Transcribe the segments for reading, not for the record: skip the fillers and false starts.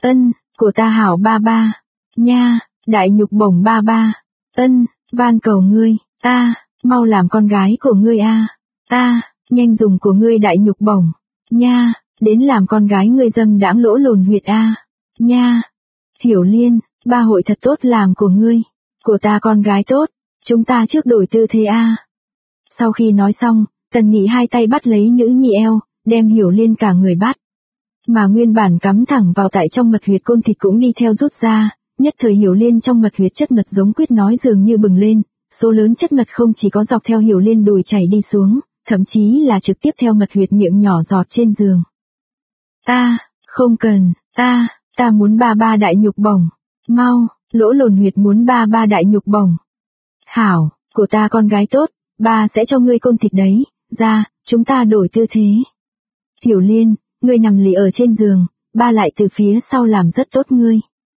Của ta hảo ba ba. Nha, đại nhục bổng ba ba. Van cầu ngươi, mau làm con gái của ngươi nhanh dùng của ngươi đại nhục bổng. Nha, đến làm con gái ngươi dâm đãng lỗ lồn huyệt nha. Hiểu Liên, ba hội thật tốt làm của ngươi. Của ta con gái tốt, chúng ta trước đổi tư thế Sau khi nói xong, Tần Nghị hai tay bắt lấy nữ nhi eo, đem Hiểu Liên cả người bắt. Mà nguyên bản cắm thẳng vào tại trong mật huyệt côn thịt cũng đi theo rút ra, nhất thời Hiểu Liên trong mật huyệt chất mật giống quyết nói dường như bừng lên, số lớn chất mật không chỉ có dọc theo Hiểu Liên đùi chảy đi xuống, thậm chí là trực tiếp theo mật huyệt miệng nhỏ giọt trên giường. Không cần, ta muốn ba ba đại nhục bổng. Mau, lỗ lồn huyệt muốn ba ba đại nhục bổng. Hảo, của ta con gái tốt, ba sẽ cho ngươi côn thịt đấy, ra, chúng ta đổi tư thế. Hiểu Liên, ngươi nằm lì ở trên giường, ba lại từ phía sau làm rất tốt ngươi.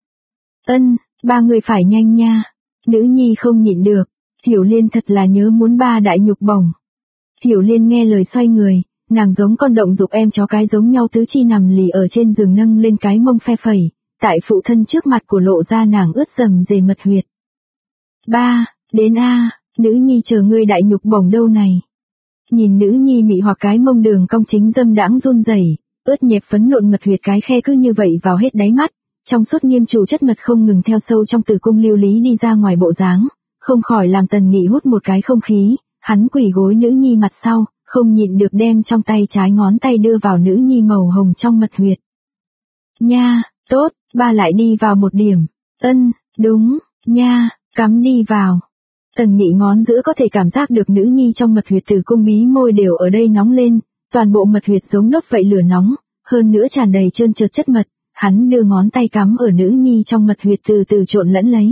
Ba ngươi phải nhanh nha. Nữ nhi không nhịn được, Hiểu Liên thật là nhớ muốn ba đại nhục bổng. Hiểu Liên nghe lời xoay người, nàng giống con động dục em chó cái giống nhau tứ chi nằm lì ở trên giường nâng lên cái mông phe phẩy, tại phụ thân trước mặt của lộ ra nàng ướt dầm dề mật huyệt. Ba, đến nữ nhi chờ ngươi đại nhục bổng đâu này. Nhìn nữ nhi mị hoặc cái mông đường cong chính dâm đãng run rẩy, ướt nhẹp phấn nộn mật huyệt cái khe cứ như vậy vào hết đáy mắt, trong suốt nghiêm trụ chất mật không ngừng theo sâu trong tử cung lưu lý đi ra ngoài bộ dáng, không khỏi làm Tần Nghị hút một cái không khí, hắn quỳ gối nữ nhi mặt sau, không nhịn được đem trong tay trái ngón tay đưa vào nữ nhi màu hồng trong mật huyệt. Nha, tốt, ba lại đi vào một điểm. Đúng, nha, cắm đi vào. Tần Nghị ngón giữa có thể cảm giác được nữ nhi trong mật huyệt tử cung bí môi đều ở đây nóng lên, toàn bộ mật huyệt giống đốt vậy lửa nóng, hơn nữa tràn đầy trơn trượt chất mật, hắn đưa ngón tay cắm ở nữ nhi trong mật huyệt từ từ trộn lẫn lấy.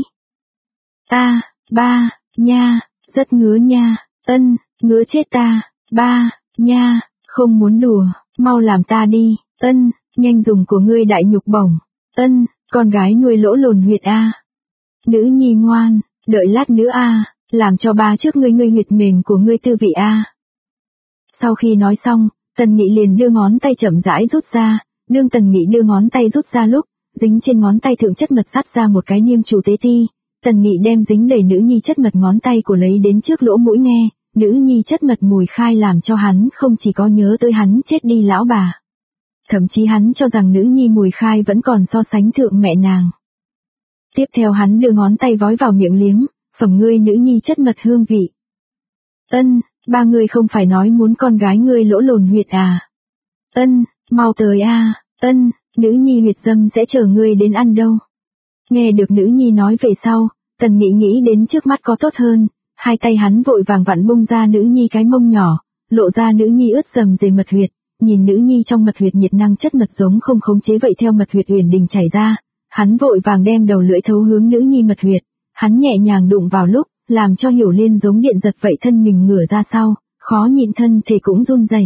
Ba, nha, rất ngứa nha, ngứa chết ta, ba, nha, không muốn đùa, mau làm ta đi, nhanh dùng của ngươi đại nhục bổng, con gái nuôi lỗ lồn huyệt Nữ nhi ngoan, đợi lát nữa làm cho ba trước ngươi huyệt mềm của ngươi tư vị Sau khi nói xong, Tần Nghị liền đưa ngón tay chậm rãi rút ra, đương Tần Nghị đưa ngón tay rút ra lúc, dính trên ngón tay thượng chất mật sắt ra một cái niêm chủ tế ti, Tần Nghị đem dính đầy nữ nhi chất mật ngón tay của lấy đến trước lỗ mũi nghe, nữ nhi chất mật mùi khai làm cho hắn không chỉ có nhớ tới hắn chết đi lão bà. Thậm chí hắn cho rằng nữ nhi mùi khai vẫn còn so sánh thượng mẹ nàng. Tiếp theo hắn đưa ngón tay vói vào miệng liếm, phẩm ngươi nữ nhi chất mật hương vị. Ba ngươi không phải nói muốn con gái ngươi lỗ lồn huyệt mau tới nữ nhi huyệt dâm sẽ chờ ngươi đến ăn đâu. Nghe được nữ nhi nói về sau, Tần Nghị nghĩ đến trước mắt có tốt hơn, hai tay hắn vội vàng vặn bung ra nữ nhi cái mông nhỏ, lộ ra nữ nhi ướt dầm dề mật huyệt, nhìn nữ nhi trong mật huyệt nhiệt năng chất mật giống không khống chế vậy theo mật huyệt uyển đình chảy ra, hắn vội vàng đem đầu lưỡi thấu hướng nữ nhi mật huyệt, hắn nhẹ nhàng đụng vào lúc, làm cho Hiểu Liên giống điện giật vậy thân mình ngửa ra sau, khó nhịn thân thể cũng run rẩy.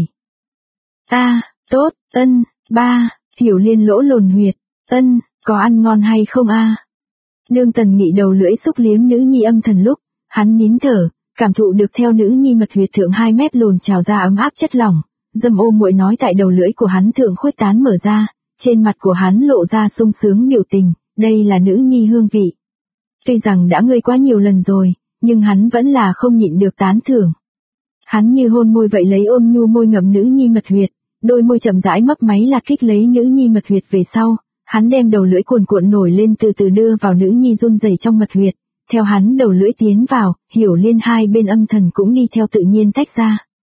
Tốt, ba, Hiểu Liên lỗ lồn huyệt, có ăn ngon hay không Đương Tần Nghị đầu lưỡi xúc liếm nữ nhi âm thần lúc, hắn nín thở, cảm thụ được theo nữ nhi mật huyệt thượng 2 mét lồn trào ra ấm áp chất lỏng, dâm ô muội nói tại đầu lưỡi của hắn thượng khuếch tán mở ra, trên mặt của hắn lộ ra sung sướng biểu tình, đây là nữ nhi hương vị. Tuy rằng đã ngơi quá nhiều lần rồi, nhưng hắn vẫn là không nhịn được tán thưởng. Hắn như hôn môi vậy lấy ôn nhu môi ngậm nữ nhi mật huyệt, đôi môi chậm rãi mấp máy lạt kích lấy nữ nhi mật huyệt về sau, hắn đem đầu lưỡi cuồn cuộn nổi lên từ từ đưa vào nữ nhi run rẩy trong mật huyệt, theo hắn đầu lưỡi tiến vào, Hiểu Liên hai bên âm thần cũng đi theo tự nhiên tách ra.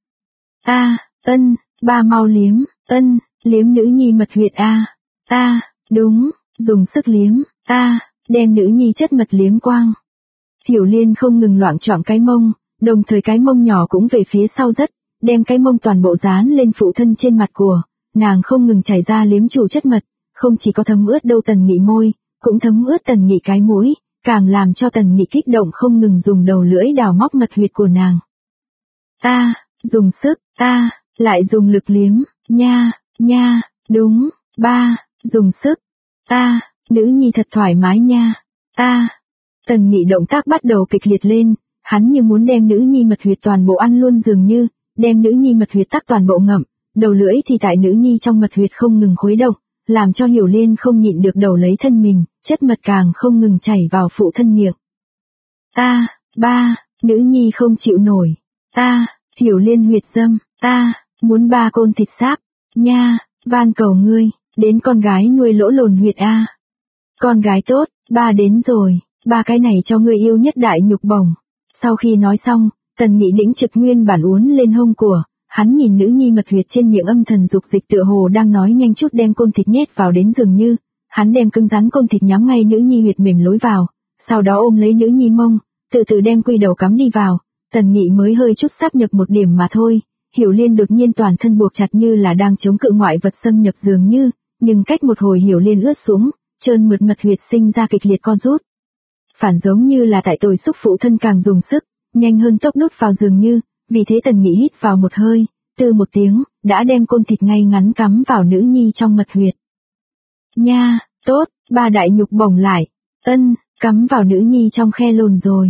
Ba mau liếm, liếm nữ nhi mật huyệt đúng, dùng sức liếm, đem nữ nhi chất mật liếm quang. Hiểu Liên không ngừng loạng choạng cái mông, đồng thời cái mông nhỏ cũng về phía sau rất, đem cái mông toàn bộ dán lên phụ thân trên mặt của, nàng không ngừng chảy ra liếm chủ chất mật, không chỉ có thấm ướt đâu Tần Nghị môi, cũng thấm ướt Tần Nghị cái mũi, càng làm cho Tần Nghị kích động không ngừng dùng đầu lưỡi đào móc mật huyệt của nàng. Dùng sức, lại dùng lực liếm, nha, đúng, ba, dùng sức, nữ nhi thật thoải mái nha, Tần Nghị động tác bắt đầu kịch liệt lên, hắn như muốn đem nữ nhi mật huyệt toàn bộ ăn luôn dường như, đem nữ nhi mật huyệt tắc toàn bộ ngậm, đầu lưỡi thì tại nữ nhi trong mật huyệt không ngừng khuấy động, làm cho Hiểu Liên không nhịn được đầu lấy thân mình, chất mật càng không ngừng chảy vào phụ thân miệng. Ba, nữ nhi không chịu nổi. Hiểu Liên huyệt dâm. Muốn ba côn thịt sáp. Nha, van cầu ngươi, đến con gái nuôi lỗ lồn huyệt a. Con gái tốt, ba đến rồi, ba cái này cho ngươi yêu nhất đại nhục bổng. Sau khi nói xong, Tần Nghị đĩnh trực nguyên bản uốn lên hông của, hắn nhìn nữ nhi mật huyệt trên miệng âm thần dục dịch tựa hồ đang nói nhanh chút đem côn thịt nhét vào đến dường như, hắn đem cứng rắn côn thịt nhắm ngay nữ nhi huyệt mềm lối vào, sau đó ôm lấy nữ nhi mông, từ từ đem quy đầu cắm đi vào. Tần Nghị mới hơi chút sáp nhập một điểm mà thôi. Hiểu Liên đột nhiên toàn thân buộc chặt như là đang chống cự ngoại vật xâm nhập dường như, nhưng cách một hồi Hiểu Liên ướt xuống, trơn mượt mật huyệt sinh ra kịch liệt co rút. Phản giống như là tại tội xúc phụ thân càng dùng sức, nhanh hơn tốc đút vào dường như, vì thế Tần Nghị hít vào một hơi, từ một tiếng, đã đem côn thịt ngay ngắn cắm vào nữ nhi trong mật huyệt. Nha, tốt, ba đại nhục bổng lại. Cắm vào nữ nhi trong khe lồn rồi.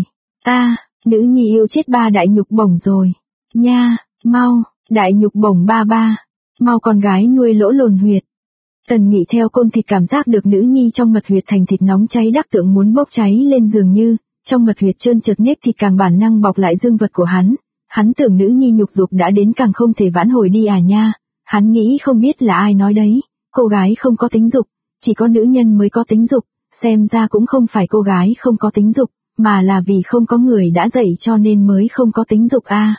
Nữ nhi yêu chết ba đại nhục bổng rồi. Nha, mau, đại nhục bổng ba, mau con gái nuôi lỗ lồn huyệt. Tần Nghị theo côn thịt cảm giác được nữ nhi trong mật huyệt thành thịt nóng cháy đắc tượng muốn bốc cháy lên dường như, trong mật huyệt trơn trượt nếp thịt càng bản năng bọc lại dương vật của hắn tưởng nữ nhi nhục dục đã đến càng không thể vãn hồi đi à nha, hắn nghĩ không biết là ai nói đấy, cô gái không có tính dục, chỉ có nữ nhân mới có tính dục, xem ra cũng không phải cô gái không có tính dục, mà là vì không có người đã dạy cho nên mới không có tính dục a.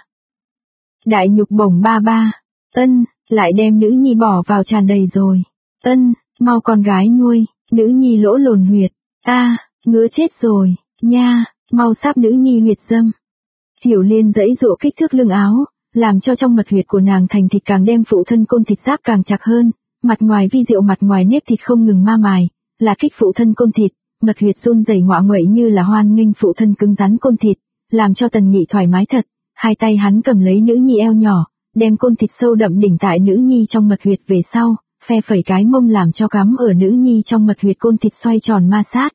Đại nhục bổng ba, lại đem nữ nhi bỏ vào tràn đầy rồi. Mau con gái nuôi, nữ nhi lỗ lồn huyệt. Ngứa chết rồi, nha, mau sáp nữ nhi huyệt dâm. Hiểu Liên giãy giụa kích thước lưng áo, làm cho trong mật huyệt của nàng thành thịt càng đem phụ thân côn thịt giáp càng chặt hơn, mặt ngoài vi diệu mặt ngoài nếp thịt không ngừng ma mài, là kích phụ thân côn thịt, mật huyệt run rẩy ngoạ nguậy như là hoan nghênh phụ thân cứng rắn côn thịt, làm cho Tần Nghị thoải mái thật, hai tay hắn cầm lấy nữ nhi eo nhỏ, đem côn thịt sâu đậm đỉnh tại nữ nhi trong mật huyệt về sau, phe phẩy cái mông làm cho cắm ở nữ nhi trong mật huyệt côn thịt xoay tròn ma sát.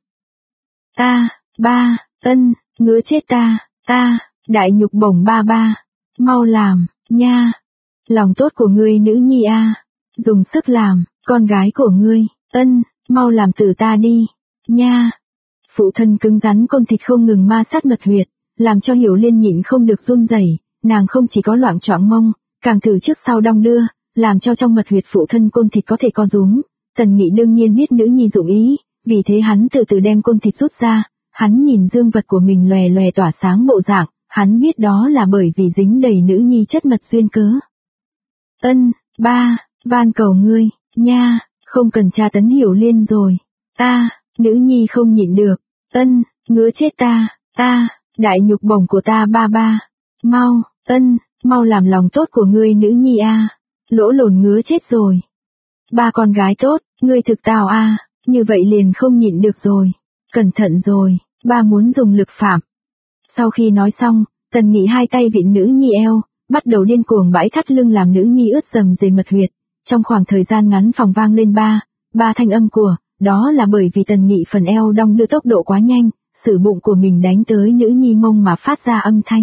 Ba, ngứa chết ta, đại nhục bổng ba, mau làm, nha. Lòng tốt của ngươi nữ nhi dùng sức làm, con gái của ngươi, mau làm từ ta đi, nha. Phụ thân cứng rắn côn thịt không ngừng ma sát mật huyệt, làm cho Hiểu Liên nhịn không được run rẩy, nàng không chỉ có loạng choạng mông, càng thử trước sau đong đưa, làm cho trong mật huyệt phụ thân côn thịt có thể co rúm. Tần Nghị đương nhiên biết nữ nhi dụng ý, vì thế hắn từ từ đem côn thịt rút ra, hắn nhìn dương vật của mình lòe lòe tỏa sáng bộ dạng, hắn biết đó là bởi vì dính đầy nữ nhi chất mật duyên cớ. Ba, van cầu ngươi, nha, không cần tra tấn Hiểu Liên rồi. Nữ nhi không nhịn được. Ngứa chết ta, đại nhục bổng của ta ba. Mau, mau làm lòng tốt của ngươi nữ nhi lỗ lồn ngứa chết rồi. Ba con gái tốt, ngươi thực tào như vậy liền không nhịn được rồi. Cẩn thận rồi, ba muốn dùng lực phạm. Sau khi nói xong, Tần Nghị hai tay vịn nữ nhi eo, bắt đầu điên cuồng bãi thắt lưng làm nữ nhi ướt dầm dề mật huyệt. Trong khoảng thời gian ngắn phòng vang lên ba thanh âm của, đó là bởi vì Tần Nghị phần eo đong đưa tốc độ quá nhanh, sử bụng của mình đánh tới nữ nhi mông mà phát ra âm thanh.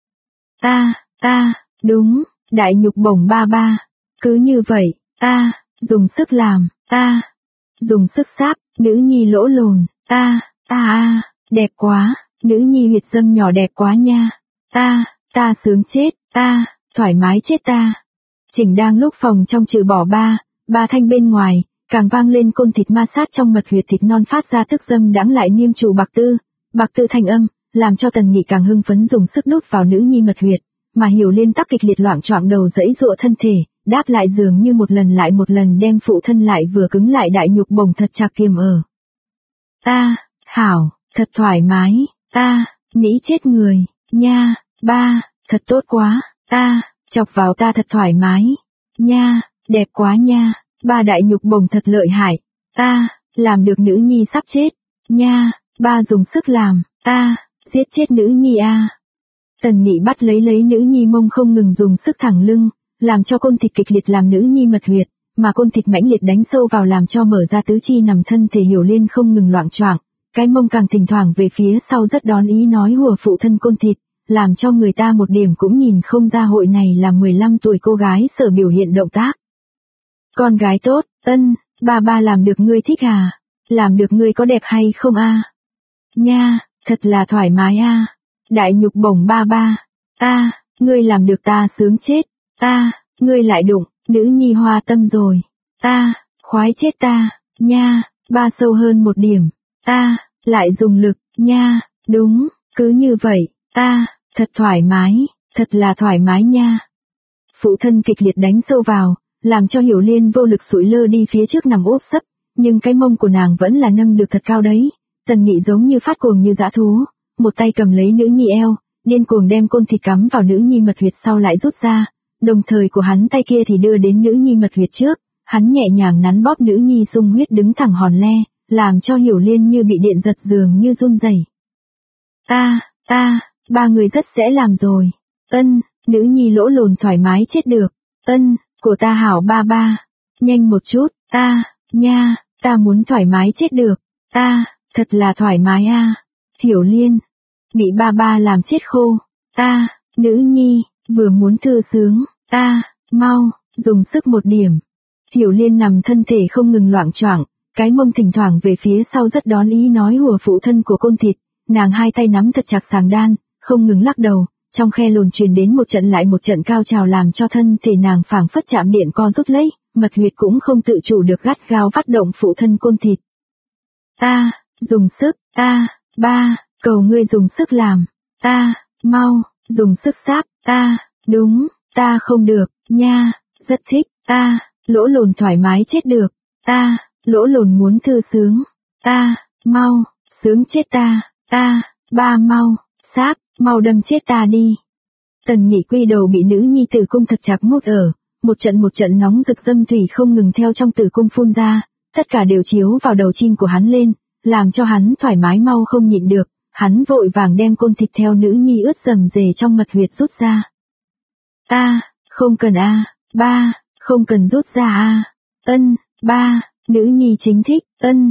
Đúng, đại nhục bổng ba. Cứ như vậy, dùng sức làm, dùng sức sáp, nữ nhi lỗ lồn, đẹp quá, nữ nhi huyệt dâm nhỏ đẹp quá nha. Ta sướng chết, thoải mái chết ta. Chỉnh đang lúc phòng trong trừ bỏ ba thanh bên ngoài, càng vang lên côn thịt ma sát trong mật huyệt thịt non phát ra thức dâm đãng lại niêm trụ bạc tư thanh âm, làm cho Tần Nghị càng hưng phấn dùng sức đút vào nữ nhi mật huyệt, mà Hiểu Liên tắc kịch liệt loạng choạng đầu giãy giụa thân thể, đáp lại dường như một lần lại một lần đem phụ thân lại vừa cứng lại đại nhục bổng thật chặt kiềm ở. Hảo, thật thoải mái, mỹ chết người, nha, ba, thật tốt quá, chọc vào ta thật thoải mái, nha, đẹp quá nha, ba đại nhục bổng thật lợi hại, làm được nữ nhi sắp chết, nha, ba dùng sức làm, giết chết nữ nhi Tần Nghị bắt lấy nữ nhi mông không ngừng dùng sức thẳng lưng, làm cho côn thịt kịch liệt làm nữ nhi mật huyệt, mà côn thịt mãnh liệt đánh sâu vào làm cho mở ra tứ chi nằm thân thể Hiểu Liên không ngừng loạng choạng, cái mông càng thỉnh thoảng về phía sau rất đón ý nói hùa phụ thân côn thịt, làm cho người ta một điểm cũng nhìn không ra hội này là 15 tuổi cô gái sở biểu hiện động tác. Con gái tốt, ba làm được ngươi thích à? Làm được ngươi có đẹp hay không a? Nha, thật là thoải mái a. Đại nhục bổng ba. Ngươi làm được ta sướng chết. Ngươi lại đụng, nữ nhi hoa tâm rồi. Khoái chết ta. Nha, ba sâu hơn một điểm. Lại dùng lực. Nha, đúng, cứ như vậy. Thật thoải mái, thật là thoải mái nha. Phụ thân kịch liệt đánh sâu vào, làm cho Hiểu Liên vô lực sụi lơ đi phía trước nằm úp sấp, nhưng cái mông của nàng vẫn là nâng được thật cao đấy. Tần Nghị giống như phát cuồng như dã thú, một tay cầm lấy nữ nhi eo, điên cuồng đem côn thịt cắm vào nữ nhi mật huyệt sau lại rút ra, đồng thời của hắn tay kia thì đưa đến nữ nhi mật huyệt trước, hắn nhẹ nhàng nắn bóp nữ nhi sung huyết đứng thẳng hòn le, làm cho Hiểu Liên như bị điện giật dường như run rẩy. Ba người rất sẽ làm rồi. Nữ nhi lỗ lồn thoải mái chết được. Của ta hảo ba. Nhanh một chút. Nha, ta muốn thoải mái chết được. Thật là thoải mái a. Hiểu Liên, bị ba làm chết khô. Nữ nhi, vừa muốn thư sướng. Mau, dùng sức một điểm. Hiểu Liên nằm thân thể không ngừng loạng choạng, cái mông thỉnh thoảng về phía sau rất đón ý nói hùa phụ thân của côn thịt, nàng hai tay nắm thật chặt sàng đan, không ngừng lắc đầu, trong khe lồn truyền đến một trận lại một trận cao trào làm cho thân thể nàng phảng phất chạm điện co rút lấy, mật huyệt cũng không tự chủ được gắt gao vắt động phụ thân côn thịt. Dùng sức, ba, cầu ngươi dùng sức làm, mau, dùng sức sáp, đúng, ta không được, nha, rất thích, lỗ lồn thoải mái chết được, lỗ lồn muốn thư sướng, mau, sướng chết ta, ba mau, sáp, mau đâm chết ta đi. Tần Nghị quy đầu bị nữ nhi tử cung thật chặt mút ở, một trận nóng rực dâm thủy không ngừng theo trong tử cung phun ra, tất cả đều chiếu vào đầu chim của hắn lên, làm cho hắn thoải mái mau không nhịn được, hắn vội vàng đem côn thịt theo nữ nhi ướt rầm rề trong mật huyệt rút ra. Không cần ba, không cần rút ra ba, nữ nhi chính thích,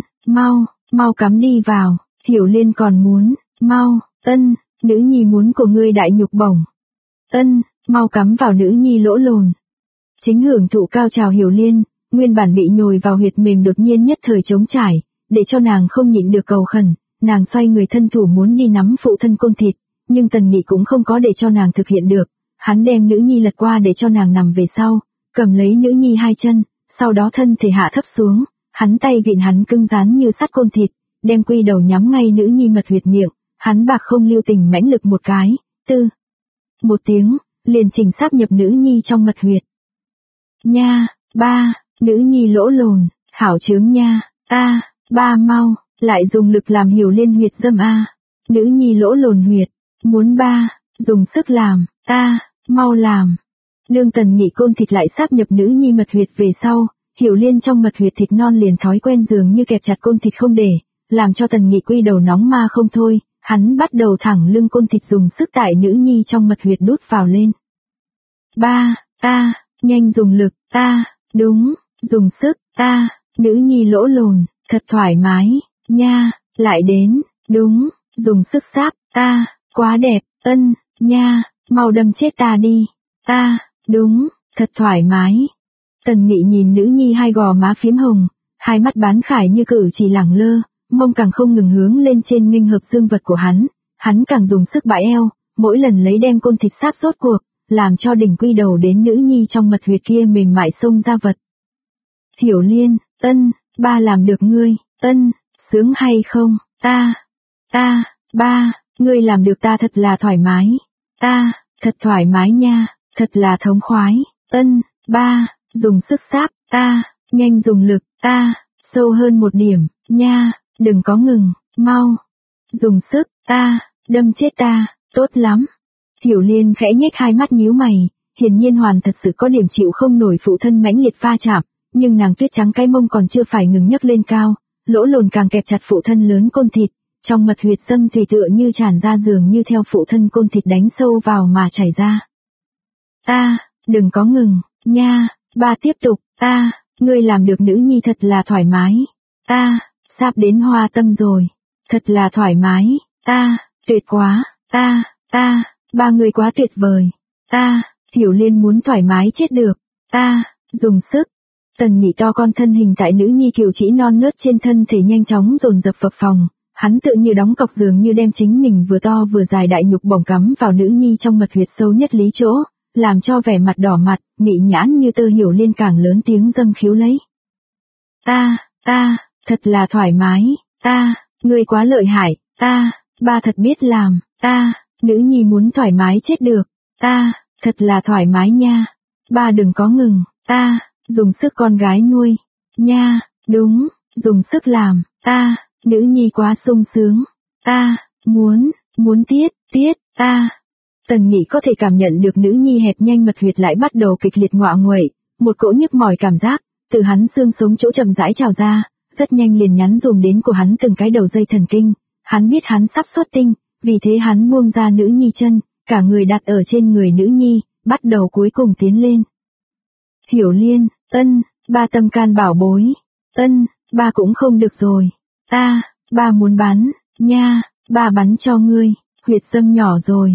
mau cắm đi vào, Hiểu Liên còn muốn, mau, nữ nhi muốn của ngươi đại nhục bổng. Mau cắm vào nữ nhi lỗ lồn. Chính hưởng thụ cao trào Hiểu Liên, nguyên bản bị nhồi vào huyệt mềm đột nhiên nhất thời trống trải, để cho nàng không nhịn được cầu khẩn, nàng xoay người thân thủ muốn đi nắm phụ thân côn thịt, nhưng Tần Nghị cũng không có để cho nàng thực hiện được, hắn đem nữ nhi lật qua để cho nàng nằm về sau, cầm lấy nữ nhi hai chân, sau đó thân thể hạ thấp xuống, hắn tay vịn hắn cứng rắn như sắt côn thịt, đem quy đầu nhắm ngay nữ nhi mật huyệt miệng, hắn bạc không lưu tình mãnh lực một cái, một tiếng, liền chỉnh sáp nhập nữ nhi trong mật huyệt. Nha, ba, nữ nhi lỗ lồn, hảo chướng nha, ba mau, lại dùng lực làm Hiểu Liên huyệt dâm nữ nhi lỗ lồn huyệt, muốn ba, dùng sức làm, mau làm. Nương Tần Nghị côn thịt lại sáp nhập nữ nhi mật huyệt về sau, Hiểu Liên trong mật huyệt thịt non liền thói quen dường như kẹp chặt côn thịt không để, làm cho Tần Nghị quy đầu nóng ma không thôi, hắn bắt đầu thẳng lưng côn thịt dùng sức tại nữ nhi trong mật huyệt đút vào lên. Ba, nhanh dùng lực, đúng, dùng sức, nữ nhi lỗ lồn, thật thoải mái, nha, lại đến, đúng, dùng sức sáp, quá đẹp, nha, mau đâm chết ta đi, đúng, thật thoải mái. Tần Nghị nhìn nữ nhi hai gò má phím hồng, hai mắt bán khải như cử chỉ lẳng lơ, mông càng không ngừng hướng lên trên nghênh hợp dương vật của hắn càng dùng sức bãi eo, mỗi lần lấy đem côn thịt sáp rốt cuộc, làm cho đỉnh quy đầu đến nữ nhi trong mật huyệt kia mềm mại xông ra vật. Hiểu Liên, ba làm được ngươi, sướng hay không, ba, ngươi làm được ta thật là thoải mái, thật thoải mái nha, thật là thống khoái, ba, dùng sức sáp, nhanh dùng lực, sâu hơn một điểm, nha, đừng có ngừng, mau, dùng sức, đâm chết ta, tốt lắm. Hiểu Liên khẽ nhếch hai mắt nhíu mày, hiển nhiên hoàn thật sự có điểm chịu không nổi phụ thân mãnh liệt va chạm, nhưng nàng tuyết trắng cái mông còn chưa phải ngừng nhấc lên cao, lỗ lồn càng kẹp chặt phụ thân lớn côn thịt, trong mật huyệt dâm tùy tựa như tràn ra dường như theo phụ thân côn thịt đánh sâu vào mà chảy ra. Đừng có ngừng, nha, ba tiếp tục, ngươi làm được nữ nhi thật là thoải mái, sắp đến hoa tâm rồi, thật là thoải mái, tuyệt quá, ba người quá tuyệt vời, Hiểu Liên muốn thoải mái chết được, dùng sức, Tần Nghị to con thân hình tại nữ nhi kiều chỉ non nớt trên thân thể nhanh chóng dồn dập phập phồng, hắn tự như đóng cọc dường như đem chính mình vừa to vừa dài đại nhục bổng cắm vào nữ nhi trong mật huyệt sâu nhất lý chỗ, làm cho vẻ mặt đỏ mặt, mị nhãn như tơ Hiểu Liên càng lớn tiếng dâm khiếu lấy. Thật là thoải mái, ngươi quá lợi hại, ba thật biết làm, nữ nhi muốn thoải mái chết được, thật là thoải mái nha, ba đừng có ngừng, dùng sức con gái nuôi, nha, đúng, dùng sức làm, nữ nhi quá sung sướng, muốn tiết, Tần Nghị có thể cảm nhận được nữ nhi hẹp nhanh mật huyệt lại bắt đầu kịch liệt ngọa nguậy, một cỗ nhức mỏi cảm giác, từ hắn xương sống chỗ chậm rãi trào ra, rất nhanh liền nhắn dùm đến của hắn từng cái đầu dây thần kinh, hắn biết hắn sắp xuất tinh, vì thế hắn buông ra nữ nhi chân, cả người đặt ở trên người nữ nhi, bắt đầu cuối cùng tiến lên. Hiểu Liên, ba tâm can bảo bối, ba cũng không được rồi, ba muốn bắn, nha, ba bắn cho ngươi, huyệt dâm nhỏ rồi,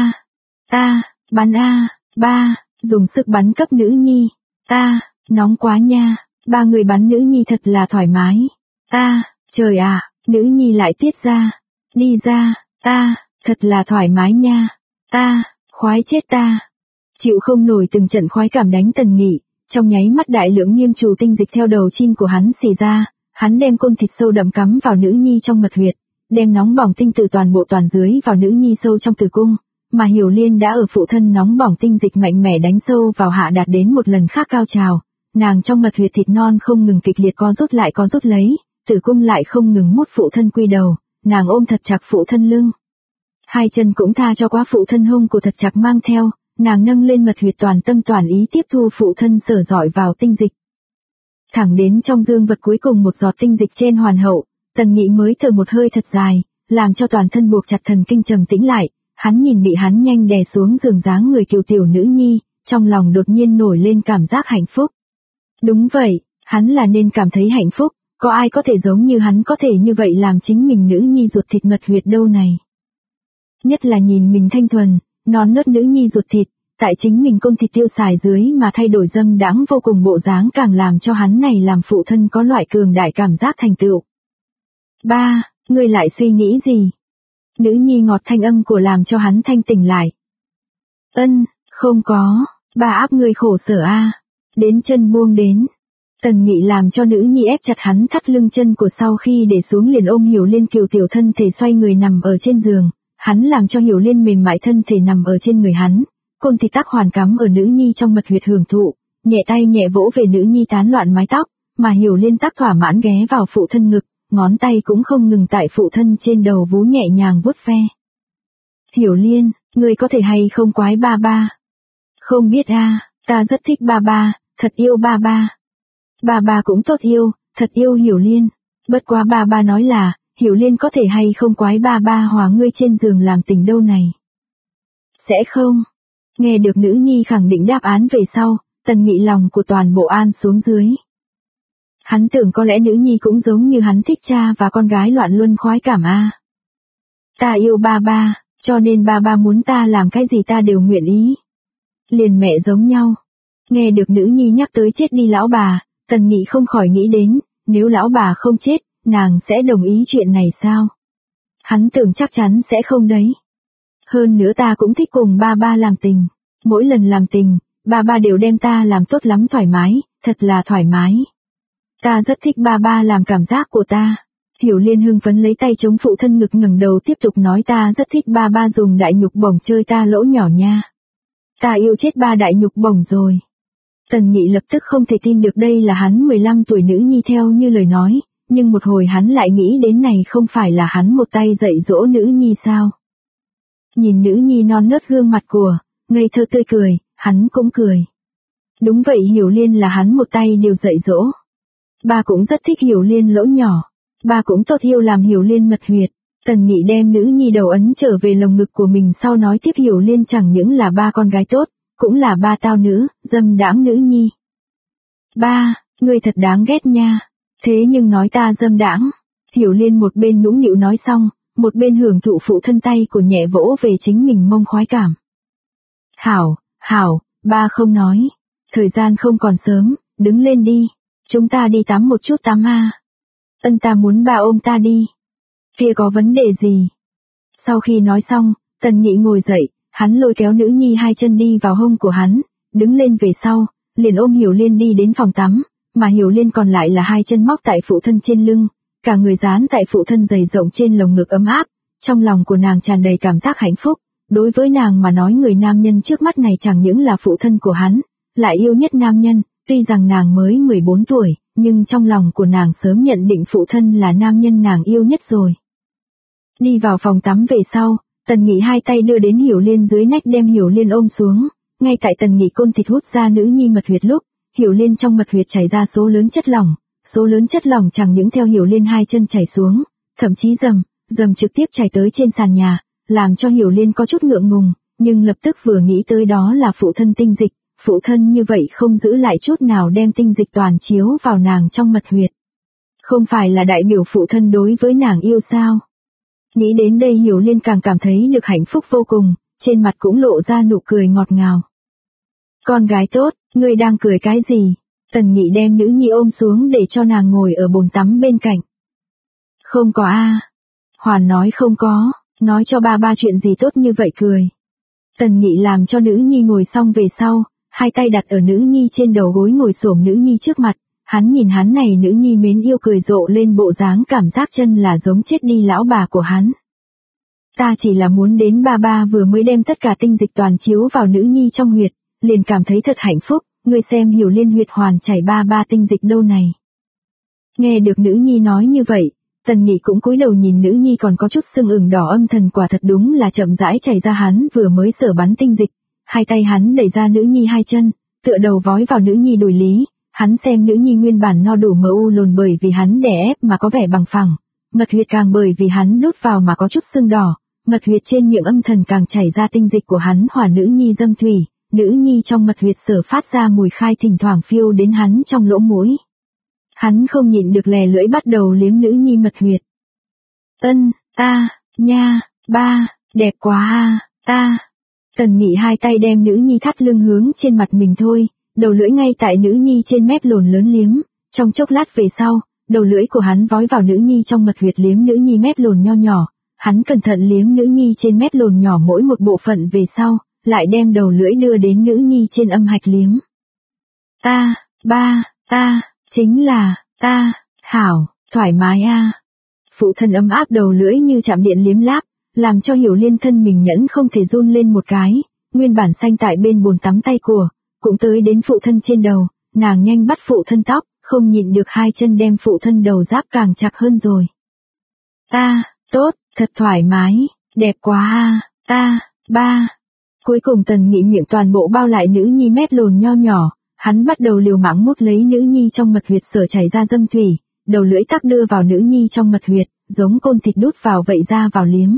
bắn ba, dùng sức bắn cấp nữ nhi, nóng quá nha, ba người bắn nữ nhi thật là thoải mái, trời ạ, nữ nhi lại tiết ra, đi ra, thật là thoải mái nha, khoái chết ta, chịu không nổi từng trận khoái cảm đánh Tần Nghị, trong nháy mắt đại lượng nghiêm trù tinh dịch theo đầu chin của hắn xì ra, hắn đem côn thịt sâu đậm cắm vào nữ nhi trong mật huyệt, đem nóng bỏng tinh từ toàn bộ toàn dưới vào nữ nhi sâu trong tử cung, mà Hiểu Liên đã ở phụ thân nóng bỏng tinh dịch mạnh mẽ đánh sâu vào hạ đạt đến một lần khác cao trào, nàng trong mật huyệt thịt non không ngừng kịch liệt co rút lại co rút lấy, tử cung lại không ngừng mút phụ thân quy đầu, nàng ôm thật chặt phụ thân lưng. Hai chân cũng tha cho quá phụ thân hông của thật chặt mang theo, nàng nâng lên mật huyệt toàn tâm toàn ý tiếp thu phụ thân sở dọi vào tinh dịch. Thẳng đến trong dương vật cuối cùng một giọt tinh dịch trên hoàn hậu, Tần Nghị mới thở một hơi thật dài, làm cho toàn thân buộc chặt thần kinh trầm tĩnh lại, hắn nhìn bị hắn nhanh đè xuống giường dáng người kiều tiểu nữ nhi, trong lòng đột nhiên nổi lên cảm giác hạnh phúc. Đúng vậy, hắn là nên cảm thấy hạnh phúc, có ai có thể giống như hắn có thể như vậy làm chính mình nữ nhi ruột thịt mật huyệt đâu này. Nhất là nhìn mình thanh thuần, non nớt nữ nhi ruột thịt, tại chính mình côn thịt tiêu xài dưới mà thay đổi dâm đãng vô cùng bộ dáng càng làm cho hắn này làm phụ thân có loại cường đại cảm giác thành tựu. Ba, ngươi lại suy nghĩ gì? Nữ nhi ngọt thanh âm của làm cho hắn thanh tỉnh lại. Không có, ba áp ngươi khổ sở đến chân buông đến. Tần Nghị làm cho nữ nhi ép chặt hắn thắt lưng chân của sau khi để xuống liền ôm Hiểu Liên kiều tiểu thân thể xoay người nằm ở trên giường, hắn làm cho Hiểu Liên mềm mại thân thể nằm ở trên người hắn, côn thịt tác hoàn cắm ở nữ nhi trong mật huyệt hưởng thụ, nhẹ tay nhẹ vỗ về nữ nhi tán loạn mái tóc, mà Hiểu Liên tác thỏa mãn ghé vào phụ thân ngực, ngón tay cũng không ngừng tại phụ thân trên đầu vú nhẹ nhàng vuốt ve. Hiểu Liên, ngươi có thể hay không quái ba ba? Không biết ta rất thích ba ba, thật yêu ba ba. Ba ba cũng tốt yêu, thật yêu Hiểu Liên. Bất quá ba ba nói là, Hiểu Liên có thể hay không quái ba ba hòa ngươi trên giường làm tình đâu này. Sẽ không. Nghe được nữ nhi khẳng định đáp án về sau, Tần Nghị lòng của toàn bộ an xuống dưới. Hắn tưởng có lẽ nữ nhi cũng giống như hắn thích cha và con gái loạn luân khoái cảm Ta yêu ba ba, cho nên ba ba muốn ta làm cái gì ta đều nguyện ý. Liền mẹ giống nhau. Nghe được nữ nhi nhắc tới chết đi lão bà, Tần Nghị không khỏi nghĩ đến, nếu lão bà không chết, nàng sẽ đồng ý chuyện này sao? Hắn tưởng chắc chắn sẽ không đấy. Hơn nữa ta cũng thích cùng ba ba làm tình. Mỗi lần làm tình, ba ba đều đem ta làm tốt lắm thoải mái, thật là thoải mái. Ta rất thích ba ba làm cảm giác của ta. Hiểu Liên hưng phấn lấy tay chống phụ thân ngực ngẩng đầu tiếp tục nói ta rất thích ba ba dùng đại nhục bổng chơi ta lỗ nhỏ nha. Ta yêu chết ba đại nhục bổng rồi. Tần Nghị lập tức không thể tin được đây là hắn 15 tuổi nữ nhi theo như lời nói, nhưng một hồi hắn lại nghĩ đến này không phải là hắn một tay dạy dỗ nữ nhi sao. Nhìn nữ nhi non nớt gương mặt của, ngây thơ tươi cười, hắn cũng cười. Đúng vậy Hiểu Liên là hắn một tay đều dạy dỗ. Ba cũng rất thích Hiểu Liên lỗ nhỏ, ba cũng tốt yêu làm Hiểu Liên mật huyệt. Tần Nghị đem nữ nhi đầu ấn trở về lồng ngực của mình sau nói tiếp Hiểu Liên chẳng những là ba con gái tốt, cũng là ba tao nữ, dâm đãng nữ nhi. Ba, ngươi thật đáng ghét nha, thế nhưng nói ta dâm đãng. Hiểu Liên một bên nũng nịu nói xong, một bên hưởng thụ phụ thân tay của nhẹ vỗ về chính mình mông khoái cảm. Hảo, ba không nói, thời gian không còn sớm, đứng lên đi, chúng ta đi tắm một chút tắm a. Ân ta muốn bà ôm ta đi. Kia có vấn đề gì? Sau khi nói xong, Tần Nghị ngồi dậy, hắn lôi kéo nữ nhi hai chân đi vào hông của hắn, đứng lên về sau, liền ôm Hiểu Liên đi đến phòng tắm, mà Hiểu Liên còn lại là hai chân móc tại phụ thân trên lưng, cả người dán tại phụ thân dày rộng trên lồng ngực ấm áp, trong lòng của nàng tràn đầy cảm giác hạnh phúc, đối với nàng mà nói người nam nhân trước mắt này chẳng những là phụ thân của hắn, lại yêu nhất nam nhân, tuy rằng nàng mới 14 tuổi, nhưng trong lòng của nàng sớm nhận định phụ thân là nam nhân nàng yêu nhất rồi. Đi vào phòng tắm về sau, Tần Nghị hai tay đưa đến Hiểu Liên dưới nách đem Hiểu Liên ôm xuống, ngay tại Tần Nghị côn thịt hút ra nữ nhi mật huyệt lúc, Hiểu Liên trong mật huyệt chảy ra số lớn chất lỏng chẳng những theo Hiểu Liên hai chân chảy xuống, thậm chí dầm trực tiếp chảy tới trên sàn nhà, làm cho Hiểu Liên có chút ngượng ngùng, nhưng lập tức vừa nghĩ tới đó là phụ thân tinh dịch, phụ thân như vậy không giữ lại chút nào đem tinh dịch toàn chiếu vào nàng trong mật huyệt. Không phải là đại biểu phụ thân đối với nàng yêu sao? Nghĩ đến đây Hiểu Liên càng cảm thấy được hạnh phúc vô cùng, trên mặt cũng lộ ra nụ cười ngọt ngào. Con gái tốt, ngươi đang cười cái gì? Tần Nghị đem nữ nhi ôm xuống để cho nàng ngồi ở bồn tắm bên cạnh. Không có a. Hoàn nói không có, nói cho ba chuyện gì tốt như vậy cười. Tần Nghị làm cho nữ nhi ngồi xong về sau, hai tay đặt ở nữ nhi trên đầu gối ngồi xổm nữ nhi trước mặt, hắn nhìn hắn này nữ nhi mến yêu cười rộ lên bộ dáng cảm giác chân là giống chết đi lão bà của hắn. Ta chỉ là muốn đến ba vừa mới đem tất cả tinh dịch toàn chiếu vào nữ nhi trong huyệt, liền cảm thấy thật hạnh phúc, ngươi xem Hiểu Liên huyệt hoàn chảy ba tinh dịch đâu này. Nghe được nữ nhi nói như vậy, Tần Nghị cũng cúi đầu nhìn nữ nhi còn có chút sưng ửng đỏ âm thần quả thật đúng là chậm rãi chảy ra hắn vừa mới sở bắn tinh dịch, hai tay hắn đẩy ra nữ nhi hai chân, tựa đầu vói vào nữ nhi đùi lý, hắn xem nữ nhi nguyên bản no đủ mỡ u lồn bởi vì hắn đè ép mà có vẻ bằng phẳng, mật huyệt càng bởi vì hắn đút vào mà có chút sưng đỏ, mật huyệt trên miệng âm thần càng chảy ra tinh dịch của hắn hòa nữ nhi dâm thủy, nữ nhi trong mật huyệt sở phát ra mùi khai thỉnh thoảng phiêu đến hắn trong lỗ mũi. Hắn không nhịn được lè lưỡi bắt đầu liếm nữ nhi mật huyệt. Ân, a, nha, ba, đẹp quá a. Tần Nghị hai tay đem nữ nhi thắt lưng hướng trên mặt mình thôi, đầu lưỡi ngay tại nữ nhi trên mép lồn lớn liếm, trong chốc lát về sau, đầu lưỡi của hắn vói vào nữ nhi trong mật huyệt liếm nữ nhi mép lồn nho nhỏ, hắn cẩn thận liếm nữ nhi trên mép lồn nhỏ mỗi một bộ phận về sau, lại đem đầu lưỡi đưa đến nữ nhi trên âm hạch liếm. Chính là, hảo, thoải mái a. Phụ thân ấm áp đầu lưỡi như chạm điện liếm láp, làm cho Hiểu Liên thân mình nhẫn không thể run lên một cái, nguyên bản xanh tại bên bồn tắm tay của, cũng tới đến phụ thân trên đầu, nàng nhanh bắt phụ thân tóc, không nhịn được hai chân đem phụ thân đầu giáp càng chặt hơn rồi. Tốt, thật thoải mái, đẹp quá ba. Cuối cùng Tần Nghị miệng toàn bộ bao lại nữ nhi mép lồn nho nhỏ, hắn bắt đầu liều mạng mút lấy nữ nhi trong mật huyệt sở chảy ra dâm thủy, đầu lưỡi tắc đưa vào nữ nhi trong mật huyệt, giống côn thịt đút vào vậy ra vào liếm.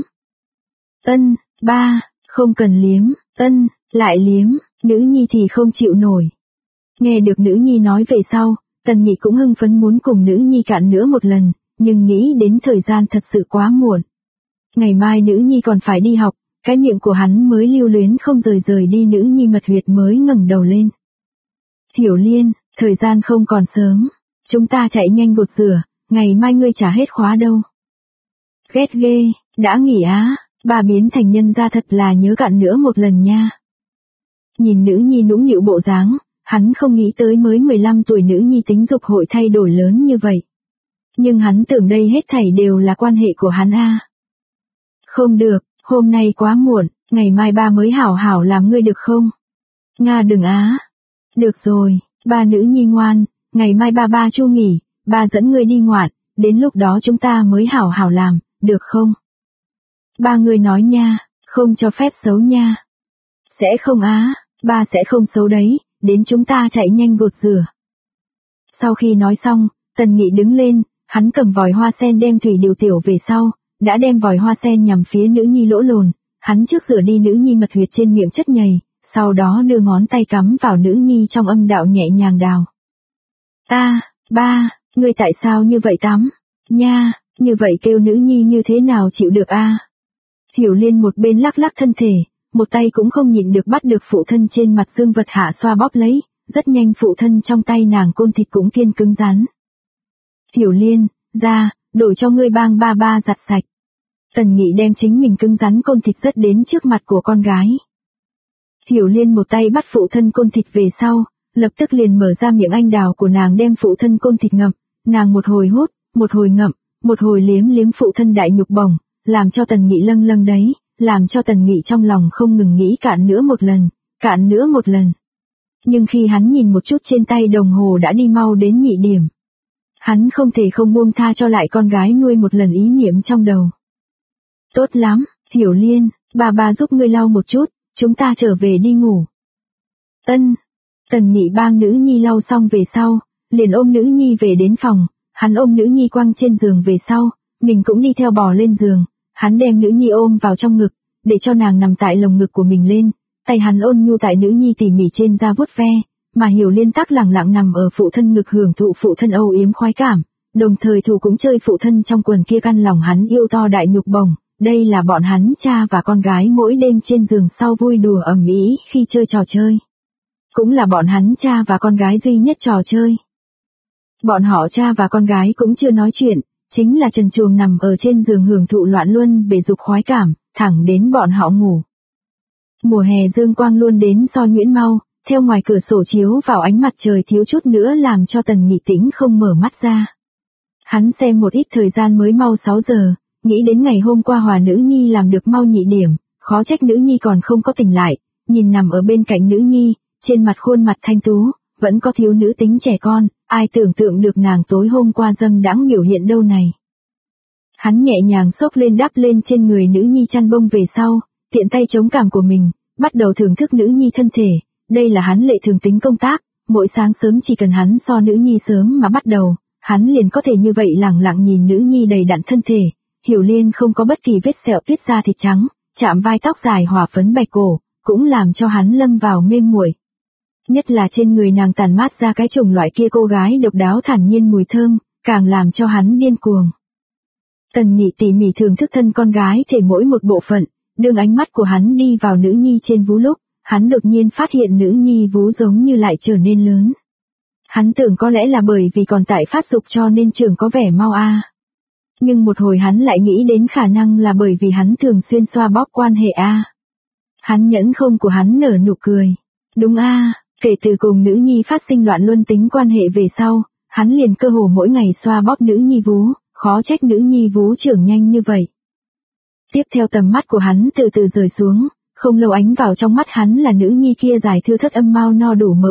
Ba, không cần liếm, lại liếm, nữ nhi thì không chịu nổi. Nghe được nữ nhi nói về sau, Tần Nghị cũng hưng phấn muốn cùng nữ nhi cạn nữa một lần, nhưng nghĩ đến thời gian thật sự quá muộn. Ngày mai nữ nhi còn phải đi học, cái miệng của hắn mới lưu luyến không rời đi nữ nhi mật huyệt mới ngẩng đầu lên. Hiểu Liên, thời gian không còn sớm, chúng ta chạy nhanh gột rửa, ngày mai ngươi trả hết khóa đâu. Ghét ghê, đã nghỉ á, bà biến thành nhân ra thật là nhớ cạn nữa một lần nha. Nhìn nữ nhi nũng nịu bộ dáng, hắn không nghĩ tới mới 15 tuổi nữ nhi tính dục hội thay đổi lớn như vậy. Nhưng hắn tưởng đây hết thảy đều là quan hệ của hắn a. Không được, hôm nay quá muộn, ngày mai ba mới hảo hảo làm ngươi được không? Nga đừng á. Được rồi, ba nữ nhi ngoan, ngày mai ba chu nghỉ, ba dẫn ngươi đi ngoạn, đến lúc đó chúng ta mới hảo hảo làm, được không? Ba người nói nha, không cho phép xấu nha. Sẽ không á, ba sẽ không xấu đấy, đến chúng ta chạy nhanh gột rửa. Sau khi nói xong, Tần Nghị đứng lên, hắn cầm vòi hoa sen đem thủy điều tiểu về sau, đã đem vòi hoa sen nhằm phía nữ nhi lỗ lồn, hắn trước rửa đi nữ nhi mật huyệt trên miệng chất nhầy, sau đó đưa ngón tay cắm vào nữ nhi trong âm đạo nhẹ nhàng đào. Ba, ngươi tại sao như vậy tắm? Nha, như vậy kêu nữ nhi như thế nào chịu được a? Hiểu Liên một bên lắc lắc thân thể, một tay cũng không nhịn được bắt được phụ thân trên mặt dương vật hạ xoa bóp lấy, Rất nhanh phụ thân trong tay nàng côn thịt cũng kiên cứng rắn. Hiểu Liên, ra, đổi cho ngươi bang ba ba giặt sạch. Tần Nghị đem chính mình cứng rắn côn thịt rớt đến trước mặt của con gái. Hiểu Liên một tay bắt phụ thân côn thịt về sau, lập tức liền mở ra miệng anh đào của nàng đem phụ thân côn thịt ngậm, nàng một hồi hút, một hồi ngậm, một hồi liếm liếm phụ thân đại nhục bổng, làm cho Tần Nghị lâng lâng đấy, làm cho Tần Nghị trong lòng không ngừng nghĩ cạn nữa một lần, cạn nữa một lần. Nhưng khi hắn nhìn một chút trên tay đồng hồ đã đi mau đến nhị điểm. Hắn không thể không buông tha cho lại con gái nuôi một lần ý niệm trong đầu. Tốt lắm, Hiểu Liên, bà giúp ngươi lau một chút, chúng ta trở về đi ngủ. Ân. Tần Nghị bang nữ nhi lau xong về sau, liền ôm nữ nhi về đến phòng, hắn ôm nữ nhi quăng trên giường về sau, mình cũng đi theo bò lên giường, hắn đem nữ nhi ôm vào trong ngực, để cho nàng nằm tại lồng ngực của mình lên, tay hắn ôn nhu tại nữ nhi tỉ mỉ trên da vuốt ve, mà Hiểu Liên tắc lẳng lặng nằm ở phụ thân ngực hưởng thụ phụ thân âu yếm khoái cảm, đồng thời thủ cũng chơi phụ thân trong quần kia căn lòng hắn yêu to đại nhục bổng. Đây là bọn hắn cha và con gái mỗi đêm trên giường sau vui đùa ầm ĩ khi chơi trò chơi. Cũng là bọn hắn cha và con gái duy nhất trò chơi. Bọn họ cha và con gái cũng chưa nói chuyện, chính là trần truồng nằm ở trên giường hưởng thụ loạn luân bề dục khoái cảm, thẳng đến bọn họ ngủ. Mùa hè dương quang luôn đến so nhuyễn mau, theo ngoài cửa sổ chiếu vào ánh mặt trời thiếu chút nữa làm cho Tần Nghị tĩnh không mở mắt ra. Hắn xem một ít thời gian mới mau 6 giờ, nghĩ đến ngày hôm qua Hòa nữ nhi làm được mau nhị điểm, khó trách nữ nhi còn không có tỉnh lại, nhìn nằm ở bên cạnh nữ nhi, trên mặt khuôn mặt thanh tú, vẫn có thiếu nữ tính trẻ con, ai tưởng tượng được nàng tối hôm qua dâm đãng biểu hiện đâu này. Hắn nhẹ nhàng xốc lên đắp lên trên người nữ nhi chăn bông về sau, tiện tay chống cằm của mình, bắt đầu thưởng thức nữ nhi thân thể, đây là hắn lệ thường tính công tác, mỗi sáng sớm chỉ cần hắn so nữ nhi sớm mà bắt đầu, hắn liền có thể như vậy lẳng lặng nhìn nữ nhi đầy đặn thân thể. Hiểu Liên không có bất kỳ vết sẹo tuyết da thịt trắng, chạm vai tóc dài hòa phấn bạch cổ, cũng làm cho hắn lâm vào mê muội. Nhất là trên người nàng tản mát ra cái chủng loại kia cô gái độc đáo thản nhiên mùi thơm, càng làm cho hắn điên cuồng. Tần Nghị tỉ mỉ thưởng thức thân con gái thể mỗi một bộ phận, đương ánh mắt của hắn đi vào nữ nhi trên vú lúc, hắn đột nhiên phát hiện nữ nhi vú giống như lại trở nên lớn. Hắn tưởng có lẽ là bởi vì còn tại phát dục cho nên trưởng có vẻ mau a. Nhưng một hồi hắn lại nghĩ đến khả năng là bởi vì hắn thường xuyên xoa bóp quan hệ a. Hắn nhẫn không của hắn nở nụ cười. Đúng a, kể từ cùng nữ nhi phát sinh loạn luân tính quan hệ về sau, hắn liền cơ hồ mỗi ngày xoa bóp nữ nhi vú, khó trách nữ nhi vú trưởng nhanh như vậy. Tiếp theo tầm mắt của hắn từ từ rời xuống, không lâu ánh vào trong mắt hắn là nữ nhi kia dài thưa thớt âm mao no đủ mỡ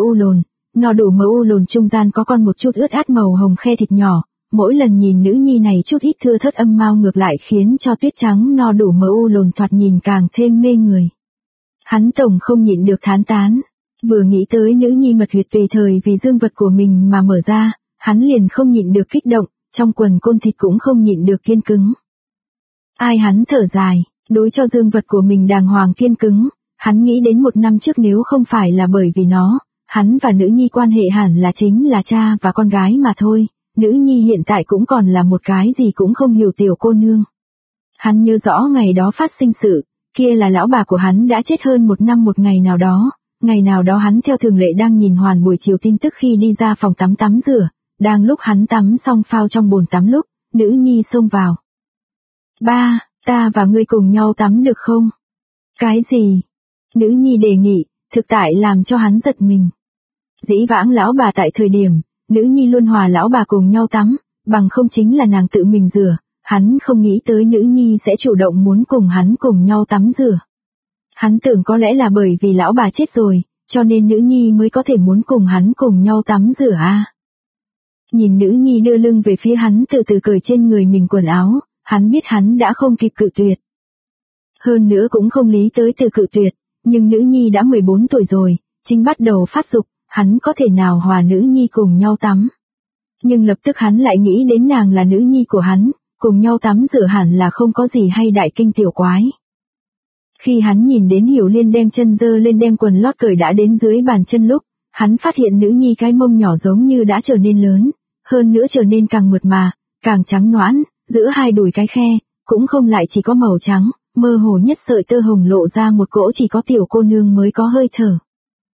u lồn trung gian có con một chút ướt át màu hồng khe thịt nhỏ. Mỗi lần nhìn nữ nhi này chút ít thưa thớt âm mao ngược lại khiến cho tuyết trắng no đủ mỡ u lồn thoạt nhìn càng thêm mê người. Hắn tổng không nhịn được thán tán, vừa nghĩ tới nữ nhi mật huyệt tùy thời vì dương vật của mình mà mở ra, hắn liền không nhịn được kích động, trong quần côn thịt cũng không nhịn được kiên cứng. Ai hắn thở dài, đối cho dương vật của mình đàng hoàng kiên cứng, hắn nghĩ đến 1 năm trước nếu không phải là bởi vì nó, hắn và nữ nhi quan hệ hẳn là chính là cha và con gái mà thôi. Nữ nhi hiện tại cũng còn là một cái gì cũng không hiểu tiểu cô nương. Hắn nhớ rõ ngày đó phát sinh sự, kia là lão bà của hắn đã chết hơn 1 năm một ngày nào đó hắn theo thường lệ đang nhìn hoàn buổi chiều tin tức khi đi ra phòng tắm rửa, đang lúc hắn tắm xong phao trong bồn tắm lúc, nữ nhi xông vào. Ba, ta và ngươi cùng nhau tắm được không? Cái gì? Nữ nhi đề nghị, thực tại làm cho hắn giật mình. Dĩ vãng lão bà tại thời điểm, nữ nhi luôn hòa lão bà cùng nhau tắm, bằng không chính là nàng tự mình rửa, hắn không nghĩ tới nữ nhi sẽ chủ động muốn cùng hắn cùng nhau tắm rửa. Hắn tưởng có lẽ là bởi vì lão bà chết rồi, cho nên nữ nhi mới có thể muốn cùng hắn cùng nhau tắm rửa a. Nhìn nữ nhi đưa lưng về phía hắn từ từ cởi trên người mình quần áo, hắn biết hắn đã không kịp cự tuyệt. Hơn nữa cũng không lý tới từ cự tuyệt, nhưng nữ nhi đã 14 tuổi rồi, chính bắt đầu phát dục. Hắn có thể nào hòa nữ nhi cùng nhau tắm. Nhưng lập tức hắn lại nghĩ đến nàng là nữ nhi của hắn, cùng nhau tắm rửa hẳn là không có gì hay đại kinh tiểu quái. Khi hắn nhìn đến Hiểu Liên đem chân dơ lên đem quần lót cởi đã đến dưới bàn chân lúc, hắn phát hiện nữ nhi cái mông nhỏ giống như đã trở nên lớn, hơn nữa trở nên càng mượt mà, càng trắng nõn, giữa hai đùi cái khe, cũng không lại chỉ có màu trắng, mơ hồ nhất sợi tơ hồng lộ ra một cỗ chỉ có tiểu cô nương mới có hơi thở.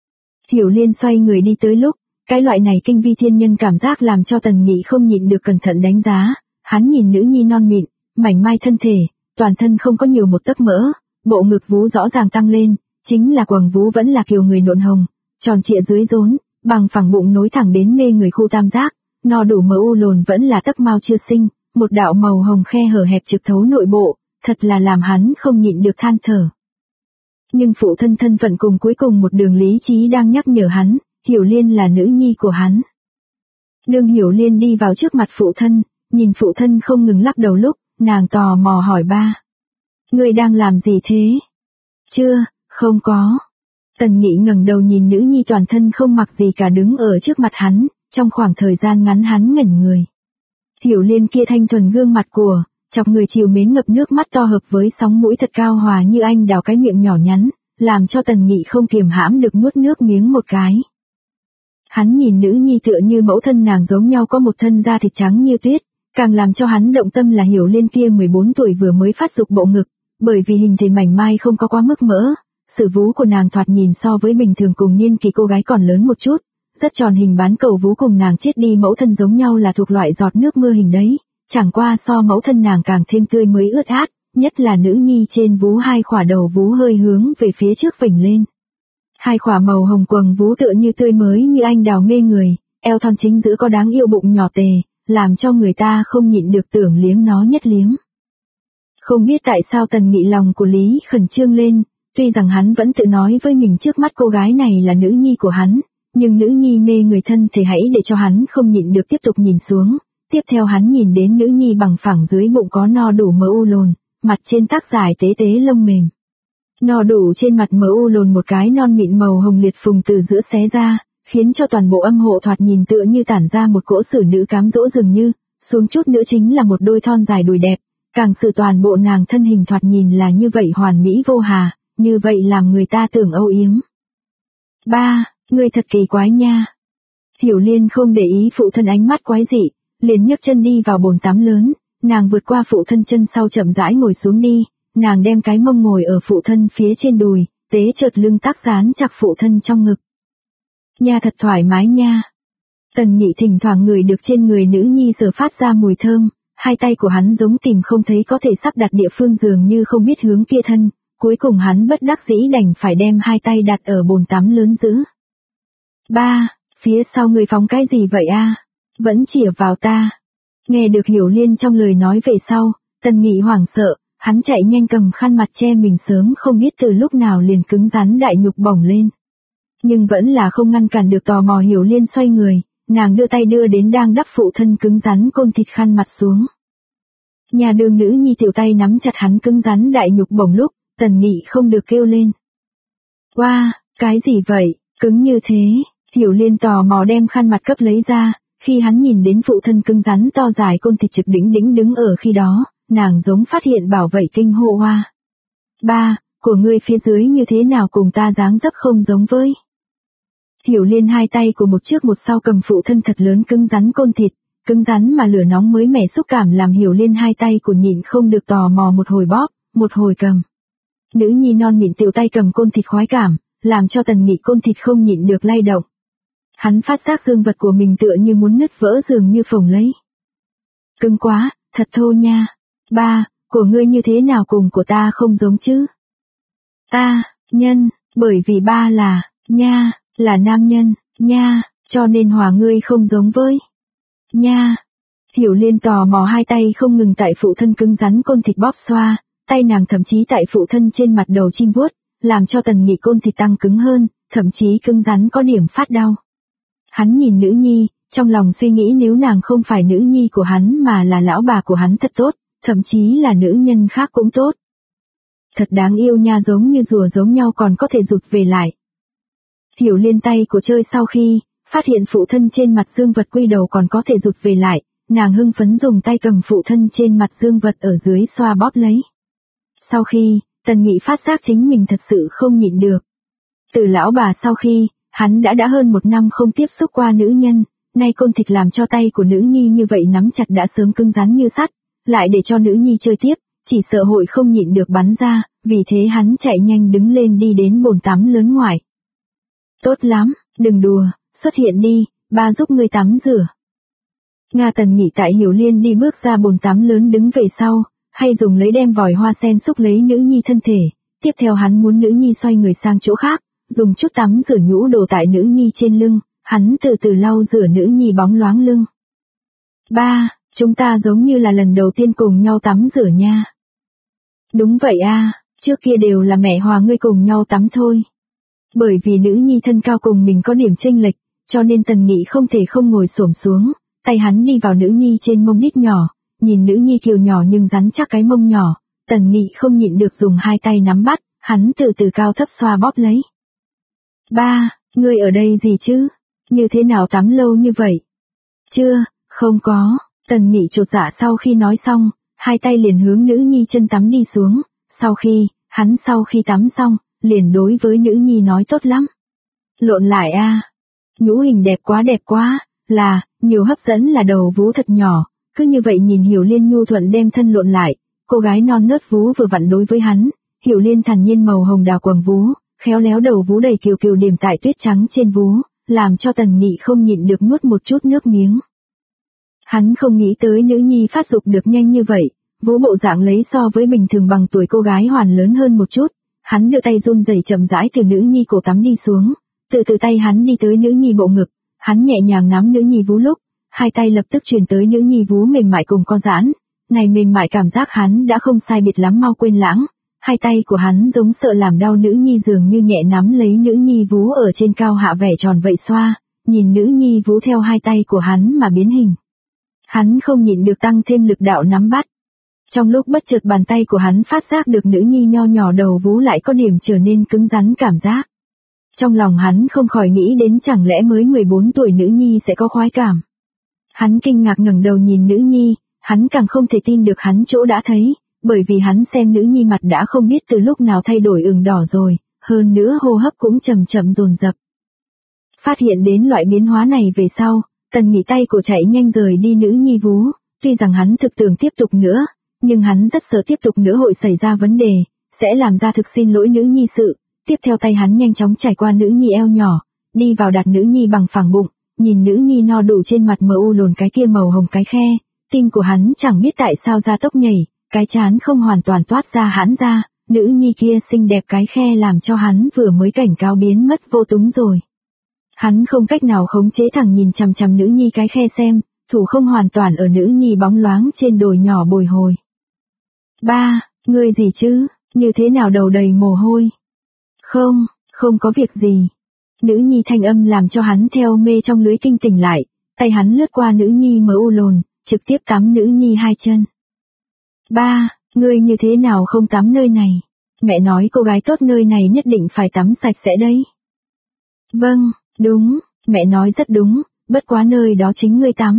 Hiểu Liên xoay người đi tới lúc, cái loại này kinh vi thiên nhân cảm giác làm cho Tần Nghị không nhịn được cẩn thận đánh giá, hắn nhìn nữ nhi non mịn, mảnh mai thân thể, toàn thân không có nhiều một tấc mỡ, bộ ngực vú rõ ràng tăng lên, chính là quầng vú vẫn là kiều người nộn hồng, tròn trịa dưới rốn, bằng phẳng bụng nối thẳng đến mê người khu tam giác, no đủ mỡ u lồn vẫn là tấc mao chưa sinh, một đạo màu hồng khe hở hẹp trực thấu nội bộ, thật là làm hắn không nhịn được than thở. Nhưng phụ thân thân phận cùng cuối cùng một đường lý trí đang nhắc nhở hắn, Hiểu Liên là nữ nhi của hắn. Đương Hiểu Liên đi vào trước mặt phụ thân, nhìn phụ thân không ngừng lắc đầu lúc, nàng tò mò hỏi ba. Ngươi đang làm gì thế? Chưa, không có. Tần Nghị ngẩng đầu nhìn nữ nhi toàn thân không mặc gì cả đứng ở trước mặt hắn, trong khoảng thời gian ngắn hắn ngẩn người. Hiểu Liên kia thanh thuần gương mặt của, chọc người chiều mến ngập nước mắt to hợp với sóng mũi thật cao hòa như anh đào cái miệng nhỏ nhắn, làm cho Tần Nghị không kiềm hãm được nuốt nước miếng một cái. Hắn nhìn nữ nhi tựa như mẫu thân nàng giống nhau có một thân da thịt trắng như tuyết, càng làm cho hắn động tâm là Hiểu Liên kia 14 tuổi vừa mới phát dục bộ ngực, bởi vì hình thể mảnh mai không có quá mức mỡ, sự vú của nàng thoạt nhìn so với bình thường cùng niên kỳ cô gái còn lớn một chút, rất tròn hình bán cầu vú cùng nàng chết đi mẫu thân giống nhau là thuộc loại giọt nước mưa hình đấy, chẳng qua so mẫu thân nàng càng thêm tươi mới ướt át, nhất là nữ nhi trên vú hai khỏa đầu vú hơi hướng về phía trước vểnh lên. Hai khỏa màu hồng quầng vú tựa như tươi mới như anh đào mê người, eo thon chính giữa có đáng yêu bụng nhỏ tề, làm cho người ta không nhịn được tưởng liếm nó nhất liếm. Không biết tại sao Tần Nghị lòng của Lý khẩn trương lên, tuy rằng hắn vẫn tự nói với mình trước mắt cô gái này là nữ nhi của hắn, nhưng nữ nhi mê người thân thì hãy để cho hắn không nhịn được tiếp tục nhìn xuống. Tiếp theo hắn nhìn đến nữ nhi bằng phẳng dưới bụng có no đủ mỡ u lồn, mặt trên tác dài tế tế lông mềm. No đủ trên mặt mỡ u lồn một cái non mịn màu hồng liệt phùng từ giữa xé ra, khiến cho toàn bộ âm hộ thoạt nhìn tựa như tản ra một cỗ xử nữ cám dỗ dường như, xuống chút nữa chính là một đôi thon dài đùi đẹp, càng sự toàn bộ nàng thân hình thoạt nhìn là như vậy hoàn mỹ vô hà, như vậy làm người ta tưởng âu yếm. Ba, ngươi thật kỳ quái nha. Hiểu Liên không để ý phụ thân ánh mắt quái dị, liền nhấc chân đi vào bồn tắm lớn, nàng vượt qua phụ thân chân sau chậm rãi ngồi xuống đi, nàng đem cái mông ngồi ở phụ thân phía trên đùi, tế chợt lưng tác dán chặt phụ thân trong ngực. Nha thật thoải mái nha. Tần Nghị thỉnh thoảng ngửi được trên người nữ nhi sở phát ra mùi thơm, hai tay của hắn giống tìm không thấy có thể sắp đặt địa phương dường như không biết hướng kia thân, cuối cùng hắn bất đắc dĩ đành phải đem hai tay đặt ở bồn tắm lớn giữ. Ba, phía sau người phóng cái gì vậy a? Vẫn chĩa vào ta. Nghe được Hiểu Liên trong lời nói về sau, Tần Nghị hoảng sợ, hắn chạy nhanh cầm khăn mặt che mình sớm không biết từ lúc nào liền cứng rắn đại nhục bổng lên. Nhưng vẫn là không ngăn cản được tò mò Hiểu Liên xoay người, nàng đưa tay đưa đến đang đắp phụ thân cứng rắn côn thịt khăn mặt xuống. Nhà đường nữ nhi tiểu tay nắm chặt hắn cứng rắn đại nhục bổng lúc, Tần Nghị không được kêu lên. Wow, cái gì vậy, cứng như thế, Hiểu Liên tò mò đem khăn mặt cấp lấy ra, khi hắn nhìn đến phụ thân cứng rắn to dài côn thịt trực đỉnh đỉnh đứng ở khi đó, nàng giống phát hiện bảo vậy kinh hô hoa. Ba, của ngươi phía dưới như thế nào cùng ta dáng dấp không giống với. Hiểu Liên hai tay của một trước một sau cầm phụ thân thật lớn cứng rắn côn thịt, cứng rắn mà lửa nóng mới mẻ xúc cảm làm Hiểu Liên hai tay của nhịn không được tò mò một hồi bóp, một hồi cầm. Nữ nhi non mịn tiểu tay cầm côn thịt khoái cảm, làm cho Tần Nghị côn thịt không nhịn được lay động. Hắn phát giác dương vật của mình tựa như muốn nứt vỡ dường như phồng lấy. Cứng quá, thật thô nha. Ba, của ngươi như thế nào cùng của ta không giống chứ? Nhân, bởi vì ba là, nha, là nam nhân, nha, cho nên hòa ngươi không giống với. Nha. Hiểu Liên tò mò hai tay không ngừng tại phụ thân cứng rắn côn thịt bóp xoa, tay nàng thậm chí tại phụ thân trên mặt đầu chim vuốt, làm cho Tần Nghị côn thịt tăng cứng hơn, thậm chí cứng rắn có điểm phát đau. Hắn nhìn nữ nhi, trong lòng suy nghĩ nếu nàng không phải nữ nhi của hắn mà là lão bà của hắn thật tốt, thậm chí là nữ nhân khác cũng tốt. Thật đáng yêu nha, giống như rùa giống nhau còn có thể rụt về lại. Hiểu Liên tay của chơi sau khi, phát hiện phụ thân trên mặt dương vật quy đầu còn có thể rụt về lại, nàng hưng phấn dùng tay cầm phụ thân trên mặt dương vật ở dưới xoa bóp lấy. Sau khi, Tần Nghị phát giác chính mình thật sự không nhịn được. Từ lão bà sau khi, hắn đã hơn 1 năm không tiếp xúc qua nữ nhân, nay côn thịt làm cho tay của nữ nhi như vậy nắm chặt đã sớm cứng rắn như sắt, lại để cho nữ nhi chơi tiếp, chỉ sợ hội không nhịn được bắn ra, vì thế hắn chạy nhanh đứng lên đi đến bồn tắm lớn ngoài. Tốt lắm, đừng đùa, xuất hiện đi, ba giúp ngươi tắm rửa. Nga Tần Nghị tại Hiểu Liên đi bước ra bồn tắm lớn đứng về sau, hay dùng lấy đem vòi hoa sen xúc lấy nữ nhi thân thể, tiếp theo hắn muốn nữ nhi xoay người sang chỗ khác, dùng chút tắm rửa nhũ đổ tại nữ nhi trên lưng, hắn từ từ lau rửa nữ nhi bóng loáng lưng. Ba, chúng ta giống như là lần đầu tiên cùng nhau tắm rửa nha. Đúng vậy a, trước kia đều là mẹ Hòa ngươi cùng nhau tắm thôi. Bởi vì nữ nhi thân cao cùng mình có điểm chênh lệch, cho nên Tần Nghị không thể không ngồi xổm xuống, tay hắn đi vào nữ nhi trên mông đít nhỏ, nhìn nữ nhi kiều nhỏ nhưng rắn chắc cái mông nhỏ, Tần Nghị không nhịn được dùng hai tay nắm bắt, hắn từ từ cao thấp xoa bóp lấy. Ba, ngươi ở đây gì chứ? Như thế nào tắm lâu như vậy? Chưa, không có, Tần Nghị chột dạ sau khi nói xong, hai tay liền hướng nữ nhi chân tắm đi xuống, sau khi tắm xong, liền đối với nữ nhi nói tốt lắm. Lộn lại a, nhũ hình đẹp quá, là, nhiều hấp dẫn là đầu vú thật nhỏ, cứ như vậy nhìn Hiểu Liên nhu thuận đem thân lộn lại, cô gái non nớt vú vừa vặn đối với hắn, Hiểu Liên thản nhiên màu hồng đào quầng vú, khéo léo đầu vú đầy kiều kiều điểm tại tuyết trắng trên vú, làm cho Tần Nghị không nhịn được nuốt một chút nước miếng. Hắn không nghĩ tới nữ nhi phát dục được nhanh như vậy, vú bộ dạng lấy so với bình thường bằng tuổi cô gái hoàn lớn hơn một chút, hắn đưa tay run rẩy chậm rãi từ nữ nhi cổ tắm đi xuống, từ tay hắn đi tới nữ nhi bộ ngực, hắn nhẹ nhàng nắm nữ nhi vú lúc, hai tay lập tức truyền tới nữ nhi vú mềm mại cùng co giãn, này mềm mại cảm giác hắn đã không sai biệt lắm mau quên lãng, hai tay của hắn giống sợ làm đau nữ nhi dường như nhẹ nắm lấy nữ nhi vú ở trên cao hạ vẻ tròn vậy xoa, nhìn nữ nhi vú theo hai tay của hắn mà biến hình. Hắn không nhịn được tăng thêm lực đạo nắm bắt. Trong lúc bất chợt bàn tay của hắn phát giác được nữ nhi nho nhỏ đầu vú lại có điểm trở nên cứng rắn cảm giác. Trong lòng hắn không khỏi nghĩ đến chẳng lẽ mới 14 tuổi nữ nhi sẽ có khoái cảm. Hắn kinh ngạc ngẩng đầu nhìn nữ nhi, hắn càng không thể tin được hắn chỗ đã thấy, bởi vì hắn xem nữ nhi mặt đã không biết từ lúc nào thay đổi ửng đỏ rồi, hơn nữa hô hấp cũng chậm chậm dồn dập. Phát hiện đến loại biến hóa này về sau, Tần Nghị tay cổ chạy nhanh rời đi nữ nhi vú, tuy rằng hắn thực tưởng tiếp tục nữa, nhưng hắn rất sợ tiếp tục nữa hội xảy ra vấn đề, sẽ làm ra thực xin lỗi nữ nhi sự. Tiếp theo tay hắn nhanh chóng trải qua nữ nhi eo nhỏ, đi vào đặt nữ nhi bằng phẳng bụng, nhìn nữ nhi no đủ trên mặt mờ u lồn cái kia màu hồng cái khe, tim của hắn chẳng biết tại sao ra tốc nhảy, cái trán không hoàn toàn toát ra hãn ra, nữ nhi kia xinh đẹp cái khe làm cho hắn vừa mới cảnh cáo biến mất vô túng rồi. Hắn không cách nào khống chế thẳng nhìn chằm chằm nữ nhi cái khe xem, thủ không hoàn toàn ở nữ nhi bóng loáng trên đồi nhỏ bồi hồi. Ba, ngươi gì chứ, như thế nào đầu đầy mồ hôi? Không có việc gì. Nữ nhi thanh âm làm cho hắn theo mê trong lưới kinh tỉnh lại, tay hắn lướt qua nữ nhi mờ u lồn, trực tiếp tắm nữ nhi hai chân. Ba, ngươi như thế nào không tắm nơi này? Mẹ nói cô gái tốt nơi này nhất định phải tắm sạch sẽ đấy. Vâng, đúng, mẹ nói rất đúng, bất quá nơi đó chính ngươi tắm.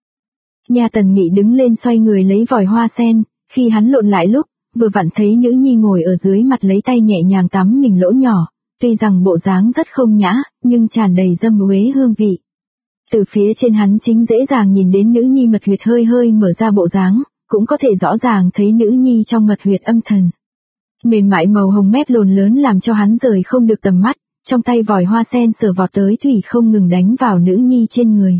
Nhà Tần Nghị đứng lên xoay người lấy vòi hoa sen, khi hắn lộn lại lúc, vừa vặn thấy nữ nhi ngồi ở dưới mặt lấy tay nhẹ nhàng tắm mình lỗ nhỏ, tuy rằng bộ dáng rất không nhã, nhưng tràn đầy dâm uế hương vị. Từ phía trên hắn chính dễ dàng nhìn đến nữ nhi mật huyệt hơi hơi mở ra bộ dáng, cũng có thể rõ ràng thấy nữ nhi trong mật huyệt âm thần. Mềm mại màu hồng mép lồn lớn làm cho hắn rời không được tầm mắt, trong tay vòi hoa sen sờ vọt tới thủy không ngừng đánh vào nữ nhi trên người.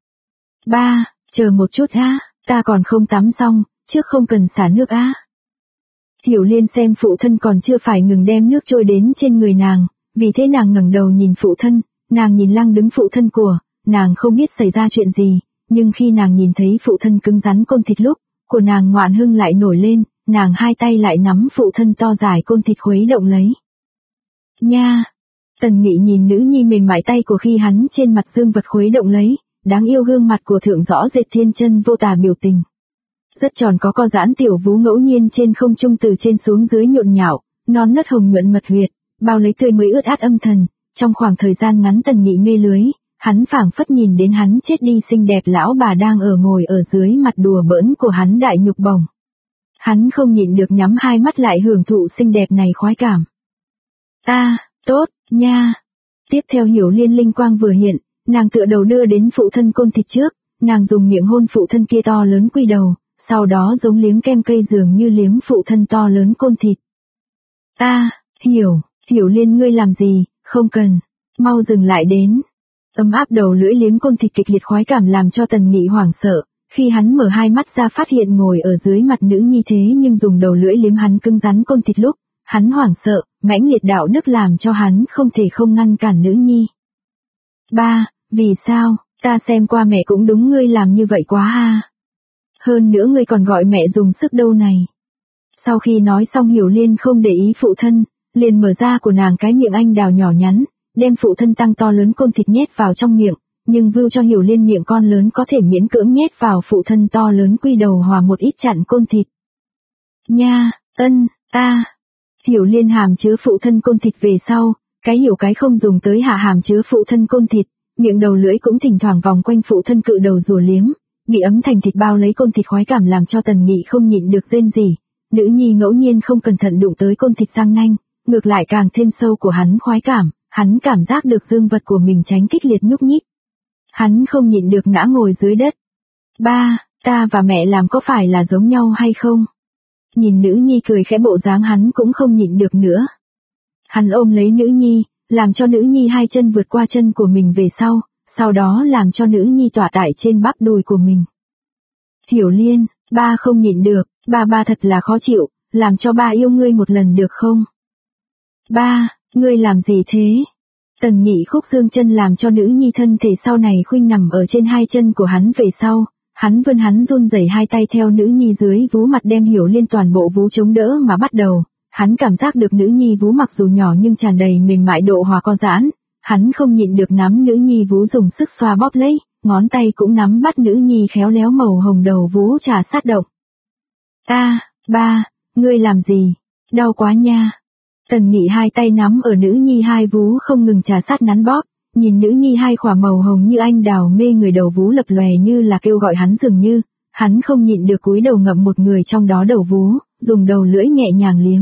Ba, chờ một chút á, ta còn không tắm xong, trước không cần xả nước á. Hiểu Liên xem phụ thân còn chưa phải ngừng đem nước trôi đến trên người nàng, vì thế nàng ngẩng đầu nhìn phụ thân, nàng nhìn lăng đứng phụ thân của, nàng không biết xảy ra chuyện gì, nhưng khi nàng nhìn thấy phụ thân cứng rắn côn thịt lúc, của nàng ngoạn hưng lại nổi lên, nàng hai tay lại nắm phụ thân to dài côn thịt khuấy động lấy. Nha! Tần Nghị nhìn nữ nhi mềm mại tay của khi hắn trên mặt dương vật khuấy động lấy, đáng yêu gương mặt của thượng rõ rệt thiên chân vô tà biểu tình. Rất tròn có co giãn tiểu vú ngẫu nhiên trên không trung từ trên xuống dưới nhộn nhạo, non nớt hồng nhuận mật huyệt, bao lấy tươi mới ướt át âm thần, trong khoảng thời gian ngắn Tần Nghị mê lưới, hắn phảng phất nhìn đến hắn chết đi xinh đẹp lão bà đang ngồi ở dưới mặt đùa bỡn của hắn đại nhục bổng. Hắn không nhịn được nhắm hai mắt lại hưởng thụ xinh đẹp này khoái cảm. Tốt, nha. Tiếp theo Hiểu Liên linh quang vừa hiện, nàng tựa đầu đưa đến phụ thân côn thịt trước, nàng dùng miệng hôn phụ thân kia to lớn quy đầu, sau đó giống liếm kem cây dường như liếm phụ thân to lớn côn thịt. Hiểu Liên ngươi làm gì, không cần. mau dừng lại đến. Ấm áp đầu lưỡi liếm côn thịt kịch liệt khoái cảm làm cho Tần Nghị hoảng sợ, khi hắn mở hai mắt ra phát hiện ngồi ở dưới mặt nữ nhi thế nhưng dùng đầu lưỡi liếm hắn cứng rắn côn thịt lúc, hắn hoảng sợ, mãnh liệt đạo đức làm cho hắn không thể không ngăn cản nữ nhi. Ba, vì sao, ta xem qua mẹ cũng đúng ngươi làm như vậy quá ha. Hơn nữa ngươi còn gọi mẹ dùng sức đâu này. Sau khi nói xong Hiểu Liên không để ý phụ thân, liền mở ra của nàng cái miệng anh đào nhỏ nhắn, đem phụ thân tăng to lớn côn thịt nhét vào trong miệng, nhưng vưu cho Hiểu Liên miệng con lớn có thể miễn cưỡng nhét vào phụ thân to lớn quy đầu hòa một ít chặn côn thịt. Nha, Hiểu Liên hàm chứa phụ thân côn thịt về sau, cái hiểu cái không dùng tới hạ hàm chứa phụ thân côn thịt, miệng đầu lưỡi cũng thỉnh thoảng vòng quanh phụ thân cự đầu rùa liếm, bị ấm thành thịt bao lấy côn thịt khoái cảm làm cho Tần Nghị không nhịn được rên rỉ. Nữ nhi ngẫu nhiên không cẩn thận đụng tới côn thịt răng nanh, ngược lại càng thêm sâu của hắn khoái cảm, hắn cảm giác được dương vật của mình tránh kích liệt nhúc nhích. Hắn không nhịn được ngã ngồi dưới đất. Ba, ta và mẹ làm có phải là giống nhau hay không? Nhìn nữ nhi cười khẽ bộ dáng hắn cũng không nhịn được nữa. Hắn ôm lấy nữ nhi, làm cho nữ nhi hai chân vượt qua chân của mình về sau đó làm cho nữ nhi tỏa tải trên bắp đùi của mình. Hiểu Liên, ba không nhịn được, ba thật là khó chịu, làm cho ba yêu ngươi một lần được không? Ba, ngươi làm gì thế? Tần Nghị khúc xương chân làm cho nữ nhi thân thể sau này khuynh nằm ở trên hai chân của hắn về sau, hắn run rẩy hai tay theo nữ nhi dưới vú mặt đem Hiểu Liên toàn bộ vú chống đỡ mà bắt đầu, hắn cảm giác được nữ nhi vú mặc dù nhỏ nhưng tràn đầy mềm mại độ hòa co giãn, hắn không nhịn được nắm nữ nhi vú dùng sức xoa bóp lấy, ngón tay cũng nắm bắt nữ nhi khéo léo màu hồng đầu vú trà sát động. Ba, ngươi làm gì? Đau quá nha. Tần Nghị hai tay nắm ở nữ nhi hai vú không ngừng trà sát nắn bóp, nhìn nữ nhi hai khỏa màu hồng như anh đào mê người đầu vú lập lòe như là kêu gọi hắn dường như, hắn không nhịn được cúi đầu ngậm một người trong đó đầu vú, dùng đầu lưỡi nhẹ nhàng liếm.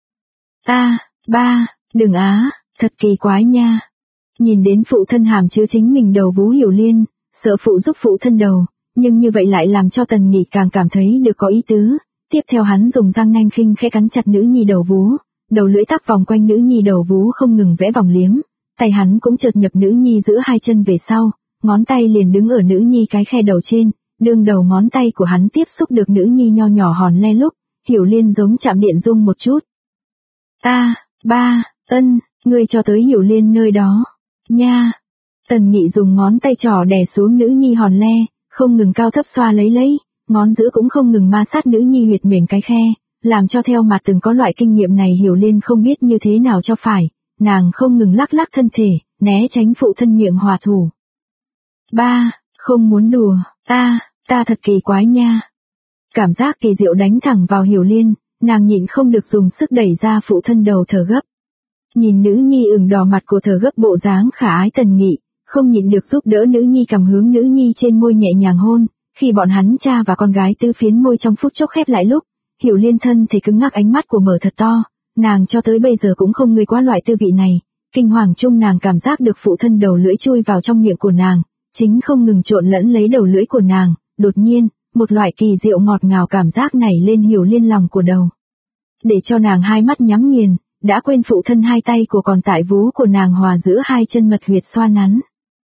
Ba, đừng á, thật kỳ quái nha. Nhìn đến phụ thân hàm chứa chính mình đầu vú Hiểu Liên, sợ phụ giúp phụ thân đầu, nhưng như vậy lại làm cho Tần Nghị càng cảm thấy được có ý tứ. Tiếp theo hắn dùng răng nanh khinh khẽ cắn chặt nữ nhi đầu vú, đầu lưỡi tắc vòng quanh nữ nhi đầu vú không ngừng vẽ vòng liếm, tay hắn cũng chợt nhập nữ nhi giữa hai chân về sau, ngón tay liền đứng ở nữ nhi cái khe đầu trên, đương đầu ngón tay của hắn tiếp xúc được nữ nhi nho nhỏ hòn le lúc, Hiểu Liên giống chạm điện rung một chút. Ba, ngươi cho tới Hiểu Liên nơi đó, nha. Tần Nghị dùng ngón tay trỏ đè xuống nữ nhi hòn le, không ngừng cao thấp xoa lấy, ngón giữa cũng không ngừng ma sát nữ nhi huyệt mềm cái khe, làm cho theo mặt từng có loại kinh nghiệm này Hiểu Liên không biết như thế nào cho phải, nàng không ngừng lắc thân thể, né tránh phụ thân miệng hòa thủ. Ba, không muốn đùa, ta thật kỳ quái nha. Cảm giác kỳ diệu đánh thẳng vào Hiểu Liên, nàng nhịn không được dùng sức đẩy ra phụ thân đầu thở gấp. Nhìn nữ nhi ửng đỏ mặt của thở gấp bộ dáng khả ái Tần Nghị, không nhịn được giúp đỡ nữ nhi cầm hướng nữ nhi trên môi nhẹ nhàng hôn, khi bọn hắn cha và con gái tư phiến môi trong phút chốc khép lại lúc, Hiểu Liên thân thể cứng ngắc ánh mắt của mở thật to, nàng cho tới bây giờ cũng không ngửi qua loại tư vị này, kinh hoàng chung nàng cảm giác được phụ thân đầu lưỡi chui vào trong miệng của nàng, chính không ngừng trộn lẫn lấy đầu lưỡi của nàng, đột nhiên, một loại kỳ diệu ngọt ngào cảm giác nảy lên Hiểu Liên lòng của đầu. Để cho nàng hai mắt nhắm nghiền, đã quên phụ thân hai tay của còn tại vú của nàng hòa giữa hai chân mật huyệt xoa nắn.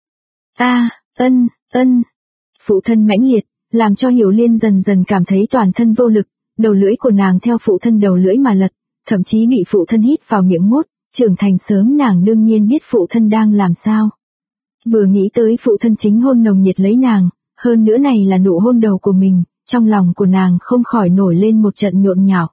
Phụ thân mãnh liệt, làm cho Hiểu Liên dần dần cảm thấy toàn thân vô lực, đầu lưỡi của nàng theo phụ thân đầu lưỡi mà lật, thậm chí bị phụ thân hít vào miệng mút, trưởng thành sớm nàng đương nhiên biết phụ thân đang làm sao. Vừa nghĩ tới phụ thân chính hôn nồng nhiệt lấy nàng, hơn nữa này là nụ hôn đầu của mình, trong lòng của nàng không khỏi nổi lên một trận nhộn nhạo.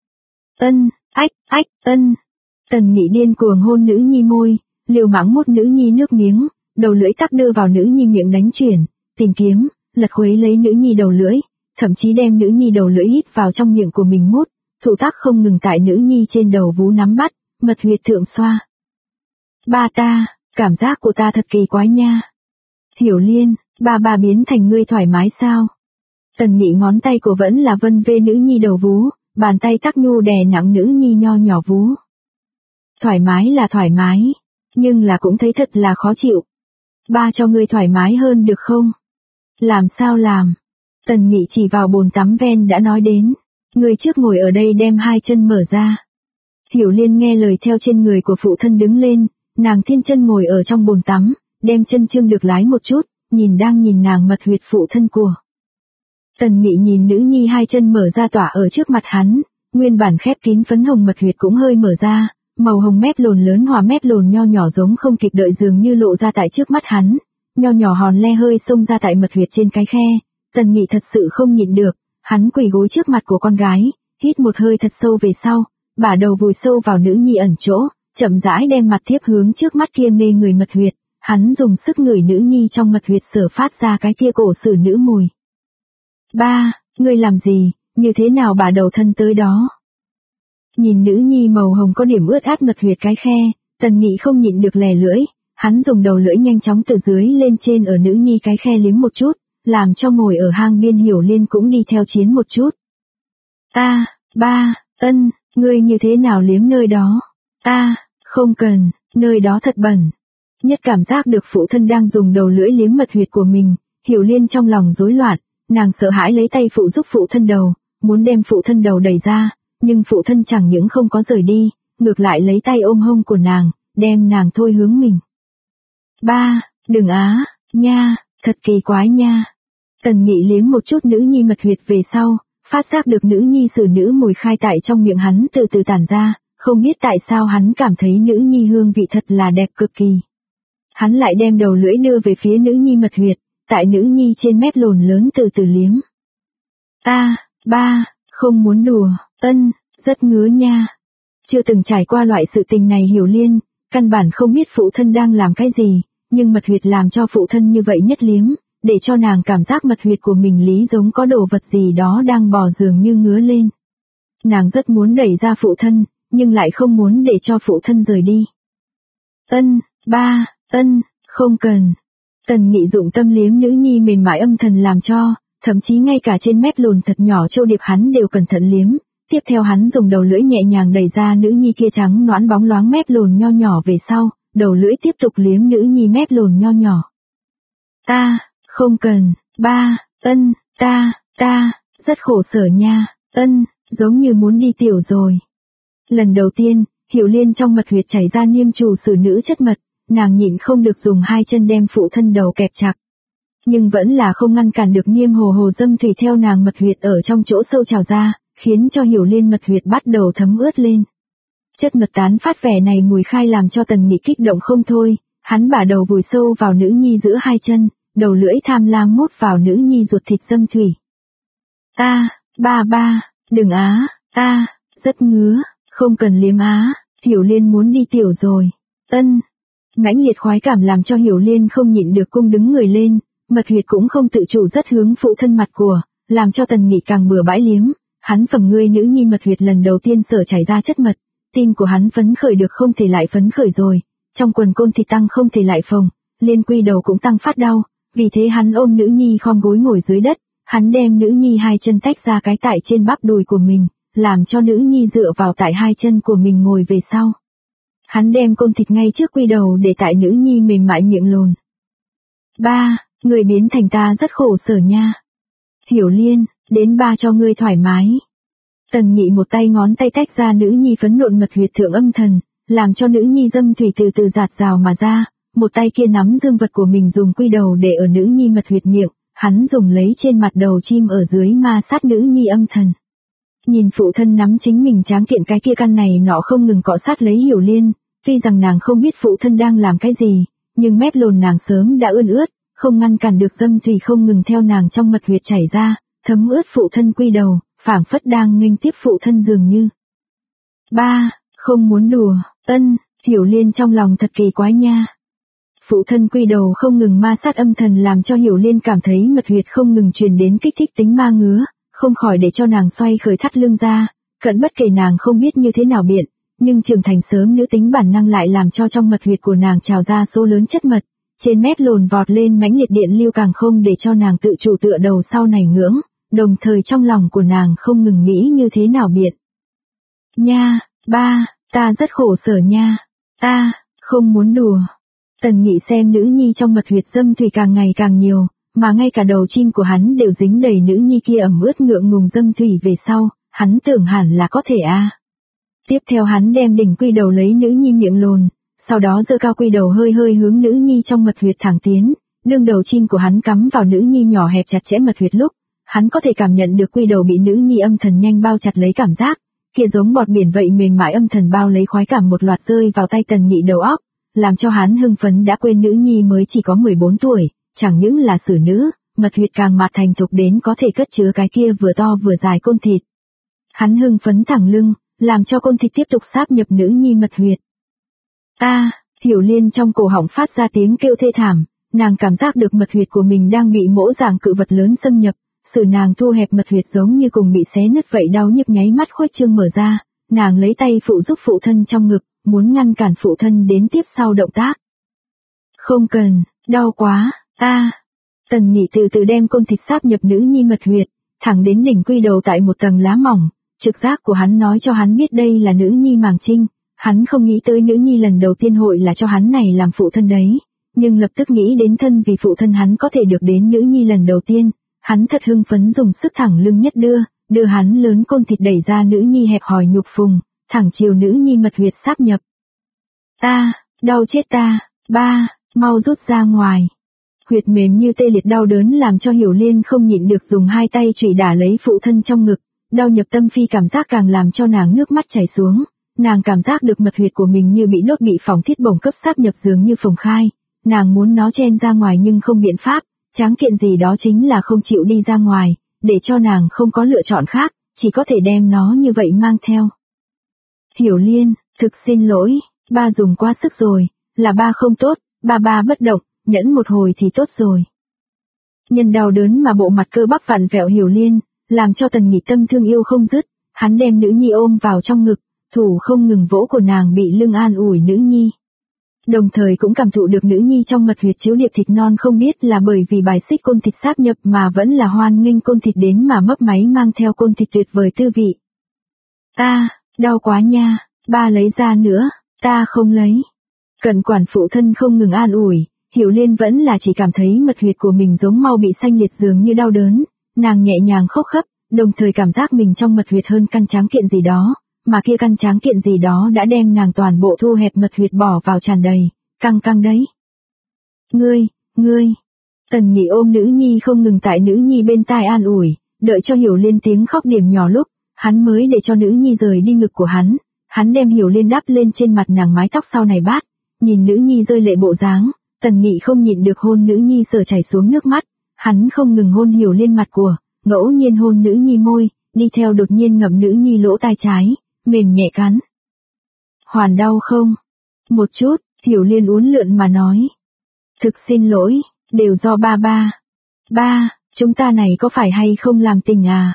Tần Nghị điên cuồng hôn nữ nhi môi, liều mạng mút nữ nhi nước miếng, đầu lưỡi tắc đưa vào nữ nhi miệng đánh chuyển, tìm kiếm, lật khuấy lấy nữ nhi đầu lưỡi, thậm chí đem nữ nhi đầu lưỡi hít vào trong miệng của mình mút, thủ tác không ngừng tại nữ nhi trên đầu vú nắm bắt, mật huyệt thượng xoa. Ba ta, cảm giác của ta thật kỳ quái nha. Hiểu Liên, ba biến thành ngươi thoải mái sao? Tần Nghị ngón tay của vẫn là vân vê nữ nhi đầu vú, bàn tay tắc nhu đè nặng nữ nhi nho nhỏ vú. Thoải mái là thoải mái, nhưng là cũng thấy thật là khó chịu. Ba cho ngươi thoải mái hơn được không? Làm sao làm? Tần Nghị chỉ vào bồn tắm ven đã nói đến, ngươi trước ngồi ở đây đem hai chân mở ra. Hiểu Liên nghe lời theo trên người của phụ thân đứng lên, Nàng thiên chân ngồi ở trong bồn tắm, đem chân trương được lái một chút, đang nhìn nàng mật huyệt phụ thân của. Tần Nghị nhìn nữ nhi hai chân mở ra tỏa ở trước mặt hắn, nguyên bản khép kín phấn hồng mật huyệt cũng hơi mở ra, màu hồng mép lồn lớn hòa mép lồn nho nhỏ giống không kịp đợi dường như lộ ra tại trước mắt hắn, nho nhỏ hòn le hơi xông ra tại mật huyệt trên cái khe. Tần Nghị thật sự không nhịn được, hắn quỳ gối trước mặt của con gái, hít một hơi thật sâu về sau, bả đầu vùi sâu vào nữ nhi ẩn chỗ, chậm rãi đem mặt tiếp hướng trước mắt kia mê người mật huyệt, hắn dùng sức ngửi nữ nhi trong mật huyệt sở phát ra cái kia cổ sử nữ mùi. Ba, ngươi làm gì, như thế nào bả đầu thân tới đó? Nhìn nữ nhi màu hồng có điểm ướt át mật huyệt cái khe, Tần Nghị không nhịn được lè lưỡi, hắn dùng đầu lưỡi nhanh chóng từ dưới lên trên ở nữ nhi cái khe liếm một chút, làm cho ngồi ở hang biên Hiểu Liên cũng đi theo chiến một chút. Ba, ngươi như thế nào liếm nơi đó? Không cần, nơi đó thật bẩn. Nhất cảm giác được phụ thân đang dùng đầu lưỡi liếm mật huyệt của mình, Hiểu Liên trong lòng rối loạn, nàng sợ hãi lấy tay phụ giúp phụ thân đầu, muốn đem phụ thân đầu đẩy ra, nhưng phụ thân chẳng những không có rời đi, ngược lại lấy tay ôm hông của nàng, đem nàng thôi hướng mình. Ba, đừng nha, thật kỳ quái nha. Tần Nghị liếm một chút nữ nhi mật huyệt về sau, phát giác được nữ nhi sử nữ mùi khai tại trong miệng hắn từ từ tản ra, không biết tại sao hắn cảm thấy nữ nhi hương vị thật là đẹp cực kỳ. Hắn lại đem đầu lưỡi đưa về phía nữ nhi mật huyệt, tại nữ nhi trên mép lồn lớn từ từ liếm. Ba, không muốn đùa, rất ngứa nha. Chưa từng trải qua loại sự tình này Hiểu Liên, căn bản không biết phụ thân đang làm cái gì, nhưng mật huyệt làm cho phụ thân như vậy nhất liếm, để cho nàng cảm giác mật huyệt của mình lý giống có đồ vật gì đó đang bò dường như ngứa lên. Nàng rất muốn đẩy ra phụ thân, nhưng lại không muốn để cho phụ thân rời đi. Ba, không cần. Tần Nghị dụng tâm liếm nữ nhi mềm mại âm thần làm cho, thậm chí ngay cả trên mép lồn thật nhỏ châu điệp hắn đều cẩn thận liếm, tiếp theo hắn dùng đầu lưỡi nhẹ nhàng đẩy ra nữ nhi kia trắng nõn bóng loáng mép lồn nho nhỏ về sau, đầu lưỡi tiếp tục liếm nữ nhi mép lồn nho nhỏ. Không cần, ba, ta, rất khổ sở nha, giống như muốn đi tiểu rồi. Lần đầu tiên, Hiểu Liên trong mật huyệt chảy ra niêm trù sử nữ chất mật, nàng nhịn không được dùng hai chân đem phụ thân đầu kẹp chặt. Nhưng vẫn là không ngăn cản được niêm hồ hồ dâm thủy theo nàng mật huyệt ở trong chỗ sâu trào ra, khiến cho Hiểu Liên mật huyệt bắt đầu thấm ướt lên. Chất mật tán phát vẻ này mùi khai làm cho Tần Nghị kích động không thôi, hắn bả đầu vùi sâu vào nữ nhi giữa hai chân, đầu lưỡi tham lam mút vào nữ nhi ruột thịt dâm thủy. Ba, đừng rất ngứa, không cần liếm Hiểu Liên muốn đi tiểu rồi. Mãnh liệt khoái cảm làm cho Hiểu Liên không nhịn được cung đứng người lên, mật huyệt cũng không tự chủ rất hướng phụ thân mặt của, làm cho Tần Nghị càng bừa bãi liếm, hắn phẩm ngươi nữ nhi mật huyệt lần đầu tiên sở chảy ra chất mật, tim của hắn phấn khởi được không thể lại phấn khởi rồi, trong quần côn thì tăng không thể lại phồng, liên quy đầu cũng tăng phát đau, vì thế hắn ôm nữ nhi khom gối ngồi dưới đất, hắn đem nữ nhi hai chân tách ra cái tại trên bắp đùi của mình, làm cho nữ nhi dựa vào tại hai chân của mình ngồi về sau. Hắn đem côn thịt ngay trước quy đầu để tại nữ nhi mềm mại miệng lồn. Ba, người biến thành ta rất khổ sở nha. Hiểu Liên, đến ba cho ngươi thoải mái. Tần Nghị một tay ngón tay tách ra nữ nhi phấn nộn mật huyệt thượng âm thần, làm cho nữ nhi dâm thủy từ từ giạt rào mà ra, một tay kia nắm dương vật của mình dùng quy đầu để ở nữ nhi mật huyệt miệng, hắn dùng lấy trên mặt đầu chim ở dưới ma sát nữ nhi âm thần. Nhìn phụ thân nắm chính mình tráng kiện cái kia căn này nọ không ngừng cọ sát lấy Hiểu Liên, tuy rằng nàng không biết phụ thân đang làm cái gì, nhưng mép lồn nàng sớm đã ươn ướt, không ngăn cản được dâm thủy không ngừng theo nàng trong mật huyệt chảy ra, thấm ướt phụ thân quy đầu, phảng phất đang nghênh tiếp phụ thân dường như. Ba, không muốn đùa, Hiểu Liên trong lòng thật kỳ quái nha. Phụ thân quy đầu không ngừng ma sát âm thần làm cho Hiểu Liên cảm thấy mật huyệt không ngừng truyền đến kích thích tính ma ngứa, không khỏi để cho nàng xoay khởi thắt lưng ra, cận bất kể nàng không biết như thế nào biện, nhưng trưởng thành sớm nữ tính bản năng lại làm cho trong mật huyệt của nàng trào ra số lớn chất mật, trên mép lồn vọt lên mãnh liệt điện lưu càng không để cho nàng tự chủ tựa đầu sau này ngưỡng, đồng thời trong lòng của nàng không ngừng nghĩ như thế nào biện. Nha, ba, ta rất khổ sở nha. Không muốn đùa. Tần Nghị xem nữ nhi trong mật huyệt dâm thủy càng ngày càng nhiều, mà ngay cả đầu chim của hắn đều dính đầy nữ nhi kia ẩm ướt ngượng ngùng dâm thủy về sau, hắn tưởng hẳn là có thể Tiếp theo hắn đem đỉnh quy đầu lấy nữ nhi miệng lồn, sau đó giơ cao quy đầu hơi hơi hướng nữ nhi trong mật huyệt thẳng tiến, đương đầu chim của hắn cắm vào nữ nhi nhỏ hẹp chặt chẽ mật huyệt lúc, hắn có thể cảm nhận được quy đầu bị nữ nhi âm thần nhanh bao chặt lấy cảm giác, kia giống bọt biển vậy mềm mại âm thần bao lấy khoái cảm một loạt rơi vào tay Tần Nghị đầu óc, làm cho hắn hưng phấn đã quên nữ nhi mới chỉ có 14 tuổi, chẳng những là xử nữ, mật huyệt càng mạt thành thục đến có thể cất chứa cái kia vừa to vừa dài côn thịt. Hắn hưng phấn thẳng lưng, làm cho côn thịt tiếp tục sáp nhập nữ nhi mật huyệt. Hiểu Liên trong cổ họng phát ra tiếng kêu thê thảm, nàng cảm giác được mật huyệt của mình đang bị mỗ dạng cự vật lớn xâm nhập, sự nàng thu hẹp mật huyệt giống như cùng bị xé nứt vậy, đau nhức nháy mắt khuếch trương mở ra, nàng lấy tay phụ giúp phụ thân trong ngực, muốn ngăn cản phụ thân đến tiếp sau động tác. Không cần, đau quá, Tần Nghị từ từ đem côn thịt sáp nhập nữ nhi mật huyệt, thẳng đến đỉnh quy đầu tại một tầng lá mỏng, trực giác của hắn nói cho hắn biết đây là nữ nhi màng trinh, hắn không nghĩ tới nữ nhi lần đầu tiên hội là cho hắn này làm phụ thân đấy, nhưng lập tức nghĩ đến thân vì phụ thân hắn có thể được đến nữ nhi lần đầu tiên, hắn thật hưng phấn dùng sức thẳng lưng nhất đưa hắn lớn côn thịt đẩy ra nữ nhi hẹp hòi nhục phùng, thẳng chiều nữ nhi mật huyệt sáp nhập. Đau chết ta, ba, mau rút ra ngoài. Huyệt mềm như tê liệt đau đớn làm cho Hiểu Liên không nhịn được dùng hai tay chụy đả lấy phụ thân trong ngực, đau nhập tâm phi cảm giác càng làm cho nàng nước mắt chảy xuống, nàng cảm giác được mật huyệt của mình như bị đốt bị phỏng thiết bổng cấp sáp nhập dường như phồng khai, nàng muốn nó chen ra ngoài nhưng không biện pháp, tráng kiện gì đó chính là không chịu đi ra ngoài, để cho nàng không có lựa chọn khác, chỉ có thể đem nó như vậy mang theo. Hiểu Liên, thực xin lỗi, ba dùng quá sức rồi, là ba không tốt, ba bất động, nhẫn một hồi thì tốt rồi. Nhân đau đớn mà bộ mặt cơ bắp vặn vẹo Hiểu Liên, làm cho Tần Nghị tâm thương yêu không dứt, hắn đem nữ nhi ôm vào trong ngực, thủ không ngừng vỗ của nàng bị lưng an ủi nữ nhi. Đồng thời cũng cảm thụ được nữ nhi trong mật huyệt chiếu điệp thịt non, không biết là bởi vì bài xích côn thịt sáp nhập mà vẫn là hoan nghênh côn thịt đến mà mấp máy mang theo côn thịt tuyệt vời tư vị. Đau quá nha, ba lấy ra nữa, ta không lấy. Cận quản phụ thân không ngừng an ủi, Hiểu Liên vẫn là chỉ cảm thấy mật huyệt của mình giống mau bị xanh liệt dường như đau đớn, nàng nhẹ nhàng khóc khắp, đồng thời cảm giác mình trong mật huyệt hơn căn tráng kiện gì đó, mà kia căn tráng kiện gì đó đã đem nàng toàn bộ thu hẹp mật huyệt bỏ vào tràn đầy, căng đấy. Ngươi, Tần Nghị ôm nữ nhi không ngừng tại nữ nhi bên tai an ủi, đợi cho Hiểu Liên tiếng khóc điểm nhỏ lúc, hắn mới để cho nữ nhi rời đi ngực của hắn đem Hiểu Liên đắp lên trên mặt nàng mái tóc sau này bát, nhìn nữ nhi rơi lệ bộ dáng, Tần Nghị không nhịn được hôn nữ nhi sờ chảy xuống nước mắt, hắn không ngừng hôn Hiểu Liên mặt của, ngẫu nhiên hôn nữ nhi môi, đi theo đột nhiên ngậm nữ nhi lỗ tai trái, mềm nhẹ cắn. Hoàn đau không? Một chút, Hiểu Liên uốn lượn mà nói. Thực xin lỗi, đều do ba. Ba, chúng ta này có phải hay không làm tình à?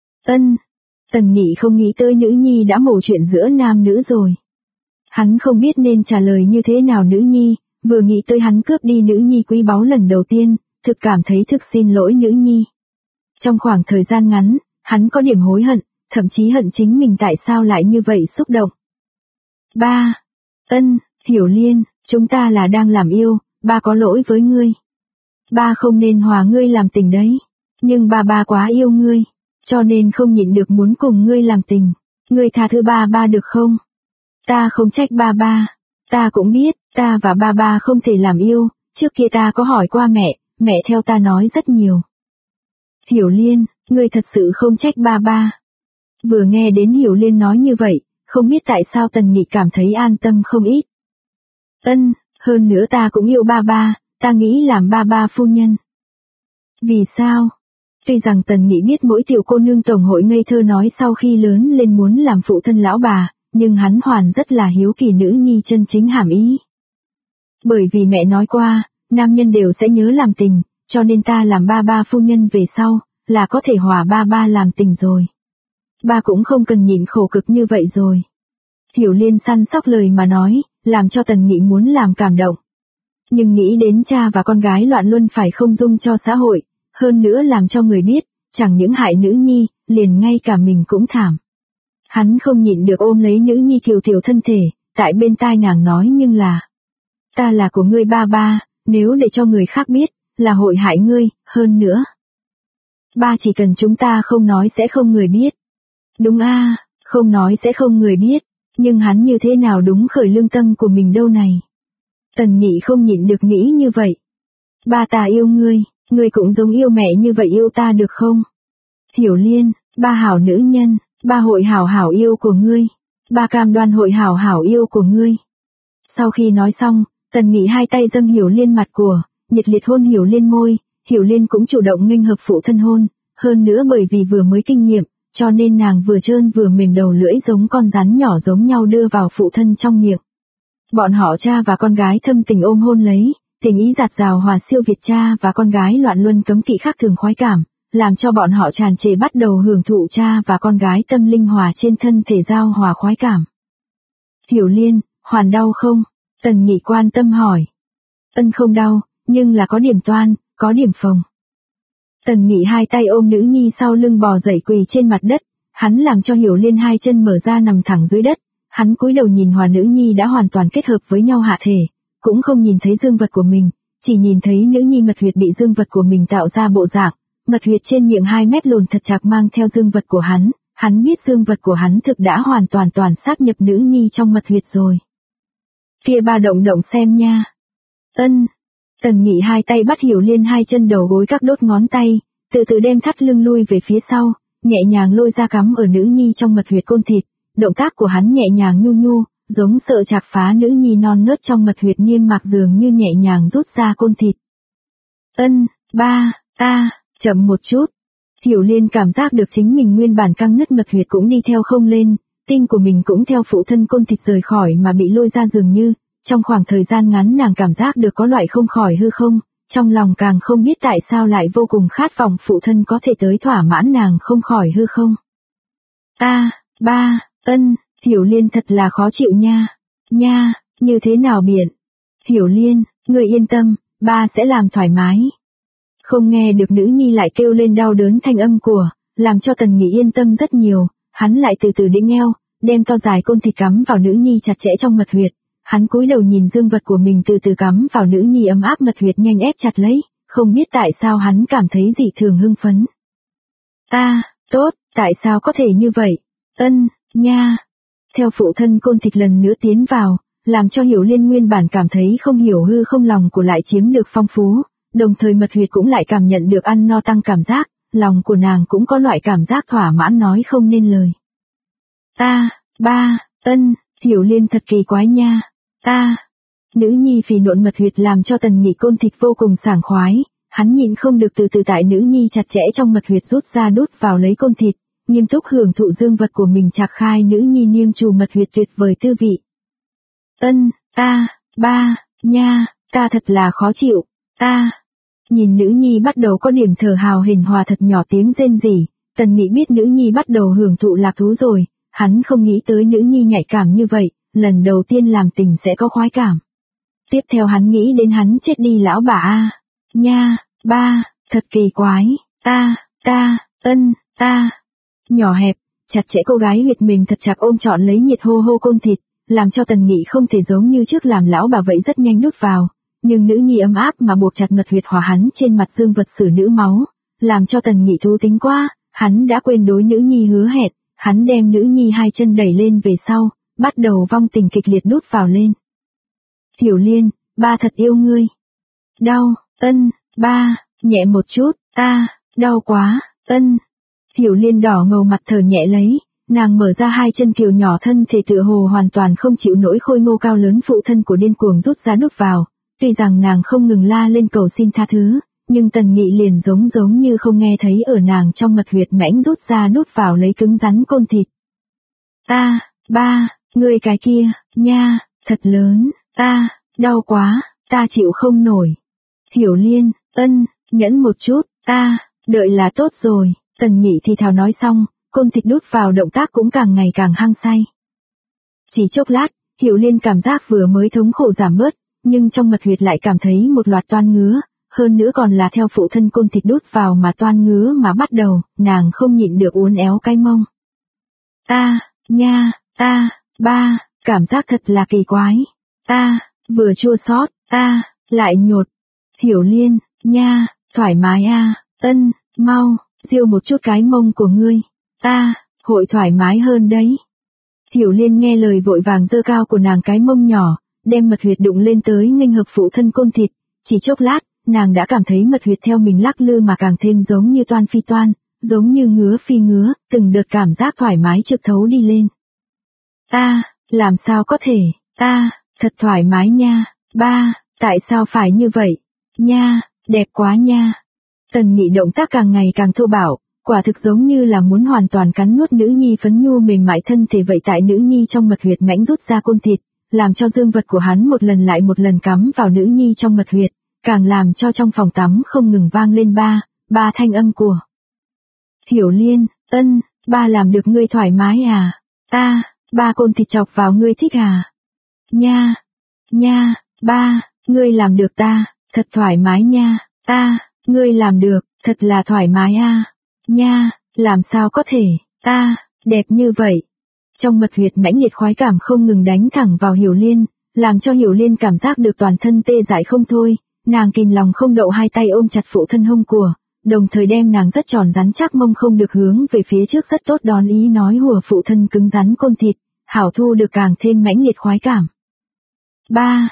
Tần Nghị không nghĩ tới nữ nhi đã mổ chuyện giữa nam nữ rồi. Hắn không biết nên trả lời như thế nào nữ nhi, vừa nghĩ tới hắn cướp đi nữ nhi quý báu lần đầu tiên, thực cảm thấy thực xin lỗi nữ nhi. Trong khoảng thời gian ngắn, hắn có điểm hối hận, thậm chí hận chính mình tại sao lại như vậy xúc động. Ba, Hiểu Liên, chúng ta là đang làm yêu, ba có lỗi với ngươi. Ba không nên hòa ngươi làm tình đấy, nhưng ba quá yêu ngươi, cho nên không nhịn được muốn cùng ngươi làm tình, ngươi tha thứ ba được không? Ta không trách ba, ta cũng biết, ta và ba không thể làm yêu, trước kia ta có hỏi qua mẹ theo ta nói rất nhiều. Hiểu Liên, ngươi thật sự không trách ba. Vừa nghe đến Hiểu Liên nói như vậy, không biết tại sao Tần Nghị cảm thấy an tâm không ít. Hơn nữa ta cũng yêu ba, ta nghĩ làm ba phu nhân. Vì sao? Tuy rằng Tần Nghị biết mỗi tiểu cô nương tổng hội ngây thơ nói sau khi lớn lên muốn làm phụ thân lão bà, nhưng hắn hoàn rất là hiếu kỳ nữ nhi chân chính hàm ý. Bởi vì mẹ nói qua, nam nhân đều sẽ nhớ làm tình, cho nên ta làm ba phu nhân về sau, là có thể hòa ba làm tình rồi. Ba cũng không cần nhịn khổ cực như vậy rồi. Hiểu Liên săn sóc lời mà nói, làm cho Tần Nghị muốn làm cảm động. Nhưng nghĩ đến cha và con gái loạn luân phải không dung cho xã hội, hơn nữa làm cho người biết, chẳng những hại nữ nhi, liền ngay cả mình cũng thảm. Hắn không nhịn được ôm lấy nữ nhi kiều tiểu thân thể, tại bên tai nàng nói nhưng là, ta là của ngươi ba, nếu để cho người khác biết, là hội hại ngươi, hơn nữa. Ba chỉ cần chúng ta không nói sẽ không người biết. Đúng không nói sẽ không người biết. nhưng hắn như thế nào đúng khởi lương tâm của mình đâu này. Tần Nghị không nhịn được nghĩ như vậy. Ba ta yêu ngươi cũng giống yêu mẹ như vậy yêu ta được không? Hiểu Liên, ba hảo nữ nhân, ba hội hảo hảo yêu của ngươi, ba cam đoan hội hảo hảo yêu của ngươi. Sau khi nói xong, Tần Nghị hai tay dâng Hiểu Liên mặt của, nhiệt liệt hôn Hiểu Liên môi, Hiểu Liên cũng chủ động nghênh hợp phụ thân hôn, hơn nữa bởi vì vừa mới kinh nghiệm, cho nên nàng vừa trơn vừa mềm đầu lưỡi giống con rắn nhỏ giống nhau đưa vào phụ thân trong miệng. Bọn họ cha và con gái thâm tình ôm hôn lấy, tình ý giạt rào hòa siêu việt cha và con gái loạn luân cấm kỵ khác thường khoái cảm, làm cho bọn họ tràn trề bắt đầu hưởng thụ cha và con gái tâm linh hòa trên thân thể giao hòa khoái cảm. Hiểu Liên, hoàn đau không? Tần Nghị quan tâm hỏi. Ân không đau, nhưng là có điểm toan, có điểm phồng. Tần Nghị hai tay ôm nữ nhi sau lưng bò dậy quỳ trên mặt đất, hắn làm cho Hiểu Liên hai chân mở ra nằm thẳng dưới đất, hắn cúi đầu nhìn hòa nữ nhi đã hoàn toàn kết hợp với nhau hạ thể, cũng không nhìn thấy dương vật của mình, chỉ nhìn thấy nữ nhi mật huyệt bị dương vật của mình tạo ra bộ dạng, mật huyệt trên miệng 2 mét lồn thật chặt mang theo dương vật của hắn biết dương vật của hắn thực đã hoàn toàn sáp nhập nữ nhi trong mật huyệt rồi. Kia ba động xem nha. Ân. Tần Nghị hai tay bắt Hiểu Liên hai chân đầu gối các đốt ngón tay, từ từ đem thắt lưng lui về phía sau, nhẹ nhàng lôi ra cắm ở nữ nhi trong mật huyệt côn thịt, động tác của hắn nhẹ nhàng nhu, giống sợ chạc phá nữ nhi non nớt trong mật huyệt niêm mạc dường như nhẹ nhàng rút ra côn thịt. Ân, ba, chậm một chút. Hiểu Liên cảm giác được chính mình nguyên bản căng nứt mật huyệt cũng đi theo không lên, tim của mình cũng theo phụ thân côn thịt rời khỏi mà bị lôi ra dường như, trong khoảng thời gian ngắn nàng cảm giác được có loại không khỏi hư không, trong lòng càng không biết tại sao lại vô cùng khát vọng phụ thân có thể tới thỏa mãn nàng không khỏi hư không. Ba, Ân, Hiểu Liên thật là khó chịu nha, như thế nào biện? Hiểu Liên, ngươi yên tâm, ba sẽ làm thoải mái. Không nghe được nữ nhi lại kêu lên đau đớn thanh âm của, làm cho Tần Nghị yên tâm rất nhiều, hắn lại từ từ đĩnh eo, đem to dài côn thịt cắm vào nữ nhi chặt chẽ trong mật huyệt, hắn cúi đầu nhìn dương vật của mình từ từ cắm vào nữ nhi ấm áp mật huyệt nhanh ép chặt lấy, không biết tại sao hắn cảm thấy dị thường hưng phấn. Tốt, tại sao có thể như vậy? Ân, nha. Theo phụ thân côn thịt lần nữa tiến vào, làm cho Hiểu Liên nguyên bản cảm thấy không hiểu hư không lòng của lại chiếm được phong phú, đồng thời mật huyệt cũng lại cảm nhận được ăn no tăng cảm giác, lòng của nàng cũng có loại cảm giác thỏa mãn nói không nên lời. Ba, Ân, Hiểu Liên thật kỳ quái nha. Nữ nhi phì nộn mật huyệt làm cho Tần Nghị côn thịt vô cùng sảng khoái, hắn nhịn không được từ từ tại nữ nhi chặt chẽ trong mật huyệt rút ra đút vào lấy côn thịt, nghiêm túc hưởng thụ dương vật của mình chạc khai nữ nhi niêm trù mật huyệt tuyệt vời tư vị. Ân, ba, nha, ta thật là khó chịu. Nhìn nữ nhi bắt đầu có điểm thở hào hển hòa thật nhỏ tiếng rên rỉ, Tần Nghị biết nữ nhi bắt đầu hưởng thụ lạc thú rồi, hắn không nghĩ tới nữ nhi nhạy cảm như vậy, lần đầu tiên làm tình sẽ có khoái cảm. Tiếp theo hắn nghĩ đến hắn chết đi lão bà nha, ba, thật kỳ quái, Ân, nhỏ hẹp, chặt chẽ cô gái huyệt mềm thật chặt ôm trọn lấy nhiệt hô côn thịt, làm cho Tần Nghị không thể giống như trước làm lão bà vậy rất nhanh đút vào, nhưng nữ nhi ấm áp mà buộc chặt mật huyệt hòa hắn trên mặt dương vật xử nữ máu, làm cho Tần Nghị thú tính quá, hắn đã quên đối nữ nhi hứa hẹn, hắn đem nữ nhi hai chân đẩy lên về sau, bắt đầu vong tình kịch liệt đút vào lên. Hiểu Liên, ba thật yêu ngươi. Đau, Ân, ba, nhẹ một chút, đau quá, Ân. Hiểu Liên đỏ ngầu mặt thở nhẹ lấy, nàng mở ra hai chân kiều nhỏ thân thể tựa hồ hoàn toàn không chịu nỗi khôi ngô cao lớn phụ thân của điên cuồng rút ra đút vào, tuy rằng nàng không ngừng la lên cầu xin tha thứ, nhưng Tần Nghị liền giống như không nghe thấy ở nàng trong mật huyệt mãnh rút ra đút vào lấy cứng rắn côn thịt. Ba, ngươi cái kia, nha, thật lớn, đau quá, ta chịu không nổi. Hiểu Liên, Ân, nhẫn một chút, đợi là tốt rồi. Tần Nghị thì thào nói xong, côn thịt đút vào động tác cũng càng ngày càng hăng say. Chỉ chốc lát, Hiểu Liên cảm giác vừa mới thống khổ giảm bớt, nhưng trong mật huyệt lại cảm thấy một loạt toan ngứa, hơn nữa còn là theo phụ thân côn thịt đút vào mà toan ngứa mà bắt đầu, nàng không nhịn được uốn éo cái mông. Nha, ba, cảm giác thật là kỳ quái. Vừa chua xót, lại nhột. Hiểu Liên, nha, thoải mái Ân, mau, diêu một chút cái mông của ngươi. Hội thoải mái hơn đấy. Hiểu Liên nghe lời vội vàng giơ cao của nàng cái mông nhỏ, đem mật huyệt đụng lên tới nghênh hợp phụ thân côn thịt, chỉ chốc lát, nàng đã cảm thấy mật huyệt theo mình lắc lư mà càng thêm giống như toan phi toan, giống như ngứa phi ngứa, từng đợt cảm giác thoải mái trực thấu đi lên. Làm sao có thể, thật thoải mái nha, ba, tại sao phải như vậy, nha, đẹp quá nha. Tần Nghị động tác càng ngày càng thô bạo, quả thực giống như là muốn hoàn toàn cắn nuốt nữ nhi phấn nhu mềm mại thân thể vậy. Tại nữ nhi trong mật huyệt mãnh rút ra côn thịt, làm cho dương vật của hắn một lần lại một lần cắm vào nữ nhi trong mật huyệt, càng làm cho trong phòng tắm không ngừng vang lên ba thanh âm của Hiểu Liên. Ba làm được ngươi thoải mái à? Ba côn thịt chọc vào ngươi thích à? Nha, ba, ngươi làm được ta, thật thoải mái nha. Ngươi làm được, thật là thoải mái à? Nha, làm sao có thể, đẹp như vậy. Trong mật huyệt mãnh liệt khoái cảm không ngừng đánh thẳng vào Hiểu Liên, làm cho Hiểu Liên cảm giác được toàn thân tê dại không thôi, nàng kìm lòng không đậu hai tay ôm chặt phụ thân hông của, đồng thời đem nàng rất tròn rắn chắc mông không được hướng về phía trước rất tốt đón ý nói hùa phụ thân cứng rắn côn thịt, hảo thu được càng thêm mãnh liệt khoái cảm. Ba,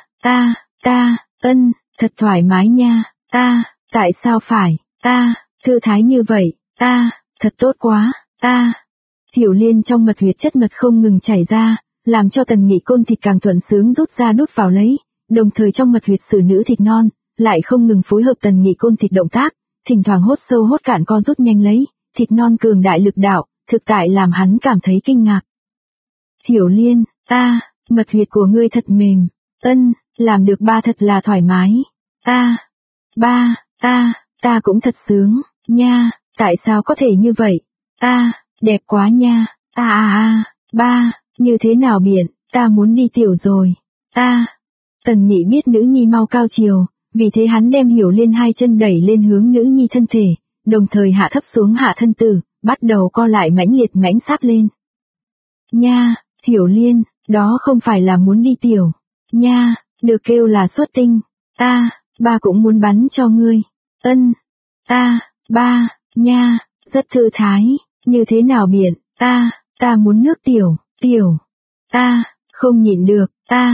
thật thoải mái nha, tại sao phải, thư thái như vậy, thật tốt quá, Hiểu Liên trong mật huyệt chất mật không ngừng chảy ra, làm cho Tần Nghị côn thịt càng thuận sướng rút ra đút vào lấy, đồng thời trong mật huyệt xử nữ thịt non, lại không ngừng phối hợp Tần Nghị côn thịt động tác, thỉnh thoảng hốt sâu hốt cạn co rút nhanh lấy, thịt non cường đại lực đạo, thực tại làm hắn cảm thấy kinh ngạc. Hiểu Liên, mật huyệt của ngươi thật mềm, làm được ba thật là thoải mái. Ba, ta cũng thật sướng, nha, tại sao có thể như vậy? Đẹp quá nha, ba, như thế nào biện, ta muốn đi tiểu rồi. Tần Nghị biết nữ nhi mau cao chiều, vì thế hắn đem Hiểu Liên hai chân đẩy lên hướng nữ nhi thân thể, đồng thời hạ thấp xuống hạ thân tử, bắt đầu co lại mãnh liệt mãnh sáp lên. Nha, Hiểu Liên, đó không phải là muốn đi tiểu, nha, được kêu là xuất tinh. Ba cũng muốn bắn cho ngươi. Ba, nha, rất thư thái, như thế nào biện, ta muốn nước tiểu, không nhịn được,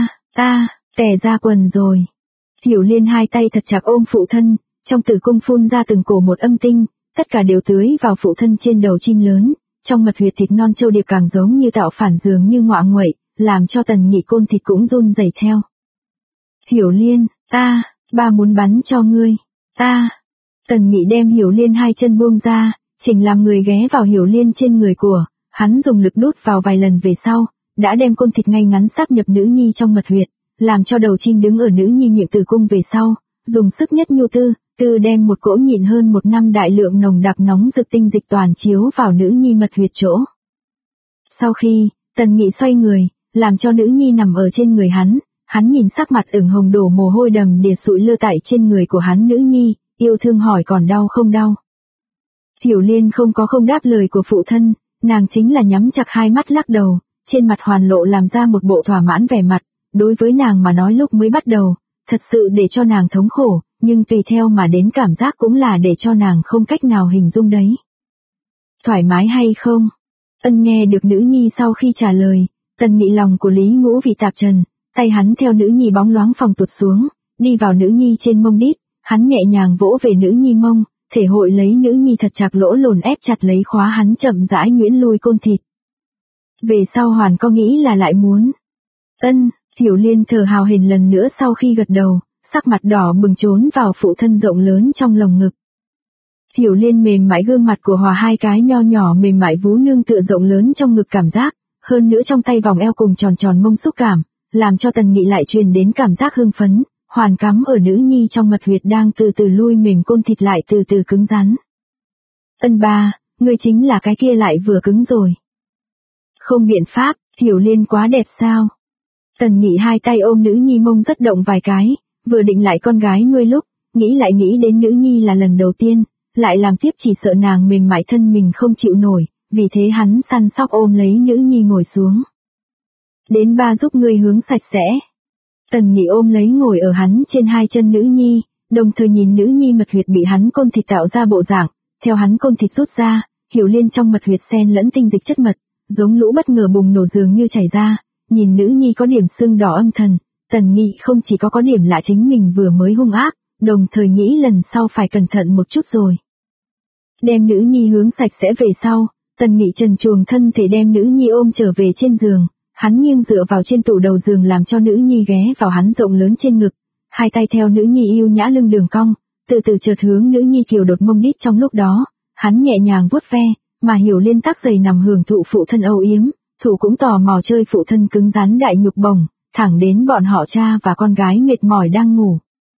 tè ra quần rồi. Hiểu Liên hai tay thật chặt ôm phụ thân, trong tử cung phun ra từng cổ một âm tinh, tất cả đều tưới vào phụ thân trên đầu chim lớn, trong mật huyệt thịt non châu điệp càng giống như tạo phản dường như ngọa nguậy, làm cho Tần Nghị côn thịt cũng run rẩy theo. Hiểu Liên, ba muốn bắn cho ngươi. Tần Nghị đem Hiểu Liên hai chân buông ra, chỉnh làm người ghé vào Hiểu Liên trên người của, hắn dùng lực đút vào vài lần về sau, đã đem côn thịt ngay ngắn sáp nhập nữ nhi trong mật huyệt, làm cho đầu chim đứng ở nữ nhi miệng tử cung về sau, dùng sức nhất nhu tư đem một cỗ nhịn hơn 1 năm đại lượng nồng đặc nóng rực tinh dịch toàn chiếu vào nữ nhi mật huyệt chỗ. Sau khi, Tần Nghị xoay người, làm cho nữ nhi nằm ở trên người hắn nhìn sắc mặt ửng hồng đổ mồ hôi đầm đìa sụi lơ tại trên người của hắn nữ nhi, yêu thương hỏi còn đau không đau. Hiểu Liên không đáp lời của phụ thân, nàng chính là nhắm chặt hai mắt lắc đầu, trên mặt hoàn lộ làm ra một bộ thỏa mãn vẻ mặt, đối với nàng mà nói lúc mới bắt đầu, thật sự để cho nàng thống khổ, nhưng tùy theo mà đến cảm giác cũng là để cho nàng không cách nào hình dung đấy. Thoải mái hay không? Nghe được nữ nhi sau khi trả lời, Tần Nghị lòng của Lý Ngũ Vị tạp trần, tay hắn theo nữ nhi bóng loáng phòng tuột xuống, đi vào nữ nhi trên mông đít, hắn nhẹ nhàng vỗ về nữ nhi mông, thể hội lấy nữ nhi thật chặt lỗ lồn ép chặt lấy khóa hắn chậm rãi nhuyễn lui côn thịt. Về sau hoàn có nghĩ là lại muốn. Hiểu Liên thở hào hển lần nữa sau khi gật đầu, sắc mặt đỏ bừng trốn vào phụ thân rộng lớn trong lồng ngực. Hiểu Liên mềm mại gương mặt của Hòa hai cái nho nhỏ mềm mại vú nương tựa rộng lớn trong ngực cảm giác, hơn nữa trong tay vòng eo cùng tròn tròn mông xúc cảm, làm cho Tần Nghị lại truyền đến cảm giác hưng phấn, hoàn cắm ở nữ nhi trong mật huyệt đang từ từ lui mềm côn thịt lại từ từ cứng rắn. Ba, ngươi chính là cái kia lại vừa cứng rồi. Không biện pháp, Hiểu Liên quá đẹp sao? Tần Nghị hai tay ôm nữ nhi mông rất động vài cái, vừa định lại con gái nuôi lúc, nghĩ đến nữ nhi là lần đầu tiên, lại làm tiếp chỉ sợ nàng mềm mại thân mình không chịu nổi, vì thế hắn săn sóc ôm lấy nữ nhi ngồi xuống. Đến ba giúp ngươi hướng sạch sẽ. Tần Nghị ôm lấy ngồi ở hắn trên hai chân nữ nhi, đồng thời nhìn nữ nhi mật huyệt bị hắn côn thịt tạo ra bộ dạng, theo hắn côn thịt rút ra, Hiểu Liên trong mật huyệt xen lẫn tinh dịch chất mật, giống lũ bất ngờ bùng nổ dường như chảy ra, nhìn nữ nhi có điểm sưng đỏ âm thần, Tần Nghị không chỉ có điểm lạ chính mình vừa mới hung ác, đồng thời nghĩ lần sau phải cẩn thận một chút rồi. Đem nữ nhi hướng sạch sẽ về sau, Tần Nghị trần truồng thân thể đem nữ nhi ôm trở về trên giường, hắn nghiêng dựa vào trên tủ đầu giường làm cho nữ nhi ghé vào hắn rộng lớn trên ngực, hai tay theo nữ nhi yêu nhã lưng đường cong, từ từ chợt hướng nữ nhi kiều đột mông đít trong lúc đó, hắn nhẹ nhàng vuốt ve, mà Hiểu Liên tắc giày nằm hưởng thụ phụ thân âu yếm, thủ cũng tò mò chơi phụ thân cứng rắn đại nhục bổng, thẳng đến bọn họ cha và con gái mệt mỏi đang ngủ.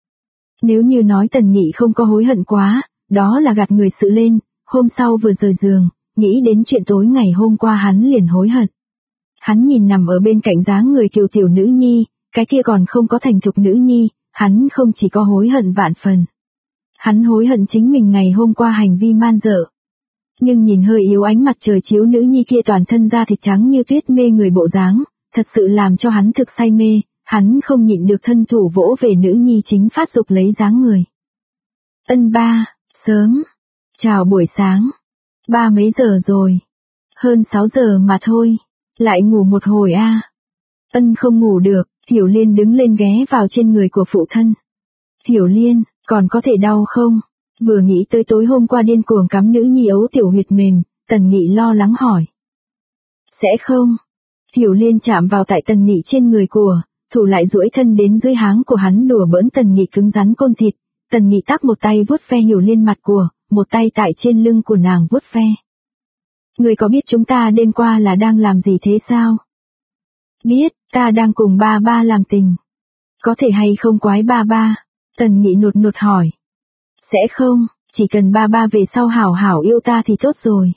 Nếu như nói Tần Nghị không có hối hận quá, đó là gạt người sự lên, hôm sau vừa rời giường, nghĩ đến chuyện tối ngày hôm qua hắn liền hối hận. Hắn nhìn nằm ở bên cạnh dáng người kiều tiểu nữ nhi, cái kia còn không có thành thục nữ nhi, hắn không chỉ có hối hận vạn phần. Hắn hối hận chính mình ngày hôm qua hành vi man dợ. Nhưng nhìn hơi yếu ánh mặt trời chiếu nữ nhi kia toàn thân da thịt trắng như tuyết mê người bộ dáng, thật sự làm cho hắn thực say mê, hắn không nhịn được thân thủ vỗ về nữ nhi chính phát dục lấy dáng người. Ân ba, sớm. Chào buổi sáng. Ba mấy giờ rồi? Hơn 6 giờ mà thôi. Lại ngủ một hồi a. Ân không ngủ được, Hiểu Liên đứng lên ghé vào trên người của phụ thân. Hiểu Liên, còn có thể đau không? Vừa nghĩ tới tối hôm qua điên cuồng cắm nữ nhi ấu tiểu huyệt mềm, Tần Nghị lo lắng hỏi. Sẽ không. Hiểu Liên chạm vào tại Tần Nghị trên người của, thủ lại duỗi thân đến dưới háng của hắn đùa bỡn Tần Nghị cứng rắn côn thịt, Tần Nghị tác một tay vuốt ve Hiểu Liên mặt của, một tay tại trên lưng của nàng vuốt ve. Người có biết chúng ta đêm qua là đang làm gì thế sao? Biết, ta đang cùng ba ba làm tình. Có thể hay không quái ba ba? Tần Nghị nụt nụt hỏi. Sẽ không, chỉ cần ba ba về sau hảo hảo yêu ta thì tốt rồi.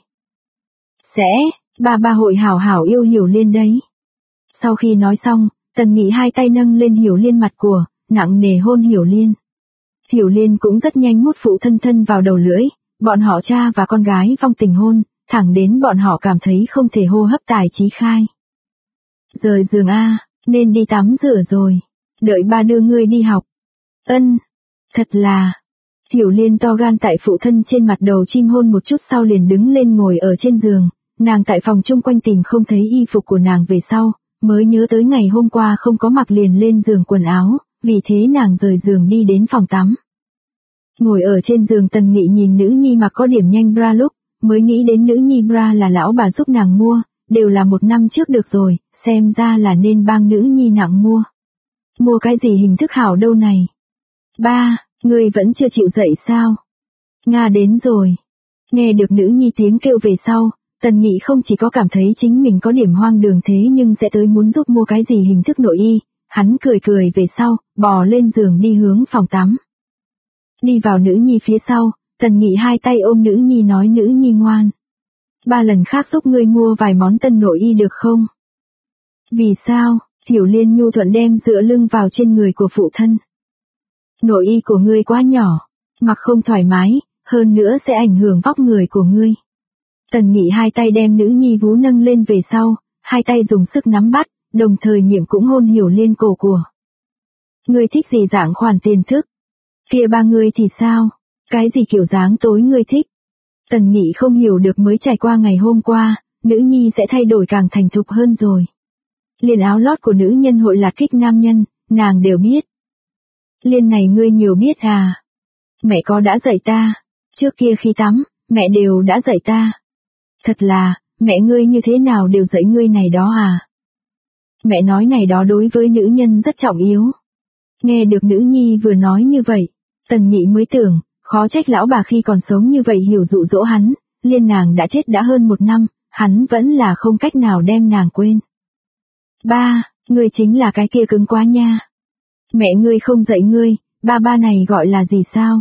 Sẽ, ba ba hội hảo hảo yêu Hiểu Liên đấy. Sau khi nói xong, Tần Nghị hai tay nâng lên Hiểu Liên mặt của, nặng nề hôn Hiểu Liên. Hiểu Liên cũng rất nhanh mút phụ thân thân vào đầu lưỡi, bọn họ cha và con gái vong tình hôn, thẳng đến bọn họ cảm thấy không thể hô hấp tài trí khai. Rời giường a, nên đi tắm rửa rồi, đợi ba đưa ngươi đi học. Ân, thật là. Hiểu Liên to gan tại phụ thân trên mặt đầu chim hôn một chút sau liền đứng lên ngồi ở trên giường, nàng tại phòng chung quanh tìm không thấy y phục của nàng về sau, mới nhớ tới ngày hôm qua không có mặc liền lên giường quần áo, vì thế nàng rời giường đi đến phòng tắm. Ngồi ở trên giường Tần Nghị nhìn nữ nhi mặc có điểm nhanh bra lúc, mới nghĩ đến nữ nhi bra là lão bà giúp nàng mua, đều là 1 năm trước được rồi, xem ra là nên bang nữ nhi nặng mua. Mua cái gì hình thức hảo đâu này? Ba, ngươi vẫn chưa chịu dậy sao? Nga đến rồi. Nghe được nữ nhi tiếng kêu về sau, Tần Nghị không chỉ có cảm thấy chính mình có điểm hoang đường thế nhưng sẽ tới muốn giúp mua cái gì hình thức nội y, hắn cười cười về sau, bò lên giường đi hướng phòng tắm. Đi vào nữ nhi phía sau, Tần Nghị hai tay ôm nữ nhi nói nữ nhi ngoan. 3 lần khác giúp ngươi mua vài món tân nội y được không? Vì sao? Hiểu Liên nhu thuận đem dựa lưng vào trên người của phụ thân. Nội y của ngươi quá nhỏ, mặc không thoải mái, hơn nữa sẽ ảnh hưởng vóc người của ngươi. Tần Nghị hai tay đem nữ nhi vú nâng lên về sau, hai tay dùng sức nắm bắt, đồng thời miệng cũng hôn Hiểu Liên cổ của. Ngươi thích gì dạng khoản tiền thức? Kia ba ngươi thì sao? Cái gì kiểu dáng tối ngươi thích? Tần Nghị không hiểu được mới trải qua ngày hôm qua, nữ nhi sẽ thay đổi càng thành thục hơn rồi. Liền áo lót của nữ nhân hội lạt kích nam nhân, nàng đều biết. Liên này ngươi nhiều biết à? Mẹ có đã dạy ta, trước kia khi tắm, mẹ đều đã dạy ta. Thật là, mẹ ngươi như thế nào đều dạy ngươi này đó à? Mẹ nói này đó đối với nữ nhân rất trọng yếu. Nghe được nữ nhi vừa nói như vậy, Tần Nghị mới tưởng, khó trách lão bà khi còn sống như vậy hiểu dụ dỗ hắn, Liên nàng đã chết đã hơn 1 năm, hắn vẫn là không cách nào đem nàng quên. Ba, ngươi chính là cái kia cứng quá nha. Mẹ ngươi không dạy ngươi, ba này gọi là gì sao?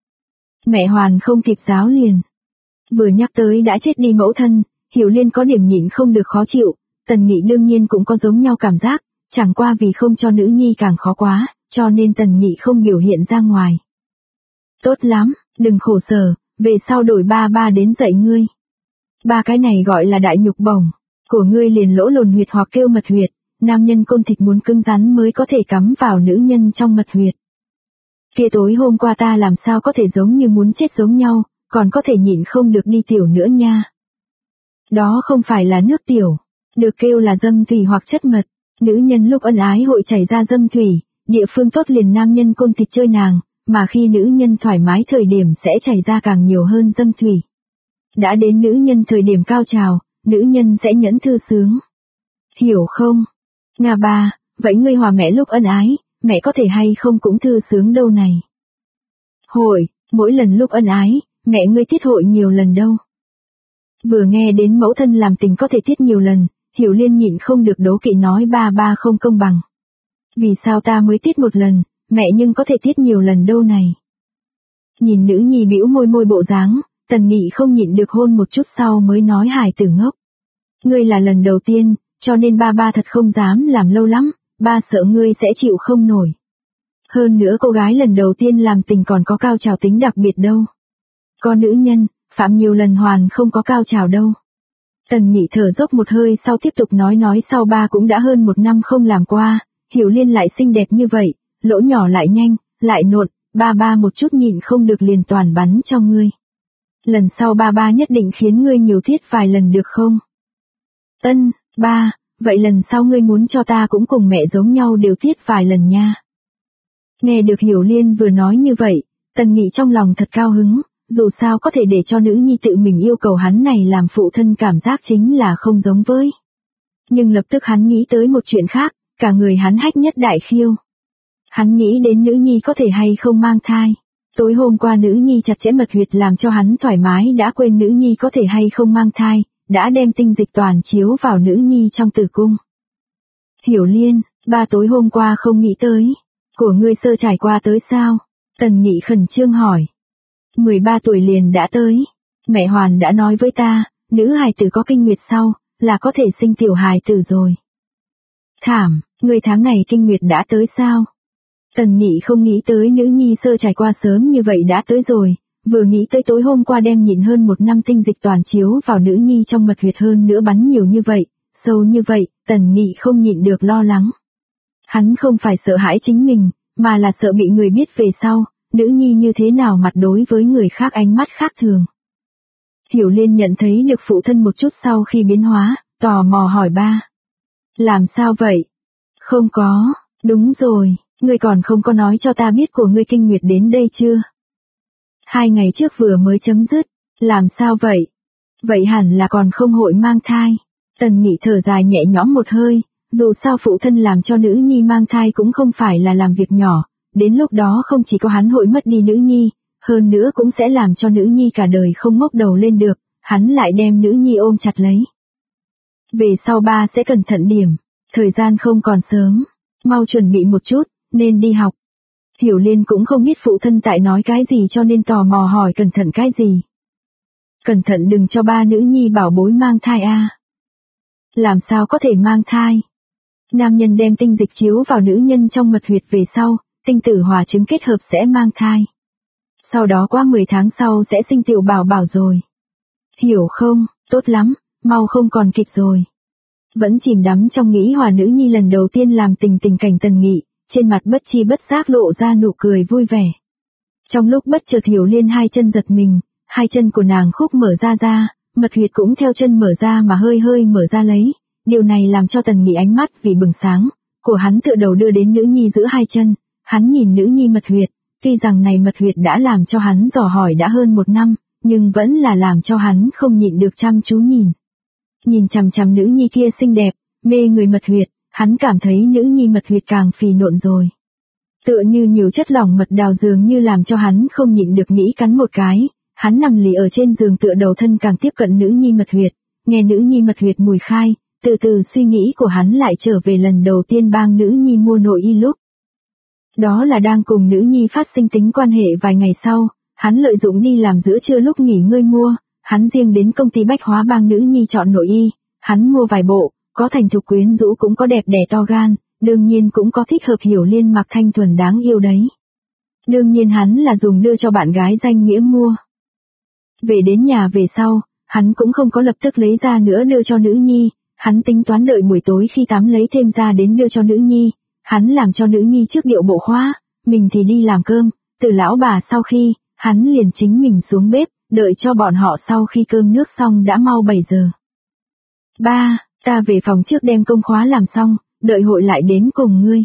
Mẹ hoàn không kịp giáo liền. Vừa nhắc tới đã chết đi mẫu thân, Hiểu Liên có điểm nhịn không được khó chịu, Tần Nghị đương nhiên cũng có giống nhau cảm giác, chẳng qua vì không cho nữ nhi càng khó quá, cho nên Tần Nghị không biểu hiện ra ngoài. Tốt lắm, đừng khổ sở, về sau đổi ba đến dạy ngươi. Ba cái này gọi là đại nhục bổng, của ngươi liền lỗ lồn huyệt hoặc kêu mật huyệt, nam nhân côn thịt muốn cứng rắn mới có thể cắm vào nữ nhân trong mật huyệt. Kia tối hôm qua ta làm sao có thể giống như muốn chết giống nhau, còn có thể nhịn không được đi tiểu nữa nha. Đó không phải là nước tiểu, được kêu là dâm thủy hoặc chất mật. Nữ nhân lúc ân ái hội chảy ra dâm thủy, địa phương tốt liền nam nhân côn thịt chơi nàng, mà khi nữ nhân thoải mái thời điểm sẽ chảy ra càng nhiều hơn dâm thủy. Đã đến nữ nhân thời điểm cao trào, nữ nhân sẽ nhẫn thư sướng. Hiểu không? Nga ba, vậy ngươi hòa mẹ lúc ân ái, mẹ có thể hay không cũng thư sướng đâu này. Hội, mỗi lần lúc ân ái, mẹ ngươi tiết hội nhiều lần đâu. Vừa nghe đến mẫu thân làm tình có thể tiết nhiều lần, Hiểu Liên nhịn không được đố kỵ nói ba không công bằng. Vì sao ta mới tiết một lần, mẹ nhưng có thể tiết nhiều lần đâu này. Nhìn nữ nhi bĩu môi bộ dáng, Tần Nghị không nhịn được hôn một chút sau mới nói hài tử ngốc. Ngươi là lần đầu tiên, cho nên ba thật không dám làm lâu lắm, ba sợ ngươi sẽ chịu không nổi. Hơn nữa cô gái lần đầu tiên làm tình còn có cao trào tính đặc biệt đâu. Có nữ nhân, phạm nhiều lần hoàn không có cao trào đâu. Tần Nghị thở dốc một hơi sau tiếp tục nói sau ba cũng đã hơn 1 năm không làm qua, Hiểu Liên lại xinh đẹp như vậy, lỗ nhỏ lại nhanh, lại nộn, ba một chút nhịn không được liền toàn bắn cho ngươi. Lần sau ba nhất định khiến ngươi nhiều tiết vài lần được không? Ân, ba, vậy lần sau ngươi muốn cho ta cũng cùng mẹ giống nhau đều tiết vài lần nha. Nghe được Hiểu Liên vừa nói như vậy, Tần Nghị trong lòng thật cao hứng, dù sao có thể để cho nữ nhi tự mình yêu cầu hắn này làm phụ thân cảm giác chính là không giống với. Nhưng lập tức hắn nghĩ tới một chuyện khác, cả người hắn hách nhất đại khiêu. Hắn nghĩ đến nữ nhi có thể hay không mang thai. Tối hôm qua nữ nhi chặt chẽ mật huyệt làm cho hắn thoải mái đã quên nữ nhi có thể hay không mang thai, đã đem tinh dịch toàn chiếu vào nữ nhi trong tử cung. Hiểu Liên, ba tối hôm qua không nghĩ tới. Của ngươi sơ trải qua tới sao? Tần Nghị khẩn trương hỏi. 13 tuổi liền đã tới. Mẹ Hoàn đã nói với ta, nữ hài tử có kinh nguyệt sau, là có thể sinh tiểu hài tử rồi. Thảm, ngươi tháng này kinh nguyệt đã tới sao? Tần Nghị không nghĩ tới nữ nhi sơ trải qua sớm như vậy đã tới rồi, vừa nghĩ tới tối hôm qua đem nhịn hơn 1 năm tinh dịch toàn chiếu vào nữ nhi trong mật huyệt hơn nữa bắn nhiều như vậy, sâu như vậy, Tần Nghị không nhịn được lo lắng. Hắn không phải sợ hãi chính mình, mà là sợ bị người biết về sau, nữ nhi như thế nào mặt đối với người khác ánh mắt khác thường. Hiểu Liên nhận thấy được phụ thân một chút sau khi biến hóa, tò mò hỏi ba. Làm sao vậy? Không có, đúng rồi, ngươi còn không có nói cho ta biết của ngươi kinh nguyệt đến đây chưa? 2 ngày trước vừa mới chấm dứt, làm sao vậy? Vậy hẳn là còn không hội mang thai. Tần Nghị thở dài nhẹ nhõm một hơi, dù sao phụ thân làm cho nữ nhi mang thai cũng không phải là làm việc nhỏ, đến lúc đó không chỉ có hắn hội mất đi nữ nhi, hơn nữa cũng sẽ làm cho nữ nhi cả đời không ngóc đầu lên được, hắn lại đem nữ nhi ôm chặt lấy. Về sau ba sẽ cẩn thận điểm, thời gian không còn sớm, mau chuẩn bị một chút, nên đi học. Hiểu Liên cũng không biết phụ thân tại nói cái gì cho nên tò mò hỏi cẩn thận cái gì. Cẩn thận đừng cho ba nữ nhi bảo bối mang thai a. Làm sao có thể mang thai? Nam nhân đem tinh dịch chiếu vào nữ nhân trong mật huyệt về sau, tinh tử hòa trứng kết hợp sẽ mang thai. Sau đó qua 10 tháng sau sẽ sinh tiểu bảo bảo rồi. Hiểu không, tốt lắm, mau không còn kịp rồi. Vẫn chìm đắm trong nghĩ hòa nữ nhi lần đầu tiên làm tình cảnh Tần Nghị, trên mặt bất chi bất giác lộ ra nụ cười vui vẻ. Trong lúc bất chợt Hiểu Liên hai chân giật mình, hai chân của nàng khúc mở ra, mật huyệt cũng theo chân mở ra mà hơi mở ra lấy. Điều này làm cho Tần Nghị ánh mắt vì bừng sáng, của hắn tựa đầu đưa đến nữ nhi giữa hai chân, hắn nhìn nữ nhi mật huyệt, tuy rằng này mật huyệt đã làm cho hắn dò hỏi đã hơn 1 năm, nhưng vẫn là làm cho hắn không nhịn được chăm chú nhìn. Nhìn chằm chằm nữ nhi kia xinh đẹp, mê người mật huyệt, hắn cảm thấy nữ nhi mật huyệt càng phì nộn rồi. Tựa như nhiều chất lỏng mật đào dường như làm cho hắn không nhịn được nghĩ cắn một cái, hắn nằm lì ở trên giường tựa đầu thân càng tiếp cận nữ nhi mật huyệt, nghe nữ nhi mật huyệt mùi khai, từ từ suy nghĩ của hắn lại trở về lần đầu tiên bang nữ nhi mua nội y lúc. Đó là đang cùng nữ nhi phát sinh tính quan hệ vài ngày sau, hắn lợi dụng đi làm giữa trưa lúc nghỉ ngơi mua, hắn riêng đến công ty bách hóa bang nữ nhi chọn nội y, hắn mua vài bộ, có thành thục quyến rũ cũng có đẹp đẽ to gan, đương nhiên cũng có thích hợp Hiểu Liên mặc thanh thuần đáng yêu đấy. Đương nhiên hắn là dùng đưa cho bạn gái danh nghĩa mua. Về đến nhà về sau, hắn cũng không có lập tức lấy ra nữa đưa cho nữ nhi, hắn tính toán đợi buổi tối khi tắm lấy thêm ra đến đưa cho nữ nhi, hắn làm cho nữ nhi trước điệu bộ khóa, mình thì đi làm cơm, từ lão bà sau khi, hắn liền chính mình xuống bếp, đợi cho bọn họ sau khi cơm nước xong đã mau 7 giờ. Ba, ta về phòng trước đem công khóa làm xong, đợi hội lại đến cùng ngươi.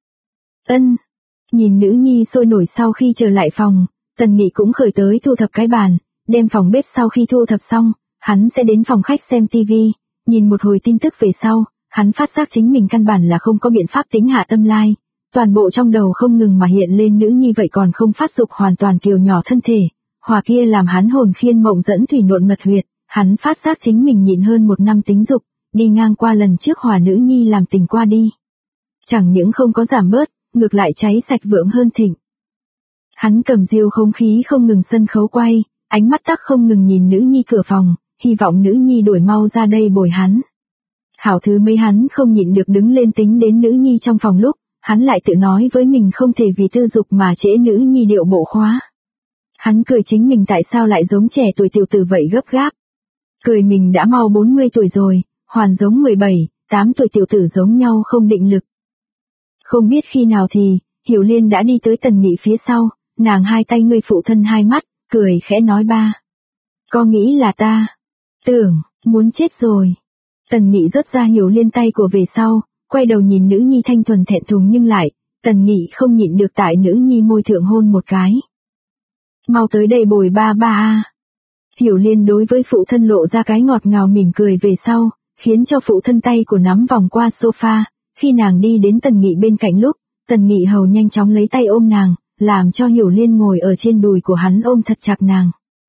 Ân. Nhìn nữ nhi sôi nổi sau khi trở lại phòng, Tần Nghị cũng khởi tới thu thập cái bàn, đem phòng bếp sau khi thu thập xong, hắn sẽ đến phòng khách xem tivi, nhìn một hồi tin tức về sau, hắn phát giác chính mình căn bản là không có biện pháp tính hạ tâm lai, toàn bộ trong đầu không ngừng mà hiện lên nữ nhi vậy còn không phát dục hoàn toàn kiều nhỏ thân thể, hòa kia làm hắn hồn khiên mộng dẫn thủy nộn mật huyệt, hắn phát giác chính mình nhịn hơn 1 năm tính dục, đi ngang qua lần trước hòa nữ nhi làm tình qua đi. Chẳng những không có giảm bớt, ngược lại cháy sạch vượng hơn thịnh. Hắn cầm diêu không khí không ngừng sân khấu quay, ánh mắt tắc không ngừng nhìn nữ nhi cửa phòng, hy vọng nữ nhi đuổi mau ra đây bồi hắn. Hảo thứ mấy hắn không nhịn được đứng lên tính đến nữ nhi trong phòng lúc, hắn lại tự nói với mình không thể vì tư dục mà trễ nữ nhi điệu bộ khóa. Hắn cười chính mình tại sao lại giống trẻ tuổi tiểu tử vậy gấp gáp. Cười mình đã mau 40 tuổi rồi, hoàn giống 17, 8 tuổi tiểu tử giống nhau không định lực. Không biết khi nào thì, Hiểu Liên đã đi tới Tần Nghị phía sau, nàng hai tay ngươi phụ thân hai mắt, cười khẽ nói ba. Có nghĩ là ta? Tưởng, muốn chết rồi. Tần Nghị rớt ra Hiểu Liên tay của về sau, quay đầu nhìn nữ nhi thanh thuần thẹn thùng nhưng lại, Tần Nghị không nhịn được tại nữ nhi môi thượng hôn một cái. Mau tới đây bồi ba ba a. Hiểu Liên đối với phụ thân lộ ra cái ngọt ngào mỉm cười về sau, khiến cho phụ thân tay của nắm vòng qua sofa, khi nàng đi đến Tần Nghị bên cạnh lúc, Tần Nghị hầu nhanh chóng lấy tay ôm nàng, làm cho Hiểu Liên ngồi ở trên đùi của hắn ôm thật chặt nàng.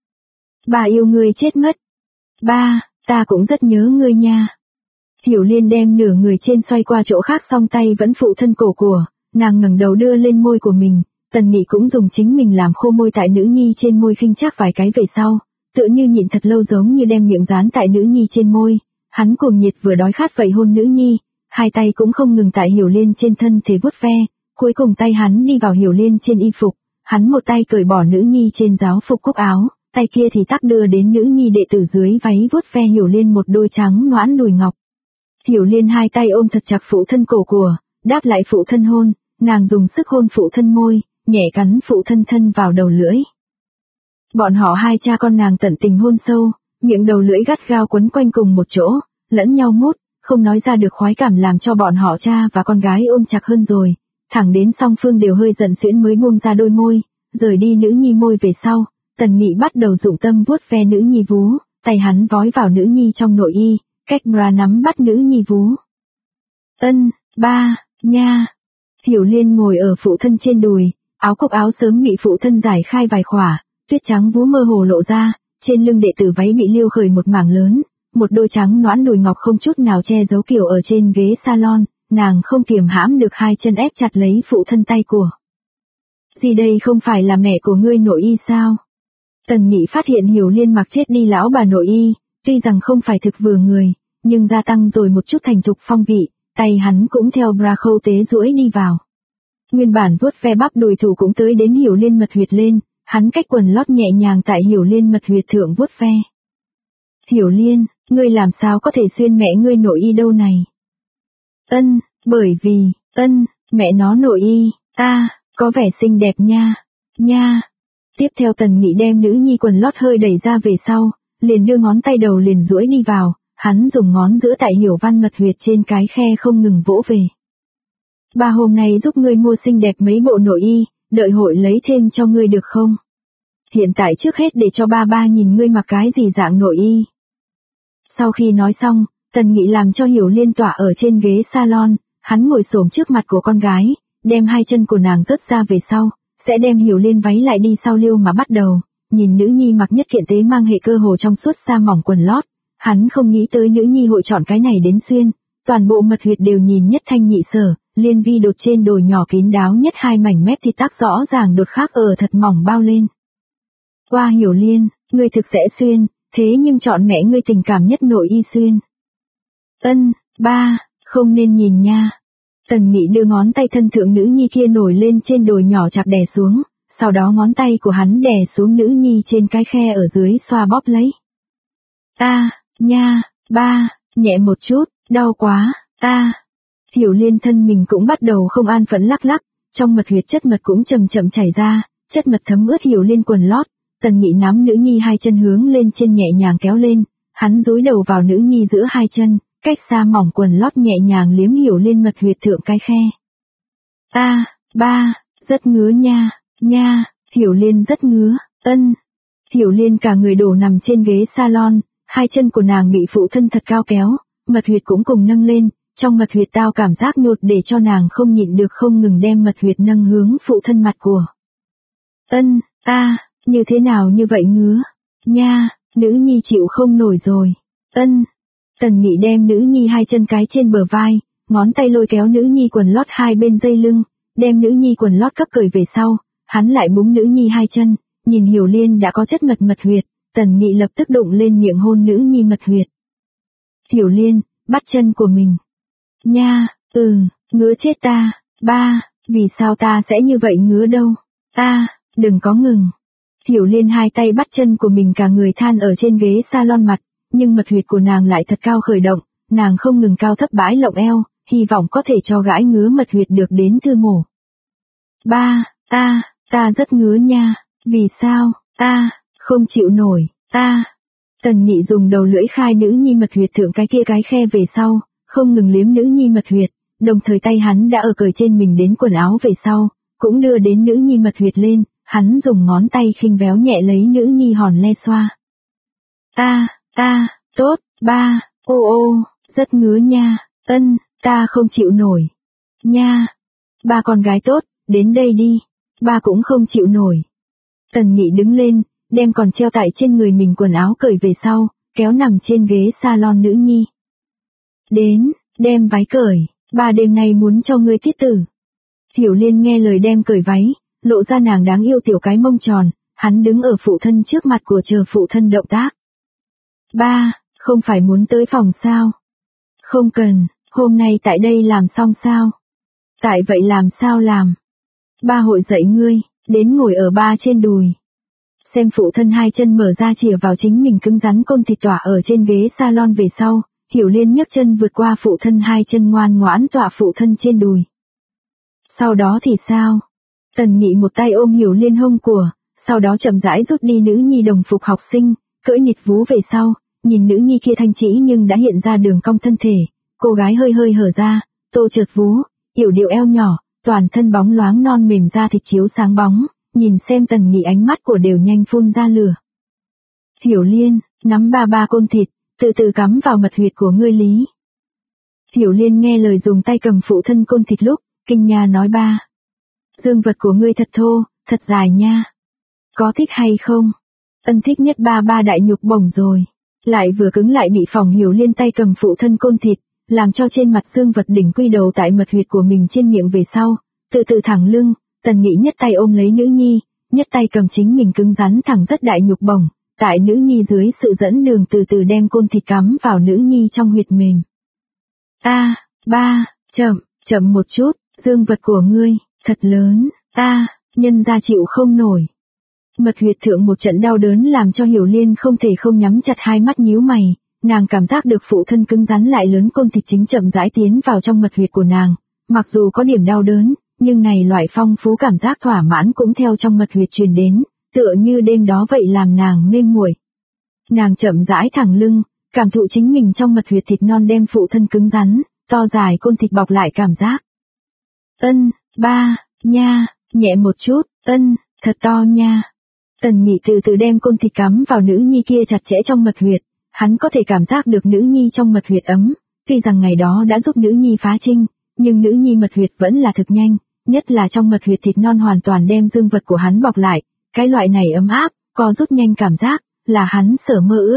Ba yêu ngươi chết mất. Ba, ta cũng rất nhớ ngươi nha. Hiểu Liên đem nửa người trên xoay qua chỗ khác song tay vẫn phụ thân cổ của, nàng ngẩng đầu đưa lên môi của mình, Tần Nghị cũng dùng chính mình làm khô môi tại nữ nhi trên môi khinh chắc vài cái về sau, tựa như nhịn thật lâu giống như đem miệng dán tại nữ nhi trên môi, hắn cuồng nhiệt vừa đói khát vậy hôn nữ nhi, hai tay cũng không ngừng tại Hiểu Liên trên thân thể vuốt ve, cuối cùng tay hắn đi vào Hiểu Liên trên y phục, hắn một tay cởi bỏ nữ nhi trên giáo phục cúc áo, tay kia thì tắc đưa đến nữ nhi đệ tử dưới váy vuốt ve Hiểu Liên một đôi trắng noãn đùi ngọc. Hiểu Liên hai tay ôm thật chặt phụ thân cổ của, đáp lại phụ thân hôn, nàng dùng sức hôn phụ thân môi, nhẹ cắn phụ thân thân vào đầu lưỡi. Bọn họ hai cha con nàng tận tình hôn sâu, miệng đầu lưỡi gắt gao quấn quanh cùng một chỗ, lẫn nhau mút, không nói ra được khoái cảm làm cho bọn họ cha và con gái ôm chặt hơn rồi, thẳng đến song phương đều hơi giận xuyễn mới buông ra đôi môi, rời đi nữ nhi môi về sau, Tần Nghị bắt đầu dụng tâm vuốt ve nữ nhi vú, tay hắn vói vào nữ nhi trong nội y, cách bra nắm bắt nữ nhi vú. Ân, ba, nha. Hiểu Liên ngồi ở phụ thân trên đùi, áo cúc áo sớm bị phụ thân giải khai vài khỏa, tuyết trắng vú mơ hồ lộ ra, trên lưng đệ tử váy bị liêu khởi một mảng lớn, một đôi trắng noãn đùi ngọc không chút nào che giấu kiểu ở trên ghế salon, nàng không kiềm hãm được hai chân ép chặt lấy phụ thân tay của. Gì đây không phải là mẹ của ngươi nội y sao? Tần Nghị phát hiện Hiểu Liên mặc chết đi lão bà nội y, tuy rằng không phải thực vừa người, nhưng gia tăng rồi một chút thành thục phong vị, tay hắn cũng theo bra khâu tế duỗi đi vào. Nguyên bản vuốt ve bắp đùi thủ cũng tới đến Hiểu Liên mật huyệt lên, hắn cách quần lót nhẹ nhàng tại Hiểu Liên mật huyệt thượng vuốt ve. Hiểu Liên, ngươi làm sao có thể xuyên mẹ ngươi nội y đâu này? Ân, bởi vì, mẹ nó nội y, có vẻ xinh đẹp nha, nha. Tiếp theo Tần Nghị đem nữ nhi quần lót hơi đẩy ra về sau, liền đưa ngón tay đầu liền duỗi đi vào, hắn dùng ngón giữa tại Hiểu Văn mật huyệt trên cái khe không ngừng vỗ về. Ba hôm nay giúp ngươi mua xinh đẹp mấy bộ nội y, đợi hội lấy thêm cho ngươi được không? Hiện tại trước hết để cho ba nhìn ngươi mặc cái gì dạng nội y. Sau khi nói xong, Tần Nghị làm cho Hiểu Liên tỏa ở trên ghế salon, hắn ngồi xổm trước mặt của con gái, đem hai chân của nàng rớt ra về sau, sẽ đem Hiểu Liên váy lại đi sau liêu mà bắt đầu, nhìn nữ nhi mặc nhất kiện tế mang hệ cơ hồ trong suốt sa mỏng quần lót, hắn không nghĩ tới nữ nhi hội chọn cái này đến xuyên, toàn bộ mật huyệt đều nhìn nhất thanh nhị sở, liên vi đột trên đồi nhỏ kín đáo nhất hai mảnh mép thịt tác rõ ràng đột khác ở thật mỏng bao lên. Qua Hiểu Liên, ngươi thực sẽ xuyên, thế nhưng chọn mẹ ngươi tình cảm nhất nội y xuyên. Ba, không nên nhìn nha. Tần Nghị đưa ngón tay thân thượng nữ nhi kia nổi lên trên đồi nhỏ chặt đè xuống, sau đó ngón tay của hắn đè xuống nữ nhi trên cái khe ở dưới xoa bóp lấy. Nha, ba, nhẹ một chút, đau quá, Hiểu Liên thân mình cũng bắt đầu không an phận lắc lắc, trong mật huyệt chất mật cũng chậm chậm chảy ra, chất mật thấm ướt Hiểu Liên quần lót, Tần Nghị nắm nữ nhi hai chân hướng lên trên nhẹ nhàng kéo lên, hắn dúi đầu vào nữ nhi giữa hai chân, cách xa mỏng quần lót nhẹ nhàng liếm Hiểu Liên mật huyệt thượng cái khe. Ba, rất ngứa nha, Hiểu Liên rất ngứa, Hiểu Liên cả người đổ nằm trên ghế salon, hai chân của nàng bị phụ thân thật cao kéo, mật huyệt cũng cùng nâng lên, trong mật huyệt tao cảm giác nhột để cho nàng không nhịn được không ngừng đem mật huyệt nâng hướng phụ thân mặt của. Như thế nào như vậy ngứa, nha, nữ nhi chịu không nổi rồi, Tần Nghị đem nữ nhi hai chân cái trên bờ vai, ngón tay lôi kéo nữ nhi quần lót hai bên dây lưng, đem nữ nhi quần lót cấp cởi về sau, hắn lại búng nữ nhi hai chân, nhìn Hiểu Liên đã có chất mật huyệt, Tần Nghị lập tức đụng lên miệng hôn nữ nhi mật huyệt. Hiểu Liên, bắt chân của mình. Nha, ngứa chết ta, ba, vì sao ta sẽ như vậy ngứa đâu, đừng có ngừng. Hiểu Liên hai tay bắt chân của mình cả người than ở trên ghế salon mặt, nhưng mật huyệt của nàng lại thật cao khởi động, nàng không ngừng cao thấp bãi lộng eo, hy vọng có thể cho gãi ngứa mật huyệt được đến thư mổ. Ba, ta rất ngứa nha, vì sao, không chịu nổi, Tần Nghị dùng đầu lưỡi khai nữ nhi mật huyệt thượng cái kia cái khe về sau, không ngừng liếm nữ nhi mật huyệt, đồng thời tay hắn đã ở cởi trên mình đến quần áo về sau, cũng đưa đến nữ nhi mật huyệt lên, hắn dùng ngón tay khinh véo nhẹ lấy nữ nhi hòn le xoa. Tốt, ba, rất ngứa nha, ta không chịu nổi. Nha, ba con gái tốt, đến đây đi, ba cũng không chịu nổi. Tần Nghị đứng lên, đem còn treo tại trên người mình quần áo cởi về sau, kéo nằm trên ghế salon nữ nhi. Đến, đem váy cởi, ba đêm nay muốn cho ngươi tiết tử. Hiểu Liên nghe lời đem cởi váy, lộ ra nàng đáng yêu tiểu cái mông tròn, hắn đứng ở phụ thân trước mặt của chờ phụ thân động tác. Ba, không phải muốn tới phòng sao? Không cần, hôm nay tại đây làm xong sao? Tại vậy làm sao làm? Ba hội dạy ngươi, đến ngồi ở ba trên đùi. Xem phụ thân hai chân mở ra chìa vào chính mình cứng rắn côn thịt tỏa ở trên ghế salon về sau, Hiểu Liên nhấc chân vượt qua phụ thân hai chân ngoan ngoãn tỏa phụ thân trên đùi. Sau đó thì sao? Tần Nghị một tay ôm Hiểu Liên hông của, sau đó chậm rãi rút đi nữ nhi đồng phục học sinh, cưỡi nịt vú về sau, nhìn nữ nhi kia thanh trĩ nhưng đã hiện ra đường cong thân thể, cô gái hơi hơi hở ra, tô trượt vú, yểu điệu eo nhỏ, toàn thân bóng loáng non mềm da thịt chiếu sáng bóng, nhìn xem Tần Nghị ánh mắt của đều nhanh phun ra lửa. Hiểu Liên, nắm ba côn thịt, từ từ cắm vào mật huyệt của ngươi lý. Hiểu Liên nghe lời dùng tay cầm phụ thân côn thịt lúc, kinh nha nói ba. Dương vật của ngươi thật thô, thật dài nha. Có thích hay không? Thích nhất ba đại nhục bổng rồi. Lại vừa cứng lại bị phỏng. Hiểu Liên tay cầm phụ thân côn thịt, làm cho trên mặt dương vật đỉnh quy đầu tại mật huyệt của mình trên miệng về sau, từ từ thẳng lưng, Tần Nghị nhất tay ôm lấy nữ nhi, nhất tay cầm chính mình cứng rắn thẳng rất đại nhục bổng, tại nữ nhi dưới sự dẫn đường từ từ đem côn thịt cắm vào nữ nhi trong huyệt mềm. Ba, chậm một chút, dương vật của ngươi, thật lớn, nhân ra chịu không nổi. Mật huyệt thượng một trận đau đớn làm cho Hiểu Liên không thể không nhắm chặt hai mắt nhíu mày, nàng cảm giác được phụ thân cứng rắn lại lớn côn thịt chính chậm rãi tiến vào trong mật huyệt của nàng, mặc dù có điểm đau đớn, nhưng này loại phong phú cảm giác thỏa mãn cũng theo trong mật huyệt truyền đến, tựa như đêm đó vậy làm nàng mê muội. Nàng chậm rãi thẳng lưng, cảm thụ chính mình trong mật huyệt thịt non đem phụ thân cứng rắn, to dài côn thịt bọc lại cảm giác. Ba, nha, nhẹ một chút, thật to nha. Tần Nghị từ từ đem côn thịt cắm vào nữ nhi kia chặt chẽ trong mật huyệt, hắn có thể cảm giác được nữ nhi trong mật huyệt ấm, tuy rằng ngày đó đã giúp nữ nhi phá trinh, nhưng nữ nhi mật huyệt vẫn là thực nhanh, nhất là trong mật huyệt thịt non hoàn toàn đem dương vật của hắn bọc lại, cái loại này ấm áp, co rút nhanh cảm giác, là hắn sở mơ ước.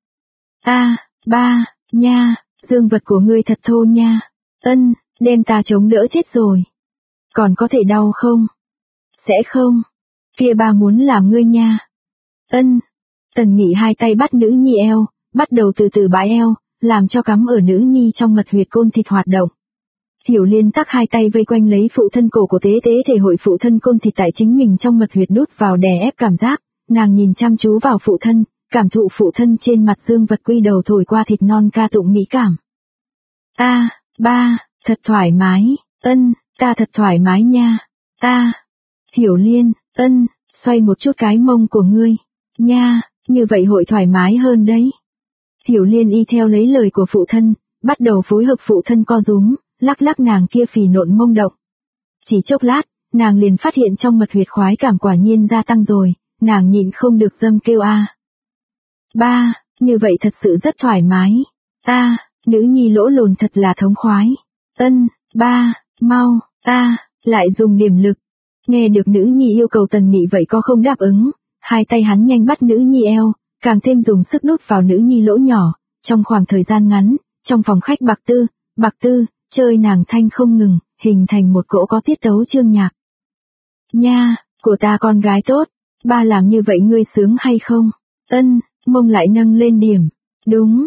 Ba, nha, dương vật của ngươi thật thô nha, đem ta chống đỡ chết rồi. Còn có thể đau không? Sẽ không. Kia ba muốn làm ngươi nha. Tần Nghị hai tay bắt nữ nhi eo, bắt đầu từ từ bãi eo, làm cho cắm ở nữ nhi trong mật huyệt côn thịt hoạt động. Hiểu Liên tắc hai tay vây quanh lấy phụ thân cổ của tế thể hội phụ thân côn thịt tại chính mình trong mật huyệt đút vào đè ép cảm giác, nàng nhìn chăm chú vào phụ thân, cảm thụ phụ thân trên mặt dương vật quy đầu thổi qua thịt non ca tụng mỹ cảm. Ba, thật thoải mái, ta thật thoải mái nha. Hiểu Liên, xoay một chút cái mông của ngươi, nha, như vậy hội thoải mái hơn đấy. Hiểu Liên y theo lấy lời của phụ thân, bắt đầu phối hợp phụ thân co rúm, lắc lắc nàng kia phì nộn mông động. Chỉ chốc lát, nàng liền phát hiện trong mật huyệt khoái cảm quả nhiên gia tăng rồi, nàng nhịn không được dâm kêu a. Ba, như vậy thật sự rất thoải mái. A, nữ nhi lỗ lồn thật là thống khoái. Ân, ba, mau, lại dùng điểm lực. Nghe được nữ nhi yêu cầu Tần Nghị vậy có không đáp ứng, hai tay hắn nhanh bắt nữ nhi eo, càng thêm dùng sức nút vào nữ nhi lỗ nhỏ, trong khoảng thời gian ngắn, trong phòng khách bạc tư, chơi nàng thanh không ngừng, hình thành một cỗ có tiết tấu chương nhạc. Nha, của ta con gái tốt, ba làm như vậy ngươi sướng hay không? Ân, mông lại nâng lên điểm. Đúng,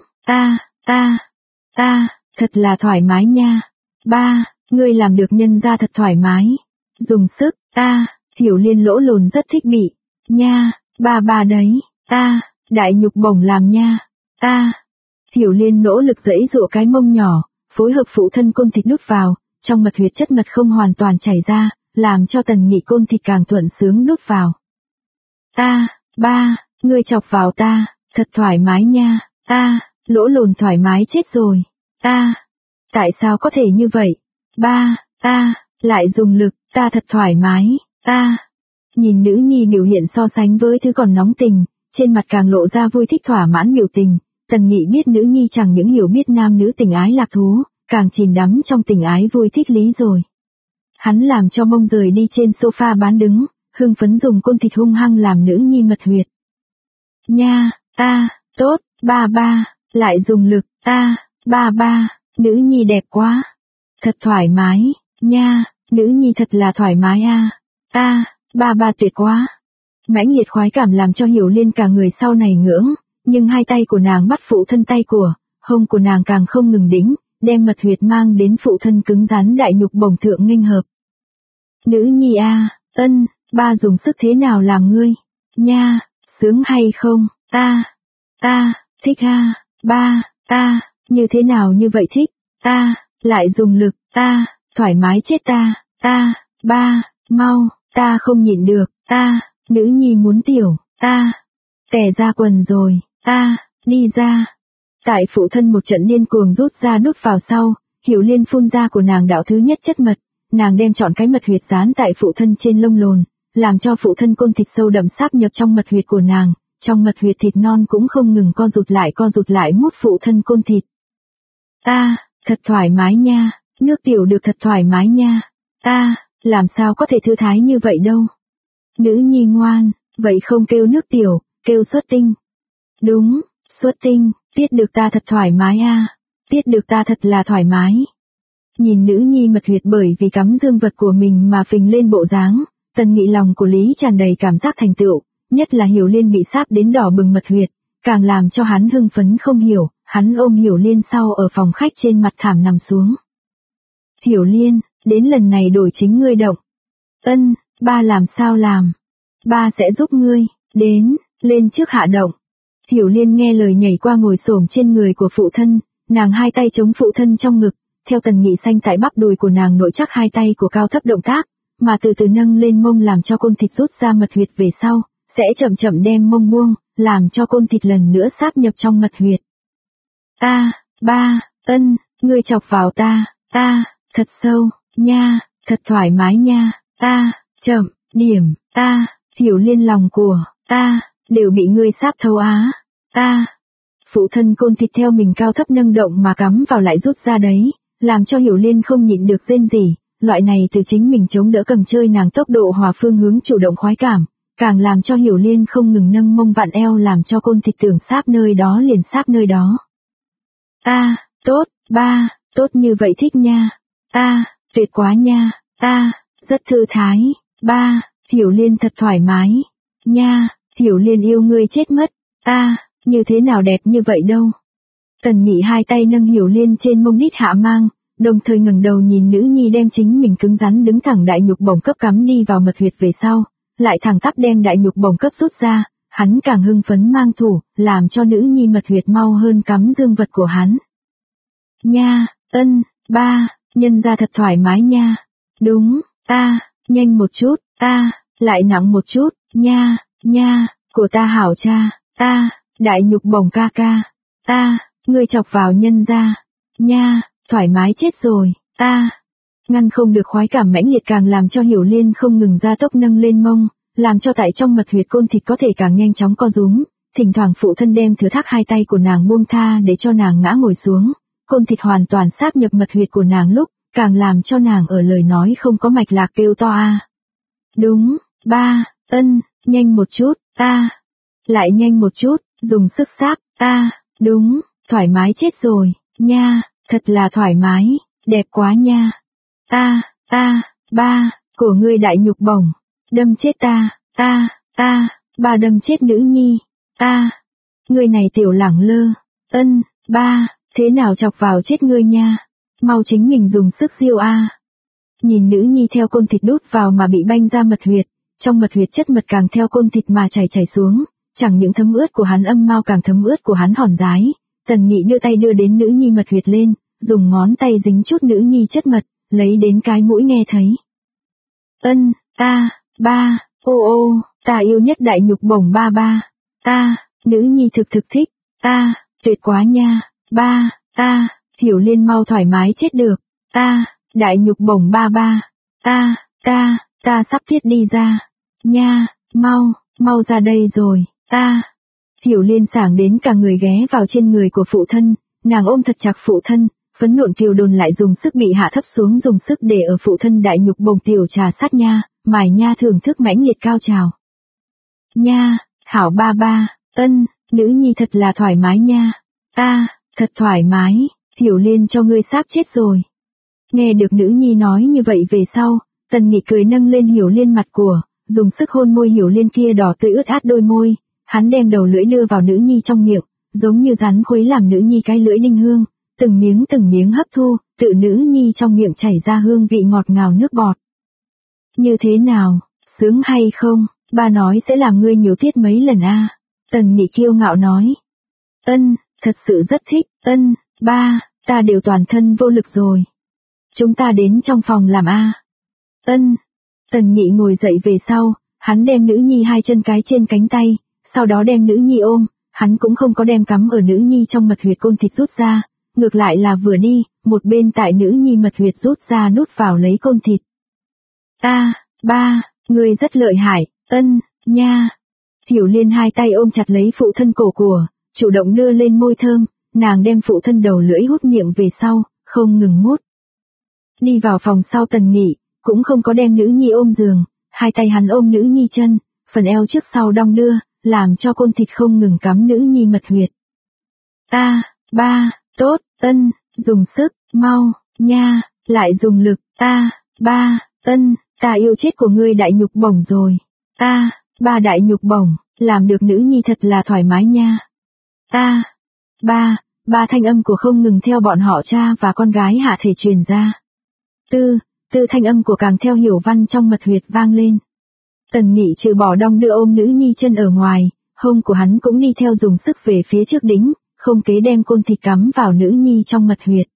thật là thoải mái nha. Ba, ngươi làm được nhân ra thật thoải mái. Dùng sức, Hiểu Liên lỗ lồn rất thích bị. Nha, ba đấy, đại nhục bổng làm nha. Hiểu Liên nỗ lực giãy giụa cái mông nhỏ, phối hợp phụ thân côn thịt nút vào, trong mật huyệt chất mật không hoàn toàn chảy ra, làm cho Tần Nghị côn thịt càng thuận sướng nút vào. Ba, ngươi chọc vào ta, thật thoải mái nha. Lỗ lồn thoải mái chết rồi. Tại sao có thể như vậy? Ba, lại dùng lực, ta thật thoải mái. Nhìn nữ nhi biểu hiện so sánh với thứ còn nóng tình, trên mặt càng lộ ra vui thích thỏa mãn biểu tình. Tần Nghị biết nữ nhi chẳng những hiểu biết nam nữ tình ái lạc thú, càng chìm đắm trong tình ái vui thích lý rồi. Hắn làm cho mông rời đi trên sofa bán đứng, hưng phấn dùng côn thịt hung hăng làm nữ nhi mật huyệt. Nha, tốt, ba, lại dùng lực, ba, nữ nhi đẹp quá. Thật thoải mái, nha, nữ nhi thật là thoải mái ba tuyệt quá. Mãnh liệt khoái cảm làm cho Hiểu Liên cả người sau này ngưỡng, nhưng hai tay của nàng bắt phụ thân tay của, hông của nàng càng không ngừng đĩnh, đem mật huyệt mang đến phụ thân cứng rắn đại nhục bổng thượng nghênh hợp. Nữ nhi Ân, ba dùng sức thế nào làm ngươi? Nha, sướng hay không? Thích ba, như thế nào như vậy thích? Lại dùng lực, thoải mái chết ta, ba, mau, ta không nhịn được, nữ nhi muốn tiểu, tè ra quần rồi, đi ra. Tại phụ thân một trận điên cuồng rút ra đút vào sau, Hiểu Liên phun ra của nàng đạo thứ nhất chất mật, nàng đem chọn cái mật huyệt dán tại phụ thân trên lông lồn, làm cho phụ thân côn thịt sâu đậm sáp nhập trong mật huyệt của nàng, trong mật huyệt thịt non cũng không ngừng co rụt lại mút phụ thân côn thịt. Thật thoải mái nha, nước tiểu được thật thoải mái nha. Làm sao có thể thư thái như vậy đâu. Nữ nhi ngoan, vậy không kêu nước tiểu, kêu xuất tinh. Đúng, xuất tinh, tiết được ta thật thoải mái tiết được ta thật là thoải mái. Nhìn nữ nhi mật huyệt bởi vì cắm dương vật của mình mà phình lên bộ dáng, Tần Nghị lòng của Lý tràn đầy cảm giác thành tựu, nhất là Hiểu Liên bị sáp đến đỏ bừng mật huyệt, càng làm cho hắn hưng phấn không hiểu, hắn ôm Hiểu Liên sau ở phòng khách trên mặt thảm nằm xuống. Hiểu Liên, đến lần này đổi chính ngươi động. Ân, ba làm sao làm? Ba sẽ giúp ngươi, đến, lên trước hạ động. Hiểu Liên nghe lời nhảy qua ngồi xổm trên người của phụ thân, nàng hai tay chống phụ thân trong ngực, theo Tần Nghị xanh tại bắp đùi của nàng nội chắc hai tay của cao thấp động tác, mà từ từ nâng lên mông làm cho côn thịt rút ra mật huyệt về sau, sẽ chậm chậm đem mông buông, làm cho côn thịt lần nữa sáp nhập trong mật huyệt. Ba, Ân, ngươi chọc vào ta, thật sâu, nha, thật thoải mái nha, chậm, điểm, Hiểu Liên lòng của, đều bị ngươi sáp thấu Phụ thân côn thịt theo mình cao thấp nâng động mà cắm vào lại rút ra đấy, làm cho Hiểu Liên không nhịn được rên rỉ, loại này từ chính mình chống đỡ cầm chơi nàng tốc độ hòa phương hướng chủ động khoái cảm, càng làm cho Hiểu Liên không ngừng nâng mông vặn eo làm cho côn thịt tưởng sáp nơi đó liền sáp nơi đó. Tốt, ba, tốt như vậy thích nha. Tuyệt quá nha. Rất thư thái. Ba, Hiểu Liên thật thoải mái. Nha, Hiểu Liên yêu ngươi chết mất. Như thế nào đẹp như vậy đâu. Tần Nghị hai tay nâng Hiểu Liên trên mông đít hạ mang, đồng thời ngẩng đầu nhìn nữ nhi đem chính mình cứng rắn đứng thẳng đại nhục bổng cấp cắm đi vào mật huyệt về sau, lại thẳng tắp đem đại nhục bổng cấp rút ra, hắn càng hưng phấn mang thủ, làm cho nữ nhi mật huyệt mau hơn cắm dương vật của hắn. Nha, Ân, ba, nhân ra thật thoải mái nha. Đúng, nhanh một chút, lại nặng một chút, nha, của ta hảo cha, đại nhục bổng ca ca. Ngươi chọc vào nhân gia. Nha, thoải mái chết rồi. Ngăn không được khoái cảm mãnh liệt càng làm cho Hiểu Liên không ngừng gia tốc nâng lên mông, làm cho tại trong mật huyệt côn thịt có thể càng nhanh chóng co rúm. Thỉnh thoảng phụ thân đem thừa thác hai tay của nàng buông tha để cho nàng ngã ngồi xuống. Côn thịt hoàn toàn sáp nhập mật huyệt của nàng lúc, càng làm cho nàng ở lời nói không có mạch lạc kêu to Đúng, ba, nhanh một chút, lại nhanh một chút, dùng sức sáp, đúng, thoải mái chết rồi, nha, thật là thoải mái, đẹp quá nha. Ba, của ngươi đại nhục bổng, đâm chết ta, ba đâm chết nữ nhi, ngươi này tiểu lẳng lơ, ba, thế nào chọc vào chết ngươi nha, mau chính mình dùng sức diêu Nhìn nữ nhi theo côn thịt đút vào mà bị banh ra mật huyệt, trong mật huyệt chất mật càng theo côn thịt mà chảy xuống, chẳng những thấm ướt của hắn âm mao càng thấm ướt của hắn hòn dái. Tần Nghị đưa tay đưa đến nữ nhi mật huyệt lên, dùng ngón tay dính chút nữ nhi chất mật, lấy đến cái mũi nghe thấy. Ba, ô, ta yêu nhất đại nhục bổng ba. Nữ nhi thực thích, tuyệt quá nha, ba, Hiểu Liên mau thoải mái chết được, đại nhục bổng ba, ta sắp thiết đi ra, nha, mau ra đây rồi, Hiểu Liên sảng đến cả người ghé vào trên người của phụ thân, nàng ôm thật chặt phụ thân, phấn nộn kiều đồn lại dùng sức bị hạ thấp xuống dùng sức để ở phụ thân đại nhục bổng tiểu trà sát nha, mài nha thưởng thức mãnh liệt cao trào. Nha, hảo ba, nữ nhi thật là thoải mái nha, thật thoải mái, Hiểu Liên cho ngươi sáp chết rồi. Nghe được nữ nhi nói như vậy về sau, Tần Nghị cười nâng lên Hiểu Liên mặt của, dùng sức hôn môi Hiểu Liên kia đỏ tươi ướt át đôi môi, hắn đem đầu lưỡi đưa vào nữ nhi trong miệng, giống như rắn khuấy làm nữ nhi cái lưỡi đinh hương, từng miếng hấp thu, tự nữ nhi trong miệng chảy ra hương vị ngọt ngào nước bọt. Như thế nào, sướng hay không, ba nói sẽ làm ngươi nhiều tiết mấy lần Tần Nghị kiêu ngạo nói. Thật sự rất thích, ba, ta đều toàn thân vô lực rồi. Chúng ta đến trong phòng làm Tần Nghị ngồi dậy về sau, hắn đem nữ nhi hai chân cái trên cánh tay, sau đó đem nữ nhi ôm, hắn cũng không có đem cắm ở nữ nhi trong mật huyệt côn thịt rút ra, ngược lại là vừa đi, một bên tại nữ nhi mật huyệt rút ra nút vào lấy côn thịt. Ba, ngươi rất lợi hại, nha. Hiểu Liên hai tay ôm chặt lấy phụ thân cổ của, chủ động đưa lên môi thơm, nàng đem phụ thân đầu lưỡi hút miệng về sau, không ngừng mút. Đi vào phòng sau Tần Nghị, cũng không có đem nữ nhi ôm giường, hai tay hắn ôm nữ nhi chân, phần eo trước sau đong đưa, làm cho côn thịt không ngừng cắm nữ nhi mật huyệt. Ba, tốt, dùng sức, mau, nha, lại dùng lực, ba, ta yêu chết của ngươi đại nhục bổng rồi. Ba đại nhục bổng, làm được nữ nhi thật là thoải mái nha. Ba thanh âm của không ngừng theo bọn họ cha và con gái hạ thể truyền ra. Tư thanh âm của càng theo Hiểu Văn trong mật huyệt vang lên. Tần Nghị trừ bỏ đong đưa ôm nữ nhi chân ở ngoài, hông của hắn cũng đi theo dùng sức về phía trước đính, không kế đem côn thịt cắm vào nữ nhi trong mật huyệt.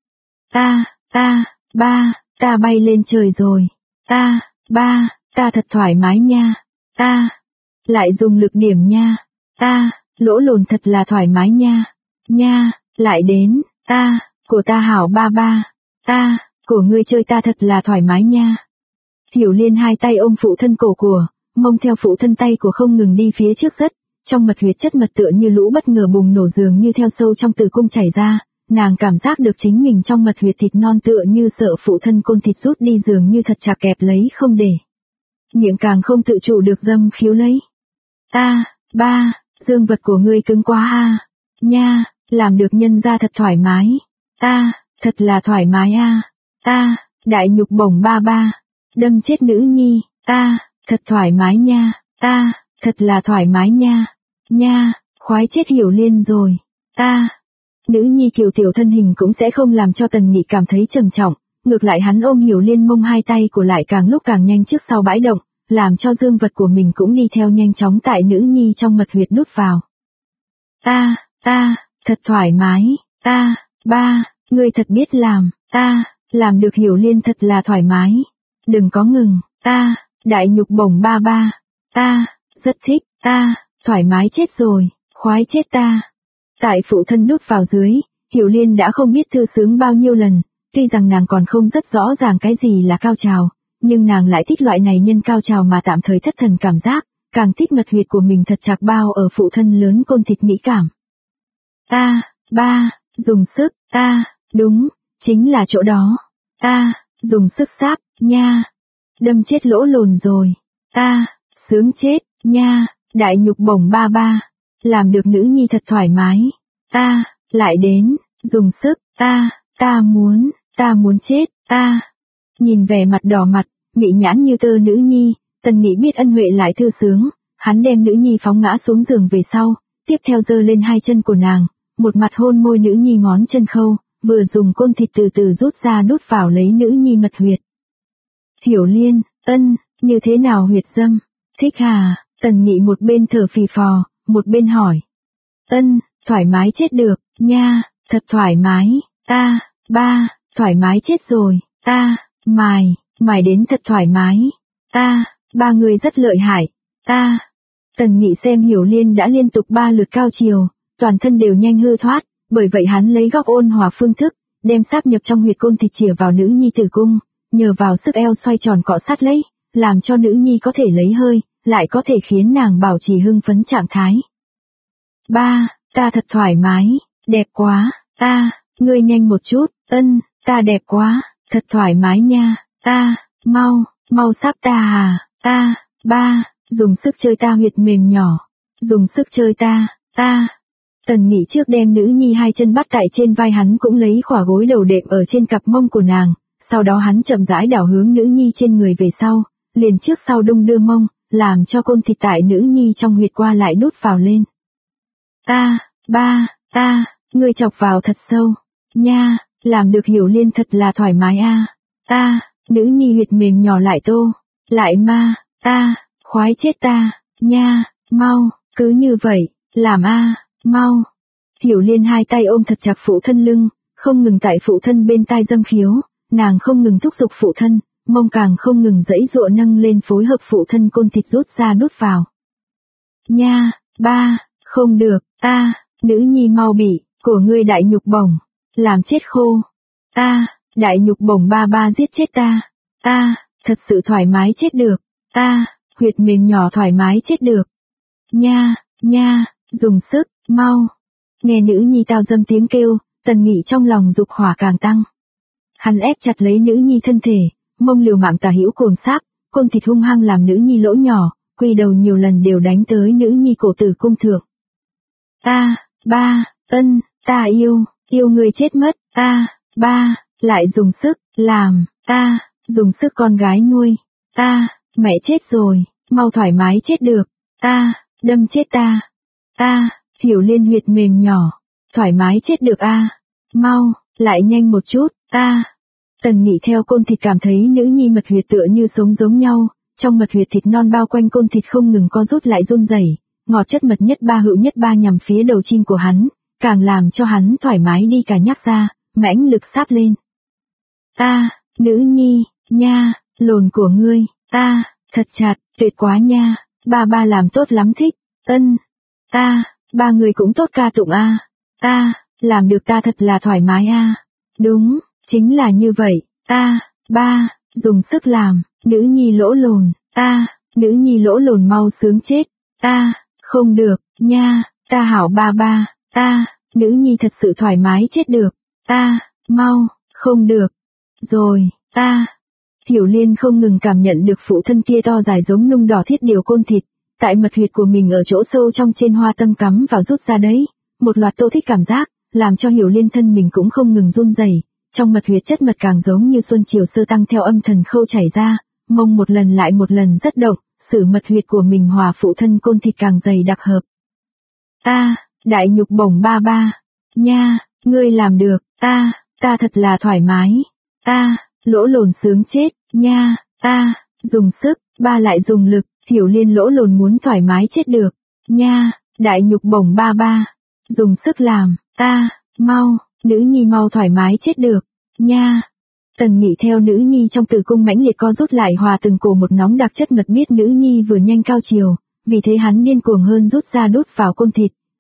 Ba, ta bay lên trời rồi. Ba, ta thật thoải mái nha. Lại dùng lực điểm nha. Lỗ lồn thật là thoải mái nha. Nha, lại đến. Của ta hảo ba. Của ngươi chơi ta thật là thoải mái nha. Hiểu Liên hai tay ôm phụ thân cổ của, mông theo phụ thân tay của không ngừng đi phía trước rất, trong mật huyệt chất mật tựa như lũ bất ngờ bùng nổ dường như theo sâu trong tử cung chảy ra, nàng cảm giác được chính mình trong mật huyệt thịt non tựa như sợ phụ thân côn thịt rút đi dường như thật chặt kẹp lấy không để. Miệng càng không tự chủ được dâm khiếu lấy. Ba, dương vật của ngươi cứng quá nha, làm được nhân ra thật thoải mái. Thật là thoải mái đại nhục bổng ba, đâm chết nữ nhi. Thật thoải mái nha. Thật là thoải mái nha. Nha, khoái chết Hiểu Liên rồi. Nữ nhi kiều tiểu thân hình cũng sẽ không làm cho Tần Nghị cảm thấy trầm trọng, ngược lại hắn ôm Hiểu Liên mông hai tay của lại càng lúc càng nhanh trước sau bãi động, làm cho dương vật của mình cũng đi theo nhanh chóng tại nữ nhi trong mật huyệt đút vào. Thật thoải mái. Ba, ngươi thật biết làm. Làm được Hiểu Liên thật là thoải mái. Đừng có ngừng. Đại nhục bổng ba. Rất thích. Thoải mái chết rồi, khoái chết ta. Tại phụ thân đút vào dưới, Hiểu Liên đã không biết thư sướng bao nhiêu lần, tuy rằng nàng còn không rất rõ ràng cái gì là cao trào, nhưng nàng lại thích loại này nhân cao trào mà tạm thời thất thần cảm giác, càng thích mật huyệt của mình thật chạc bao ở phụ thân lớn côn thịt mỹ cảm. Ba, dùng sức, đúng, chính là chỗ đó. Dùng sức sáp, nha. Đâm chết lỗ lồn rồi. Sướng chết, nha, đại nhục bổng ba. Làm được nữ nhi thật thoải mái. Lại đến, dùng sức, ta muốn chết, Nhìn vẻ mặt đỏ mặt, mị nhãn như tơ nữ nhi, Tần Nghị biết ân huệ lại thư sướng, hắn đem nữ nhi phóng ngã xuống giường về sau, tiếp theo giơ lên hai chân của nàng, một mặt hôn môi nữ nhi ngón chân khâu, vừa dùng côn thịt từ từ rút ra đút vào lấy nữ nhi mật huyệt. Hiểu Liên, như thế nào huyệt dâm? Thích hả? Tần Nghị một bên thở phì phò, một bên hỏi. Thoải mái chết được, nha, thật thoải mái. Ba, thoải mái chết rồi. Mài đến thật thoải mái. Ba người rất lợi hại. Tần Nghị xem Hiểu Liên đã liên tục 3 lượt cao chiều, toàn thân đều nhanh hư thoát, bởi vậy hắn lấy góc ôn hòa phương thức, đem sáp nhập trong huyệt côn thịt chìa vào nữ nhi tử cung, nhờ vào sức eo xoay tròn cọ sát lấy, làm cho nữ nhi có thể lấy hơi, lại có thể khiến nàng bảo trì hưng phấn trạng thái. Ba, ta thật thoải mái, đẹp quá. Ngươi nhanh một chút. Ta đẹp quá, thật thoải mái nha. Mau sáp ta à. Ba, dùng sức chơi ta huyệt mềm nhỏ. Dùng sức chơi ta. Tần Nghị trước đem nữ nhi hai chân bắt tại trên vai hắn, cũng lấy khỏa gối đầu đệm ở trên cặp mông của nàng, sau đó hắn chậm rãi đảo hướng nữ nhi trên người về sau, liền trước sau đung đưa mông, làm cho côn thịt tại nữ nhi trong huyệt qua lại đút vào lên. Ba, ngươi chọc vào thật sâu. Nha, làm được Hiểu Liên thật là thoải mái nữ nhi huyệt mềm nhỏ lại tô, lại ma, khoái chết ta, nha, mau, cứ như vậy, làm mau. Hiểu Liên hai tay ôm thật chặt phụ thân lưng, không ngừng tại phụ thân bên tai dâm khiếu, nàng không ngừng thúc giục phụ thân, mông càng không ngừng giãy giụa nâng lên phối hợp phụ thân côn thịt rút ra đút vào. Nha, ba, không được, nữ nhi mau bị, của ngươi đại nhục bổng, làm chết khô. Đại nhục bổng ba giết chết ta. Thật sự thoải mái chết được. Huyệt mềm nhỏ thoải mái chết được. Nha, dùng sức, mau. Nghe nữ nhi tao dâm tiếng kêu, Tần Nghị trong lòng dục hỏa càng tăng. Hắn ép chặt lấy nữ nhi thân thể, mông liều mạng tà hữu cồn sáp, côn thịt hung hăng làm nữ nhi lỗ nhỏ, quỳ đầu nhiều lần đều đánh tới nữ nhi cổ tử cung thượng. Ba, ta yêu người chết mất. Ba, lại dùng sức, làm, dùng sức con gái nuôi. Mẹ chết rồi, mau thoải mái chết được. Đâm chết ta. Hiểu Liên huyệt mềm nhỏ, thoải mái chết được mau, lại nhanh một chút. Tần Nghị theo côn thịt cảm thấy nữ nhi mật huyệt tựa như sống giống nhau, trong mật huyệt thịt non bao quanh côn thịt không ngừng co rút lại run rẩy, ngọt chất mật nhất ba hữu nhất ba nhằm phía đầu chim của hắn, càng làm cho hắn thoải mái đi cả nhắc ra, mãnh lực sáp lên. Nữ nhi, nha, lồn của ngươi, thật chặt, tuyệt quá nha, ba làm tốt lắm thích, ba người cũng tốt ca tụng làm được ta thật là thoải mái đúng, chính là như vậy, ba, dùng sức làm, nữ nhi lỗ lồn, nữ nhi lỗ lồn mau sướng chết, không được, nha, ta hảo ba, nữ nhi thật sự thoải mái chết được, mau, không được, rồi, Hiểu Liên không ngừng cảm nhận được phụ thân kia to dài giống nung đỏ thiết điều côn thịt, tại mật huyệt của mình ở chỗ sâu trong trên hoa tâm cắm vào rút ra đấy, một loạt tô thích cảm giác, làm cho Hiểu Liên thân mình cũng không ngừng run rẩy, trong mật huyệt chất mật càng giống như xuân chiều sơ tăng theo âm thần khâu chảy ra, mông một lần lại một lần rất động, sử mật huyệt của mình hòa phụ thân côn thịt càng dày đặc hợp. Đại nhục bổng ba, nha, ngươi làm được, ta thật là thoải mái, lỗ lồn sướng chết, nha, dùng sức, ba lại dùng lực, Hiểu Liên lỗ lồn muốn thoải mái chết được, nha, đại nhục bổng ba, dùng sức làm, mau, nữ nhi mau thoải mái chết được, nha. Tần Nghị theo nữ nhi trong tử cung mãnh liệt co rút lại hòa từng cổ một nóng đặc chất mật biết nữ nhi vừa nhanh cao chiều, vì thế hắn điên cuồng hơn rút ra đút vào côn thịt,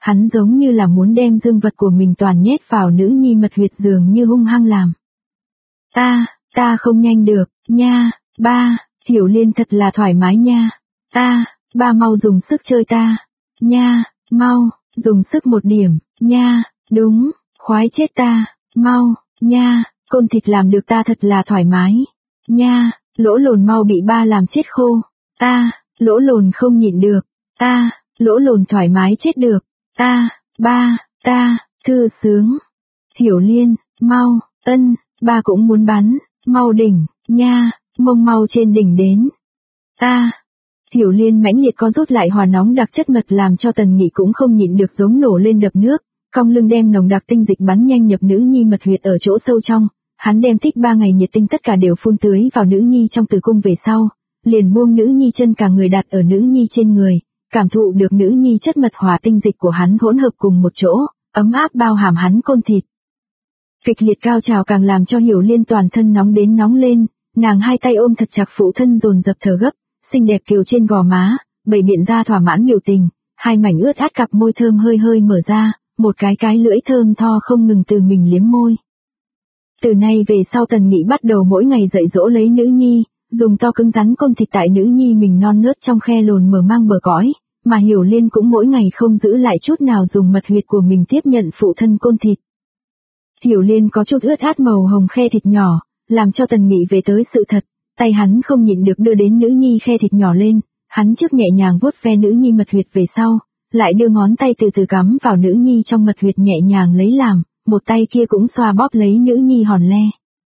hắn giống như là muốn đem dương vật của mình toàn nhét vào nữ nhi mật huyệt dường như hung hăng làm. Ta không nhanh được, nha, ba, Hiểu Liên thật là thoải mái nha. Ba mau dùng sức chơi ta. Nha, mau, dùng sức một điểm, nha, đúng, khoái chết ta, mau, nha, côn thịt làm được ta thật là thoải mái. Nha, lỗ lồn mau bị ba làm chết khô. Lỗ lồn không nhịn được. Lỗ lồn thoải mái chết được. Ba, ta, thư sướng. Hiểu Liên, mau, ba cũng muốn bắn, mau đỉnh, nha, mông mau trên đỉnh đến. Hiểu Liên mãnh liệt co rút lại hòa nóng đặc chất mật làm cho Tần Nghị cũng không nhịn được giống nổ lên đập nước, cong lưng đem nồng đặc tinh dịch bắn nhanh nhập nữ nhi mật huyệt ở chỗ sâu trong, hắn đem thích 3 ngày nhiệt tinh tất cả đều phun tưới vào nữ nhi trong tử cung về sau, liền buông nữ nhi chân cả người đặt ở nữ nhi trên người, cảm thụ được nữ nhi chất mật hòa tinh dịch của hắn hỗn hợp cùng một chỗ, ấm áp bao hàm hắn côn thịt. Kịch liệt cao trào càng làm cho Hiểu Liên toàn thân nóng đến nóng lên, nàng hai tay ôm thật chặt phụ thân dồn dập thở gấp, xinh đẹp kiều trên gò má, bày biện ra thỏa mãn biểu tình, hai mảnh ướt át cặp môi thơm hơi hơi mở ra, một cái lưỡi thơm tho không ngừng từ mình liếm môi. Từ nay về sau Tần Nghị bắt đầu mỗi ngày dạy dỗ lấy nữ nhi, dùng to cứng rắn côn thịt tại nữ nhi mình non nớt trong khe lồn mở mang bờ cõi, mà Hiểu Liên cũng mỗi ngày không giữ lại chút nào dùng mật huyệt của mình tiếp nhận phụ thân côn thịt. Hiểu Liên có chút ướt át màu hồng khe thịt nhỏ, làm cho Tần Nghị về tới sự thật, tay hắn không nhịn được đưa đến nữ nhi khe thịt nhỏ lên, hắn trước nhẹ nhàng vuốt ve nữ nhi mật huyệt về sau, lại đưa ngón tay từ từ cắm vào nữ nhi trong mật huyệt nhẹ nhàng lấy làm, một tay kia cũng xoa bóp lấy nữ nhi hòn le.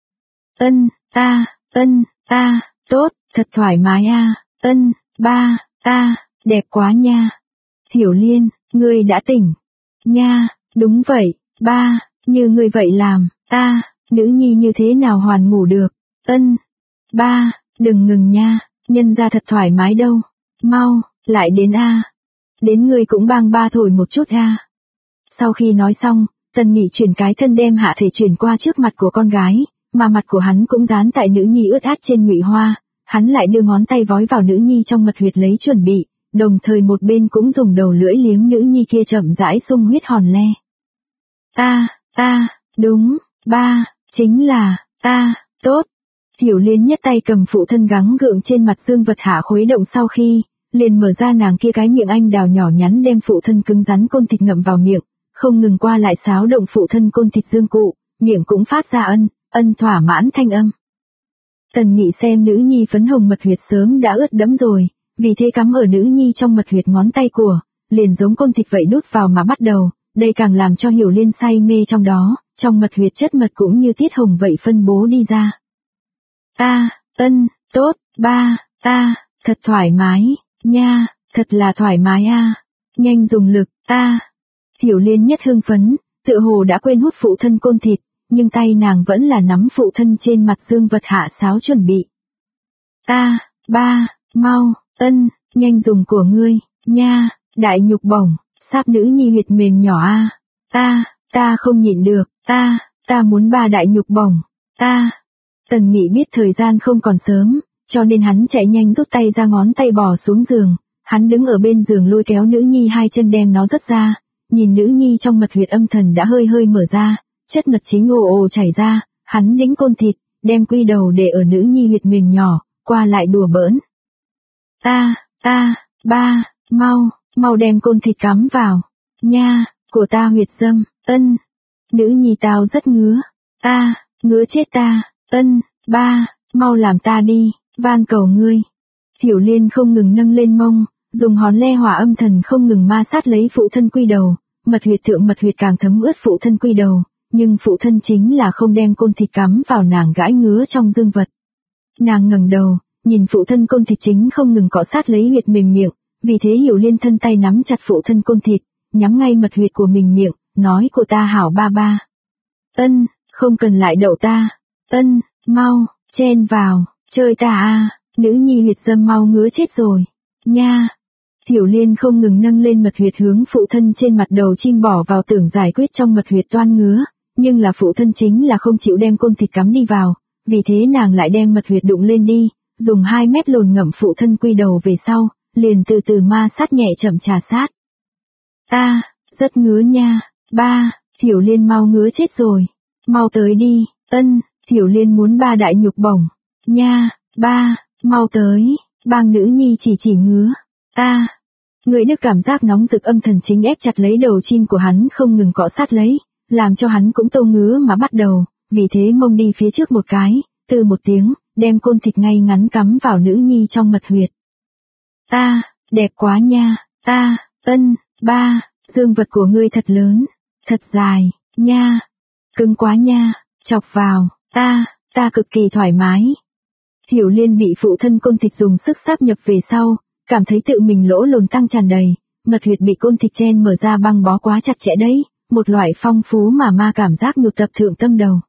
Tốt, thật thoải mái ba, đẹp quá nha. Hiểu Liên, ngươi đã tỉnh. Nha, đúng vậy, ba, như ngươi vậy làm, nữ nhi như thế nào hoàn ngủ được. Ba, đừng ngừng nha, nhân ra thật thoải mái đâu. Mau, lại đến Đến ngươi cũng bang ba thổi một chút Sau khi nói xong, Tần Nghị chuyển cái thân đem hạ thể chuyển qua trước mặt của con gái, mà mặt của hắn cũng dán tại nữ nhi ướt át trên ngụy hoa, hắn lại đưa ngón tay vói vào nữ nhi trong mật huyệt lấy chuẩn bị, đồng thời một bên cũng dùng đầu lưỡi liếm nữ nhi kia chậm rãi sung huyết hòn le. Đúng, ba, chính là, tốt. Hiểu Liên nhất tay cầm phụ thân gắng gượng trên mặt dương vật hạ khuấy động sau khi, liền mở ra nàng kia cái miệng anh đào nhỏ nhắn đem phụ thân cứng rắn côn thịt ngậm vào miệng, không ngừng qua lại xáo động phụ thân côn thịt dương cụ, miệng cũng phát ra ân thỏa mãn thanh âm. Tần Nghị xem nữ nhi phấn hồng mật huyệt sớm đã ướt đẫm rồi, vì thế cắm ở nữ nhi trong mật huyệt ngón tay của, liền giống côn thịt vậy đút vào mà bắt đầu, đây càng làm cho Hiểu Liên say mê trong đó, trong mật huyệt chất mật cũng như tiết hồng vậy phân bố đi ra. Tốt, ba, thật thoải mái, nha, thật là thoải mái nhanh dùng lực, Hiểu Liên nhất hưng phấn, tựa hồ đã quên hút phụ thân côn thịt, nhưng tay nàng vẫn là nắm phụ thân trên mặt dương vật hạ sáo chuẩn bị. Ba, mau, nhanh dùng của ngươi, nha, đại nhục bổng, sáp nữ nhi huyệt mềm nhỏ ta không nhịn được, ta muốn ba đại nhục bổng, Tần Nghị biết thời gian không còn sớm, cho nên hắn chạy nhanh rút tay ra ngón tay bò xuống giường, hắn đứng ở bên giường lôi kéo nữ nhi hai chân đem nó dứt ra, nhìn nữ nhi trong mật huyệt âm thần đã hơi hơi mở ra, chất mật chính ồ chảy ra, hắn đĩnh côn thịt, đem quy đầu để ở nữ nhi huyệt mềm nhỏ, qua lại đùa bỡn. Ba, mau đem côn thịt cắm vào, nha, của ta huyệt dâm, nữ nhi tao rất ngứa, ngứa chết ta, ba, mau làm ta đi, van cầu ngươi. Hiểu Liên không ngừng nâng lên mông, dùng hòn le hỏa âm thần không ngừng ma sát lấy phụ thân quy đầu, mật huyệt thượng mật huyệt càng thấm ướt phụ thân quy đầu, nhưng phụ thân chính là không đem côn thịt cắm vào nàng gãi ngứa trong dương vật. Nàng ngẩng đầu, nhìn phụ thân côn thịt chính không ngừng cọ sát lấy huyệt mềm miệng, vì thế Hiểu Liên thân tay nắm chặt phụ thân côn thịt, nhắm ngay mật huyệt của mình miệng, nói của ta hảo ba ba. Không cần lại đậu ta, mau, chen vào, chơi ta nữ nhi huyệt dâm mau ngứa chết rồi, nha. Hiểu Liên không ngừng nâng lên mật huyệt hướng phụ thân trên mặt đầu chim bỏ vào tưởng giải quyết trong mật huyệt toan ngứa, nhưng là phụ thân chính là không chịu đem côn thịt cắm đi vào, vì thế nàng lại đem mật huyệt đụng lên đi, dùng 2 mét lồn ngậm phụ thân quy đầu về sau, liền từ từ ma sát nhẹ chậm trà sát. rất ngứa nha. Ba, Hiểu Liên mau ngứa chết rồi. Mau tới đi. Ân, Hiểu Liên muốn ba đại nhục bổng. Nha, ba, mau tới. Bang nữ nhi chỉ ngứa. Người được cảm giác nóng rực âm thần chính ép chặt lấy đầu chim của hắn không ngừng cọ sát lấy, làm cho hắn cũng tâu ngứa mà bắt đầu, vì thế mông đi phía trước một cái, từ một tiếng, đem côn thịt ngay ngắn cắm vào nữ nhi trong mật huyệt. Đẹp quá nha. Ân, ba, dương vật của ngươi thật lớn, thật dài, nha. Cứng quá nha, chọc vào, ta cực kỳ thoải mái. Hiểu Liên bị phụ thân côn thịt dùng sức sáp nhập về sau, cảm thấy tự mình lỗ lồn tăng tràn đầy, mật huyệt bị côn thịt chen mở ra băng bó quá chặt chẽ đấy, một loại phong phú mà ma cảm giác nhột tập thượng tâm đầu.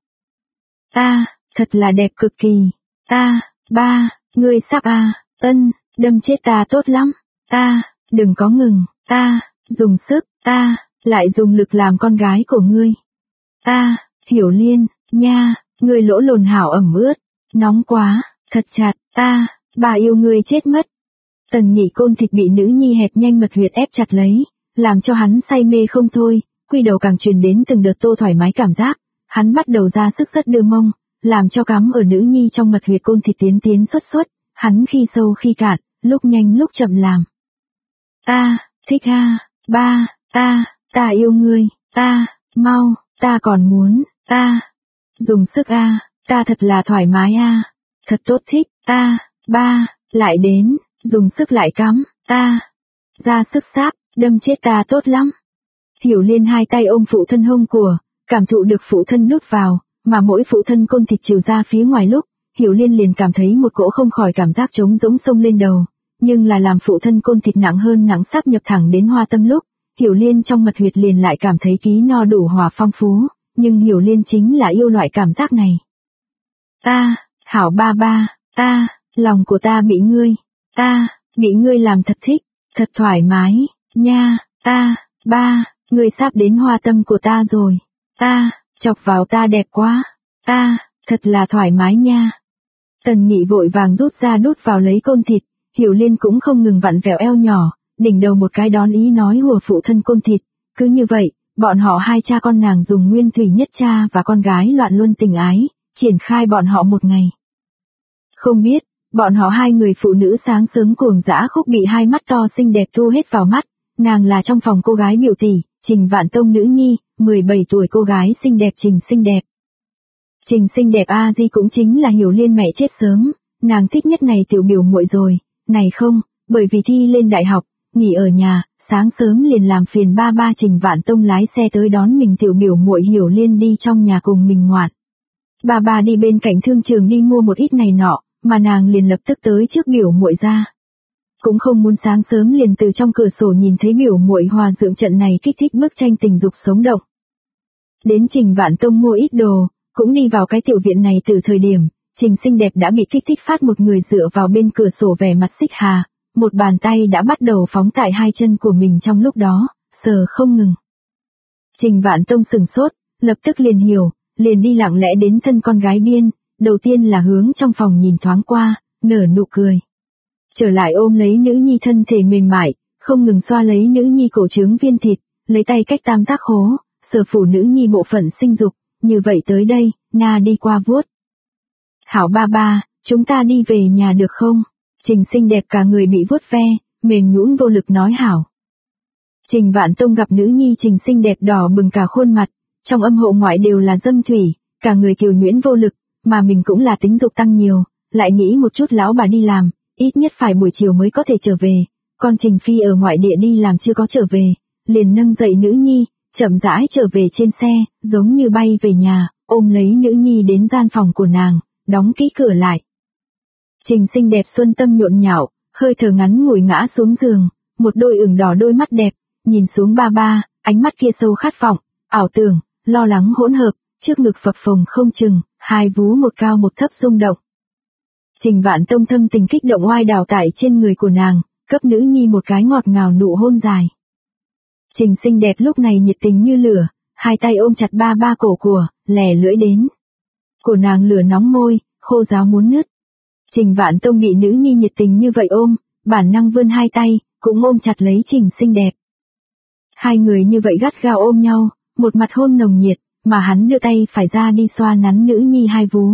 Thật là đẹp cực kỳ. Ba, ngươi sắp Ân, đâm chết ta tốt lắm. Đừng có ngừng. Dùng sức. Lại dùng lực làm con gái của ngươi. Hiểu Liên, nha, ngươi lỗ lồn hảo ẩm ướt, nóng quá, thật chặt. Bà yêu ngươi chết mất. Tần Nghị côn thịt bị nữ nhi hẹp nhanh mật huyệt ép chặt lấy, làm cho hắn say mê không thôi, quy đầu càng truyền đến từng đợt tô thoải mái cảm giác, hắn bắt đầu ra sức rất đưa mông, làm cho cắm ở nữ nhi trong mật huyệt côn thịt tiến xuất, hắn khi sâu khi cạn, lúc nhanh lúc chậm làm. Thích ba, ta yêu ngươi, mau, ta còn muốn, dùng sức ta thật là thoải mái thật tốt thích, ba, lại đến, dùng sức lại cắm, ra sức sáp, đâm chết ta tốt lắm. Hiểu Liên hai tay ôm phụ thân hông của, cảm thụ được phụ thân nút vào, mà mỗi phụ thân côn thịt trừ ra phía ngoài lúc, Hiểu Liên liền cảm thấy một cỗ không khỏi cảm giác trống rỗng sông lên đầu, nhưng là làm phụ thân côn thịt nặng hơn nặng sáp nhập thẳng đến hoa tâm lúc, Hiểu Liên trong mật huyệt liền lại cảm thấy ký no đủ hòa phong phú, nhưng Hiểu Liên chính là yêu loại cảm giác này. Hảo ba, lòng của ta bị ngươi làm thật thích, thật thoải mái, nha, ba, ngươi sắp đến hoa tâm của ta rồi, chọc vào ta đẹp quá, thật là thoải mái nha. Tần Nghị vội vàng rút ra đút vào lấy côn thịt, Hiểu Liên cũng không ngừng vặn vẹo eo nhỏ, đỉnh đầu một cái đón ý nói hùa phụ thân côn thịt, cứ như vậy, bọn họ hai cha con nàng dùng nguyên thủy nhất cha và con gái loạn luân tình ái, triển khai bọn họ một ngày. Không biết, bọn họ hai người phụ nữ sáng sớm cuồng dã khúc bị hai mắt to xinh đẹp thu hết vào mắt, nàng là trong phòng cô gái biểu tỷ, Trình Vạn Tông nữ nhi, 17 tuổi cô gái xinh đẹp Trình xinh đẹp. Trình xinh đẹp a di cũng chính là Hiểu Liên mẹ chết sớm, nàng thích nhất này tiểu biểu muội rồi, này không, bởi vì thi lên đại học, nghỉ ở nhà, sáng sớm liền làm phiền ba Trình Vạn Tông lái xe tới đón mình tiểu biểu muội Hiểu Liên đi trong nhà cùng mình ngoạn. Ba đi bên cạnh thương trường đi mua một ít này nọ, mà nàng liền lập tức tới trước biểu muội ra. Cũng không muốn sáng sớm liền từ trong cửa sổ nhìn thấy biểu muội hòa dưỡng trận này kích thích bức tranh tình dục sống động. Đến Trình Vạn Tông mua ít đồ, cũng đi vào cái tiểu viện này từ thời điểm, Trình xinh đẹp đã bị kích thích phát một người dựa vào bên cửa sổ vẻ mặt xích hà, một bàn tay đã bắt đầu phóng tại hai chân của mình trong lúc đó, sờ không ngừng. Trình Vạn Tông sừng sốt, lập tức liền hiểu, liền đi lặng lẽ đến thân con gái biên, đầu tiên là hướng trong phòng nhìn thoáng qua, nở nụ cười. Trở lại ôm lấy nữ nhi thân thể mềm mại, không ngừng xoa lấy nữ nhi cổ trướng viên thịt, lấy tay cách tam giác khố, sờ phủ nữ nhi bộ phận sinh dục, như vậy tới đây, na đi qua vuốt. Hảo ba, chúng ta đi về nhà được không? Trình xinh đẹp cả người bị vuốt ve, mềm nhũn vô lực nói hảo. Trình Vạn Tông gặp nữ nhi Trình xinh đẹp đỏ bừng cả khuôn mặt, trong âm hộ ngoại đều là dâm thủy, cả người kiều nhuyễn vô lực, mà mình cũng là tính dục tăng nhiều, lại nghĩ một chút lão bà đi làm, ít nhất phải buổi chiều mới có thể trở về, con Trình Phi ở ngoại địa đi làm chưa có trở về, liền nâng dậy nữ nhi, chậm rãi trở về trên xe, giống như bay về nhà, ôm lấy nữ nhi đến gian phòng của nàng, đóng kỹ cửa lại. Trình xinh đẹp xuân tâm nhộn nhạo, hơi thở ngắn ngủi ngã xuống giường, một đôi ửng đỏ đôi mắt đẹp, nhìn xuống ba, ánh mắt kia sâu khát vọng, ảo tưởng, lo lắng hỗn hợp, trước ngực phập phồng không chừng, hai vú một cao một thấp rung động. Trình Vạn Tông thâm tình kích động oai đào tại trên người của nàng, cấp nữ nhi một cái ngọt ngào nụ hôn dài. Trình xinh đẹp lúc này nhiệt tình như lửa, hai tay ôm chặt ba cổ của, lè lưỡi đến. Cổ nàng lửa nóng môi, khô ráo muốn nứt. Trình Vạn Tông bị nữ nhi nhiệt tình như vậy ôm, bản năng vươn hai tay, cũng ôm chặt lấy Trình xinh đẹp. Hai người như vậy gắt gao ôm nhau, một mặt hôn nồng nhiệt, mà hắn đưa tay phải ra đi xoa nắn nữ nhi hai vú.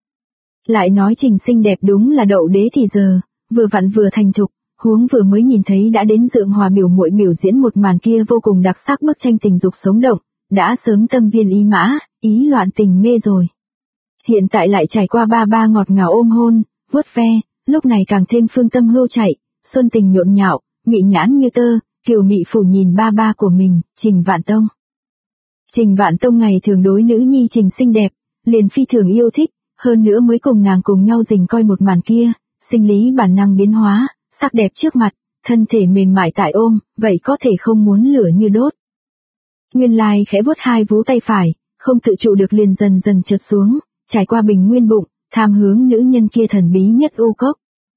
Lại nói Trình xinh đẹp đúng là đậu đế thì giờ, vừa vặn vừa thành thục, huống vừa mới nhìn thấy đã đến Dượng Hòa biểu muội biểu diễn một màn kia vô cùng đặc sắc bức tranh tình dục sống động, đã sớm tâm viên ý mã, ý loạn tình mê rồi. Hiện tại lại trải qua ba ngọt ngào ôm hôn, vuốt ve, lúc này càng thêm phương tâm hưu chạy, xuân tình nhộn nhạo, mị nhãn như tơ, kiều mị phủ nhìn ba của mình, Trình Vạn Tông. Trình Vạn Tông ngày thường đối nữ nhi Trình xinh đẹp, liền phi thường yêu thích, hơn nữa mới cùng nàng cùng nhau rình coi một màn kia, sinh lý bản năng biến hóa, sắc đẹp trước mặt, thân thể mềm mại tại ôm, vậy có thể không muốn lửa như đốt. Nguyên lai khẽ vuốt hai vú tay phải, không tự trụ được liền dần dần trượt xuống, trải qua bình nguyên bụng, tham hướng nữ nhân kia thần bí nhất u cốc.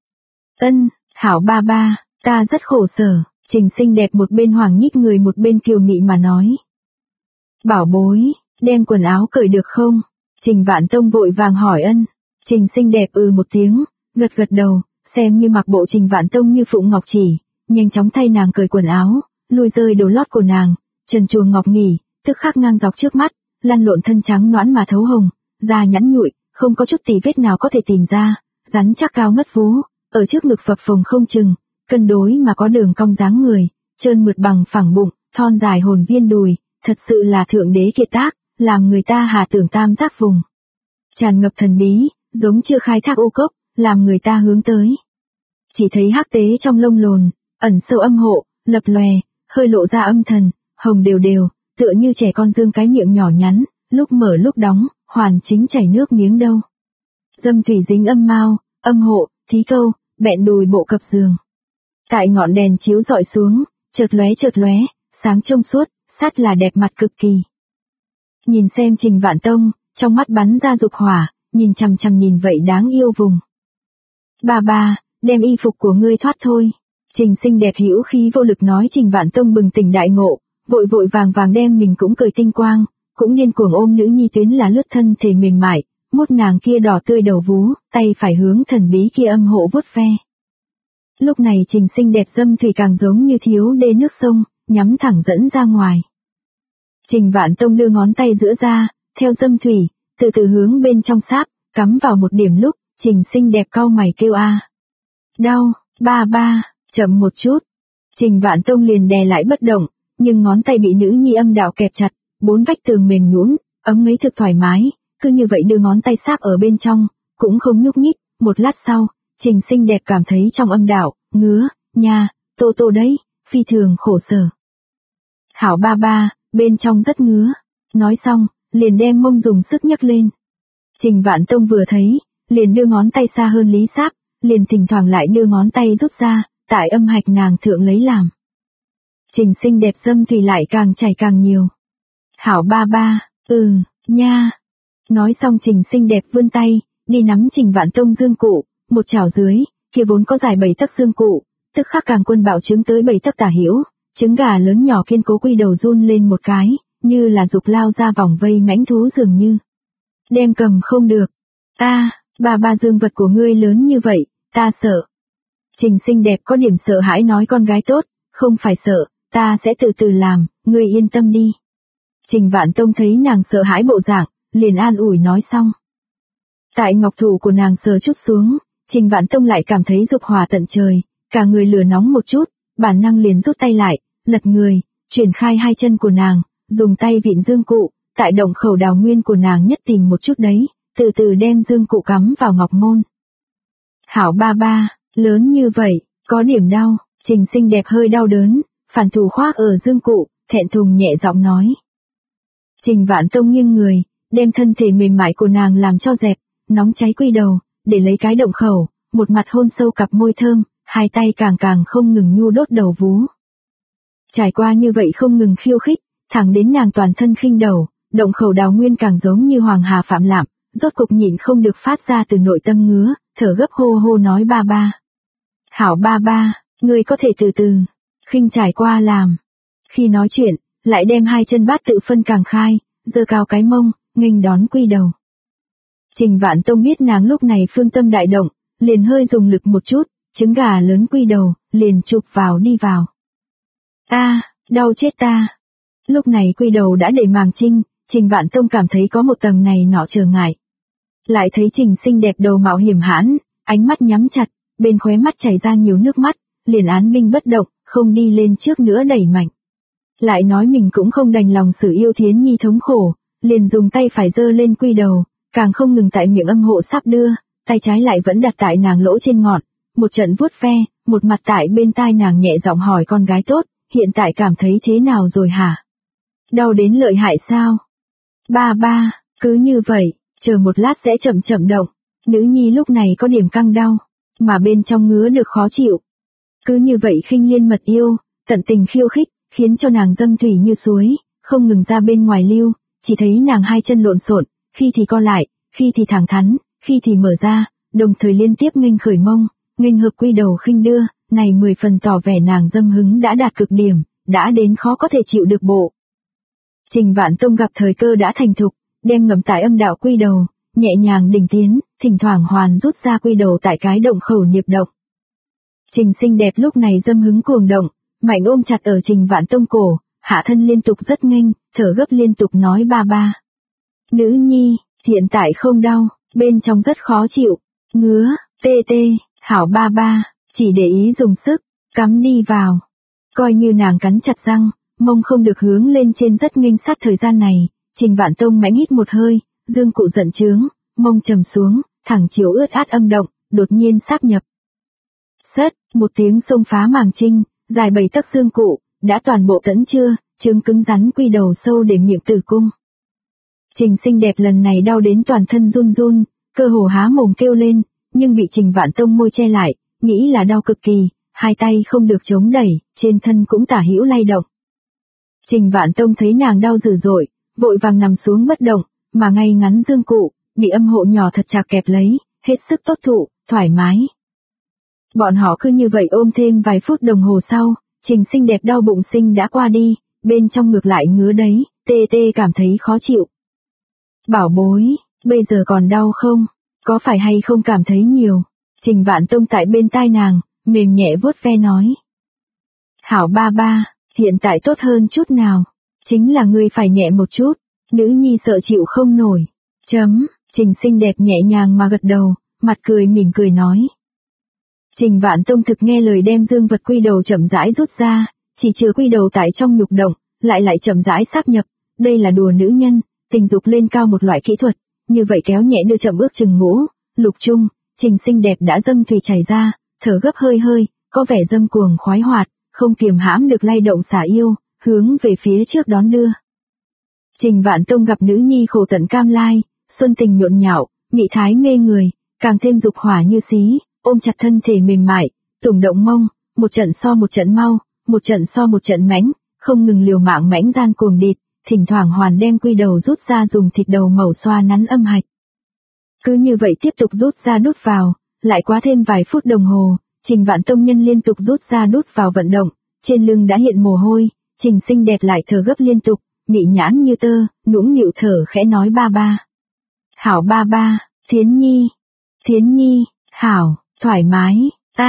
Ân, hảo ba, ta rất khổ sở, Trình xinh đẹp một bên hoàng nhích người một bên kiều mị mà nói. Bảo bối, đem quần áo cởi được không? Trình Vạn Tông vội vàng hỏi ân. Trình xinh đẹp một tiếng, gật đầu, xem như mặc bộ Trình Vạn Tông như phụng ngọc chỉ, nhanh chóng thay nàng cởi quần áo, lui rơi đồ lót của nàng, trần truồng ngọc nghỉ, tức khắc ngang dọc trước mắt, lăn lộn thân trắng nõn mà thấu hồng, da nhẵn nhụi, không có chút tì vết nào có thể tìm ra, rắn chắc cao ngất vú, ở trước ngực phập phồng không chừng, cân đối mà có đường cong dáng người, trơn mượt bằng phẳng bụng, thon dài hồn viên đùi, thật sự là thượng đế kiệt tác, làm người ta hà tưởng tam giác vùng. Tràn ngập thần bí, giống chưa khai thác u cốc, làm người ta hướng tới. Chỉ thấy hắc tế trong lông lồn, ẩn sâu âm hộ, lập lòe, hơi lộ ra âm thần, hồng đều, tựa như trẻ con dương cái miệng nhỏ nhắn, lúc mở lúc đóng, hoàn chính chảy nước miếng đâu. Dâm thủy dính âm mao, âm hộ, thí câu, bẹn đùi bộ cập giường. Tại ngọn đèn chiếu dọi xuống, chợt lóe, sáng trông suốt, sát là đẹp mặt cực kỳ. Nhìn xem Trình Vạn Tông, trong mắt bắn ra dục hỏa, nhìn chằm nhìn vậy đáng yêu vùng. Ba, đem y phục của ngươi thoát thôi. Trình xinh đẹp hữu khí vô lực nói. Trình Vạn Tông bừng tỉnh đại ngộ, vội vàng đem mình cũng cởi tinh quang, cũng điên cuồng ôm nữ nhi tuyến là lướt thân thể mềm mại, mút nàng kia đỏ tươi đầu vú, tay phải hướng thần bí kia âm hộ vuốt ve. Lúc này Trình xinh đẹp dâm thủy càng giống như thiếu đê nước sông, nhắm thẳng dẫn ra ngoài. Trình Vạn Tông đưa ngón tay giữa ra, theo dâm thủy, từ từ hướng bên trong sáp, cắm vào một điểm lúc, Trình xinh đẹp cau mày kêu a. Đau, ba, chậm một chút. Trình Vạn Tông liền đè lại bất động, nhưng ngón tay bị nữ nhi âm đạo kẹp chặt, bốn vách tường mềm nhũn, ấm ngấy thực thoải mái, cứ như vậy đưa ngón tay sáp ở bên trong, cũng không nhúc nhích. Một lát sau, Trình xinh đẹp cảm thấy trong âm đạo, ngứa, nha, tô đấy, phi thường khổ sở. Hảo ba, bên trong rất ngứa. Nói xong, liền đem mông dùng sức nhấc lên. Trình Vạn Tông vừa thấy, liền đưa ngón tay xa hơn lý sáp, liền thỉnh thoảng lại đưa ngón tay rút ra, tại âm hạch nàng thượng lấy làm. Trình xinh đẹp dâm thủy lại càng chảy càng nhiều. Hảo ba, nha. Nói xong Trình xinh đẹp vươn tay, đi nắm Trình Vạn Tông dương cụ, một chảo dưới, kia vốn có dài 7 tấc dương cụ, tức khắc càng quân bạo trứng tới 7 tấc tả hữu, trứng gà lớn nhỏ kiên cố quy đầu run lên một cái, như là dục lao ra vòng vây mãnh thú dường như. Đem cầm không được. Ba dương vật của ngươi lớn như vậy, ta sợ. Trình xinh đẹp có điểm sợ hãi nói con gái tốt, không phải sợ, ta sẽ từ từ làm, ngươi yên tâm đi. Trình Vạn Tông thấy nàng sợ hãi bộ dạng, liền an ủi nói xong. Tại ngọc thủ của nàng sờ chút xuống, Trình Vạn Tông lại cảm thấy dục hỏa tận trời, cả người lửa nóng một chút, bản năng liền rút tay lại, lật người, chuyển khai hai chân của nàng, dùng tay vịn dương cụ, tại động khẩu đào nguyên của nàng nhất tìm một chút đấy, từ từ đem dương cụ cắm vào ngọc môn. Hảo ba, lớn như vậy, có điểm đau. Trình xinh đẹp hơi đau đớn, phản thủ khoác ở dương cụ, thẹn thùng nhẹ giọng nói. Trình Vạn Tông nghiêng người, đem thân thể mềm mại của nàng làm cho dẹp, nóng cháy quy đầu, để lấy cái động khẩu, một mặt hôn sâu cặp môi thơm, hai tay càng không ngừng nhu đốt đầu vú. Trải qua như vậy không ngừng khiêu khích, thẳng đến nàng toàn thân khinh đầu, động khẩu đào nguyên càng giống như hoàng hà phạm lạm, rốt cục nhịn không được phát ra từ nội tâm ngứa, thở gấp hô nói ba. Hảo ba, ngươi có thể từ từ, khinh trải qua làm. Khi nói chuyện, lại đem hai chân bát tự phân càng khai, giơ cao cái mông, nghênh đón quy đầu. Trình Vạn Tông biết nàng lúc này phương tâm đại động, liền hơi dùng lực một chút, trứng gà lớn quy đầu, liền chụp vào đi vào. đau chết ta. Lúc này quy đầu đã để màng trinh, Trình Vạn Tông cảm thấy có một tầng này nọ trở ngại. Lại thấy Trình xinh đẹp đầu mạo hiểm hãn, ánh mắt nhắm chặt, bên khóe mắt chảy ra nhiều nước mắt, liền án binh bất động, không đi lên trước nữa đẩy mạnh. Lại nói mình cũng không đành lòng xử yêu Thiến Nhi thống khổ, liền dùng tay phải giơ lên quy đầu, càng không ngừng tại miệng âm hộ sắp đưa, tay trái lại vẫn đặt tại nàng lỗ trên ngọn, một trận vuốt ve, một mặt tại bên tai nàng nhẹ giọng hỏi con gái tốt, hiện tại cảm thấy thế nào rồi hả? Đau đến lợi hại sao? Ba, cứ như vậy, chờ một lát sẽ chậm chậm động. Nữ nhi lúc này có điểm căng đau, mà bên trong ngứa được khó chịu. Cứ như vậy khinh liên mật yêu, tận tình khiêu khích, khiến cho nàng dâm thủy như suối, không ngừng ra bên ngoài lưu, chỉ thấy nàng hai chân lộn xộn, khi thì co lại, khi thì thẳng thắn, khi thì mở ra, đồng thời liên tiếp nghênh khởi mông, nghênh hợp quy đầu khinh đưa, này 10 phần tỏ vẻ nàng dâm hứng đã đạt cực điểm, đã đến khó có thể chịu được bộ. Trình Vạn Tông gặp thời cơ đã thành thục, đem ngầm tại âm đạo quy đầu, nhẹ nhàng đình tiến, thỉnh thoảng hoàn rút ra quy đầu tại cái động khẩu niệp động. Trình xinh đẹp lúc này dâm hứng cuồng động, mạnh ôm chặt ở Trình Vạn Tông cổ, hạ thân liên tục rất nghênh, thở gấp liên tục nói ba. Nữ nhi, hiện tại không đau, bên trong rất khó chịu, ngứa, tê, hảo ba, chỉ để ý dùng sức, cắm đi vào. Coi như nàng cắn chặt răng, mông không được hướng lên trên rất nghênh sát thời gian này, Trình Vạn Tông mãnh hít một hơi, dương cụ giận trướng, mông trầm xuống, thẳng chiều ướt át âm động, đột nhiên sáp nhập. Sất, một tiếng xông phá màng trinh, dài 7 tấc dương cụ, đã toàn bộ tẫn chưa, trứng cứng rắn quy đầu sâu để miệng tử cung. Trình xinh đẹp lần này đau đến toàn thân run run, cơ hồ há mồm kêu lên, nhưng bị Trình Vạn Tông môi che lại, nghĩ là đau cực kỳ, hai tay không được chống đẩy, trên thân cũng tả hữu lay động. Trình Vạn Tông thấy nàng đau dữ dội, vội vàng nằm xuống bất động, mà ngay ngắn dương cụ, bị âm hộ nhỏ thật chặt kẹp lấy, hết sức tốt thụ, thoải mái. Bọn họ cứ như vậy ôm thêm vài phút đồng hồ sau, Trình xinh đẹp đau bụng sinh đã qua đi, bên trong ngược lại ngứa đấy, tê cảm thấy khó chịu. Bảo bối, bây giờ còn đau không? Có phải hay không cảm thấy nhiều? Trình Vạn Tông tại bên tai nàng, mềm nhẹ vuốt ve nói. Hảo ba, hiện tại tốt hơn chút nào. Chính là ngươi phải nhẹ một chút, nữ nhi sợ chịu không nổi. Trình xinh đẹp nhẹ nhàng mà gật đầu, mặt cười mỉm cười nói. Trình Vạn Tông thực nghe lời đem dương vật quy đầu chậm rãi rút ra, chỉ chứa quy đầu tại trong nhục động, lại chậm rãi sáp nhập, đây là đùa nữ nhân, tình dục lên cao một loại kỹ thuật, như vậy kéo nhẹ đưa chậm ước chừng ngũ, lục trung, Trình xinh đẹp đã dâm thủy chảy ra, thở gấp hơi, có vẻ dâm cuồng khoái hoạt, không kiềm hãm được lay động xả yêu, hướng về phía trước đón đưa. Trình Vạn Tông gặp nữ nhi khổ tận cam lai, xuân tình nhộn nhạo, mị thái mê người, càng thêm dục hỏa như xí, ôm chặt thân thể mềm mại, tùng động mông, một trận so một trận mau, một trận so một trận mãnh, không ngừng liều mạng mãnh gian cuồng địt, thỉnh thoảng hoàn đem quy đầu rút ra dùng thịt đầu màu xoa nắn âm hạch. Cứ như vậy tiếp tục rút ra đút vào, lại quá thêm vài phút đồng hồ, Trình Vạn Tông nhân liên tục rút ra đút vào vận động, trên lưng đã hiện mồ hôi, Trình xinh đẹp lại thở gấp liên tục, mị nhãn như tơ, nũng nịu thở khẽ nói ba. Hảo ba, Thiến Nhi, hảo, thoải mái,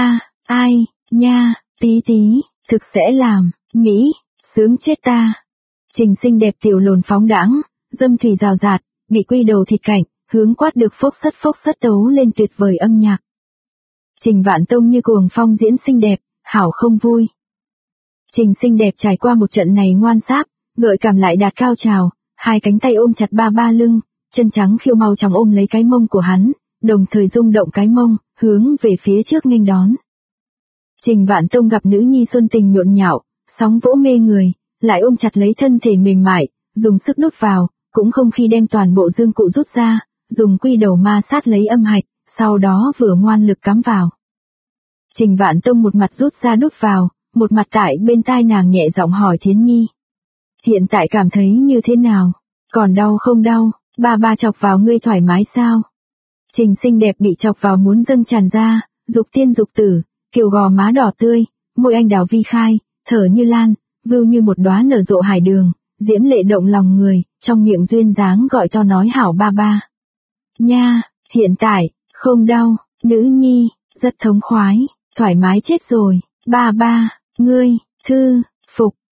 ai, nha, tí, thực sẽ làm, mỹ, sướng chết ta. Trình xinh đẹp tiểu lồn phóng đãng, dâm thủy rào rạt, bị quy đầu thịt cảnh, hướng quát được phốc sất tấu lên tuyệt vời âm nhạc. Trình Vạn Tông như cuồng phong diễn xinh đẹp, hảo không vui. Trình xinh đẹp trải qua một trận này ngoan sáp, gợi cảm lại đạt cao trào, hai cánh tay ôm chặt ba lưng, chân trắng khiêu mau chóng ôm lấy cái mông của hắn, đồng thời rung động cái mông, hướng về phía trước nghênh đón. Trình Vạn Tông gặp nữ nhi xuân tình nhộn nhạo, sóng vỗ mê người, lại ôm chặt lấy thân thể mềm mại, dùng sức đút vào, cũng không khi đem toàn bộ dương cụ rút ra, dùng quy đầu ma sát lấy âm hạch, sau đó vừa ngoan lực cắm vào. Trình Vạn Tông một mặt rút ra đút vào, một mặt tại bên tai nàng nhẹ giọng hỏi Thiến Nhi. Hiện tại cảm thấy như thế nào? Còn đau không đau? Ba chọc vào ngươi thoải mái sao? Trình xinh đẹp bị chọc vào muốn dâng tràn ra, dục tiên dục tử, kiều gò má đỏ tươi, môi anh đào vi khai, thở như lan, vưu như một đóa nở rộ hải đường, diễm lệ động lòng người, trong miệng duyên dáng gọi to nói hảo ba. Nha, hiện tại, không đau, nữ nhi, rất thống khoái, thoải mái chết rồi, ba, ngươi, thư, phục,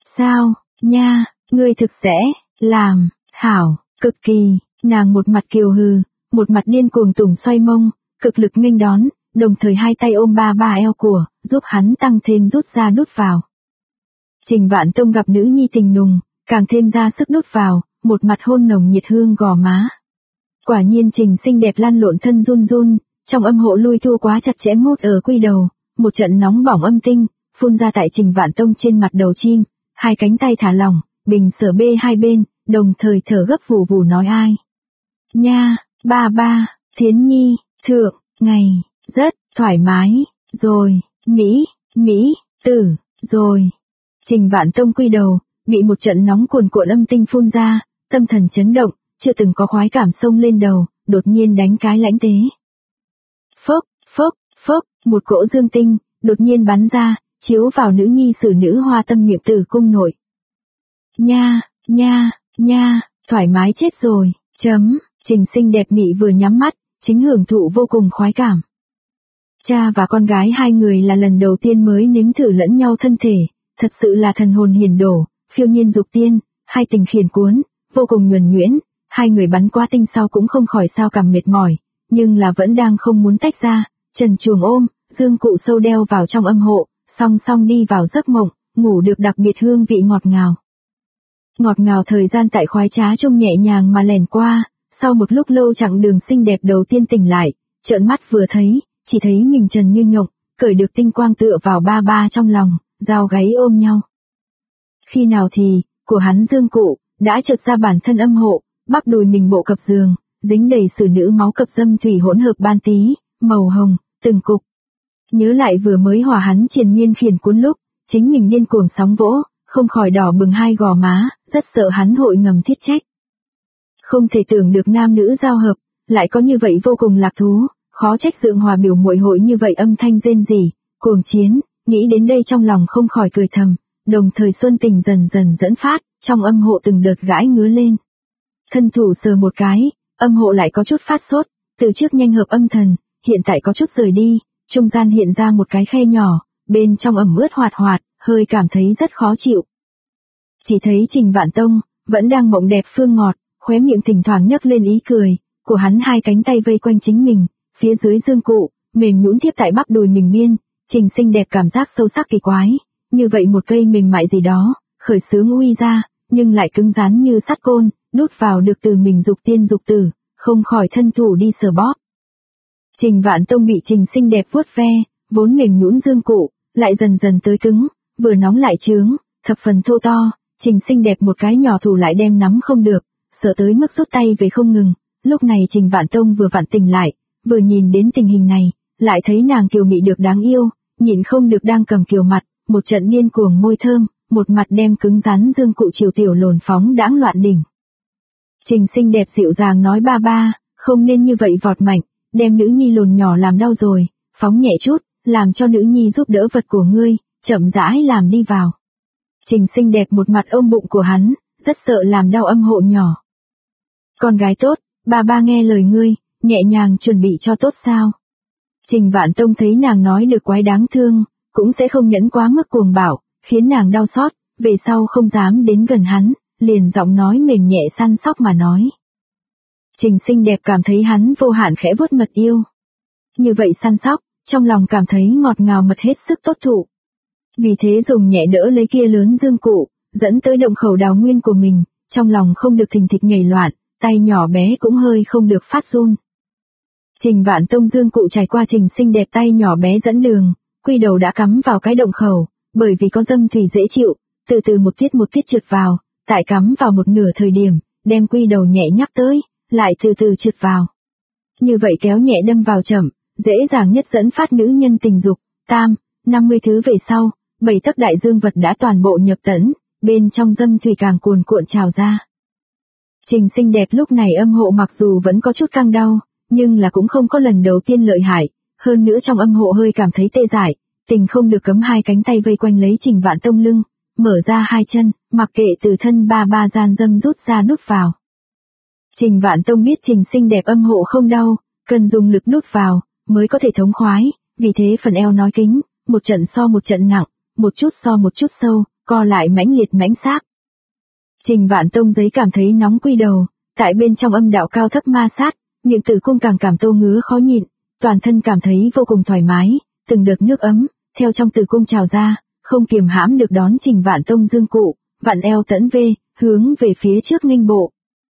Sao, nha, ngươi thực sẽ, làm, hảo, cực kỳ, nàng một mặt kiều hừ, một mặt điên cuồng tùng xoay mông, cực lực nghênh đón, đồng thời hai tay ôm ba ba eo của, giúp hắn tăng thêm rút ra đút vào. Trình Vạn Tông gặp nữ nhi tình nùng, càng thêm ra sức đút vào, một mặt hôn nồng nhiệt hương gò má. Quả nhiên Trình xinh đẹp lăn lộn thân run run, trong âm hộ lui thua quá chặt chẽ mút ở quy đầu, một trận nóng bỏng âm tinh, phun ra tại Trình Vạn Tông trên mặt đầu chim, hai cánh tay thả lỏng, bình sở bê hai bên, đồng thời thở gấp vù vù nói ai. Nha, ba ba, Thiến Nhi, thượng, ngày, rất, thoải mái, rồi, Mỹ, tử, rồi. Trình Vạn Tông quy đầu, bị một trận nóng cuồn cuộn âm tinh phun ra, tâm thần chấn động, chưa từng có khoái cảm xông lên đầu, đột nhiên đánh cái lãnh tế. Phốc, một cỗ dương tinh, đột nhiên bắn ra, chiếu vào nữ nhi sử nữ hoa tâm miệng tử cung nội. Nha, thoải mái chết rồi, Trình xinh đẹp mị vừa nhắm mắt, chính hưởng thụ vô cùng khoái cảm. Cha và con gái hai người là lần đầu tiên mới nếm thử lẫn nhau thân thể, thật sự là thần hồn hiển đổ, phiêu nhiên dục tiên, hai tình khiển cuốn, vô cùng nhuần nhuyễn, hai người bắn qua tinh sau cũng không khỏi sao cảm mệt mỏi, nhưng là vẫn đang không muốn tách ra, trần truồng ôm, dương cụ sâu đeo vào trong âm hộ, song song đi vào giấc mộng, ngủ được đặc biệt hương vị ngọt ngào. Ngọt ngào thời gian tại khoái trá trông nhẹ nhàng mà lẻn qua, sau một lúc lâu chặng đường xinh đẹp đầu tiên tỉnh lại, trợn mắt vừa thấy, chỉ thấy mình trần như nhộng, cởi được tinh quang tựa vào ba ba trong lòng, giao gáy ôm nhau. Khi nào thì, của hắn dương cụ, đã chợt ra bản thân âm hộ, bắp đùi mình bộ cập giường, dính đầy sử nữ máu cập dâm thủy hỗn hợp ban tí, màu hồng, từng cục. Nhớ lại vừa mới hòa hắn triền miên khiển cuốn lúc, chính mình điên cuồng sóng vỗ, không khỏi đỏ bừng hai gò má, rất sợ hắn hội ngầm thiết trách. Không thể tưởng được nam nữ giao hợp, lại có như vậy vô cùng lạc thú, khó trách Dượng Hòa biểu muội hội như vậy âm thanh rên rỉ, cuồng chiến, nghĩ đến đây trong lòng không khỏi cười thầm, đồng thời xuân tình dần dần dẫn phát, trong âm hộ từng đợt gãi ngứa lên. Thân thủ sờ một cái, âm hộ lại có chút phát sốt, từ trước nhanh hợp âm thần, hiện tại có chút rời đi, trung gian hiện ra một cái khe nhỏ, bên trong ẩm ướt hoạt hoạt, hơi cảm thấy rất khó chịu. Chỉ thấy Trình Vạn Tông, vẫn đang mộng đẹp phương ngọt, khóe miệng thỉnh thoảng nhấc lên ý cười, của hắn hai cánh tay vây quanh chính mình, phía dưới dương cụ, mềm nhũn tiếp tại bắp đùi mình biên, Trình xinh đẹp cảm giác sâu sắc kỳ quái, như vậy một cây mềm mại gì đó, khởi sướng uy ra, nhưng lại cứng rắn như sắt côn, đút vào được từ mình dục tiên dục tử, không khỏi thân thủ đi sờ bóp. Trình Vạn Tông bị Trình xinh đẹp vuốt ve, vốn mềm nhũn dương cụ, lại dần dần tới cứng, vừa nóng lại trướng, thập phần thô to, Trình xinh đẹp một cái nhỏ thủ lại đem nắm không được, sợ tới mức rút tay về không ngừng. Lúc này Trình Vạn Tông vừa vặn tỉnh lại, vừa nhìn đến tình hình này, lại thấy nàng kiều mị được đáng yêu, nhịn không được đang cầm kiều mặt, một trận điên cuồng môi thơm, một mặt đem cứng rắn dương cụ chiều tiểu lồn phóng đãng loạn đỉnh. Trình xinh đẹp dịu dàng nói ba ba, không nên như vậy vọt mạnh, đem nữ nhi lồn nhỏ làm đau rồi, phóng nhẹ chút, làm cho nữ nhi giúp đỡ vật của ngươi, chậm rãi làm đi vào. Trình xinh đẹp một mặt ôm bụng của hắn, rất sợ làm đau âm hộ nhỏ. Con gái tốt, ba ba nghe lời ngươi, nhẹ nhàng chuẩn bị cho tốt sao. Trình Vạn Tông thấy nàng nói được quái đáng thương, cũng sẽ không nhẫn quá mức cuồng bạo, khiến nàng đau xót, về sau không dám đến gần hắn, liền giọng nói mềm nhẹ săn sóc mà nói. Trình xinh đẹp cảm thấy hắn vô hạn khẽ vuốt mật yêu. Như vậy săn sóc, trong lòng cảm thấy ngọt ngào mật hết sức tốt thụ. Vì thế dùng nhẹ đỡ lấy kia lớn dương cụ, dẫn tới động khẩu đào nguyên của mình, trong lòng không được thình thịch nhảy loạn, tay nhỏ bé cũng hơi không được phát run. Trình Vạn Tông dương cụ trải qua Trình xinh đẹp tay nhỏ bé dẫn đường, quy đầu đã cắm vào cái động khẩu, bởi vì có dâm thủy dễ chịu, từ từ một tiết trượt vào, tại cắm vào một nửa thời điểm, đem quy đầu nhẹ nhắc tới, lại từ từ trượt vào. Như vậy kéo nhẹ đâm vào chậm, dễ dàng nhất dẫn phát nữ nhân tình dục, 50 thứ về sau, 7 tấc đại dương vật đã toàn bộ nhập tẫn, bên trong dâm thủy càng cuồn cuộn trào ra. Trình xinh đẹp lúc này âm hộ mặc dù vẫn có chút căng đau, nhưng là cũng không có lần đầu tiên lợi hại, hơn nữa trong âm hộ hơi cảm thấy tê dại, tình không được cấm hai cánh tay vây quanh lấy Trình Vạn Tông lưng, mở ra hai chân, mặc kệ từ thân ba gian dâm rút ra đút vào. Trình Vạn Tông biết Trình xinh đẹp âm hộ không đau, cần dùng lực đút vào, mới có thể thống khoái, vì thế phần eo nói kính, một trận so một trận nặng, một chút so một chút sâu, co lại mãnh liệt mãnh sáp. Trình Vạn Tông giấy cảm thấy nóng quy đầu, tại bên trong âm đạo cao thấp ma sát, miệng tử cung càng cảm tô ngứa khó nhịn, toàn thân cảm thấy vô cùng thoải mái, từng đợt nước ấm theo trong tử cung trào ra, không kiềm hãm được đón Trình Vạn Tông dương cụ, vặn eo tẫn vê, hướng về phía trước nghênh bộ.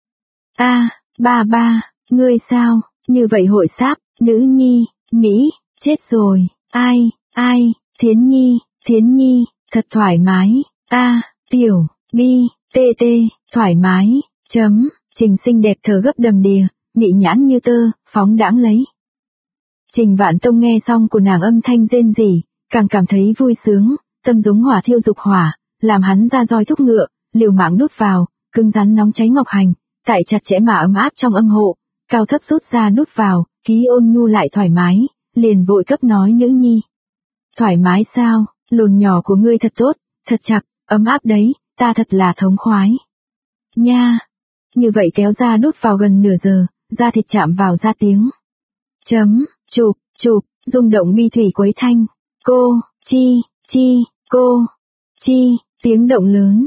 Ba, ngươi sao, như vậy hội sáp, nữ nhi, Mỹ, chết rồi, ai, Thiến Nhi, thật thoải mái, tiểu, bi, tê, thoải mái, Trình xinh đẹp thở gấp đầm đìa, mị nhãn như tơ, phóng đãng lấy. Trình Vạn Tông nghe xong của nàng âm thanh rên rỉ, càng cảm thấy vui sướng, tâm giống hỏa thiêu dục hỏa, làm hắn ra roi thúc ngựa, liều mạng đút vào, cứng rắn nóng cháy ngọc hành, tại chặt chẽ mà ấm áp trong âm hộ, cao thấp rút ra đút vào, ký ôn nhu lại thoải mái, liền vội cấp nói nữ nhi. Thoải mái sao, lồn nhỏ của ngươi thật tốt, thật chặt, ấm áp đấy, ta thật là thống khoái. Nha, như vậy kéo ra đút vào gần nửa giờ, da thịt chạm vào ra tiếng. Chụp, rung động bi thủy quấy thanh. Cô, chi, tiếng động lớn,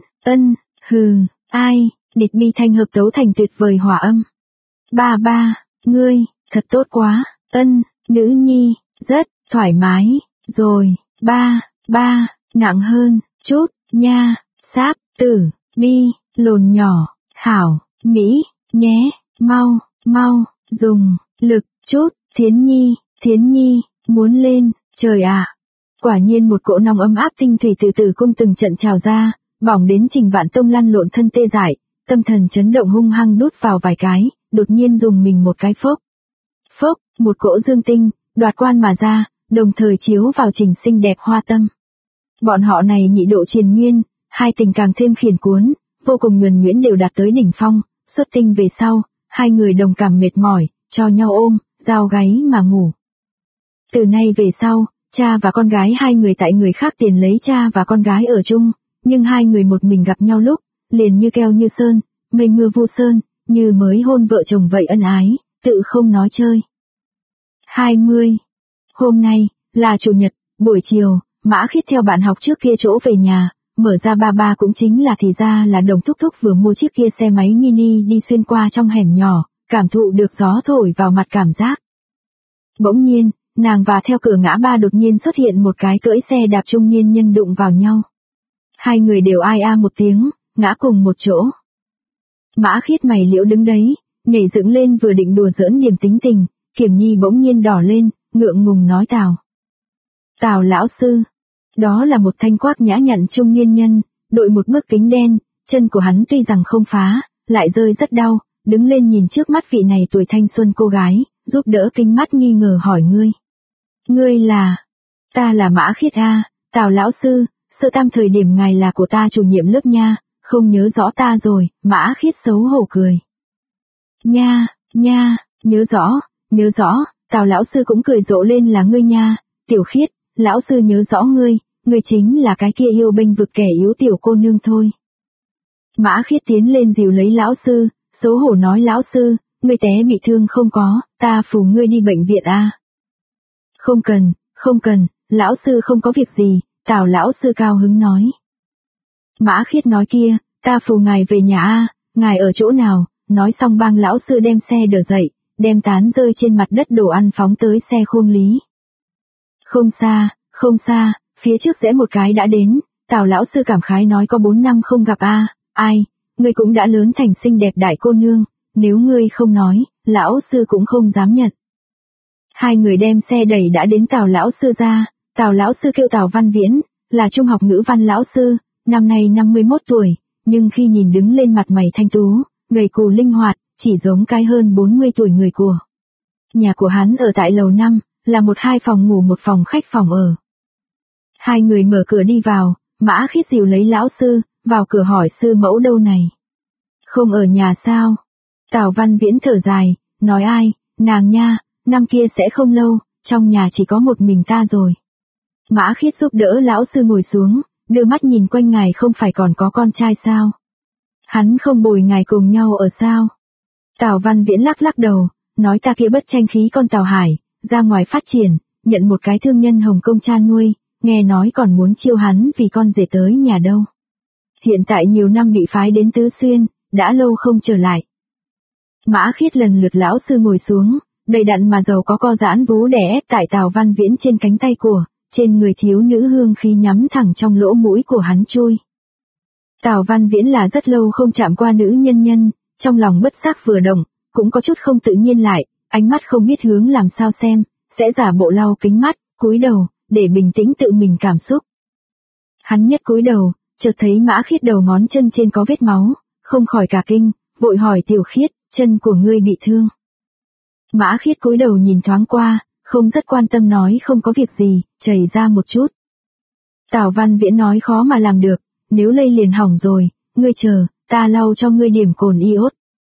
ai, địch bi thanh hợp tấu thành tuyệt vời hòa âm. Ba, ngươi, thật tốt quá, nữ nhi, rất, thoải mái, rồi, ba, nặng hơn, chút, nha, sáp, tử, bi, lồn nhỏ, hảo, Mỹ, nhé, mau, dùng, lực, chút, Thiến Nhi, muốn lên, trời ạ. Quả nhiên một cỗ nóng ấm áp tinh thủy từ tử cung từng trận trào ra, bỏng đến Trình Vạn Tông lăn lộn thân tê dại, tâm thần chấn động hung hăng đút vào vài cái, đột nhiên dùng mình một cái phốc, một cỗ dương tinh, đoạt quan mà ra, đồng thời chiếu vào Trình xinh đẹp hoa tâm. Bọn họ này nhị độ triền miên, hai tình càng thêm khiển cuốn, vô cùng nhuần nhuyễn đều đạt tới đỉnh phong, xuất tinh về sau, hai người đồng cảm mệt mỏi, cho nhau ôm, giao gáy mà ngủ. Từ nay về sau, cha và con gái hai người tại người khác tiền lấy cha và con gái ở chung, nhưng hai người một mình gặp nhau lúc, liền như keo như sơn, mây mưa vu sơn, như mới hôn vợ chồng vậy ân ái, tự không nói chơi. 20. Hôm nay, là chủ nhật, buổi chiều, Mã Khiết theo bạn học trước kia chỗ về nhà, mở ra ba cũng chính là thì ra là Đồng Thúc Thúc vừa mua chiếc kia xe máy mini đi xuyên qua trong hẻm nhỏ, cảm thụ được gió thổi vào mặt cảm giác. Bỗng nhiên, nàng và theo cửa ngã ba đột nhiên xuất hiện một cái cưỡi xe đạp trung niên nhân đụng vào nhau. Hai người đều ai a một tiếng, ngã cùng một chỗ. Mã Khiết mày liễu đứng đấy, nhảy dựng lên vừa định đùa giỡn niềm tính tình, Kiểm Nhi bỗng nhiên đỏ lên, ngượng ngùng nói Tào lão sư. Đó là một thanh quát nhã nhặn trung niên nhân, đội một bức kính đen, chân của hắn tuy rằng không phá, lại rơi rất đau, đứng lên nhìn trước mắt vị này tuổi thanh xuân cô gái, giúp đỡ kính mắt nghi ngờ hỏi ngươi. Ngươi là? Ta là Mã Khiết a, Tào lão sư, sơ tam thời điểm ngài là của ta chủ nhiệm lớp nha, không nhớ rõ ta rồi, Mã Khiết xấu hổ cười. Nha, nhớ rõ, Tào lão sư cũng cười rộ lên là ngươi nha, Tiểu Khiết, lão sư nhớ rõ ngươi chính là cái kia yêu bênh vực kẻ yếu tiểu cô nương thôi. Mã Khiết tiến lên dìu lấy lão sư, xấu hổ nói lão sư, ngươi té bị thương không có, ta phù ngươi đi bệnh viện a. Không cần, lão sư không có việc gì, Tào lão sư cao hứng nói. Mã Khiết nói kia, ta phù ngài về nhà a, ngài ở chỗ nào, nói xong bang lão sư đem xe đỡ dậy, đem tán rơi trên mặt đất đồ ăn phóng tới xe khôn lý. Không xa, phía trước rẽ một cái đã đến, Tào lão sư cảm khái nói có 4 năm không gặp a, ai, ngươi cũng đã lớn thành xinh đẹp đại cô nương, nếu ngươi không nói, lão sư cũng không dám nhận. Hai người đem xe đẩy đã đến Tào lão sư ra, Tào lão sư kêu Tào Văn Viễn, là trung học ngữ văn lão sư, năm nay 51 tuổi, nhưng khi nhìn đứng lên mặt mày thanh tú, gầy cù linh hoạt, chỉ giống cái hơn 40 tuổi người của. Nhà của hắn ở tại lầu 5, là một 2 phòng ngủ một phòng khách phòng ở. Hai người mở cửa đi vào, Mã Khiết dìu lấy lão sư, vào cửa hỏi sư mẫu đâu này. Không ở nhà sao? Tào Văn Viễn thở dài, nói ai, nàng nha, năm kia sẽ không lâu, trong nhà chỉ có một mình ta rồi. Mã Khiết giúp đỡ lão sư ngồi xuống, đưa mắt nhìn quanh ngài không phải còn có con trai sao? Hắn không bồi ngài cùng nhau ở sao? Tào Văn Viễn lắc đầu, nói ta kia bất tranh khí con Tào Hải, ra ngoài phát triển, nhận một cái thương nhân Hồng Kông cha nuôi, nghe nói còn muốn chiêu hắn vì con rể tới nhà đâu. hiện tại nhiều năm bị phái đến Tứ Xuyên, đã lâu không trở lại. Mã Khiết lần lượt lão sư ngồi xuống, đầy đặn mà giàu có co giãn vú đè ép tại Tào Văn Viễn trên cánh tay của, trên người thiếu nữ hương khí nhắm thẳng trong lỗ mũi của hắn chui. Tào Văn Viễn là rất lâu không chạm qua nữ nhân nhân, trong lòng bất giác vừa động, cũng có chút không tự nhiên lại, ánh mắt không biết hướng làm sao xem, sẽ giả bộ lau kính mắt, cúi đầu, để bình tĩnh tự mình cảm xúc. Hắn nhất cúi đầu, chợt thấy Mã Khiết đầu ngón chân trên có vết máu, không khỏi cả kinh, vội hỏi Tiểu Khiết, chân của ngươi bị thương. Mã Khiết cúi đầu nhìn thoáng qua, không rất quan tâm nói không có việc gì, chảy ra một chút. Tào Văn Viễn nói khó mà làm được, nếu lây liền hỏng rồi, ngươi chờ, ta lau cho ngươi điểm cồn iốt.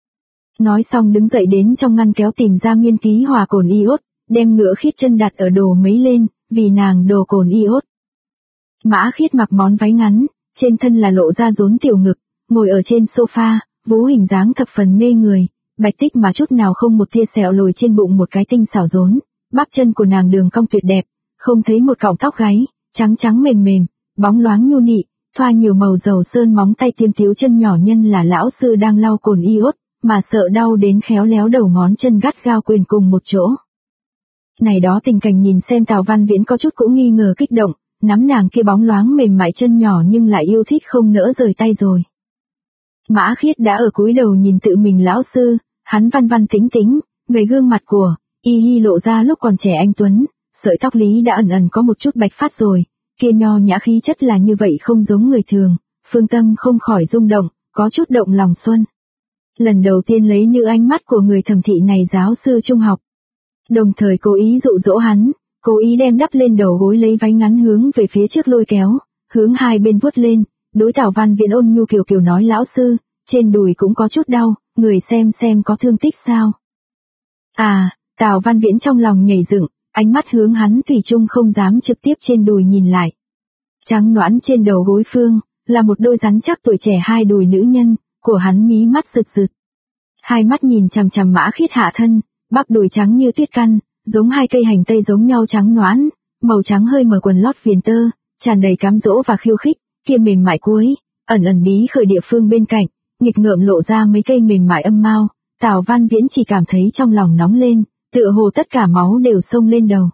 Nói xong đứng dậy đến trong ngăn kéo tìm ra miên ký hòa cồn iốt, đem Ngựa Khiết chân đặt ở đồ mấy lên, vì nàng đồ cồn iốt. Mã Khiết mặc món váy ngắn, trên thân là lộ ra rốn tiểu ngực, ngồi ở trên sofa, vú hình dáng thập phần mê người, bạch tích mà chút nào không một tia sẹo lồi trên bụng một cái tinh xảo rốn, bắp chân của nàng đường cong tuyệt đẹp, không thấy một cọng tóc gáy, trắng trắng mềm mềm, bóng loáng nhu nị, thoa nhiều màu dầu sơn móng tay tiêm tiếu chân nhỏ nhân là lão sư đang lau cồn iốt, mà sợ đau đến khéo léo đầu ngón chân gắt gao quên cùng một chỗ. Này đó tình cảnh nhìn xem Tào Văn Viễn có chút cũng nghi ngờ kích động, nắm nàng kia bóng loáng mềm mại chân nhỏ nhưng lại yêu thích không nỡ rời tay rồi. Mã Khiết đã ở cúi đầu nhìn tự mình lão sư, hắn văn văn tính tính, gầy gương mặt của, y hi lộ ra lúc còn trẻ anh tuấn, sợi tóc lý đã ẩn ẩn có một chút bạch phát rồi, kia nho nhã khí chất là như vậy không giống người thường, Phương Tâm không khỏi rung động, có chút động lòng xuân. Lần đầu tiên lấy nữ ánh mắt của người thẩm thị này giáo sư trung học. Đồng thời cố ý dụ dỗ hắn, cố ý đem đắp lên đầu gối lấy váy ngắn hướng về phía trước lôi kéo, hướng hai bên vuốt lên, đối Tào Văn Viễn ôn nhu kiều kiều nói lão sư, trên đùi cũng có chút đau, người xem có thương tích sao. À, Tào Văn Viễn trong lòng nhảy dựng, ánh mắt hướng hắn thủy chung không dám trực tiếp trên đùi nhìn lại. Trắng nõn trên đầu gối phương, là một đôi rắn chắc tuổi trẻ hai đùi nữ nhân, của hắn mí mắt rực rực. Hai mắt nhìn chằm chằm Mã Khiết hạ thân, bắp đùi trắng như tuyết căn, giống hai cây hành tây giống nhau trắng nõn, màu trắng hơi mở quần lót viền tơ, tràn đầy cám dỗ và khiêu khích, kia mềm mại cuối, ẩn ẩn bí khởi địa phương bên cạnh, nghịch ngợm lộ ra mấy cây mềm mại âm mao, Tào Văn Viễn chỉ cảm thấy trong lòng nóng lên, tựa hồ tất cả máu đều xông lên đầu.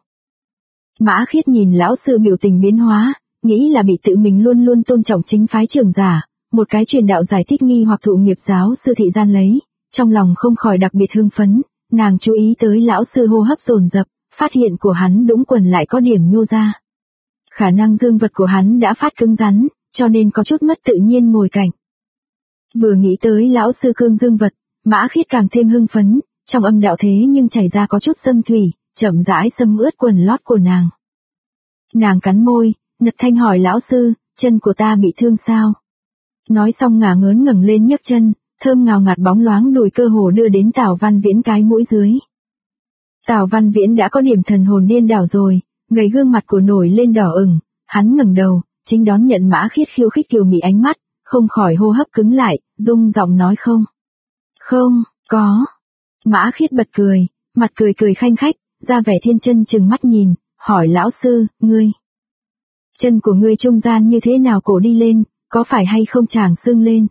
Mã Khiết nhìn lão sư biểu tình biến hóa, nghĩ là bị tự mình luôn luôn tôn trọng chính phái trưởng giả, một cái truyền đạo giải thích nghi hoặc thụ nghiệp giáo sư thị gian lấy, trong lòng không khỏi đặc biệt hưng phấn, nàng chú ý tới lão sư hô hấp dồn dập, phát hiện của hắn đũng quần lại có điểm nhô ra. Khả năng dương vật của hắn đã phát cứng rắn, cho nên có chút mất tự nhiên ngồi cạnh. Vừa nghĩ tới lão sư cương dương vật, Mã Khiết càng thêm hưng phấn, trong âm đạo thế nhưng chảy ra có chút xâm thủy, chậm rãi xâm ướt quần lót của nàng. Nàng cắn môi, nật thanh hỏi lão sư, chân của ta bị thương sao? Nói xong ngả ngớn ngẩng lên nhấc chân, thơm ngào ngạt bóng loáng đùi cơ hồ đưa đến Tào Văn Viễn cái mũi dưới. Tào Văn Viễn đã có điểm thần hồn điên đảo rồi, gầy gương mặt của nổi lên đỏ ửng, hắn ngẩng đầu, chính đón nhận Mã Khiết khiêu khích kiều mị ánh mắt, không khỏi hô hấp cứng lại, rung giọng nói không. Không, có. Mã Khiết bật cười, mặt cười cười khanh khách, ra vẻ thiên chân chừng mắt nhìn, hỏi lão sư, ngươi. Chân của ngươi trung gian như thế nào cổ đi lên, có phải hay không chàng xương lên?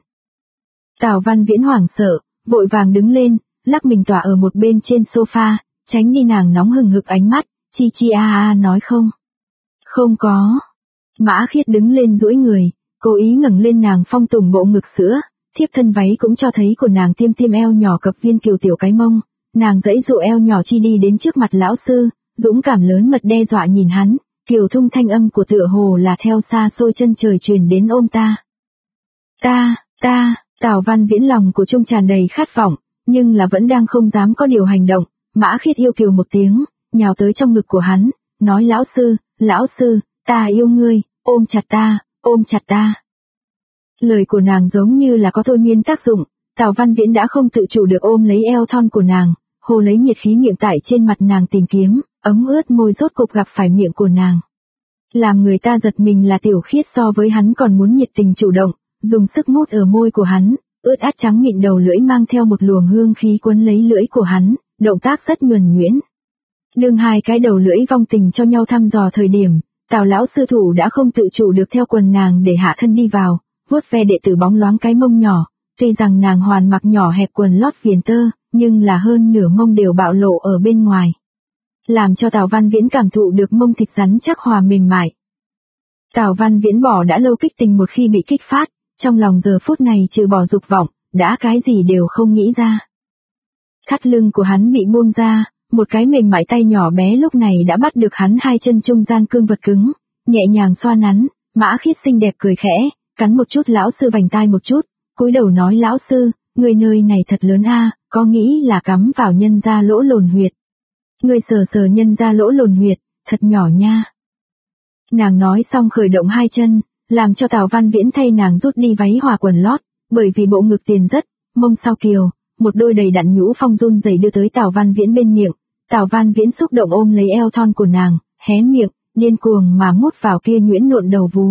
Tào Văn Viễn hoảng sợ, vội vàng đứng lên, lắc mình tỏa ở một bên trên sofa, tránh đi nàng nóng hừng hực ánh mắt, chi chi a a nói không. Không có. Mã Khiết đứng lên duỗi người, cố ý ngẩng lên nàng phong tùng bộ ngực sữa, thiếp thân váy cũng cho thấy của nàng tiêm tiêm eo nhỏ cập viên kiều tiểu cái mông, nàng dãy dụ eo nhỏ chi đi đến trước mặt lão sư, dũng cảm lớn mật đe dọa nhìn hắn, kiều thung thanh âm của tựa hồ là theo xa xôi chân trời truyền đến ôm ta. Ta, Tào Văn Viễn lòng của trung tràn đầy khát vọng, nhưng là vẫn đang không dám có điều hành động, Mã Khiết yêu kiều một tiếng, nhào tới trong ngực của hắn, nói lão sư, ta yêu ngươi, ôm chặt ta. Lời của nàng giống như là có thôi miên tác dụng, Tào Văn Viễn đã không tự chủ được ôm lấy eo thon của nàng, hồ lấy nhiệt khí miệng tại trên mặt nàng tìm kiếm, ấm ướt môi rốt cục gặp phải miệng của nàng. Làm người ta giật mình là Tiểu Khiết so với hắn còn muốn nhiệt tình chủ động, dùng sức mút ở môi của hắn, ướt át trắng mịn đầu lưỡi mang theo một luồng hương khí cuốn lấy lưỡi của hắn, động tác rất nhuần nhuyễn. Đương hai cái đầu lưỡi vong tình cho nhau thăm dò thời điểm, Tào lão sư thủ đã không tự chủ được theo quần nàng để hạ thân đi vào, vuốt ve đệ tử bóng loáng cái mông nhỏ, tuy rằng nàng hoàn mặc nhỏ hẹp quần lót viền tơ, nhưng là hơn nửa mông đều bạo lộ ở bên ngoài. Làm cho Tào Văn Viễn cảm thụ được mông thịt rắn chắc hòa mềm mại. Tào Văn Viễn bỏ đã lâu kích tình một khi bị kích phát, trong lòng giờ phút này trừ bỏ dục vọng, đã cái gì đều không nghĩ ra. Thắt lưng của hắn bị buông ra, một cái mềm mại tay nhỏ bé lúc này đã bắt được hắn hai chân trung gian cương vật cứng, nhẹ nhàng xoa nắn. Mã Khiết xinh đẹp cười khẽ, cắn một chút lão sư vành tai một chút, cúi đầu nói lão sư, người nơi này thật lớn a, có nghĩ là cắm vào nhân ra lỗ lồn huyệt. Người sờ sờ nhân ra lỗ lồn huyệt, thật nhỏ nha. Nàng nói xong khởi động hai chân, làm cho Tào Văn Viễn thay nàng rút đi váy hòa quần lót, bởi vì bộ ngực tiền rất, mông sau kiều, một đôi đầy đặn nhũ phong run rẩy đưa tới Tào Văn Viễn bên miệng. Tào Văn Viễn xúc động ôm lấy eo thon của nàng, hé miệng, điên cuồng mà mút vào kia nhuyễn nộn đầu vú.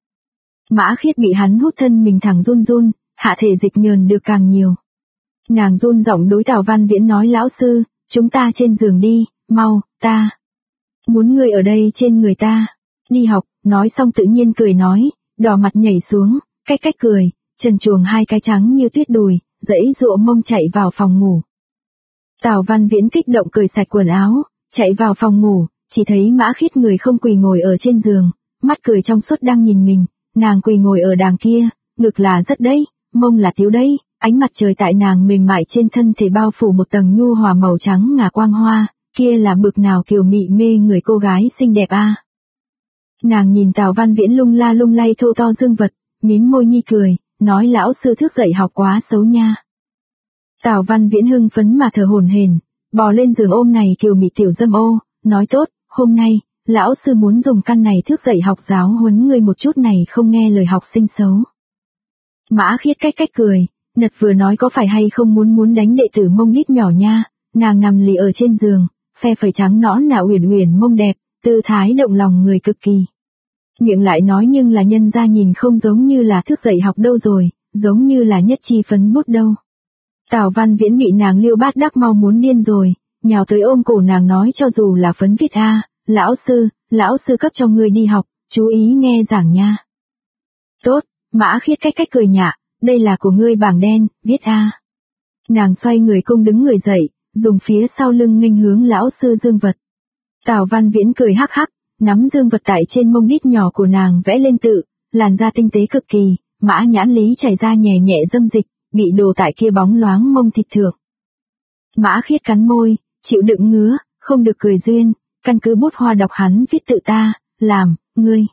Mã Khiết bị hắn hút thân mình thẳng run run, hạ thể dịch nhờn được càng nhiều. Nàng run giọng đối Tào Văn Viễn nói lão sư, chúng ta trên giường đi, mau, ta muốn người ở đây trên người ta. Đi học, nói xong tự nhiên cười nói, đỏ mặt nhảy xuống, cách cười, trần truồng hai cái trắng như tuyết đùi, dãy dụa mông chạy vào phòng ngủ. Tào Văn Viễn kích động cởi sạch quần áo, chạy vào phòng ngủ, chỉ thấy Mã Khiết người không quỳ ngồi ở trên giường, mắt cười trong suốt đang nhìn mình, nàng quỳ ngồi ở đàng kia, ngực là rất đấy, mông là thiếu đấy, ánh mặt trời tại nàng mềm mại trên thân thể bao phủ một tầng nhu hòa màu trắng ngà quang hoa, kia là bực nào kiều mị mê người cô gái xinh đẹp a. Nàng nhìn Tào Văn Viễn lung lay thô to dương vật, mím môi nhi cười, nói lão sư thức dậy học quá xấu nha. Tào Văn Viễn hưng phấn mà thở hổn hển, bò lên giường ôm này kiều mị tiểu dâm ô, nói tốt, hôm nay, lão sư muốn dùng căn này thức dậy học giáo huấn ngươi một chút này không nghe lời học sinh xấu. Mã Khiết cách cười, nật vừa nói có phải hay không muốn đánh đệ tử mông đít nhỏ nha, nàng nằm lì ở trên giường, phe phẩy trắng nõn nà uyển uyển mông đẹp, tư thái động lòng người cực kỳ. Miệng lại nói nhưng là nhân ra nhìn không giống như là thức dậy học đâu rồi, giống như là nhất chi phấn bút đâu. Tào Văn Viễn bị nàng liêu bát đắc mau muốn điên rồi, nhào tới ôm cổ nàng nói cho dù là phấn viết a, lão sư cấp cho ngươi đi học, chú ý nghe giảng nha. Tốt, Mã Khiết cách cười nhạ, đây là của ngươi bảng đen, viết a. Nàng xoay người cung đứng người dậy, dùng phía sau lưng nghênh hướng lão sư dương vật. Tào Văn Viễn cười hắc hắc, nắm dương vật tại trên mông đít nhỏ của nàng vẽ lên tự, làn da tinh tế cực kỳ, Mã nhãn lý chảy ra nhẹ nhẹ dâm dịch, bị đồ tại kia bóng loáng mông thịt thượng. Mã Khiết cắn môi, chịu đựng ngứa, không được cười duyên, căn cứ bút hoa đọc hắn viết tự ta, làm, ngươi.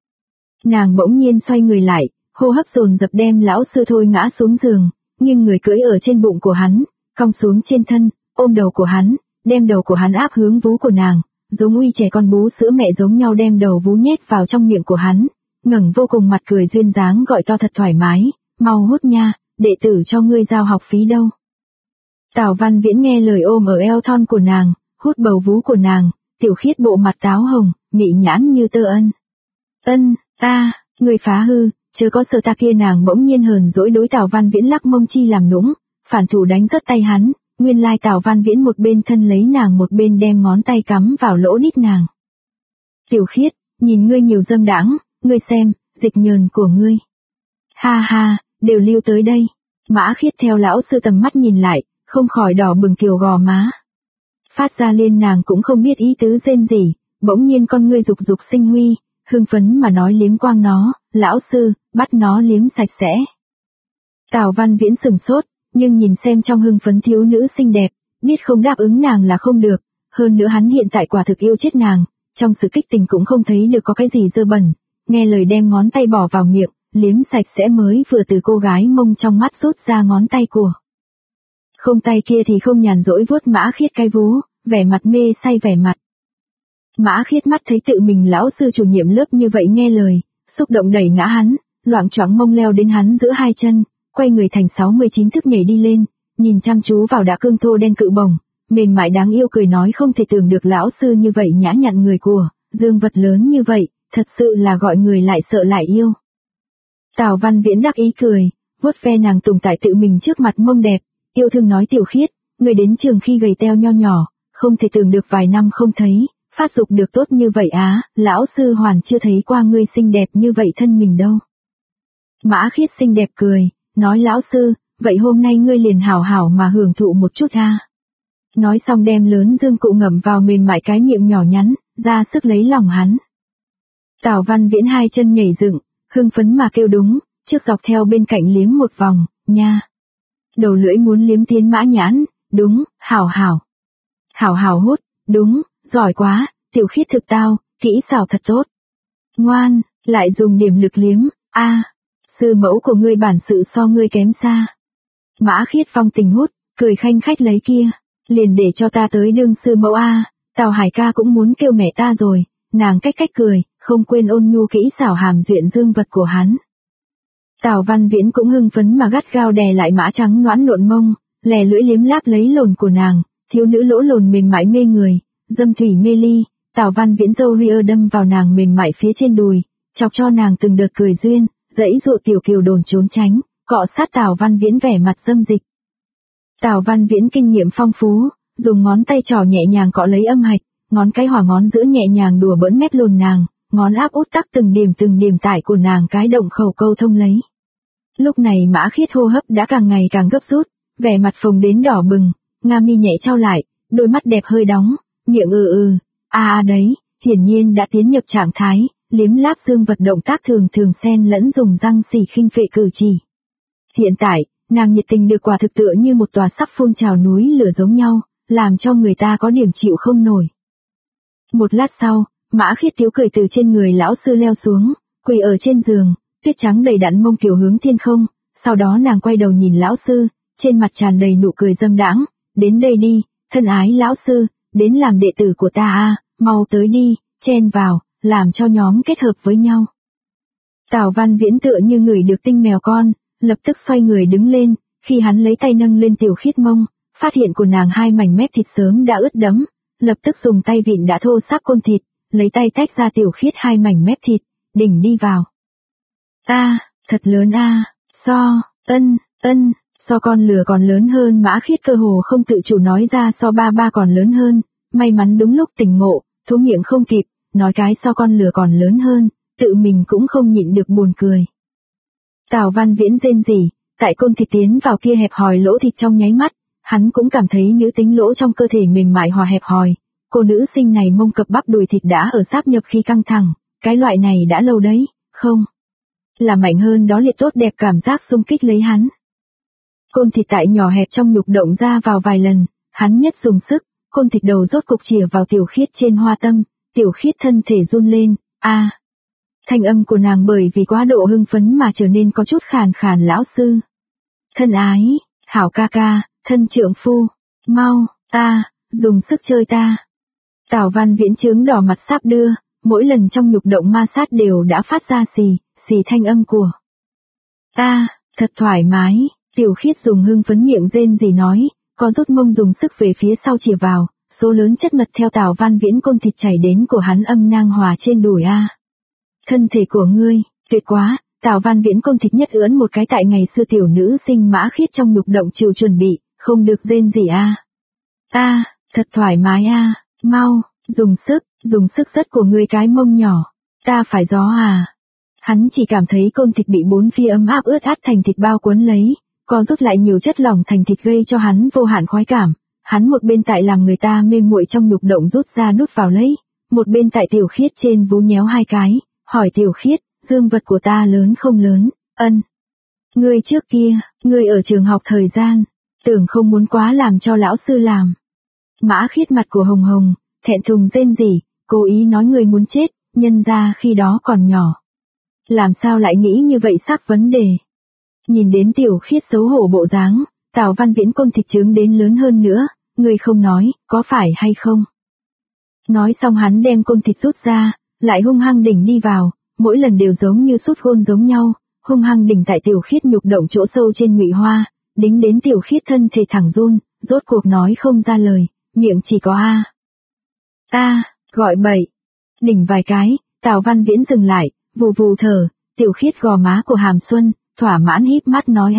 Nàng bỗng nhiên xoay người lại, hô hấp dồn dập đem lão sư thôi ngã xuống giường, nhưng người cưỡi ở trên bụng của hắn, cong xuống trên thân, ôm đầu của hắn, đem đầu của hắn áp hướng vú của nàng, giống uy trẻ con bú sữa mẹ giống nhau đem đầu vú nhét vào trong miệng của hắn, ngẩng vô cùng mặt cười duyên dáng gọi to thật thoải mái, mau hút nha, đệ tử cho ngươi giao học phí đâu. Tào Văn Viễn nghe lời ôm ở eo thon của nàng, hút bầu vú của nàng, Tiểu Khiết bộ mặt táo hồng, mị nhãn như tơ ân, ngươi phá hư, chớ có sợ ta kia. Nàng bỗng nhiên hờn dỗi đối Tào Văn Viễn lắc mông chi làm nũng, phản thủ đánh rớt tay hắn, nguyên lai Tào Văn Viễn một bên thân lấy nàng một bên đem ngón tay cắm vào lỗ đít nàng. Tiểu Khiết, nhìn ngươi nhiều dâm đãng, ngươi xem, dịch nhờn của ngươi. Ha ha, đều lưu tới đây. Mã Khiết theo lão sư tầm mắt nhìn lại, không khỏi đỏ bừng kiều gò má. Phát ra liên nàng cũng không biết ý tứ rên gì, bỗng nhiên con ngươi dục sinh huy, hưng phấn mà nói liếm quang nó, lão sư, bắt nó liếm sạch sẽ. Tào Văn Viễn sừng sốt, nhưng nhìn xem trong hưng phấn thiếu nữ xinh đẹp, biết không đáp ứng nàng là không được, hơn nữa hắn hiện tại quả thực yêu chết nàng, trong sự kích tình cũng không thấy được có cái gì dơ bẩn, nghe lời đem ngón tay bỏ vào miệng, liếm sạch sẽ mới vừa từ cô gái mông trong mắt rút ra ngón tay của. Không tay kia thì không nhàn rỗi vuốt Mã Khiết cái vú, vẻ mặt mê say vẻ mặt. Mã Khiết mắt thấy tự mình lão sư chủ nhiệm lớp như vậy nghe lời, xúc động đẩy ngã hắn, loạng choạng mông leo đến hắn giữa hai chân, quay người thành 69 thức nhảy đi lên, nhìn chăm chú vào đã cương thô đen cự bồng, mềm mại đáng yêu cười nói không thể tưởng được lão sư như vậy nhã nhặn người của, dương vật lớn như vậy, thật sự là gọi người lại sợ lại yêu. Tào Văn Viễn đắc ý cười, vuốt ve nàng tùng tại tự mình trước mặt mông đẹp, yêu thương nói Tiểu Khiết, người đến trường khi gầy teo nho nhỏ, không thể tưởng được vài năm không thấy, phát dục được tốt như vậy á, lão sư hoàn chưa thấy qua ngươi xinh đẹp như vậy thân mình đâu. Mã Khiết xinh đẹp cười, nói lão sư, vậy hôm nay ngươi liền hảo hảo mà hưởng thụ một chút ha. Nói xong đem lớn dương cụ ngậm vào mềm mại cái miệng nhỏ nhắn, ra sức lấy lòng hắn. Tào Văn Viễn hai chân nhảy dựng, hưng phấn mà kêu đúng, trước dọc theo bên cạnh liếm một vòng, nha. Đầu lưỡi muốn liếm tiến Mã Nhãn, đúng, hảo hảo. Hảo hảo hút, đúng, giỏi quá, Tiểu Khiết thực tao, kỹ xảo thật tốt. Ngoan, lại dùng điểm lực liếm, sư mẫu của ngươi bản sự so ngươi kém xa. Mã Khiết vong tình hút, cười khanh khách lấy kia, liền để cho ta tới đương sư mẫu Tào Hải ca cũng muốn kêu mẹ ta rồi, nàng cách cười, không quên ôn nhu kỹ xảo hàm duyện dương vật của hắn. Tào Văn Viễn cũng hưng phấn mà gắt gao đè lại Mã Trắng noãn nộn mông, lè lưỡi liếm láp lấy lồn của nàng, thiếu nữ lỗ lồn mềm mại mê người, dâm thủy mê ly. Tào Văn Viễn râu ria đâm vào nàng mềm mại phía trên đùi, chọc cho nàng từng đợt cười duyên, dãy dụ tiểu kiều đồn trốn tránh, cọ sát Tào Văn Viễn vẻ mặt dâm dịch. Tào Văn Viễn kinh nghiệm phong phú, dùng ngón tay trỏ nhẹ nhàng cọ lấy âm hạch, ngón cái hỏa ngón giữa nhẹ nhàng đùa bỡn mép lồn nàng, ngón áp út tắc từng điểm tải của nàng cái động khẩu câu thông lấy. Lúc này Mã Khiết hô hấp đã càng ngày càng gấp rút, vẻ mặt phồng đến đỏ bừng, nga mi nhẹ trao lại, đôi mắt đẹp hơi đóng, miệng đấy, hiển nhiên đã tiến nhập trạng thái, liếm láp dương vật động tác thường xen lẫn dùng răng xỉ khinh phệ cử chỉ. Hiện tại, nàng nhiệt tình được quả thực tựa như một tòa sắp phun trào núi lửa giống nhau, làm cho người ta có điểm chịu không nổi. Một lát sau, Mã Khiết tiếu cười từ trên người lão sư leo xuống, quỳ ở trên giường, tuyết trắng đầy đặn mông kiều hướng thiên không, sau đó nàng quay đầu nhìn lão sư, trên mặt tràn đầy nụ cười dâm đãng, đến đây đi, thân ái lão sư, đến làm đệ tử của ta mau tới đi, chen vào, làm cho nhóm kết hợp với nhau. Tào Văn Viễn tựa như người được tinh mèo con, lập tức xoay người đứng lên, khi hắn lấy tay nâng lên Tiểu Khiết mông, phát hiện của nàng hai mảnh mép thịt sớm đã ướt đẫm, lập tức dùng tay vịn đã thô ráp côn thịt, lấy tay tách ra Tiểu Khiết hai mảnh mép thịt, đỉnh đi vào. Thật lớn so con lừa còn lớn hơn. Mã Khiết cơ hồ không tự chủ nói ra so ba còn lớn hơn, may mắn đúng lúc tỉnh ngộ, thố miệng không kịp, nói cái so con lừa còn lớn hơn, tự mình cũng không nhịn được buồn cười. Tào Văn Viễn rên rỉ, tại côn thịt tiến vào kia hẹp hòi lỗ thịt trong nháy mắt, hắn cũng cảm thấy nữ tính lỗ trong cơ thể mềm mại hòa hẹp hòi, cô nữ sinh này mông cập bắp đùi thịt đã ở sáp nhập khi căng thẳng, cái loại này đã lâu đấy, không? Là mạnh hơn đó liệt tốt đẹp cảm giác xung kích lấy hắn. Côn thịt tại nhỏ hẹp trong nhục động ra vào vài lần, hắn nhất dùng sức, côn thịt đầu rốt cục chìa vào Tiểu Khiết trên hoa tâm, Tiểu Khiết thân thể run lên, Thanh âm của nàng bởi vì quá độ hưng phấn mà trở nên có chút khàn khàn. Lão sư, thân ái, hảo ca ca, thân trượng phu, mau, dùng sức chơi ta. Tào Văn Viễn trướng đỏ mặt sáp đưa, mỗi lần trong nhục động ma sát đều đã phát ra xì thanh âm của. Thật thoải mái, Tiểu Khiết dùng hưng phấn miệng rên gì nói, có rút mông dùng sức về phía sau chìa vào, số lớn chất mật theo Tào Văn Viễn côn thịt chảy đến của hắn âm nang hòa trên đùi Thân thể của ngươi, tuyệt quá, Tào Văn Viễn côn thịt nhất ưỡn một cái tại ngày xưa tiểu nữ sinh Mã Khiết trong nhục động chịu chuẩn bị, không được rên gì thật thoải mái mau, dùng sức rất của ngươi cái mông nhỏ, ta phải gió Hắn chỉ cảm thấy côn thịt bị bốn phía ấm áp ướt át thành thịt bao cuốn lấy, co rút lại nhiều chất lỏng thành thịt gây cho hắn vô hạn khoái cảm. Hắn một bên tại làm người ta mê muội trong nhục động rút ra đút vào lấy, một bên tại Tiểu Khiết trên vú nhéo hai cái, hỏi Tiểu Khiết, dương vật của ta lớn không lớn? Ngươi trước kia, ngươi ở trường học thời gian, tưởng không muốn quá làm cho lão sư làm. Mã Khiết mặt của hồng hồng, thẹn thùng rên rỉ, cố ý nói người muốn chết, nhân ra khi đó còn nhỏ. Làm sao lại nghĩ như vậy xác vấn đề. Nhìn đến Tiểu Khiết xấu hổ bộ dáng, Tào Văn Viễn côn thịt trướng đến lớn hơn nữa, ngươi không nói, có phải hay không? Nói xong hắn đem côn thịt rút ra, lại hung hăng đỉnh đi vào, mỗi lần đều giống như sút gôn giống nhau, hung hăng đỉnh tại Tiểu Khiết nhục động chỗ sâu trên ngụy hoa, đính đến Tiểu Khiết thân thể thẳng run, rốt cuộc nói không ra lời, miệng chỉ có gọi bậy. Đỉnh vài cái, Tào Văn Viễn dừng lại, vù vù thở, Tiểu Khiết gò má của hàm xuân, thỏa mãn híp mắt nói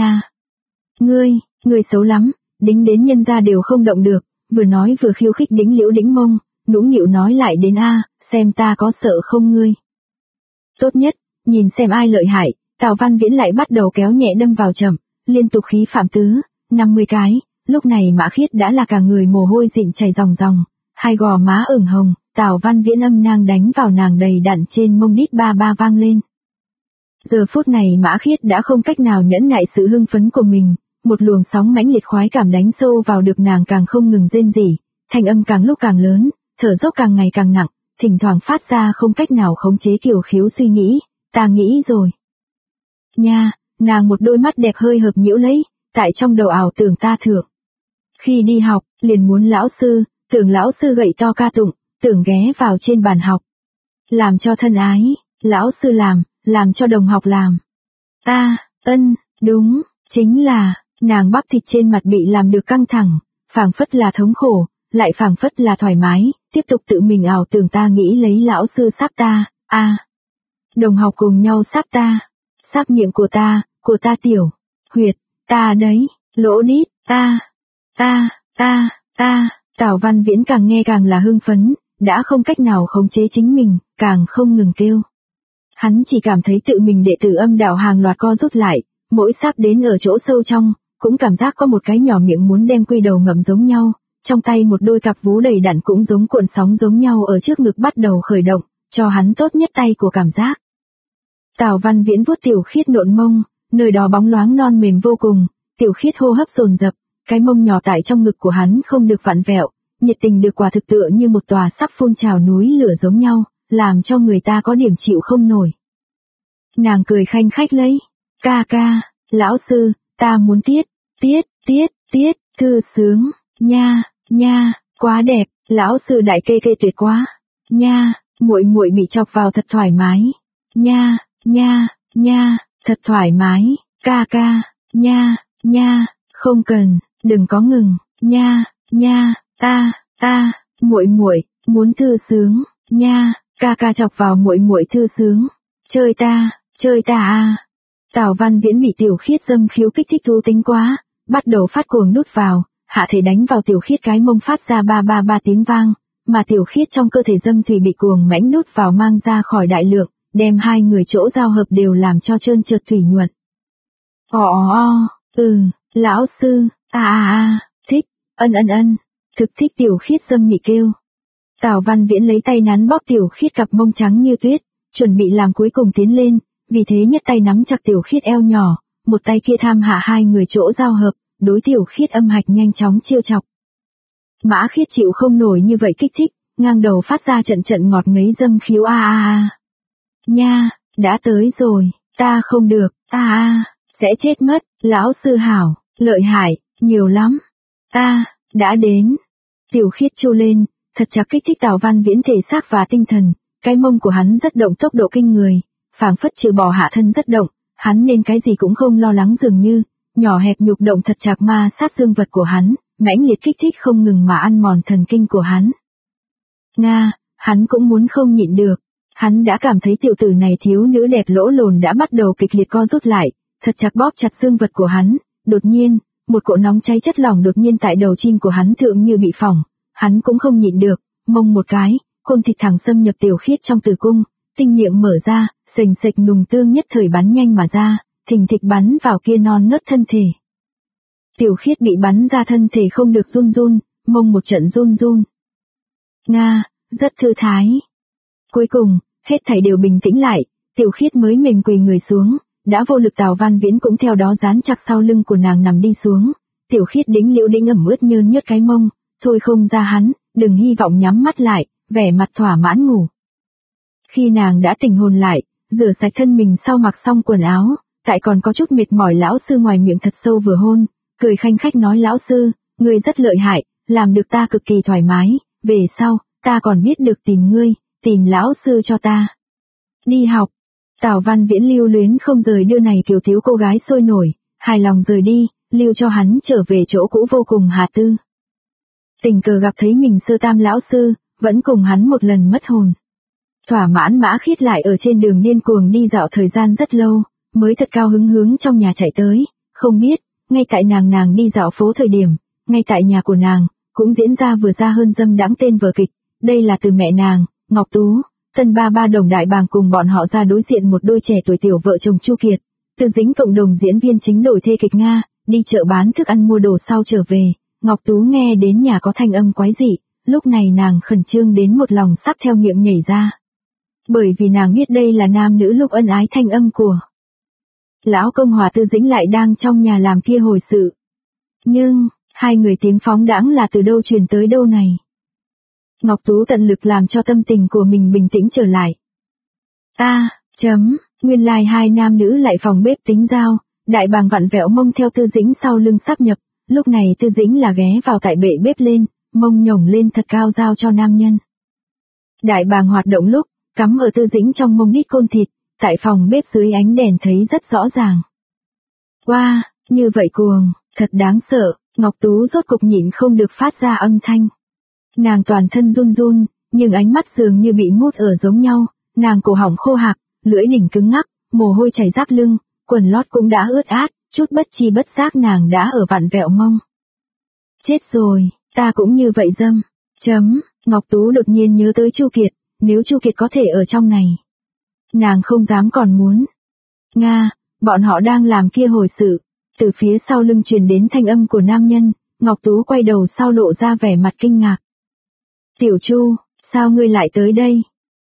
ngươi xấu lắm, đính đến nhân gia đều không động được, vừa nói vừa khiêu khích đính liễu đính mông, nũng nịu nói lại đến xem ta có sợ không ngươi. Tốt nhất, nhìn xem ai lợi hại, Tào Văn Viễn lại bắt đầu kéo nhẹ đâm vào chậm, liên tục khí phạm tứ, 50 cái, lúc này Mã Khiết đã là cả người mồ hôi dịn chảy ròng ròng, hai gò má ửng hồng, Tào Văn Viễn âm nang đánh vào nàng đầy đặn trên mông đít ba ba vang lên. Giờ phút này Mã Khiết đã không cách nào nhẫn nại sự hưng phấn của mình, một luồng sóng mãnh liệt khoái cảm đánh sâu vào được nàng càng không ngừng rên rỉ, thanh âm càng lúc càng lớn, thở dốc càng ngày càng nặng, thỉnh thoảng phát ra không cách nào khống chế kiểu khiếu suy nghĩ, ta nghĩ rồi. Nha, nàng một đôi mắt đẹp hơi hợp nhiễu lấy, tại trong đầu ảo tưởng ta thượng. Khi đi học, liền muốn lão sư, tưởng lão sư gậy to ca tụng, tưởng ghé vào trên bàn học. Làm cho thân ái, lão sư làm cho đồng học làm. Đúng, chính là, nàng bắp thịt trên mặt bị làm được căng thẳng, phảng phất là thống khổ, lại phảng phất là thoải mái, tiếp tục tự mình ảo tưởng ta nghĩ lấy lão sư sáp ta, đồng học cùng nhau sáp ta, sáp miệng của ta tiểu, huyệt, ta đấy, lỗ đít, Tào Văn Viễn càng nghe càng là hưng phấn, đã không cách nào khống chế chính mình, càng không ngừng kêu. Hắn chỉ cảm thấy tự mình đệ tử âm đạo hàng loạt co rút lại, mỗi sáp đến ở chỗ sâu trong, cũng cảm giác có một cái nhỏ miệng muốn đem quy đầu ngậm giống nhau, trong tay một đôi cặp vú đầy đặn cũng giống cuộn sóng giống nhau ở trước ngực bắt đầu khởi động, cho hắn tốt nhất tay của cảm giác. Tào Văn Viễn vuốt Tiểu Khiết nộn mông, nơi đó bóng loáng non mềm vô cùng, Tiểu Khiết hô hấp dồn dập, cái mông nhỏ tại trong ngực của hắn không được vặn vẹo, nhiệt tình được quả thực tựa như một tòa sắp phun trào núi lửa giống nhau, làm cho người ta có điểm chịu không nổi. Nàng cười khanh khách lấy, ca, lão sư, ta muốn tiết, thư sướng, nha, quá đẹp, lão sư đại kê tuyệt quá, nha, muội bị chọc vào thật thoải mái, nha, thật thoải mái, ca, nha, không cần, đừng có ngừng, nha, muội muốn thư sướng, nha, ca chọc vào muội thư sướng, chơi ta Tào Văn Viễn bị Tiểu Khiết dâm khiếu kích thích thú tính quá, bắt đầu phát cuồng đút vào, hạ thể đánh vào Tiểu Khiết cái mông phát ra ba tiếng vang, mà Tiểu Khiết trong cơ thể dâm thủy bị cuồng mãnh đút vào mang ra khỏi đại lượng, đem hai người chỗ giao hợp đều làm cho trơn trượt thủy nhuận. Lão sư, thích, ân, thực thích Tiểu Khiết dâm mị kêu. Tào Văn Viễn lấy tay nắn bóp Tiểu Khiết cặp mông trắng như tuyết, chuẩn bị làm cuối cùng tiến lên, vì thế nhất tay nắm chặt Tiểu Khiết eo nhỏ, một tay kia tham hạ hai người chỗ giao hợp, đối Tiểu Khiết âm hạch nhanh chóng chiêu chọc. Mã Khiết chịu không nổi như vậy kích thích, ngang đầu phát ra trận ngọt ngấy dâm khiếu Nha, đã tới rồi, ta không được, sẽ chết mất, lão sư hảo, lợi hại, nhiều lắm. Đã đến. Tiểu Khiết chu lên, thật chặt kích thích Tào Văn Viễn thể xác và tinh thần, cái mông của hắn rất động tốc độ kinh người, phảng phất trừ bỏ hạ thân rất động, hắn nên cái gì cũng không lo lắng dường như, nhỏ hẹp nhục động thật chặt ma sát dương vật của hắn, mãnh liệt kích thích không ngừng mà ăn mòn thần kinh của hắn. Hắn cũng muốn không nhịn được, hắn đã cảm thấy tiểu tử này thiếu nữ đẹp lỗ lồn đã bắt đầu kịch liệt co rút lại, thật chặt bóp chặt dương vật của hắn, đột nhiên, một cỗ nóng cháy chất lỏng đột nhiên tại đầu chim của hắn thượng như bị phỏng, hắn cũng không nhịn được, mông một cái, côn thịt thẳng xâm nhập Tiểu Khiết trong tử cung, tinh miệng mở ra, sềnh sệch nùng tương nhất thời bắn nhanh mà ra, thình thịch bắn vào kia non nớt thân thể. Tiểu Khiết bị bắn ra thân thể không được run, mông một trận run. Rất thư thái. Cuối cùng, hết thảy đều bình tĩnh lại, Tiểu Khiết mới mềm quỳ người xuống, đã vô lực Tào Văn Viễn cũng theo đó dán chặt sau lưng của nàng nằm đi xuống. Tiểu Khiết đĩnh liễu đĩnh ẩm ướt nhơn nhớt cái mông, thôi không ra hắn, đừng hy vọng nhắm mắt lại, vẻ mặt thỏa mãn ngủ. Khi nàng đã tỉnh hồn lại, rửa sạch thân mình sau mặc xong quần áo, tại còn có chút mệt mỏi lão sư ngoài miệng thật sâu vừa hôn, cười khanh khách nói lão sư, ngươi rất lợi hại, làm được ta cực kỳ thoải mái, về sau, ta còn biết được tìm ngươi, tìm lão sư cho ta. Đi học. Tào Văn Viễn lưu luyến không rời đưa này kiều thiếu cô gái sôi nổi, hài lòng rời đi, lưu cho hắn trở về chỗ cũ vô cùng hà tư. Tình cờ gặp thấy mình sơ tam lão sư, vẫn cùng hắn một lần mất hồn. Thỏa mãn Mã Khiết lại ở trên đường điên cuồng đi dạo thời gian rất lâu, mới thật cao hứng hướng trong nhà chạy tới, không biết, ngay tại nàng đi dạo phố thời điểm, ngay tại nhà của nàng, cũng diễn ra vừa ra hơn dâm đãng tên vở kịch, đây là từ mẹ nàng, Ngọc Tú, Tân ba Đồng Đại Bàng cùng bọn họ ra đối diện một đôi trẻ tuổi tiểu vợ chồng Chu Kiệt, Tư Dĩnh cộng đồng diễn viên chính đổi thê kịch Nga, đi chợ bán thức ăn mua đồ sau trở về, Ngọc Tú nghe đến nhà có thanh âm quái dị, lúc này nàng khẩn trương đến một lòng sắp theo miệng nhảy ra. Bởi vì nàng biết đây là nam nữ lúc ân ái thanh âm của lão công hòa Tư Dĩnh lại đang trong nhà làm kia hồi sự. Nhưng, hai người tiếng phóng đãng là từ đâu truyền tới đâu này. Ngọc Tú tận lực làm cho tâm tình của mình bình tĩnh trở lại. Nguyên lai hai nam nữ lại phòng bếp tính giao, đại bàng vặn vẹo mông theo Tư Dĩnh sau lưng sáp nhập, lúc này Tư Dĩnh là ghé vào tại bệ bếp lên, mông nhổng lên thật cao giao cho nam nhân. Đại bàng hoạt động lúc, cắm ở Tư Dĩnh trong mông đít côn thịt, tại phòng bếp dưới ánh đèn thấy rất rõ ràng. Wow, như vậy cuồng, thật đáng sợ, Ngọc Tú rốt cục nhịn không được phát ra âm thanh. Nàng toàn thân run run, nhưng ánh mắt dường như bị mút ở giống nhau, nàng cổ họng khô hạc, lưỡi đỉnh cứng ngắc, mồ hôi chảy rác lưng, quần lót cũng đã ướt át, chút bất chi bất giác nàng đã ở vặn vẹo mông. Chết rồi, ta cũng như vậy dâm. Ngọc Tú đột nhiên nhớ tới Chu Kiệt, nếu Chu Kiệt có thể ở trong này. Nàng không dám còn muốn. Nga, bọn họ đang làm kia hồi sự. Từ phía sau lưng truyền đến thanh âm của nam nhân, Ngọc Tú quay đầu sau lộ ra vẻ mặt kinh ngạc. Tiểu Chu, sao ngươi lại tới đây?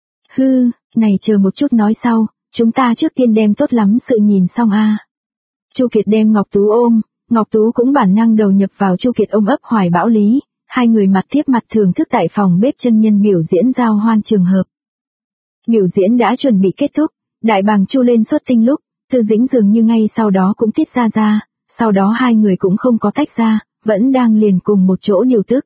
Này chờ một chút nói sau, chúng ta trước tiên đem tốt lắm sự nhìn xong a. Chu Kiệt đem Ngọc Tú ôm, Ngọc Tú cũng bản năng đầu nhập vào Chu Kiệt ôm ấp hoài bão lý, hai người mặt tiếp mặt thưởng thức tại phòng bếp chân nhân biểu diễn giao hoan trường hợp. Biểu diễn đã chuẩn bị kết thúc, đại bàng chu lên xuất tinh lúc, Tư Dĩnh dường như ngay sau đó cũng tiết ra, sau đó hai người cũng không có tách ra, vẫn đang liền cùng một chỗ điều tức.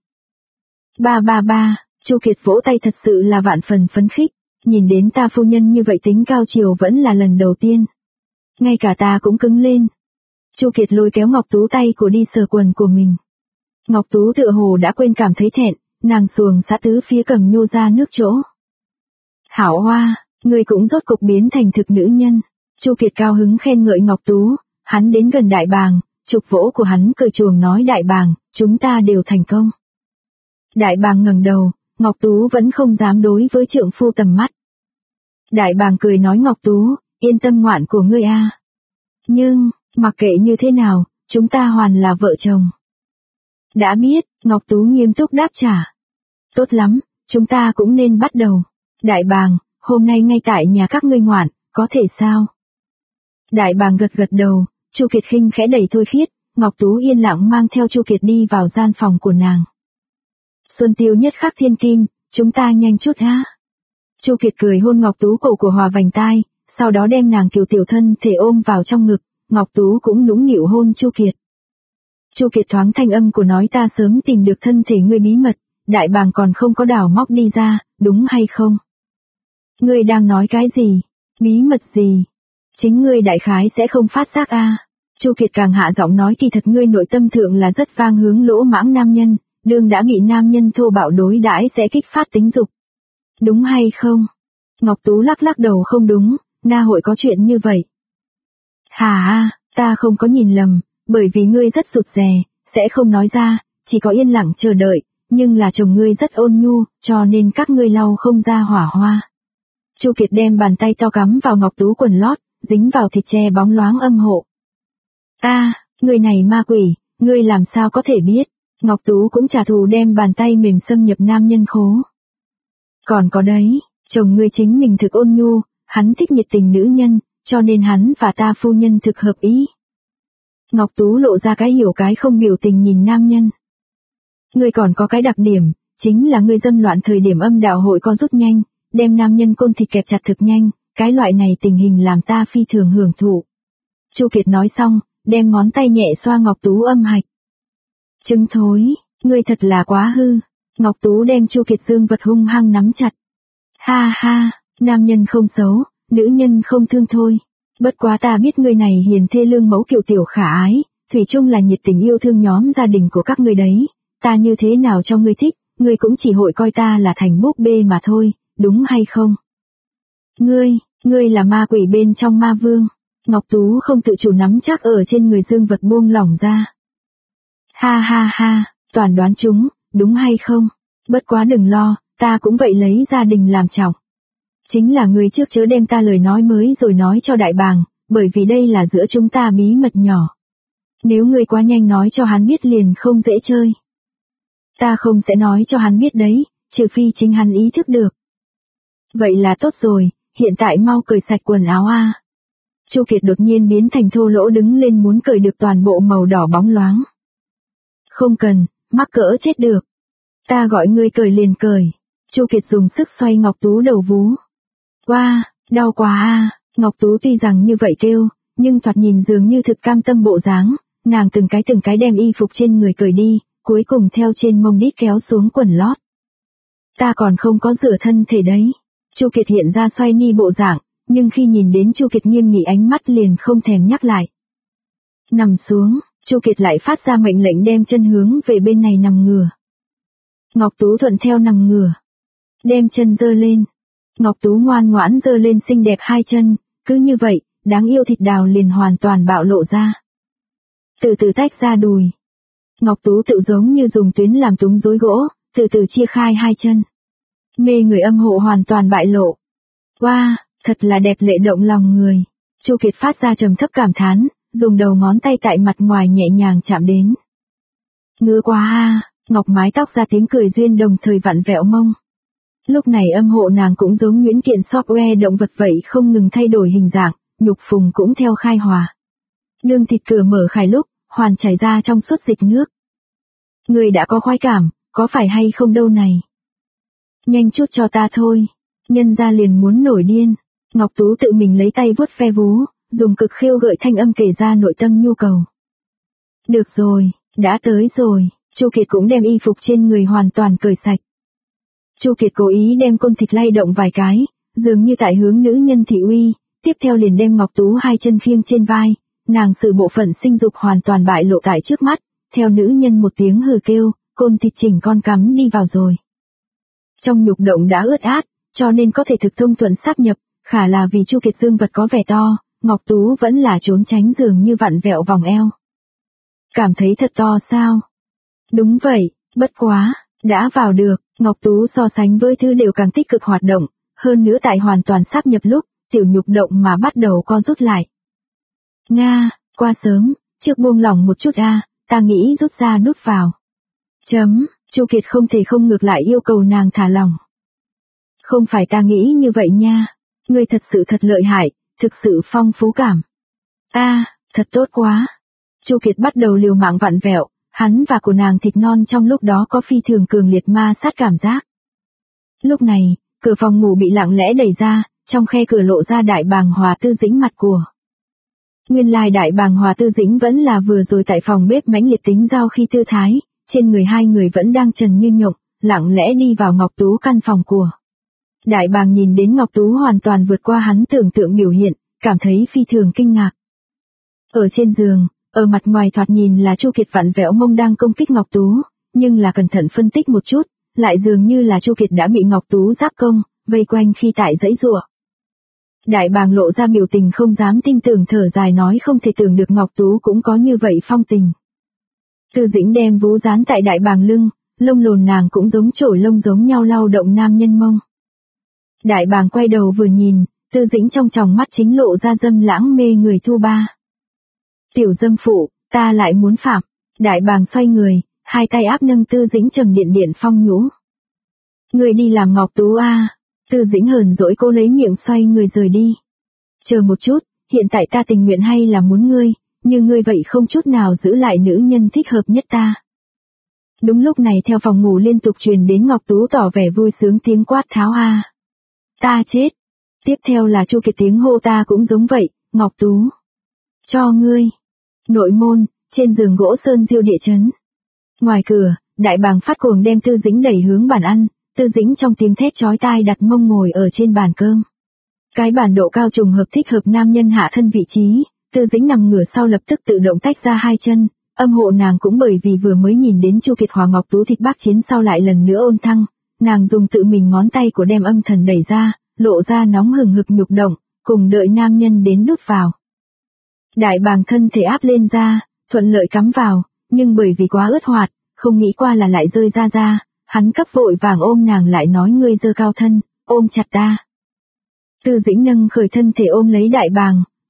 Ba, Chu Kiệt vỗ tay thật sự là vạn phần phấn khích, nhìn đến ta phu nhân như vậy tính cao chiều vẫn là lần đầu tiên. Ngay cả ta cũng cứng lên. Chu Kiệt lôi kéo Ngọc Tú tay của đi sờ quần của mình. Ngọc Tú tựa hồ đã quên cảm thấy thẹn, nàng xuồng xã tứ phía cầm nhô ra nước chỗ. Hảo Hoa, người cũng rốt cục biến thành thực nữ nhân. Chu Kiệt cao hứng khen ngợi Ngọc Tú, hắn đến gần đại bàng, chụp vỗ của hắn cười chuồng nói đại bàng, chúng ta đều thành công. Đại bàng ngẩng đầu, Ngọc Tú vẫn không dám đối với trượng phu tầm mắt. Đại bàng cười nói Ngọc Tú, yên tâm ngoạn của ngươi a. Nhưng, mặc kệ như thế nào, chúng ta hoàn là vợ chồng. Đã biết, Ngọc Tú nghiêm túc đáp trả. Tốt lắm, chúng ta cũng nên bắt đầu. Đại bàng, hôm nay ngay tại nhà các ngươi ngoạn, có thể sao? Đại bàng gật gật đầu, Chu Kiệt khinh khẽ đẩy Thôi Khiết, Ngọc Tú yên lặng mang theo Chu Kiệt đi vào gian phòng của nàng. Xuân tiêu nhất khắc thiên kim, chúng ta nhanh chút ha. Chu Kiệt cười hôn Ngọc Tú cổ của Hòa vành tai, sau đó đem nàng kiều tiểu thân thể ôm vào trong ngực, Ngọc Tú cũng nũng nịu hôn Chu Kiệt. Chu Kiệt thoáng thanh âm của nói ta sớm tìm được thân thể ngươi bí mật, đại bàng còn không có đào móc đi ra, đúng hay không? Ngươi đang nói cái gì? Bí mật gì? Chính ngươi đại khái sẽ không phát giác a. Chu Kiệt càng hạ giọng nói kỳ thật ngươi nội tâm thượng là rất vang hướng lỗ mãng nam nhân, đương đã bị nam nhân thô bạo đối đãi sẽ kích phát tính dục. Đúng hay không? Ngọc Tú lắc lắc đầu không đúng, na hội có chuyện như vậy. Ta không có nhìn lầm, bởi vì ngươi rất rụt rè, sẽ không nói ra, chỉ có yên lặng chờ đợi, nhưng là chồng ngươi rất ôn nhu, cho nên các ngươi lau không ra hỏa hoa. Chu Kiệt đem bàn tay to cắm vào Ngọc Tú quần lót, dính vào thịt tre bóng loáng âm hộ. Người này ma quỷ, ngươi làm sao có thể biết? Ngọc Tú cũng trả thù đem bàn tay mềm xâm nhập nam nhân khố. Còn có đấy, chồng ngươi chính mình thực ôn nhu, hắn thích nhiệt tình nữ nhân, cho nên hắn và ta phu nhân thực hợp ý. Ngọc Tú lộ ra cái hiểu cái không biểu tình nhìn nam nhân. Ngươi còn có cái đặc điểm, chính là ngươi dâm loạn thời điểm âm đạo hội co rút nhanh, đem nam nhân côn thịt kẹp chặt thực nhanh, cái loại này tình hình làm ta phi thường hưởng thụ. Chu Kiệt nói xong, đem ngón tay nhẹ xoa Ngọc Tú âm hạch. Trứng thối, ngươi thật là quá hư. Ngọc Tú đem Chu Kiệt dương vật hung hăng nắm chặt. Nam nhân không xấu, nữ nhân không thương thôi. Bất quá ta biết ngươi này hiền thê lương mẫu kiều tiểu khả ái, thủy chung là nhiệt tình yêu thương nhóm gia đình của các ngươi đấy. Ta như thế nào cho ngươi thích, ngươi cũng chỉ hội coi ta là thành búp bê mà thôi, đúng hay không? Ngươi là ma quỷ bên trong ma vương. Ngọc Tú không tự chủ nắm chắc ở trên người dương vật buông lỏng ra. Toàn đoán chúng, đúng hay không? Bất quá đừng lo, ta cũng vậy lấy gia đình làm trọng. Chính là người trước chớ đem ta lời nói mới rồi nói cho đại bàng, bởi vì đây là giữa chúng ta bí mật nhỏ. Nếu ngươi quá nhanh nói cho hắn biết liền không dễ chơi. Ta không sẽ nói cho hắn biết đấy, trừ phi chính hắn ý thức được. Vậy là tốt rồi, hiện tại mau cởi sạch quần áo a. Chu Kiệt đột nhiên biến thành thô lỗ đứng lên muốn cởi được toàn bộ màu đỏ bóng loáng. Không cần, mắc cỡ chết được. Ta gọi ngươi cởi liền cởi. Chu Kiệt dùng sức xoay Ngọc Tú đầu vú. Wow, đau quá a. Ngọc Tú tuy rằng như vậy kêu, nhưng thoạt nhìn dường như thực cam tâm bộ dáng, nàng từng cái đem y phục trên người cởi đi, cuối cùng theo trên mông đít kéo xuống quần lót. Ta còn không có rửa thân thể đấy. Chu Kiệt hiện ra xoay ni bộ dạng, nhưng khi nhìn đến Chu Kiệt nghiêm nghị ánh mắt liền không thèm nhắc lại. Nằm xuống, Chu Kiệt lại phát ra mệnh lệnh đem chân hướng về bên này nằm ngửa. Ngọc Tú thuận theo nằm ngửa, đem chân giơ lên. Ngọc Tú ngoan ngoãn giơ lên xinh đẹp hai chân, cứ như vậy, đáng yêu thịt đào liền hoàn toàn bạo lộ ra. Từ từ tách ra đùi. Ngọc Tú tự giống như dùng tuyến làm túng rối gỗ, từ từ chia khai hai chân. Mê người âm hộ hoàn toàn bại lộ. Wow, thật là đẹp lệ động lòng người. Chu Kiệt phát ra trầm thấp cảm thán, dùng đầu ngón tay tại mặt ngoài nhẹ nhàng chạm đến. Ngứa quá a. Ngọc mái tóc ra tiếng cười duyên đồng thời vặn vẹo mông. Lúc này âm hộ nàng cũng giống nhuyễn kiện software động vật vậy không ngừng thay đổi hình dạng, nhục phùng cũng theo khai hòa. Lương thịt cửa mở khải lúc, hoàn chảy ra trong suốt dịch nước. Người đã có khoái cảm, có phải hay không đâu này? Nhanh chút cho ta thôi, nhân ra liền muốn nổi điên. Ngọc Tú tự mình lấy tay vuốt ve vú, dùng cực khiêu gợi thanh âm kể ra nội tâm nhu cầu. Được rồi, đã tới rồi. Chu Kiệt cũng đem y phục trên người hoàn toàn cởi sạch. Chu Kiệt cố ý đem côn thịt lay động vài cái, dường như tại hướng nữ nhân thị uy, tiếp theo liền đem Ngọc Tú hai chân khiêng trên vai, nàng sự bộ phận sinh dục hoàn toàn bại lộ tại trước mắt, theo nữ nhân một tiếng hừ kêu, côn thịt chỉnh con cắm đi vào rồi. Trong nhục động đã ướt át, cho nên có thể thực thông thuận sáp nhập, khả là vì Chu Kiệt dương vật có vẻ to, Ngọc Tú vẫn là trốn tránh dường như vặn vẹo vòng eo. Cảm thấy thật to sao? Đúng vậy, bất quá, đã vào được. Ngọc Tú so sánh với thứ đều càng tích cực hoạt động, hơn nữa tại hoàn toàn sáp nhập lúc, tiểu nhục động mà bắt đầu co rút lại. Nga, qua sớm, trước buông lỏng một chút a, ta nghĩ rút ra đút vào. Chu Kiệt không thể không ngược lại yêu cầu nàng thả lỏng. Không phải ta nghĩ như vậy nha, ngươi thật sự thật lợi hại, thực sự phong phú cảm. Thật tốt quá. Chu Kiệt bắt đầu liều mạng vặn vẹo. Hắn và của nàng thịt non trong lúc đó có phi thường cường liệt ma sát cảm giác. Lúc này, cửa phòng ngủ bị lặng lẽ đẩy ra, trong khe cửa lộ ra Đại Bàng Hòa Tư Dĩnh mặt của. Nguyên lai Đại Bàng Hòa Tư Dĩnh vẫn là vừa rồi tại phòng bếp mãnh liệt tính giao khi tư thái, trên người hai người vẫn đang trần như nhộng, lặng lẽ đi vào Ngọc Tú căn phòng của. Đại Bàng nhìn đến Ngọc Tú hoàn toàn vượt qua hắn tưởng tượng biểu hiện, cảm thấy phi thường kinh ngạc. Ở trên giường, ở mặt ngoài thoạt nhìn là Chu Kiệt vặn vẹo mông đang công kích Ngọc Tú, nhưng là cẩn thận phân tích một chút, lại dường như là Chu Kiệt đã bị Ngọc Tú giáp công, vây quanh khi tại giãy giụa. Đại Bàng lộ ra biểu tình không dám tin tưởng thở dài nói không thể tưởng được Ngọc Tú cũng có như vậy phong tình. Tư Dĩnh đem vú dán tại Đại Bàng lưng, lông lồn nàng cũng giống chổi lông giống nhau lao động nam nhân mông. Đại Bàng quay đầu vừa nhìn, Tư Dĩnh trong tròng mắt chính lộ ra dâm lãng mê người thu ba. Tiểu dâm phụ, ta lại muốn phạm. Đại Bàng xoay người, hai tay áp nâng Tư Dĩnh trầm điện điện phong nhũ. Người đi làm Ngọc Tú a. Tư Dĩnh hờn dỗi cô lấy miệng xoay người rời đi. Chờ một chút, hiện tại ta tình nguyện hay là muốn ngươi, như ngươi vậy không chút nào giữ lại nữ nhân thích hợp nhất ta. Đúng lúc này theo phòng ngủ liên tục truyền đến Ngọc Tú tỏ vẻ vui sướng tiếng quát tháo a. Ta chết. Tiếp theo là Chu Kiệt tiếng hô ta cũng giống vậy, Ngọc Tú. Cho ngươi. Nội môn, trên giường gỗ sơn diêu địa chấn. Ngoài cửa, Đại Bàng phát cuồng đem Tư Dĩnh đẩy hướng bàn ăn, Tư Dĩnh trong tiếng thét chói tai đặt mông ngồi ở trên bàn cơm. Cái bàn độ cao trùng hợp thích hợp nam nhân hạ thân vị trí, Tư Dĩnh nằm ngửa sau lập tức tự động tách ra hai chân, âm hộ nàng cũng bởi vì vừa mới nhìn đến Chu Kiệt hòa Ngọc Tú thịt bác chiến sau lại lần nữa ôn thăng, nàng dùng tự mình ngón tay của đem âm thần đẩy ra, lộ ra nóng hừng hực nhục động, cùng đợi nam nhân đến đút vào. Đại Bàng thân thể áp lên ra, thuận lợi cắm vào, nhưng bởi vì quá ướt hoạt, không nghĩ qua là lại rơi ra, hắn cấp vội vàng ôm nàng lại nói ngươi dơ cao thân, ôm chặt ta. Tư Dĩnh nâng khởi thân thể ôm lấy Đại Bàng,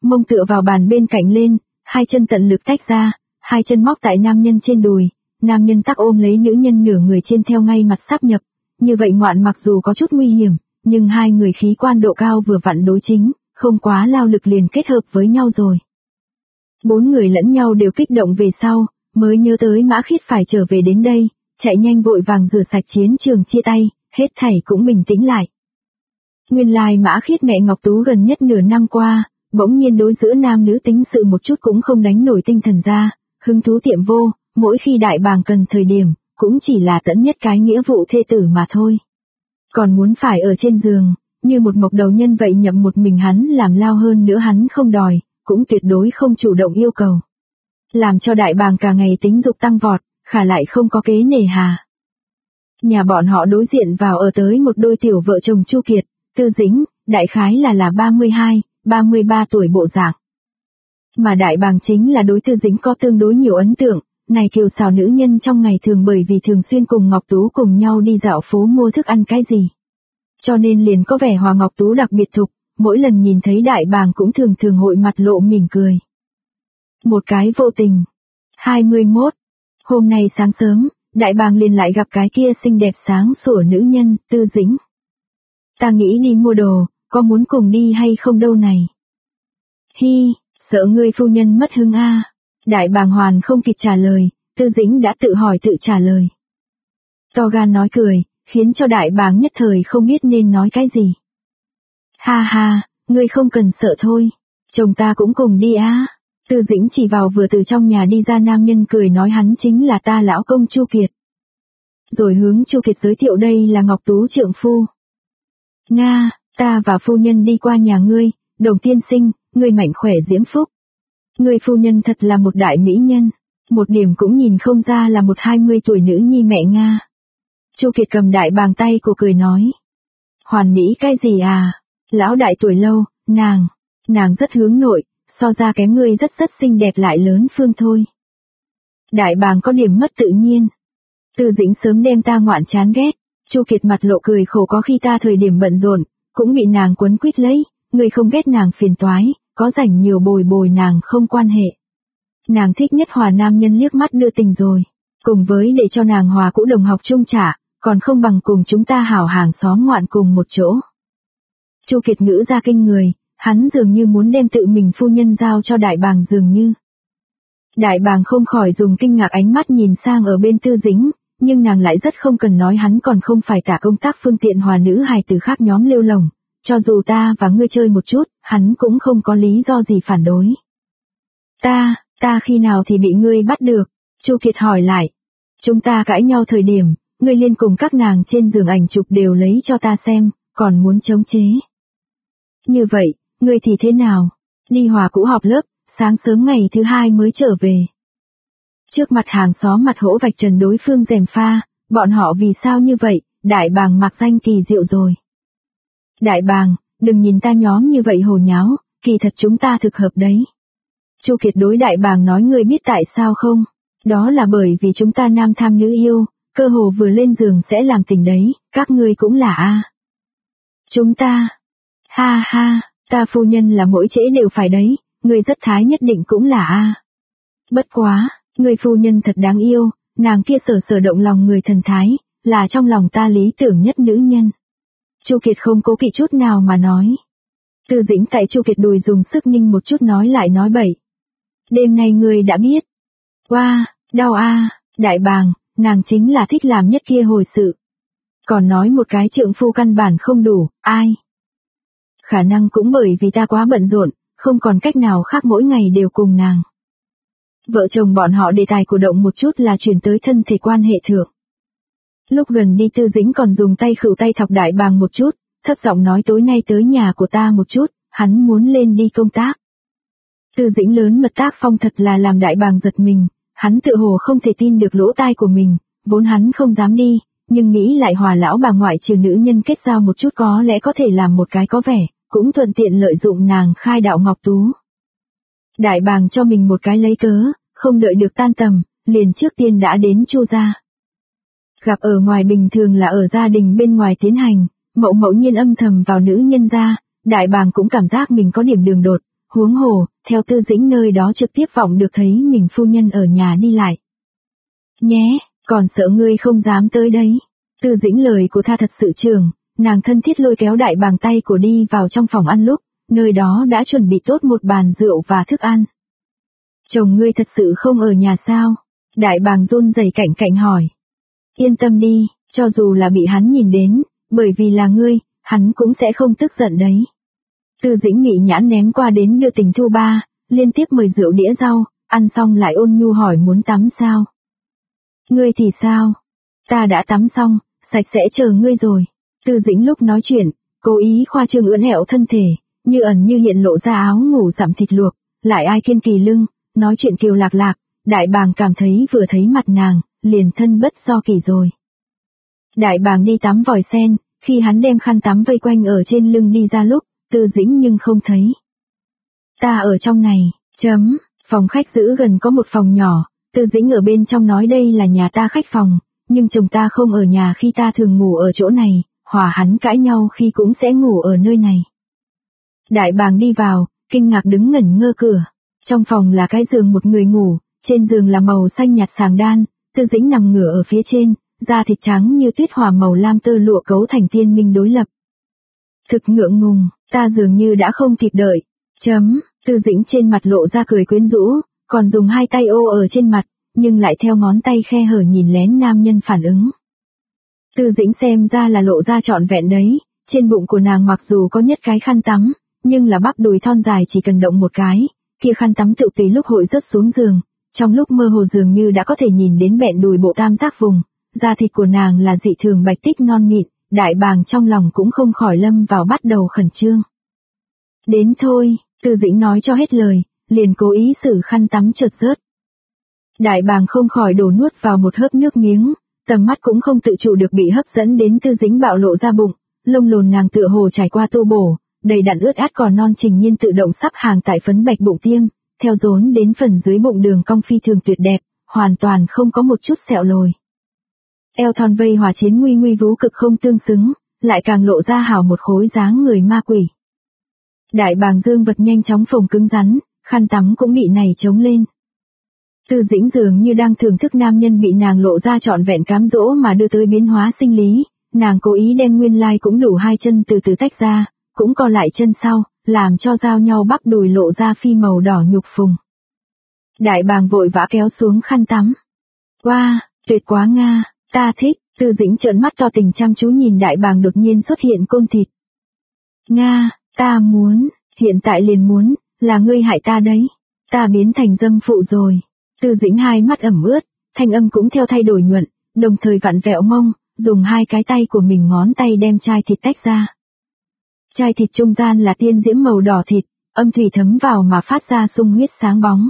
mông tựa vào bàn bên cạnh lên, hai chân tận lực tách ra, hai chân móc tại nam nhân trên đùi, nam nhân tắc ôm lấy nữ nhân nửa người trên theo ngay mặt sáp nhập. Như vậy ngoạn mặc dù có chút nguy hiểm, nhưng hai người khí quan độ cao vừa vặn đối chính, không quá lao lực liền kết hợp với nhau rồi. Bốn người lẫn nhau đều kích động về sau, mới nhớ tới Mã Khiết phải trở về đến đây, chạy nhanh vội vàng rửa sạch chiến trường chia tay, hết thảy cũng bình tĩnh lại. Nguyên lai Mã Khiết mẹ Ngọc Tú gần nhất nửa năm qua, bỗng nhiên đối giữa nam nữ tính sự một chút cũng không đánh nổi tinh thần ra, hứng thú tiệm vô, mỗi khi đại bàng cần thời điểm, cũng chỉ là tẫn nhất cái nghĩa vụ thê tử mà thôi. Còn muốn phải ở trên giường, như một mộc đầu nhân vậy nhậm một mình hắn làm lao hơn nữa hắn không đòi, cũng tuyệt đối không chủ động yêu cầu. Làm cho đại bàng cả ngày tính dục tăng vọt, khả lại không có kế nề hà. Nhà bọn họ đối diện vào ở tới một đôi tiểu vợ chồng Chu Kiệt, Tư Dĩnh, đại khái là 32, 33 tuổi bộ dạng. Mà đại bàng chính là đối Tư Dĩnh có tương đối nhiều ấn tượng, này kiều xào nữ nhân trong ngày thường bởi vì thường xuyên cùng Ngọc Tú cùng nhau đi dạo phố mua thức ăn cái gì. Cho nên liền có vẻ Hòa Ngọc Tú đặc biệt thục, mỗi lần nhìn thấy đại bàng cũng thường thường hội mặt lộ mỉm cười. Một cái vô tình. 21. Hôm nay sáng sớm, đại bàng liền lại gặp cái kia xinh đẹp sáng sủa nữ nhân, Tư Dĩnh. Ta nghĩ đi mua đồ, có muốn cùng đi hay không đâu này? Hi, sợ ngươi phu nhân mất hứng a. Đại bàng hoàn không kịp trả lời, Tư Dĩnh đã tự hỏi tự trả lời. To gan nói cười, khiến cho đại bàng nhất thời không biết nên nói cái gì. Ha ha, ngươi không cần sợ thôi, chồng ta cũng cùng đi á. Tư Dĩnh chỉ vào vừa từ trong nhà đi ra nam nhân cười nói hắn chính là ta lão công Chu Kiệt. Rồi hướng Chu Kiệt giới thiệu đây là Ngọc Tú trượng phu. Nga, ta và phu nhân đi qua nhà ngươi, Đồng tiên sinh, ngươi mạnh khỏe diễm phúc. Ngươi phu nhân thật là một đại mỹ nhân, một điểm cũng nhìn không ra là một 20 tuổi nữ nhi mẹ Nga. Chu Kiệt cầm đại bàng tay của cười nói. Hoàn mỹ cái gì à, lão đại tuổi lâu, nàng rất hướng nội, so ra kém ngươi rất xinh đẹp lại lớn phương thôi. Đại bàng có điểm mất tự nhiên. Tư Dĩnh sớm đem ta ngoạn chán ghét, Chu Kiệt mặt lộ cười khổ có khi ta thời điểm bận rộn, cũng bị nàng quấn quýt lấy, ngươi không ghét nàng phiền toái, có rảnh nhiều bồi nàng không quan hệ. Nàng thích nhất Hòa nam nhân liếc mắt đưa tình rồi, cùng với để cho nàng Hòa cũ đồng học chung trả, còn không bằng cùng chúng ta hảo hàng xóm ngoạn cùng một chỗ. Chu Kiệt ngữ ra kinh người, hắn dường như muốn đem tự mình phu nhân giao cho đại bàng dường như. Đại bàng không khỏi dùng kinh ngạc ánh mắt nhìn sang ở bên Tư Dĩnh, nhưng nàng lại rất không cần nói hắn còn không phải tả công tác phương tiện Hòa nữ hài từ khác nhóm lêu lồng, cho dù ta và ngươi chơi một chút, hắn cũng không có lý do gì phản đối. Ta khi nào thì bị ngươi bắt được? Chu Kiệt hỏi lại. Chúng ta cãi nhau thời điểm, ngươi liên cùng các nàng trên giường ảnh chụp đều lấy cho ta xem, còn muốn chống chế. Như vậy, ngươi thì thế nào? Đi Hòa cũ họp lớp, sáng sớm ngày thứ 2 mới trở về. Trước mặt hàng xóm mặt hỗ vạch trần đối phương gièm pha, bọn họ vì sao như vậy, đại bàng mặc danh kỳ diệu rồi. Đại bàng, đừng nhìn ta nhóm như vậy hồ nháo, kỳ thật chúng ta thực hợp đấy. Chu Kiệt đối đại bàng nói ngươi biết tại sao không? Đó là bởi vì chúng ta nam tham nữ yêu, cơ hồ vừa lên giường sẽ làm tình đấy, các ngươi cũng là a. Chúng ta, ha ha, ta phu nhân là mỗi trễ đều phải đấy, ngươi rất thái nhất định cũng là a. Bất quá, ngươi phu nhân thật đáng yêu, nàng kia sở động lòng người thần thái, là trong lòng ta lý tưởng nhất nữ nhân. Chu Kiệt không cố kỵ chút nào mà nói. Tư Dĩnh tại Chu Kiệt đùi dùng sức ninh một chút nói lại nói bậy. Đêm nay ngươi đã biết. Wow, đau a, đại bàng, nàng chính là thích làm nhất kia hồi sự. Còn nói một cái trượng phu căn bản không đủ, ai? Khả năng cũng bởi vì ta quá bận rộn, không còn cách nào khác mỗi ngày đều cùng nàng. Vợ chồng bọn họ đề tài cổ động một chút là chuyển tới thân thể quan hệ thượng. Lúc gần đi Tư Dĩnh còn dùng tay khựu tay thọc đại bàng một chút, thấp giọng nói tối nay tới nhà của ta một chút, hắn muốn lên đi công tác. Tư Dĩnh lớn mật tác phong thật là làm đại bàng giật mình, hắn tự hồ không thể tin được lỗ tai của mình, vốn hắn không dám đi, nhưng nghĩ lại Hòa lão bà ngoại trừ nữ nhân kết giao một chút có lẽ có thể làm một cái có vẻ, cũng thuận tiện lợi dụng nàng khai đạo Ngọc Tú. Đại bàng cho mình một cái lấy cớ, không đợi được tan tầm, liền trước tiên đã đến Chu gia. Gặp ở ngoài bình thường là ở gia đình bên ngoài tiến hành, mẫu nhiên âm thầm vào nữ nhân gia, đại bàng cũng cảm giác mình có điểm đường đột, huống hồ, theo Tư Dĩnh nơi đó trực tiếp vọng được thấy mình phu nhân ở nhà đi lại. Nhé, còn sợ ngươi không dám tới đấy. Tư Dĩnh lời của tha thật sự trường, nàng thân thiết lôi kéo Đại Bàng tay của đi vào trong phòng ăn lúc, nơi đó đã chuẩn bị tốt một bàn rượu và thức ăn. Chồng ngươi thật sự không ở nhà sao? Đại Bàng run rẩy cạnh cạnh hỏi. Yên tâm đi, cho dù là bị hắn nhìn đến, bởi vì là ngươi, hắn cũng sẽ không tức giận đấy. Tư Dĩnh mị nhãn ném qua đến đưa Tình Thu Ba, liên tiếp mời rượu đĩa rau, ăn xong lại ôn nhu hỏi muốn tắm sao? Ngươi thì sao? Ta đã tắm xong, sạch sẽ chờ ngươi rồi. Tư Dĩnh lúc nói chuyện, cố ý khoa trương ưỡn ẹo thân thể, như ẩn như hiện lộ ra áo ngủ giảm thịt luộc, lại ai kiên kỳ lưng, nói chuyện kiều lạc lạc, Đại Bàng cảm thấy vừa thấy mặt nàng, liền thân bất do kỳ rồi. Đại Bàng đi tắm vòi sen, khi hắn đem khăn tắm vây quanh ở trên lưng đi ra lúc, Tư Dĩnh nhưng không thấy. Ta ở trong này, phòng khách giữ gần có một phòng nhỏ, Tư Dĩnh ở bên trong nói đây là nhà ta khách phòng, nhưng chồng ta không ở nhà khi ta thường ngủ ở chỗ này, hòa hắn cãi nhau khi cũng sẽ ngủ ở nơi này. Đại Bàng đi vào, kinh ngạc đứng ngẩn ngơ cửa. Trong phòng là cái giường một người ngủ, trên giường là màu xanh nhạt sàng đan, Tư Dĩnh nằm ngửa ở phía trên, da thịt trắng như tuyết hòa màu lam tơ lụa cấu thành tiên minh đối lập. Thực ngượng ngùng, ta dường như đã không kịp đợi. Tư Dĩnh trên mặt lộ ra cười quyến rũ, còn dùng hai tay ô ở trên mặt, nhưng lại theo ngón tay khe hở nhìn lén nam nhân phản ứng. Tư Dĩnh xem ra là lộ ra trọn vẹn đấy, trên bụng của nàng mặc dù có nhất cái khăn tắm, nhưng là bắp đùi thon dài chỉ cần động một cái, kia khăn tắm tự tùy lúc hội rớt xuống giường, trong lúc mơ hồ dường như đã có thể nhìn đến bẹn đùi bộ tam giác vùng, da thịt của nàng là dị thường bạch tích non mịn, Đại Bàng trong lòng cũng không khỏi lâm vào bắt đầu khẩn trương. Đến thôi, Tư Dĩnh nói cho hết lời, liền cố ý sử khăn tắm trượt rớt. Đại Bàng không khỏi đổ nuốt vào một hớp nước miếng, tầm mắt cũng không tự chủ được bị hấp dẫn đến Tư Dĩnh bạo lộ ra bụng, lông lồn nàng tựa hồ trải qua tô bổ, đầy đặn ướt át còn non trình nhiên tự động sắp hàng tại phấn bạch bụng tiêm, theo rốn đến phần dưới bụng đường cong phi thường tuyệt đẹp, hoàn toàn không có một chút sẹo lồi. Eo thon vây hòa chiến nguy nguy vú cực không tương xứng, lại càng lộ ra hảo một khối dáng người ma quỷ. Đại Bàng dương vật nhanh chóng phồng cứng rắn, khăn tắm cũng bị này chống lên. Tư Dĩnh dường như đang thưởng thức nam nhân bị nàng lộ ra trọn vẹn cám dỗ mà đưa tới biến hóa sinh lý, nàng cố ý đem nguyên lai cũng đủ hai chân từ từ tách ra, cũng co lại chân sau, làm cho giao nhau bắp đùi lộ ra phi màu đỏ nhục phùng. Đại Bàng vội vã kéo xuống khăn tắm. Wow, tuyệt quá Nga, ta thích. Tư Dĩnh trợn mắt to tình chăm chú nhìn Đại Bàng đột nhiên xuất hiện côn thịt. Nga, ta muốn, hiện tại liền muốn, là ngươi hại ta đấy, ta biến thành dâm phụ rồi. Tư Dĩnh hai mắt ẩm ướt, thanh âm cũng theo thay đổi nhuận, đồng thời vặn vẹo mông, dùng hai cái tay của mình ngón tay đem chai thịt tách ra. Chai thịt trung gian là tiên diễm màu đỏ thịt, âm thủy thấm vào mà phát ra sung huyết sáng bóng.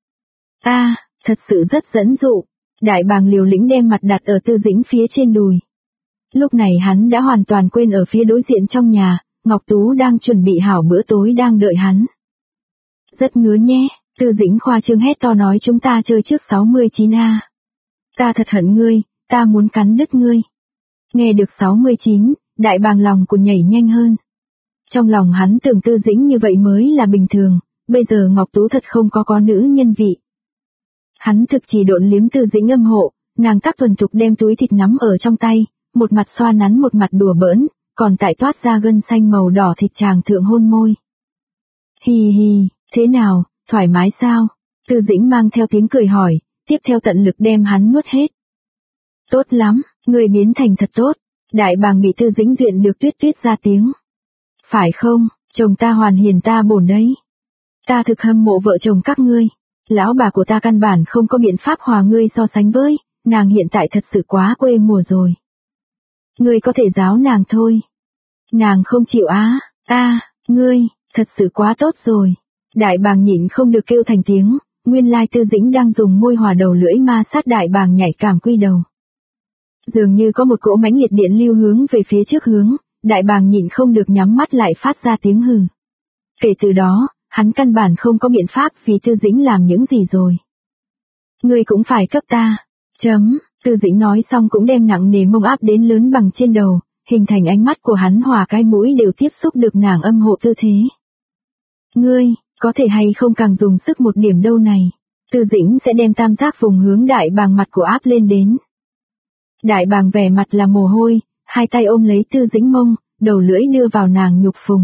Thật sự rất dẫn dụ. Đại Bàng liều lĩnh đem mặt đặt ở Tư Dĩnh phía trên đùi. Lúc này hắn đã hoàn toàn quên ở phía đối diện trong nhà, Ngọc Tú đang chuẩn bị hảo bữa tối đang đợi hắn. Rất ngứa nhé, Tư Dĩnh khoa trương hét to nói chúng ta chơi trước 69A. Ta thật hận ngươi, ta muốn cắn đứt ngươi. Nghe được 69, Đại Bàng lòng của nhảy nhanh hơn. Trong lòng hắn tưởng Tư Dĩnh như vậy mới là bình thường, bây giờ Ngọc Tú thật không có nữ nhân vị. Hắn thực chỉ độn liếm Tư Dĩnh âm hộ, nàng tác thuần thục đem túi thịt nắm ở trong tay, một mặt xoa nắn một mặt đùa bỡn, còn tại toát ra gân xanh màu đỏ thịt chàng thượng hôn môi. Hì hì, thế nào, thoải mái sao? Tư Dĩnh mang theo tiếng cười hỏi, tiếp theo tận lực đem hắn nuốt hết. Tốt lắm, người biến thành thật tốt. Đại Bàng bị Tư Dĩnh duyện được tuyết tuyết ra tiếng. Phải không, chồng ta hoàn hiền ta bổn đấy. Ta thực hâm mộ vợ chồng các ngươi. Lão bà của ta căn bản không có biện pháp hòa ngươi so sánh với, nàng hiện tại thật sự quá quê mùa rồi. Ngươi có thể giáo nàng thôi. Nàng không chịu ngươi, thật sự quá tốt rồi. Đại Bàng nhịn không được kêu thành tiếng, nguyên lai Tư Dĩnh đang dùng môi hòa đầu lưỡi ma sát Đại Bàng nhảy cảm quy đầu. Dường như có một cỗ mãnh liệt điện lưu hướng về phía trước hướng, Đại Bàng nhịn không được nhắm mắt lại phát ra tiếng hừ. Kể từ đó, hắn căn bản không có biện pháp vì Tư Dĩnh làm những gì rồi. Ngươi cũng phải cấp ta. Tư Dĩnh nói xong cũng đem nặng nề mông áp đến lớn bằng trên đầu, hình thành ánh mắt của hắn hòa cái mũi đều tiếp xúc được nàng âm hộ tư thế. Ngươi, có thể hay không càng dùng sức một điểm đâu này. Tư Dĩnh sẽ đem tam giác vùng hướng đại bàng mặt của áp lên đến. Đại bàng vẻ mặt là mồ hôi, hai tay ôm lấy Tư Dĩnh mông, đầu lưỡi đưa vào nàng nhục phùng.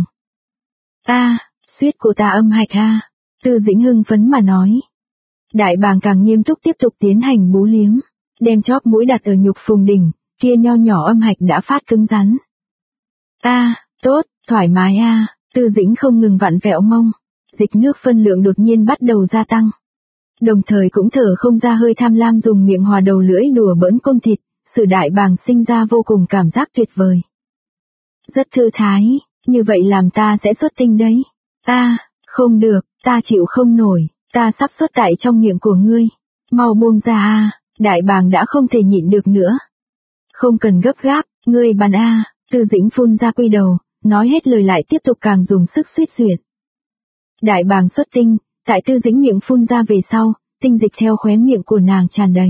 Suýt của ta âm hạch a. Tư Dĩnh hưng phấn mà nói. Đại bàng càng nghiêm túc tiếp tục tiến hành bú liếm, đem chóp mũi đặt ở nhục phùng đỉnh, kia nho nhỏ âm hạch đã phát cứng rắn. Tốt, thoải mái a. Tư Dĩnh không ngừng vặn vẹo mông, dịch nước phân lượng đột nhiên bắt đầu gia tăng. Đồng thời cũng thở không ra hơi tham lam dùng miệng hòa đầu lưỡi đùa bỡn côn thịt, sự đại bàng sinh ra vô cùng cảm giác tuyệt vời. Rất thư thái, như vậy làm ta sẽ xuất tinh đấy. Không được, ta chịu không nổi, ta sắp xuất tại trong miệng của ngươi. Mau buông ra a. Đại bàng đã không thể nhịn được nữa. Không cần gấp gáp, ngươi bàn a. Tư Dĩnh phun ra quy đầu, nói hết lời lại tiếp tục càng dùng sức suýt duyệt. Đại bàng xuất tinh, tại Tư Dĩnh miệng phun ra về sau, tinh dịch theo khóe miệng của nàng tràn đầy.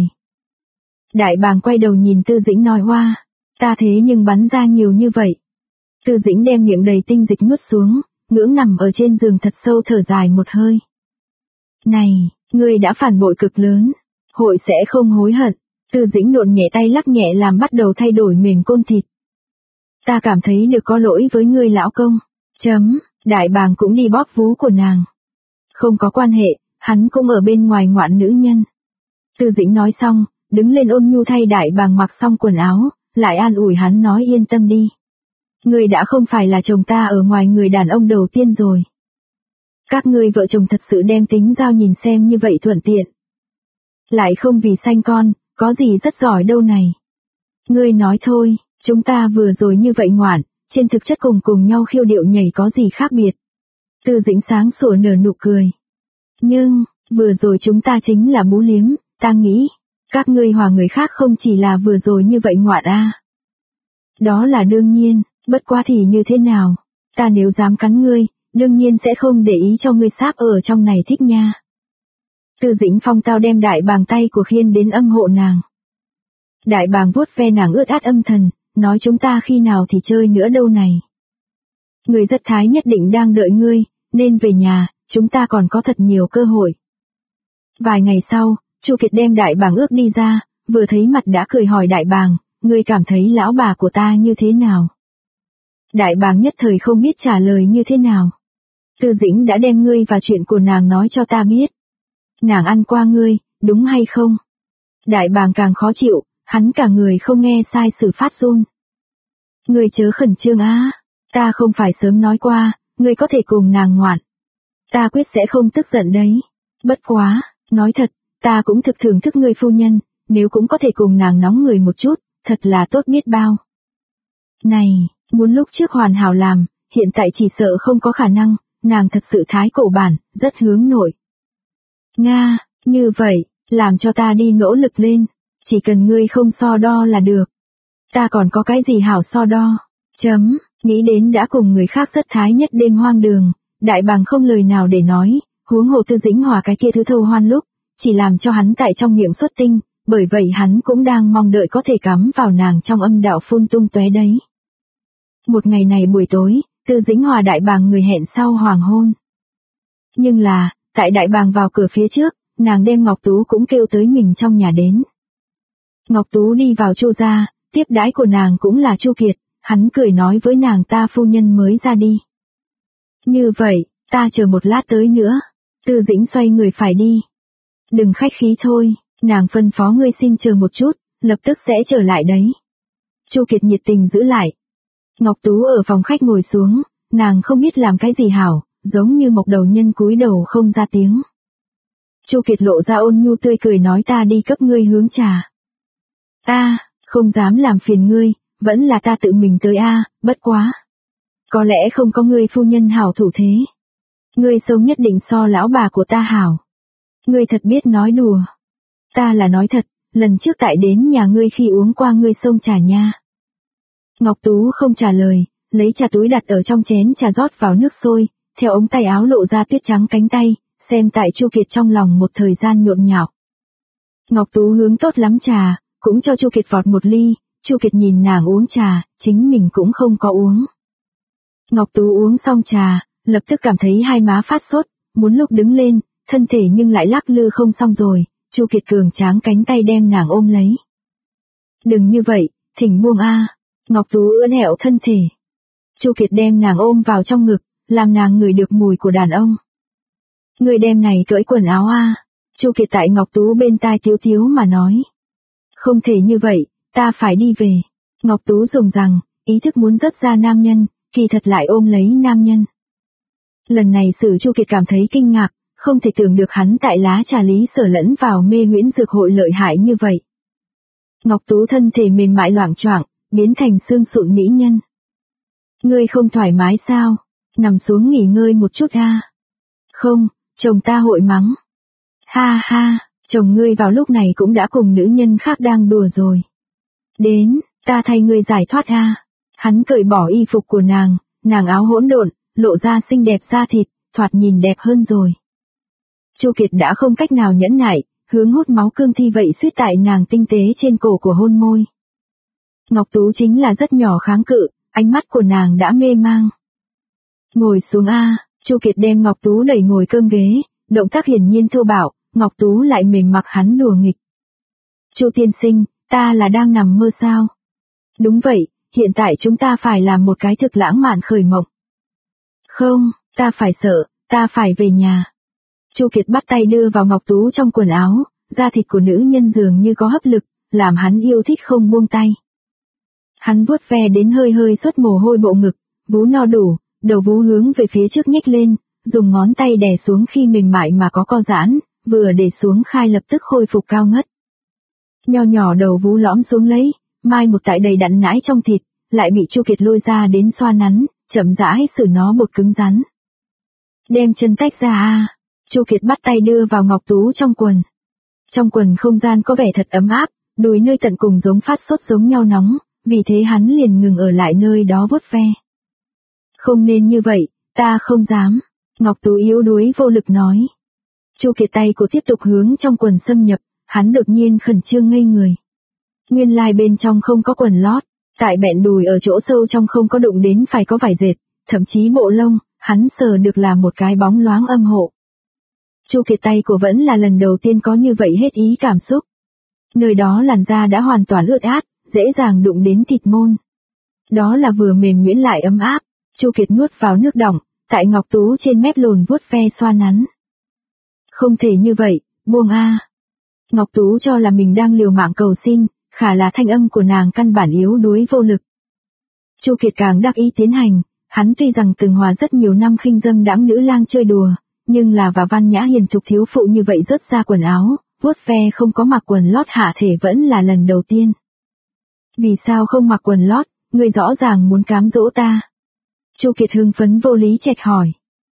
Đại bàng quay đầu nhìn Tư Dĩnh nói hoa, ta thế nhưng bắn ra nhiều như vậy. Tư Dĩnh đem miệng đầy tinh dịch nuốt xuống, ngưỡng nằm ở trên giường thật sâu thở dài một hơi. Này, ngươi đã phản bội cực lớn, hội sẽ không hối hận. Tư Dĩnh nộn nhẹ tay lắc nhẹ làm bắt đầu thay đổi mềm côn thịt. Ta cảm thấy được có lỗi với ngươi lão công. Đại bàng cũng đi bóp vú của nàng. Không có quan hệ, hắn cũng ở bên ngoài ngoạn nữ nhân. Tư Dĩnh nói xong, đứng lên ôn nhu thay đại bàng mặc xong quần áo, lại an ủi hắn nói yên tâm đi. Ngươi đã không phải là chồng ta ở ngoài người đàn ông đầu tiên rồi. Các ngươi vợ chồng thật sự đem tính giao nhìn xem như vậy thuận tiện. Lại không vì sanh con, có gì rất giỏi đâu này. Ngươi nói thôi, chúng ta vừa rồi như vậy ngoạn, trên thực chất cùng nhau khiêu điệu nhảy có gì khác biệt. Tư Dĩnh sáng sủa nở nụ cười. Nhưng, vừa rồi chúng ta chính là bú liếm, ta nghĩ, các ngươi hòa người khác không chỉ là vừa rồi như vậy ngoạn a. Đó là đương nhiên, bất quá thì như thế nào, ta nếu dám cắn ngươi, đương nhiên sẽ không để ý cho ngươi sáp ở trong này thích nha. Tư Dĩnh phong tao đem đại bàng tay của khiên đến âm hộ nàng. Đại bàng vuốt ve nàng ướt át âm thần, nói chúng ta khi nào thì chơi nữa đâu này. Người rất thái nhất định đang đợi ngươi, nên về nhà, chúng ta còn có thật nhiều cơ hội. Vài ngày sau, Chu Kiệt đem đại bàng ước đi ra, vừa thấy mặt đã cười hỏi đại bàng, ngươi cảm thấy lão bà của ta như thế nào? Đại bàng nhất thời không biết trả lời như thế nào. Tư Dĩnh đã đem ngươi và chuyện của nàng nói cho ta biết. Nàng ăn qua ngươi, đúng hay không? Đại bàng càng khó chịu, hắn cả người không nghe sai sự phát run. Ngươi chớ khẩn trương á, ta không phải sớm nói qua, ngươi có thể cùng nàng ngoạn. Ta quyết sẽ không tức giận đấy. Bất quá, nói thật, ta cũng thực thưởng thức ngươi phu nhân, nếu cũng có thể cùng nàng nóng người một chút, thật là tốt biết bao. Này, muốn lúc trước hoàn hảo làm, hiện tại chỉ sợ không có khả năng, nàng thật sự thái cổ bản, rất hướng nội. Nga, như vậy, làm cho ta đi nỗ lực lên, chỉ cần ngươi không so đo là được. Ta còn có cái gì hảo so đo? Nghĩ đến đã cùng người khác rất thái nhất đêm hoang đường, đại bàng không lời nào để nói, huống hồ Tư Dĩnh hòa cái kia thứ thâu hoan lúc, chỉ làm cho hắn tại trong miệng xuất tinh, bởi vậy hắn cũng đang mong đợi có thể cắm vào nàng trong âm đạo phun tung tóe đấy. Một ngày này buổi tối, Tư Dĩnh hòa đại bàng người hẹn sau hoàng hôn. Nhưng là, tại đại bàng vào cửa phía trước, nàng đem Ngọc Tú cũng kêu tới mình trong nhà đến. Ngọc Tú đi vào Chu gia, tiếp đãi của nàng cũng là Chu Kiệt, hắn cười nói với nàng ta phu nhân mới ra đi. Như vậy, ta chờ một lát tới nữa. Tư Dĩnh xoay người phải đi. Đừng khách khí thôi, nàng phân phó ngươi xin chờ một chút, lập tức sẽ trở lại đấy. Chu Kiệt nhiệt tình giữ lại. Ngọc Tú ở phòng khách ngồi xuống, nàng không biết làm cái gì hảo, giống như một đầu nhân cúi đầu không ra tiếng. Chu Kiệt lộ ra ôn nhu tươi cười nói ta đi cấp ngươi hướng trà. Không dám làm phiền ngươi, vẫn là ta tự mình tới bất quá. Có lẽ không có ngươi phu nhân hảo thủ thế. Ngươi sống nhất định so lão bà của ta hảo. Ngươi thật biết nói đùa. Ta là nói thật, lần trước tại đến nhà ngươi khi uống qua ngươi xông trà nha. Ngọc Tú không trả lời, lấy trà túi đặt ở trong chén trà rót vào nước sôi, theo ống tay áo lộ ra tuyết trắng cánh tay, xem tại Chu Kiệt trong lòng một thời gian nhộn nhạo. Ngọc Tú hướng tốt lắm trà, cũng cho Chu Kiệt vọt một ly, Chu Kiệt nhìn nàng uống trà, chính mình cũng không có uống. Ngọc Tú uống xong trà, lập tức cảm thấy hai má phát sốt, muốn lúc đứng lên, thân thể nhưng lại lắc lư không xong rồi, Chu Kiệt cường tráng cánh tay đem nàng ôm lấy. Đừng như vậy, thỉnh buông a. Ngọc Tú ưỡn ẹo thân thể. Chu Kiệt đem nàng ôm vào trong ngực, làm nàng ngửi được mùi của đàn ông. Người đem này cởi quần áo a. Chu Kiệt tại Ngọc Tú bên tai tiếu tiếu mà nói. Không thể như vậy, ta phải đi về. Ngọc Tú dùng rằng, ý thức muốn rớt ra nam nhân, kỳ thật lại ôm lấy nam nhân. Lần này Sử Chu Kiệt cảm thấy kinh ngạc, không thể tưởng được hắn tại lá trà Lý Sở lẫn vào mê huyễn dược hội lợi hại như vậy. Ngọc Tú thân thể mềm mại loạng choạng, biến thành xương sụn mỹ nhân. Ngươi không thoải mái sao? Nằm xuống nghỉ ngơi một chút a. Không, chồng ta hội mắng. Ha ha, chồng ngươi vào lúc này cũng đã cùng nữ nhân khác đang đùa rồi. Đến, ta thay ngươi giải thoát a. Hắn cởi bỏ y phục của nàng áo hỗn độn, lộ ra xinh đẹp da thịt, thoạt nhìn đẹp hơn rồi. Chu Kiệt đã không cách nào nhẫn nại, hướng hút máu cương thi vậy suýt tại nàng tinh tế trên cổ của hôn môi. Ngọc Tú chính là rất nhỏ kháng cự, ánh mắt của nàng đã mê mang. Ngồi xuống a. Chu Kiệt đem Ngọc Tú đẩy ngồi cơm ghế, động tác hiển nhiên thô bạo, Ngọc Tú lại mềm mặc hắn đùa nghịch. Chu tiên sinh, ta là đang nằm mơ sao? Đúng vậy, hiện tại chúng ta phải làm một cái thực lãng mạn khởi mộng. Không, ta phải sợ, ta phải về nhà. Chu Kiệt bắt tay đưa vào Ngọc Tú trong quần áo, da thịt của nữ nhân dường như có hấp lực, làm hắn yêu thích không buông tay. Hắn vuốt ve đến hơi hơi xuất mồ hôi bộ ngực, vú no đủ, đầu vú hướng về phía trước nhích lên, dùng ngón tay đè xuống khi mềm mại mà có co giãn, vừa để xuống khai lập tức khôi phục cao ngất. Nho nhỏ đầu vú lõm xuống lấy, mai một tại đầy đặn nãi trong thịt, lại bị Chu Kiệt lôi ra đến xoa nắn, chậm rãi xử nó bột cứng rắn. Đem chân tách ra a. Chu Kiệt bắt tay đưa vào Ngọc Tú trong quần. Trong quần không gian có vẻ thật ấm áp, đùi nơi tận cùng giống phát sốt giống nhau nóng, vì thế hắn liền ngừng ở lại nơi đó vuốt ve. Không nên như vậy, ta không dám. Ngọc Tú yếu đuối vô lực nói. Chu Kiệt tay của tiếp tục hướng trong quần xâm nhập, hắn đột nhiên khẩn trương ngây người. Nguyên lai bên trong không có quần lót, tại bẹn đùi ở chỗ sâu trong không có đụng đến phải có vải dệt, thậm chí bộ lông, hắn sờ được là một cái bóng loáng âm hộ. Chu Kiệt tay của vẫn là lần đầu tiên có như vậy hết ý cảm xúc. Nơi đó làn da đã hoàn toàn ướt át, dễ dàng đụng đến thịt môn. Đó là vừa mềm nhuyễn lại ấm áp. Chu Kiệt nuốt vào nước đọng, tại Ngọc Tú trên mép lồn vuốt ve xoa nắn. Không thể như vậy, buông a. Ngọc Tú cho là mình đang liều mạng cầu xin, khả là thanh âm của nàng căn bản yếu đuối vô lực. Chu Kiệt càng đắc ý tiến hành, hắn tuy rằng từng hòa rất nhiều năm khinh dâm đãng nữ lang chơi đùa, nhưng là và văn nhã hiền thục thiếu phụ như vậy rớt ra quần áo, vuốt ve không có mặc quần lót hạ thể vẫn là lần đầu tiên. Vì sao không mặc quần lót, ngươi rõ ràng muốn cám dỗ ta. Chu Kiệt hưng phấn vô lý chẹt hỏi.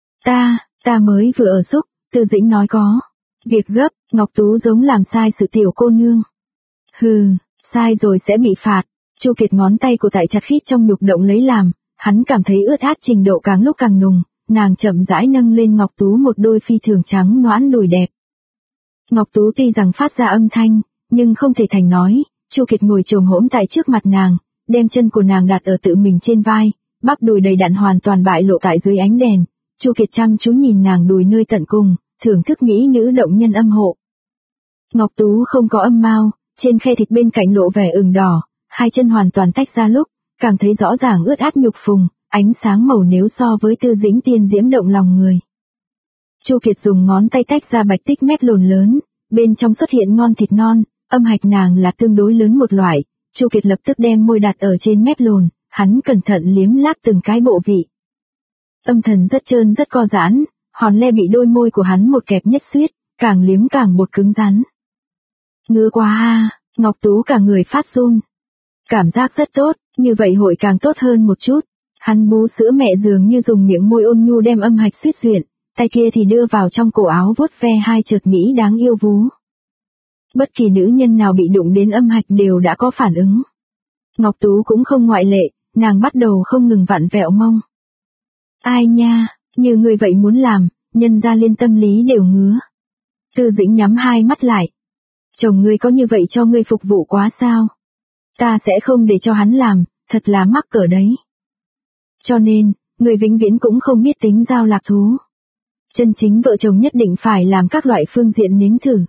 Ta mới vừa ở xúc, Tư Dĩnh nói có. Việc gấp, Ngọc Tú giống làm sai sự tiểu cô nương. Hừ, sai rồi sẽ bị phạt. Chu Kiệt ngón tay của tại chặt khít trong nhục động lấy làm, hắn cảm thấy ướt át trình độ càng lúc càng nùng, nàng chậm rãi nâng lên Ngọc Tú một đôi phi thường trắng nõn đùi đẹp. Ngọc Tú tuy rằng phát ra âm thanh, nhưng không thể thành nói, Chu Kiệt ngồi chồm hổm tại trước mặt nàng, đem chân của nàng đặt ở tự mình trên vai, bắp đùi đầy đặn hoàn toàn bại lộ tại dưới ánh đèn. Chu Kiệt chăm chú nhìn nàng đùi nơi tận cùng, thưởng thức mỹ nữ động nhân âm hộ. Ngọc Tú không có âm mao, trên khe thịt bên cạnh lộ vẻ ửng đỏ, hai chân hoàn toàn tách ra lúc, càng thấy rõ ràng ướt át nhục phùng, ánh sáng màu nếu so với Tư Dĩnh tiên diễm động lòng người. Chu Kiệt dùng ngón tay tách ra bạch tích mép lồn lớn, bên trong xuất hiện ngon thịt non, âm hạch nàng là tương đối lớn một loại. Chu Kiệt lập tức đem môi đặt ở trên mép lồn, hắn cẩn thận liếm láp từng cái bộ vị. Âm thần rất trơn rất co giãn, hòn le bị đôi môi của hắn một kẹp nhất suyết, càng liếm càng bột cứng rắn. Ngứa quá a, Ngọc Tú cả người phát run. Cảm giác rất tốt, như vậy hội càng tốt hơn một chút. Hắn bú sữa mẹ dường như dùng miệng môi ôn nhu đem âm hạch suyết duyện, tay kia thì đưa vào trong cổ áo vuốt ve hai chợt mỹ đáng yêu vú. Bất kỳ nữ nhân nào bị đụng đến âm hạch đều đã có phản ứng. Ngọc Tú cũng không ngoại lệ, nàng bắt đầu không ngừng vặn vẹo mông. Ai nha, như người vậy muốn làm, nhân ra liên tâm lý đều ngứa. Tư Dĩnh nhắm hai mắt lại. Chồng ngươi có như vậy cho ngươi phục vụ quá sao? Ta sẽ không để cho hắn làm, thật là mắc cỡ đấy. Cho nên, người vĩnh viễn cũng không biết tính giao lạc thú. Chân chính vợ chồng nhất định phải làm các loại phương diện nếm thử.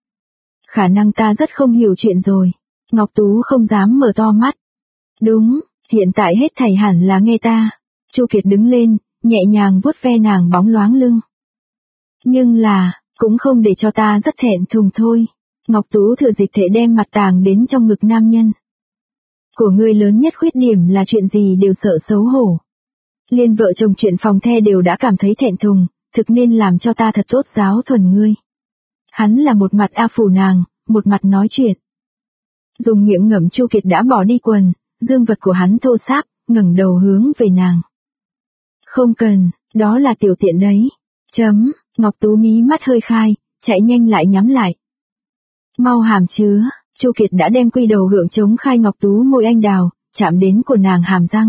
Khả năng ta rất không hiểu chuyện rồi. Ngọc Tú không dám mở to mắt. Đúng, hiện tại hết thảy hẳn là nghe ta. Chu Kiệt đứng lên, nhẹ nhàng vuốt ve nàng bóng loáng lưng. Nhưng là, cũng không để cho ta rất thẹn thùng thôi. Ngọc Tú thừa dịp thể đem mặt tàng đến trong ngực nam nhân. Của ngươi lớn nhất khuyết điểm là chuyện gì đều sợ xấu hổ. Liên vợ chồng chuyện phòng the đều đã cảm thấy thẹn thùng, thực nên làm cho ta thật tốt giáo thuần ngươi. Hắn là một mặt a phủ nàng, một mặt nói chuyện. Dùng miệng ngậm Chu Kiệt đã bỏ đi quần, dương vật của hắn thô ráp, ngẩng đầu hướng về nàng. Không cần, đó là tiểu tiện đấy. Ngọc Tú mí mắt hơi khai, chạy nhanh lại nhắm lại. Mau hàm chứa, Chu Kiệt đã đem quy đầu gượng chống khai Ngọc Tú môi anh đào, chạm đến của nàng hàm răng.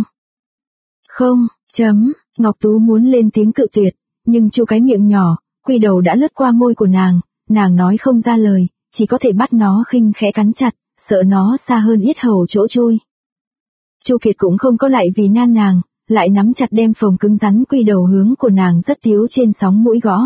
Không, Ngọc Tú muốn lên tiếng cự tuyệt, nhưng Chu cái miệng nhỏ, quy đầu đã lướt qua môi của nàng nói không ra lời, chỉ có thể bắt nó khinh khẽ cắn chặt, sợ nó xa hơn yết hầu chỗ chui. Chu Kiệt cũng không có lại vì nan nàng, lại nắm chặt đem phồng cứng rắn quy đầu hướng của nàng rất tiếu trên sóng mũi gõ.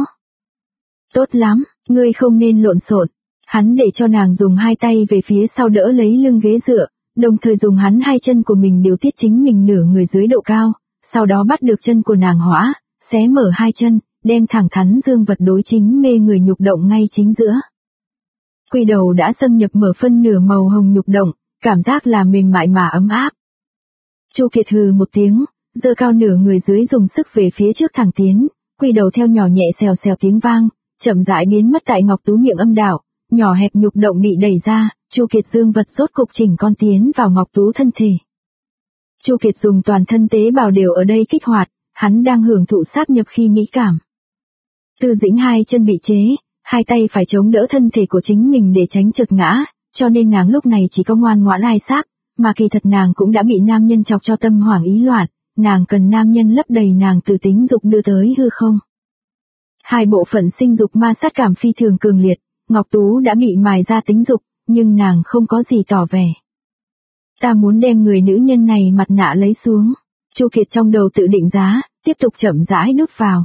Tốt lắm, ngươi không nên lộn xộn. Hắn để cho nàng dùng hai tay về phía sau đỡ lấy lưng ghế dựa, đồng thời dùng hắn hai chân của mình điều tiết chính mình nửa người dưới độ cao, sau đó bắt được chân của nàng hõa, xé mở hai chân, đem thẳng thắn dương vật đối chính mê người nhục động ngay chính giữa. Quy đầu đã xâm nhập mở phân nửa màu hồng nhục động, cảm giác là mềm mại mà ấm áp. Chu Kiệt hừ một tiếng, giơ cao nửa người dưới dùng sức về phía trước thẳng tiến, quy đầu theo nhỏ nhẹ xèo xèo tiếng vang, chậm rãi biến mất tại Ngọc Tú miệng âm đạo, nhỏ hẹp nhục động bị đẩy ra, Chu Kiệt dương vật rốt cục chỉnh con tiến vào Ngọc Tú thân thể. Chu Kiệt dùng toàn thân tế bào đều ở đây kích hoạt, hắn đang hưởng thụ sáp nhập khi mỹ cảm. Tư Dĩnh hai chân bị chế, hai tay phải chống đỡ thân thể của chính mình để tránh trượt ngã, cho nên nàng lúc này chỉ có ngoan ngoãn ai sáp, mà kỳ thật nàng cũng đã bị nam nhân chọc cho tâm hoảng ý loạn, nàng cần nam nhân lấp đầy nàng từ tính dục đưa tới hư không. Hai bộ phận sinh dục ma sát cảm phi thường cường liệt, Ngọc Tú đã bị mài ra tính dục, nhưng nàng không có gì tỏ vẻ. Ta muốn đem người nữ nhân này mặt nạ lấy xuống. Chu Kiệt trong đầu tự định giá, tiếp tục chậm rãi đút vào.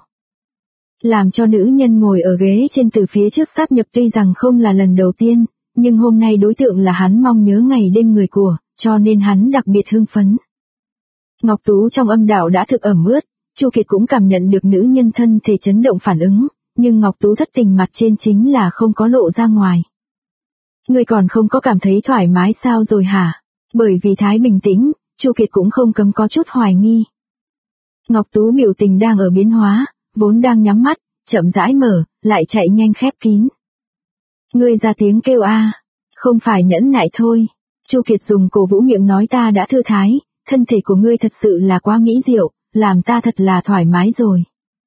Làm cho nữ nhân ngồi ở ghế trên từ phía trước sáp nhập tuy rằng không là lần đầu tiên, nhưng hôm nay đối tượng là hắn mong nhớ ngày đêm người của, cho nên hắn đặc biệt hưng phấn. Ngọc Tú trong âm đạo đã thực ẩm ướt, Chu Kiệt cũng cảm nhận được nữ nhân thân thể chấn động phản ứng, nhưng Ngọc Tú thất tình mặt trên chính là không có lộ ra ngoài. Ngươi còn không có cảm thấy thoải mái sao rồi hả? Bởi vì thái bình tĩnh, Chu Kiệt cũng không cấm có chút hoài nghi. Ngọc Tú biểu tình đang ở biến hóa, vốn đang nhắm mắt, chậm rãi mở, lại chạy nhanh khép kín. Ngươi ra tiếng kêu a, không phải nhẫn nại thôi. Chu Kiệt dùng cổ vũ miệng nói ta đã thư thái, thân thể của ngươi thật sự là quá mỹ diệu, làm ta thật là thoải mái rồi.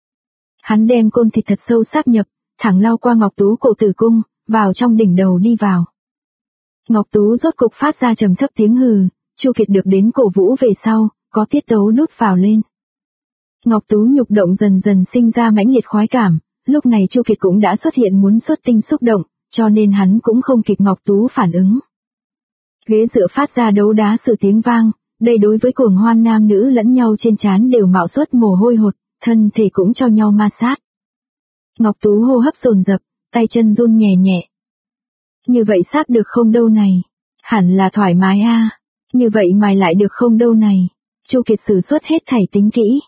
Hắn đem côn thịt thật sâu sáp nhập, thẳng lao qua Ngọc Tú cổ tử cung, vào trong đỉnh đầu đi vào. Ngọc Tú rốt cục phát ra trầm thấp tiếng hừ, Chu Kiệt được đến cổ vũ về sau, có tiết tấu nút vào lên. Ngọc Tú nhục động dần dần sinh ra mãnh liệt khoái cảm, lúc này Chu Kiệt cũng đã xuất hiện muốn xuất tinh xúc động, cho nên hắn cũng không kịp Ngọc Tú phản ứng. Ghế dựa phát ra đấu đá sự tiếng vang, đây đối với cuồng hoan nam nữ lẫn nhau trên trán đều mạo xuất mồ hôi hột, thân thể cũng cho nhau ma sát. Ngọc Tú hô hấp dồn dập, tay chân run nhẹ nhẹ. Như vậy sáp được không đâu này? Hẳn là thoải mái a. Như vậy mài lại được không đâu này? Chu Kiệt sử xuất hết thảy tính kỹ.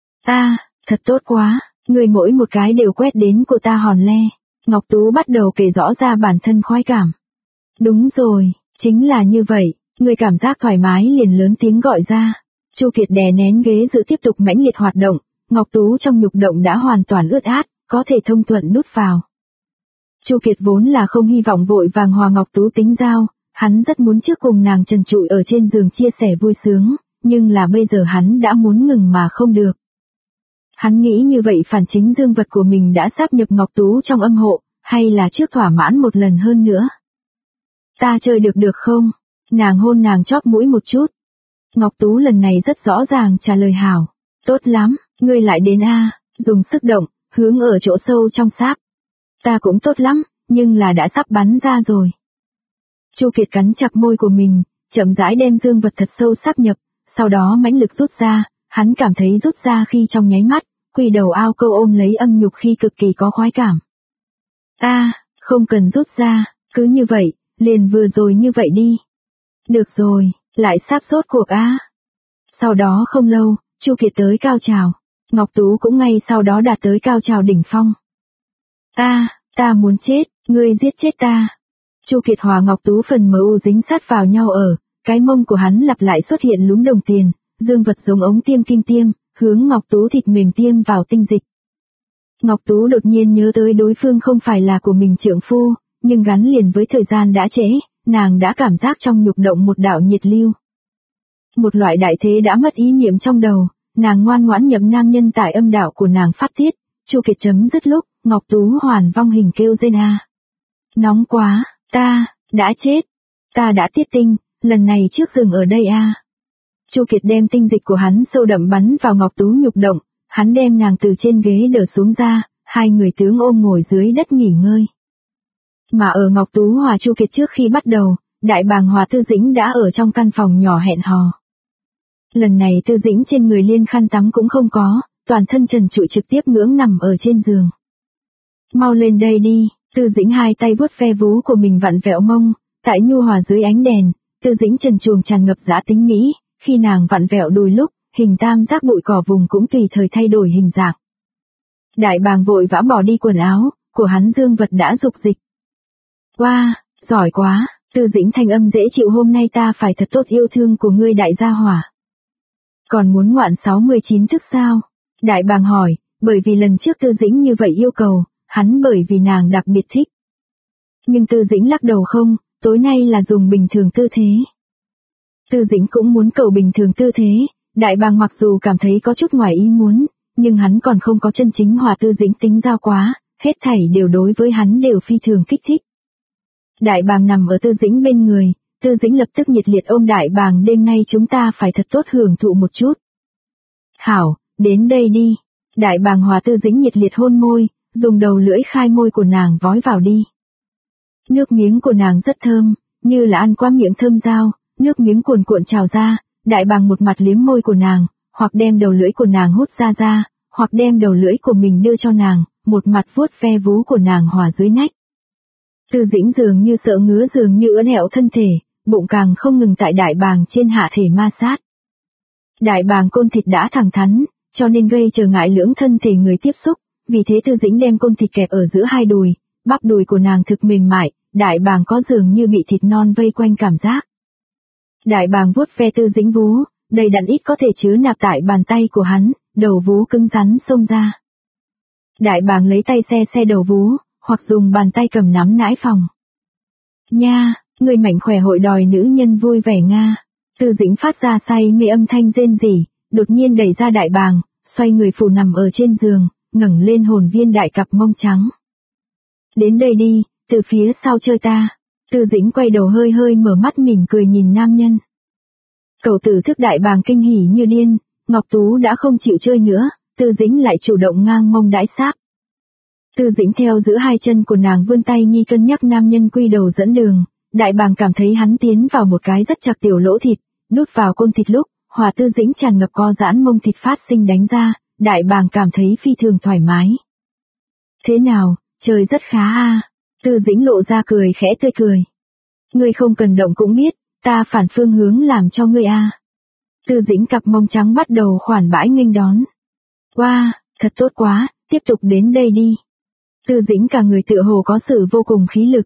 Thật tốt quá, người mỗi một cái đều quét đến của ta hòn le. Ngọc Tú bắt đầu kể rõ ra bản thân khoái cảm. Đúng rồi, chính là như vậy, người cảm giác thoải mái liền lớn tiếng gọi ra. Chu Kiệt đè nén ghế dự tiếp tục mãnh liệt hoạt động, Ngọc Tú trong nhục động đã hoàn toàn ướt át, có thể thông thuận đút vào. Chu Kiệt vốn là không hy vọng vội vàng hòa Ngọc Tú tính giao, hắn rất muốn trước cùng nàng trần trụi ở trên giường chia sẻ vui sướng, nhưng là bây giờ hắn đã muốn ngừng mà không được. Hắn nghĩ như vậy phản chính dương vật của mình đã sáp nhập Ngọc Tú trong âm hộ, hay là trước thỏa mãn một lần hơn nữa. Ta chơi được không? Nàng hôn nàng chóp mũi một chút. Ngọc Tú lần này rất rõ ràng trả lời hảo. Tốt lắm, ngươi lại đến dùng sức động, hướng ở chỗ sâu trong sáp. Ta cũng tốt lắm, nhưng là đã sắp bắn ra rồi. Chu Kiệt cắn chặt môi của mình, chậm rãi đem dương vật thật sâu sáp nhập, sau đó mãnh lực rút ra, hắn cảm thấy rút ra khi trong nháy mắt, quỳ đầu ao câu ôm lấy âm nhục khi cực kỳ có khoái cảm. Không cần rút ra, cứ như vậy, liền vừa rồi như vậy đi. Được rồi, lại sắp rốt cuộc Sau đó không lâu, Chu Kiệt tới cao trào. Ngọc Tú cũng ngay sau đó đạt tới cao trào đỉnh phong. Ta muốn chết, ngươi giết chết ta. Chu Kiệt hòa Ngọc Tú phần MU dính sát vào nhau ở, cái mông của hắn lặp lại xuất hiện lúm đồng tiền, dương vật giống ống tiêm kim tiêm, hướng Ngọc Tú thịt mềm tiêm vào tinh dịch. Ngọc Tú đột nhiên nhớ tới đối phương không phải là của mình trượng phu, nhưng gắn liền với thời gian đã trễ, nàng đã cảm giác trong nhục động một đạo nhiệt lưu. Một loại đại thế đã mất ý niệm trong đầu, nàng ngoan ngoãn nhậm nam nhân tại âm đạo của nàng phát tiết. Chu Kiệt chấm dứt lúc, Ngọc Tú hoàn vong hình kêu rên Nóng quá, ta đã chết, ta đã tiết tinh, lần này trước dừng ở đây Chu Kiệt đem tinh dịch của hắn sâu đậm bắn vào Ngọc Tú nhục động, hắn đem nàng từ trên ghế đỡ xuống ra, hai người tướng ôm ngồi dưới đất nghỉ ngơi. Mà ở Ngọc Tú hòa Chu Kiệt trước khi bắt đầu, Đại Bàng hòa Tư Dĩnh đã ở trong căn phòng nhỏ hẹn hò. Lần này Tư Dĩnh trên người liên khăn tắm cũng không có, toàn thân trần trụi trực tiếp ngưỡng nằm ở trên giường. Mau lên đây đi, Tư Dĩnh hai tay vuốt ve vú của mình vặn vẹo mông, tại nhu hòa dưới ánh đèn, Tư Dĩnh trần truồng tràn ngập dã tính mỹ, khi nàng vặn vẹo đùi lúc, hình tam giác bụi cỏ vùng cũng tùy thời thay đổi hình dạng. Đại Bàng vội vã bỏ đi quần áo, của hắn dương vật đã dục dịch. Wow, giỏi quá, Tư Dĩnh thanh âm dễ chịu, hôm nay ta phải thật tốt yêu thương của ngươi đại gia hỏa. Còn muốn ngoạn 69 thức sao? Đại Bàng hỏi, bởi vì lần trước Tư Dĩnh như vậy yêu cầu, hắn bởi vì nàng đặc biệt thích. Nhưng Tư Dĩnh lắc đầu không, tối nay là dùng bình thường tư thế. Tư Dĩnh cũng muốn cầu bình thường tư thế, Đại Bàng mặc dù cảm thấy có chút ngoài ý muốn, nhưng hắn còn không có chân chính hòa Tư Dĩnh tính giao quá, hết thảy đều đối với hắn đều phi thường kích thích. Đại Bàng nằm ở Tư Dĩnh bên người, Tư Dĩnh lập tức nhiệt liệt ôm Đại Bàng, đêm nay chúng ta phải thật tốt hưởng thụ một chút. Hảo, đến đây đi. Đại Bàng hòa Tư Dĩnh nhiệt liệt hôn môi, dùng đầu lưỡi khai môi của nàng vói vào đi. Nước miếng của nàng rất thơm, như là ăn qua miệng thơm dao, nước miếng cuồn cuộn trào ra, Đại Bàng một mặt liếm môi của nàng, hoặc đem đầu lưỡi của nàng hút ra, hoặc đem đầu lưỡi của mình đưa cho nàng, một mặt vuốt ve vú của nàng hòa dưới nách. Tư Dĩnh dường như sợ ngứa, dường như ưỡn ẹo thân thể, bụng càng không ngừng tại Đại Bàng trên hạ thể ma sát. Đại Bàng côn thịt đã thẳng thắn, cho nên gây trở ngại lưỡng thân thể người tiếp xúc, vì thế Tư Dĩnh đem côn thịt kẹp ở giữa hai đùi, bắp đùi của nàng thực mềm mại, Đại Bàng có dường như bị thịt non vây quanh cảm giác. Đại Bàng vuốt ve Tư Dĩnh vú, đầy đặn ít có thể chứa nạp tại bàn tay của hắn, đầu vú cứng rắn xông ra. Đại Bàng lấy tay xe đầu vú, hoặc dùng bàn tay cầm nắm nãi phòng. Nha, người mảnh khỏe hội đòi nữ nhân vui vẻ Nga. Tư Dĩnh phát ra say mê âm thanh rên rỉ, đột nhiên đẩy ra Đại Bàng, xoay người phủ nằm ở trên giường, ngẩng lên hồn viên đại cặp mông trắng. Đến đây đi, từ phía sau chơi ta. Tư Dĩnh quay đầu hơi hơi mở mắt mỉm cười nhìn nam nhân. Cậu tử thức Đại Bàng kinh hỉ như điên, Ngọc Tú đã không chịu chơi nữa, Tư Dĩnh lại chủ động ngang mông đãi sáp. Tư Dĩnh theo giữ hai chân của nàng vươn tay nhi cân nhắc nam nhân quy đầu dẫn đường, Đại Bàng cảm thấy hắn tiến vào một cái rất chặt tiểu lỗ thịt, đút vào côn thịt lúc, hòa Tư Dĩnh tràn ngập co giãn mông thịt phát sinh đánh ra, Đại Bàng cảm thấy phi thường thoải mái. Thế nào, chơi rất khá Tư Dĩnh lộ ra cười khẽ tươi cười. Ngươi không cần động cũng biết, ta phản phương hướng làm cho ngươi Tư Dĩnh cặp mông trắng bắt đầu khoản bãi nghênh đón. Wow, thật tốt quá, tiếp tục đến đây đi. Tư Dĩnh cả người tựa hồ có sự vô cùng khí lực.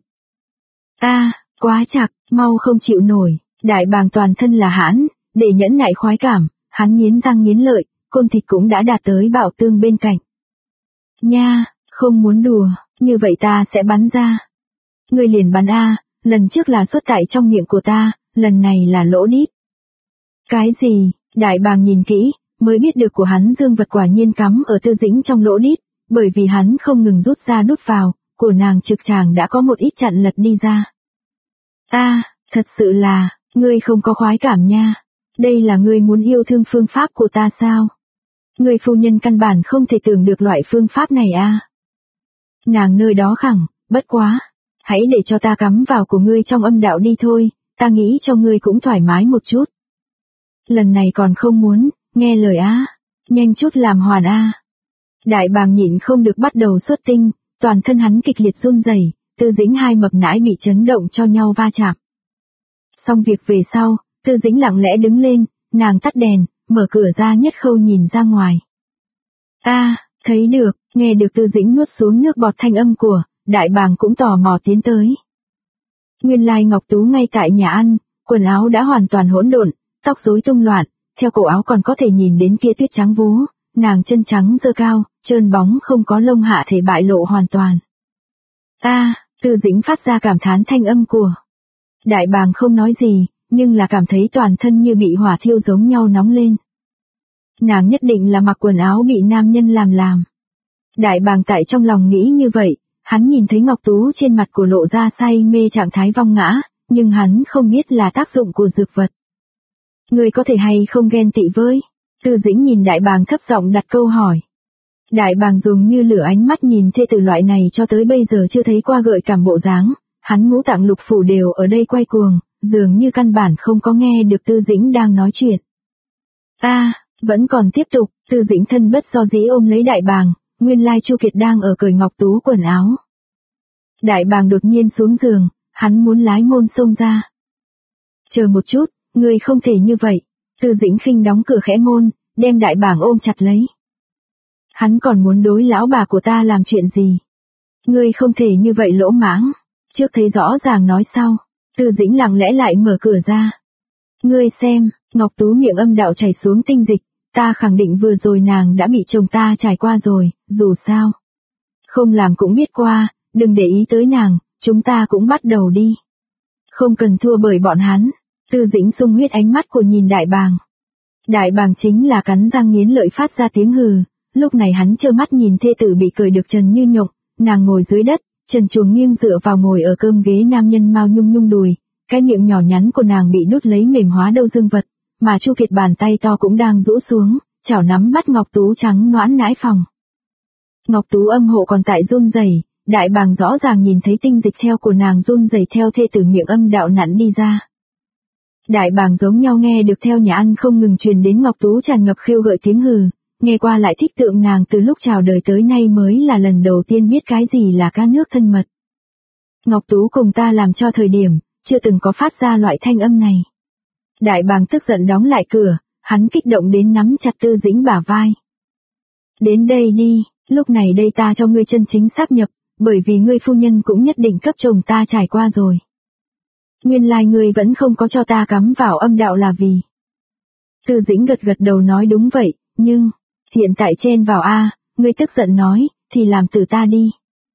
Quá chặt, mau không chịu nổi, Đại Bàng toàn thân là hãn, để nhẫn nại khoái cảm, hắn nghiến răng nghiến lợi, côn thịt cũng đã đạt tới bảo tương bên cạnh. Nha, không muốn đùa, như vậy ta sẽ bắn ra. Ngươi liền bắn lần trước là xuất tại trong miệng của ta, lần này là lỗ đít. Cái gì? Đại Bàng nhìn kỹ, mới biết được của hắn dương vật quả nhiên cắm ở Tư Dĩnh trong lỗ đít, bởi vì hắn không ngừng rút ra đút vào, của nàng trực tràng đã có một ít chặn lật đi ra. Thật sự là, ngươi không có khoái cảm nha. Đây là ngươi muốn yêu thương phương pháp của ta sao? Ngươi phu nhân căn bản không thể tưởng được loại phương pháp này Nàng nơi đó khẳng, bất quá. Hãy để cho ta cắm vào của ngươi trong âm đạo đi thôi, ta nghĩ cho ngươi cũng thoải mái một chút. Lần này còn không muốn, nghe lời nhanh chút làm hoàn Đại bàng nhịn không được bắt đầu xuất tinh, toàn thân hắn kịch liệt run rẩy, Tư Dĩnh hai mập nãi bị chấn động cho nhau va chạm. Xong việc về sau, Tư Dĩnh lặng lẽ đứng lên, nàng tắt đèn, mở cửa ra nhất khâu nhìn ra ngoài. Thấy được, nghe được Tư Dĩnh nuốt xuống nước bọt thanh âm của, đại bàng cũng tò mò tiến tới. Nguyên lai Ngọc Tú ngay tại nhà ăn, quần áo đã hoàn toàn hỗn độn, tóc rối tung loạn, theo cổ áo còn có thể nhìn đến kia tuyết trắng vú, nàng chân trắng giơ cao, trơn bóng không có lông hạ thể bại lộ hoàn toàn. Tư Dĩnh phát ra cảm thán thanh âm của. Đại bàng không nói gì, nhưng là cảm thấy toàn thân như bị hỏa thiêu giống nhau nóng lên. Nàng nhất định là mặc quần áo bị nam nhân làm. Đại bàng tại trong lòng nghĩ như vậy, hắn nhìn thấy Ngọc Tú trên mặt của lộ ra say mê trạng thái vong ngã, nhưng hắn không biết là tác dụng của dược vật. Người có thể hay không ghen tị với? Tư Dĩnh nhìn đại bàng thấp giọng đặt câu hỏi. Đại bàng dùng như lửa ánh mắt nhìn thê tử loại này cho tới bây giờ chưa thấy qua gợi cảm bộ dáng, hắn ngũ tạng lục phủ đều ở đây quay cuồng, dường như căn bản không có nghe được Tư Dĩnh đang nói chuyện. Vẫn còn tiếp tục, Tư Dĩnh thân bất do dĩ ôm lấy đại bàng, nguyên lai Chu Kiệt đang ở cởi Ngọc Tú quần áo. Đại bàng đột nhiên xuống giường, hắn muốn lái môn xông ra. Chờ một chút, ngươi không thể như vậy. Tư Dĩnh khinh đóng cửa khẽ môn, đem đại bàng ôm chặt lấy. Hắn còn muốn đối lão bà của ta làm chuyện gì? Ngươi không thể như vậy lỗ mãng. Trước thấy rõ ràng nói sau, Tư Dĩnh lặng lẽ lại mở cửa ra. Ngươi xem, Ngọc Tú miệng âm đạo chảy xuống tinh dịch, ta khẳng định vừa rồi nàng đã bị chồng ta trải qua rồi, dù sao. Không làm cũng biết qua, đừng để ý tới nàng, chúng ta cũng bắt đầu đi. Không cần thua bởi bọn hắn. Tư Dĩnh sung huyết ánh mắt của nhìn đại bàng. Đại bàng chính là cắn răng nghiến lợi phát ra tiếng hừ, lúc này hắn trơ mắt nhìn thê tử bị cởi được trần như nhộng, nàng ngồi dưới đất, trần truồng nghiêng dựa vào ngồi ở cơm ghế nam nhân mau nhung nhung đùi, cái miệng nhỏ nhắn của nàng bị đút lấy mềm hóa đâu dương vật, mà Chu Kiệt bàn tay to cũng đang rũ xuống, chảo nắm bắt Ngọc Tú trắng noãn nãi phòng. Ngọc Tú âm hộ còn tại run rẩy, đại bàng rõ ràng nhìn thấy tinh dịch theo của nàng run rẩy theo thê tử miệng âm đạo nặn đi ra. Đại bàng giống nhau nghe được theo nhà ăn không ngừng truyền đến Ngọc Tú tràn ngập khêu gợi tiếng hừ, nghe qua lại thích tượng nàng từ lúc chào đời tới nay mới là lần đầu tiên biết cái gì là ca nước thân mật. Ngọc Tú cùng ta làm cho thời điểm, chưa từng có phát ra loại thanh âm này. Đại bàng tức giận đóng lại cửa, hắn kích động đến nắm chặt Tư Dĩnh bả vai. Đến đây đi, lúc này đây ta cho ngươi chân chính sáp nhập, bởi vì ngươi phu nhân cũng nhất định cấp chồng ta trải qua rồi. Nguyên lai ngươi vẫn không có cho ta cắm vào âm đạo là vì. Tư Dĩnh gật gật đầu nói đúng vậy, nhưng, hiện tại chen vào ngươi tức giận nói, thì làm từ ta đi.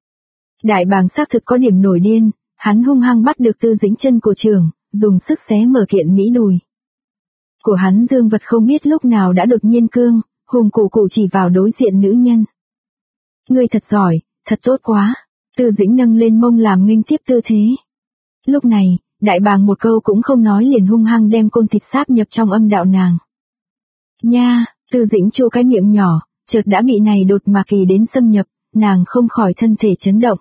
Đại bàng xác thực có điểm nổi điên, hắn hung hăng bắt được Tư Dĩnh chân của trường, dùng sức xé mở kiện mỹ đùi. Của hắn dương vật không biết lúc nào đã đột nhiên cương, hùng cụ cụ chỉ vào đối diện nữ nhân. Ngươi thật giỏi, thật tốt quá. Tư Dĩnh nâng lên mông làm nghênh tiếp tư thế. Lúc này, đại bàng một câu cũng không nói liền hung hăng đem côn thịt sáp nhập trong âm đạo nàng. Nha, Tư Dĩnh chu cái miệng nhỏ, chợt đã bị này đột mà kỳ đến xâm nhập, nàng không khỏi thân thể chấn động.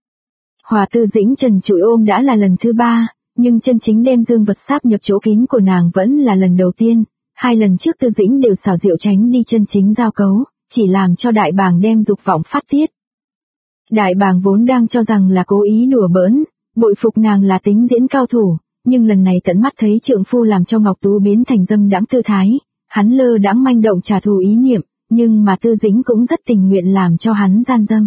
Hòa Tư Dĩnh trần trụi ôm đã là lần thứ 3, nhưng chân chính đem dương vật sáp nhập chỗ kín của nàng vẫn là lần đầu tiên, 2 lần trước Tư Dĩnh đều xảo diệu tránh đi chân chính giao cấu, chỉ làm cho đại bàng đem dục vọng phát tiết. Đại bàng vốn đang cho rằng là cố ý đùa bỡn, bội phục nàng là tính diễn cao thủ, nhưng lần này tận mắt thấy trượng phu làm cho Ngọc Tú biến thành dâm đãng tư thái, hắn lơ đãng manh động trả thù ý niệm, nhưng mà Tư Dĩnh cũng rất tình nguyện làm cho hắn gian dâm.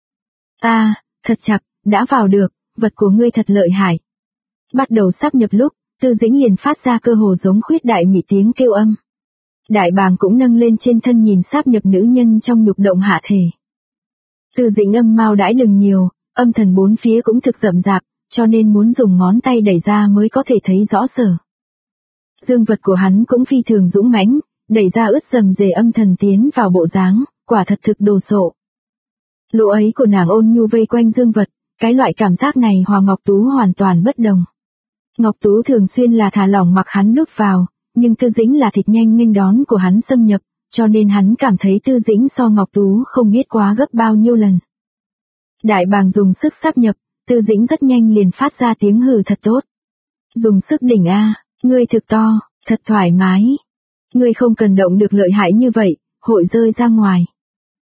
Thật chặt, đã vào được, vật của ngươi thật lợi hại. Bắt đầu sáp nhập lúc, Tư Dĩnh liền phát ra cơ hồ giống khuyết đại mị tiếng kêu âm. Đại bàng cũng nâng lên trên thân nhìn sáp nhập nữ nhân trong nhục động hạ thể. Tư Dĩnh âm mau đãi đừng nhiều, âm thần bốn phía cũng thực rậm rạp, cho nên muốn dùng ngón tay đẩy ra mới có thể thấy rõ sở. Dương vật của hắn cũng phi thường dũng mãnh, đẩy ra ướt rầm rề âm thần tiến vào bộ dáng, quả thật thực đồ sộ. Lỗ ấy của nàng ôn nhu vây quanh dương vật, cái loại cảm giác này hòa Ngọc Tú hoàn toàn bất đồng. Ngọc Tú thường xuyên là thả lỏng mặc hắn đút vào, nhưng Tư Dĩnh là thịt nhanh nghênh đón của hắn xâm nhập, cho nên hắn cảm thấy Tư Dĩnh so Ngọc Tú không biết quá gấp bao nhiêu lần. Đại bàng dùng sức sáp nhập, Tư Dĩnh rất nhanh liền phát ra tiếng hừ thật tốt. Dùng sức đỉnh ngươi thực to, thật thoải mái. Ngươi không cần động được lợi hại như vậy, hội rơi ra ngoài.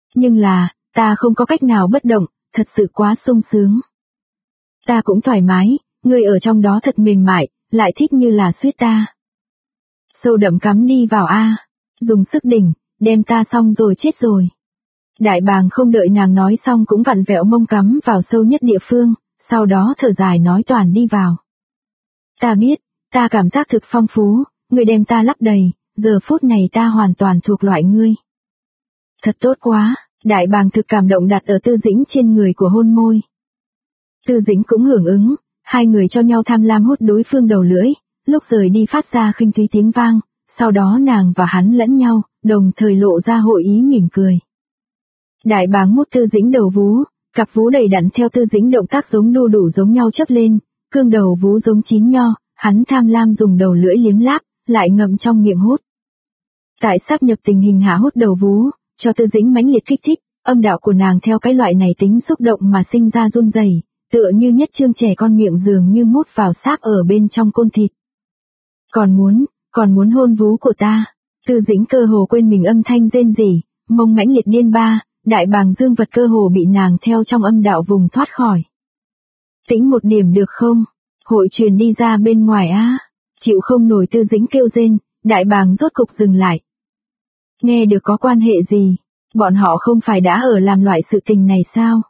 Nhưng là, ta không có cách nào bất động, thật sự quá sung sướng. Ta cũng thoải mái, ngươi ở trong đó thật mềm mại, lại thích như là suýt ta. Sâu đậm cắm đi vào a, dùng sức đỉnh, đem ta xong rồi chết rồi. Đại bàng không đợi nàng nói xong cũng vặn vẹo mông cắm vào sâu nhất địa phương, sau đó thở dài nói toàn đi vào. Ta biết, ta cảm giác thực phong phú, ngươi đem ta lấp đầy, giờ phút này ta hoàn toàn thuộc loại ngươi. Thật tốt quá, đại bàng thực cảm động đặt ở Tư Dĩnh trên người của hôn môi. Tư Dĩnh cũng hưởng ứng, hai người cho nhau tham lam hút đối phương đầu lưỡi, lúc rời đi phát ra khinh thúy tiếng vang, sau đó nàng và hắn lẫn nhau, đồng thời lộ ra hội ý mỉm cười. Đại bàng mút Tư Dĩnh đầu vú, cặp vú đầy đặn theo Tư Dĩnh động tác giống đu đủ giống nhau chớp lên, cương đầu vú giống chín nho, hắn tham lam dùng đầu lưỡi liếm láp, lại ngậm trong miệng hút. Tại sáp nhập tình hình hạ hút đầu vú, cho Tư Dĩnh mãnh liệt kích thích, âm đạo của nàng theo cái loại này tính xúc động mà sinh ra run rẩy, tựa như nhất trương trẻ con miệng dường như mút vào sáp ở bên trong côn thịt. Còn muốn hôn vú của ta. Tư Dĩnh cơ hồ quên mình âm thanh rên rỉ, mông mãnh liệt điên ba, đại bàng dương vật cơ hồ bị nàng theo trong âm đạo vùng thoát khỏi. Tĩnh một điểm được không? Hội truyền đi ra bên ngoài á. Chịu không nổi Tư Dĩnh kêu rên, đại bàng rốt cục dừng lại. Nghe được có quan hệ gì? Bọn họ không phải đã ở làm loại sự tình này sao?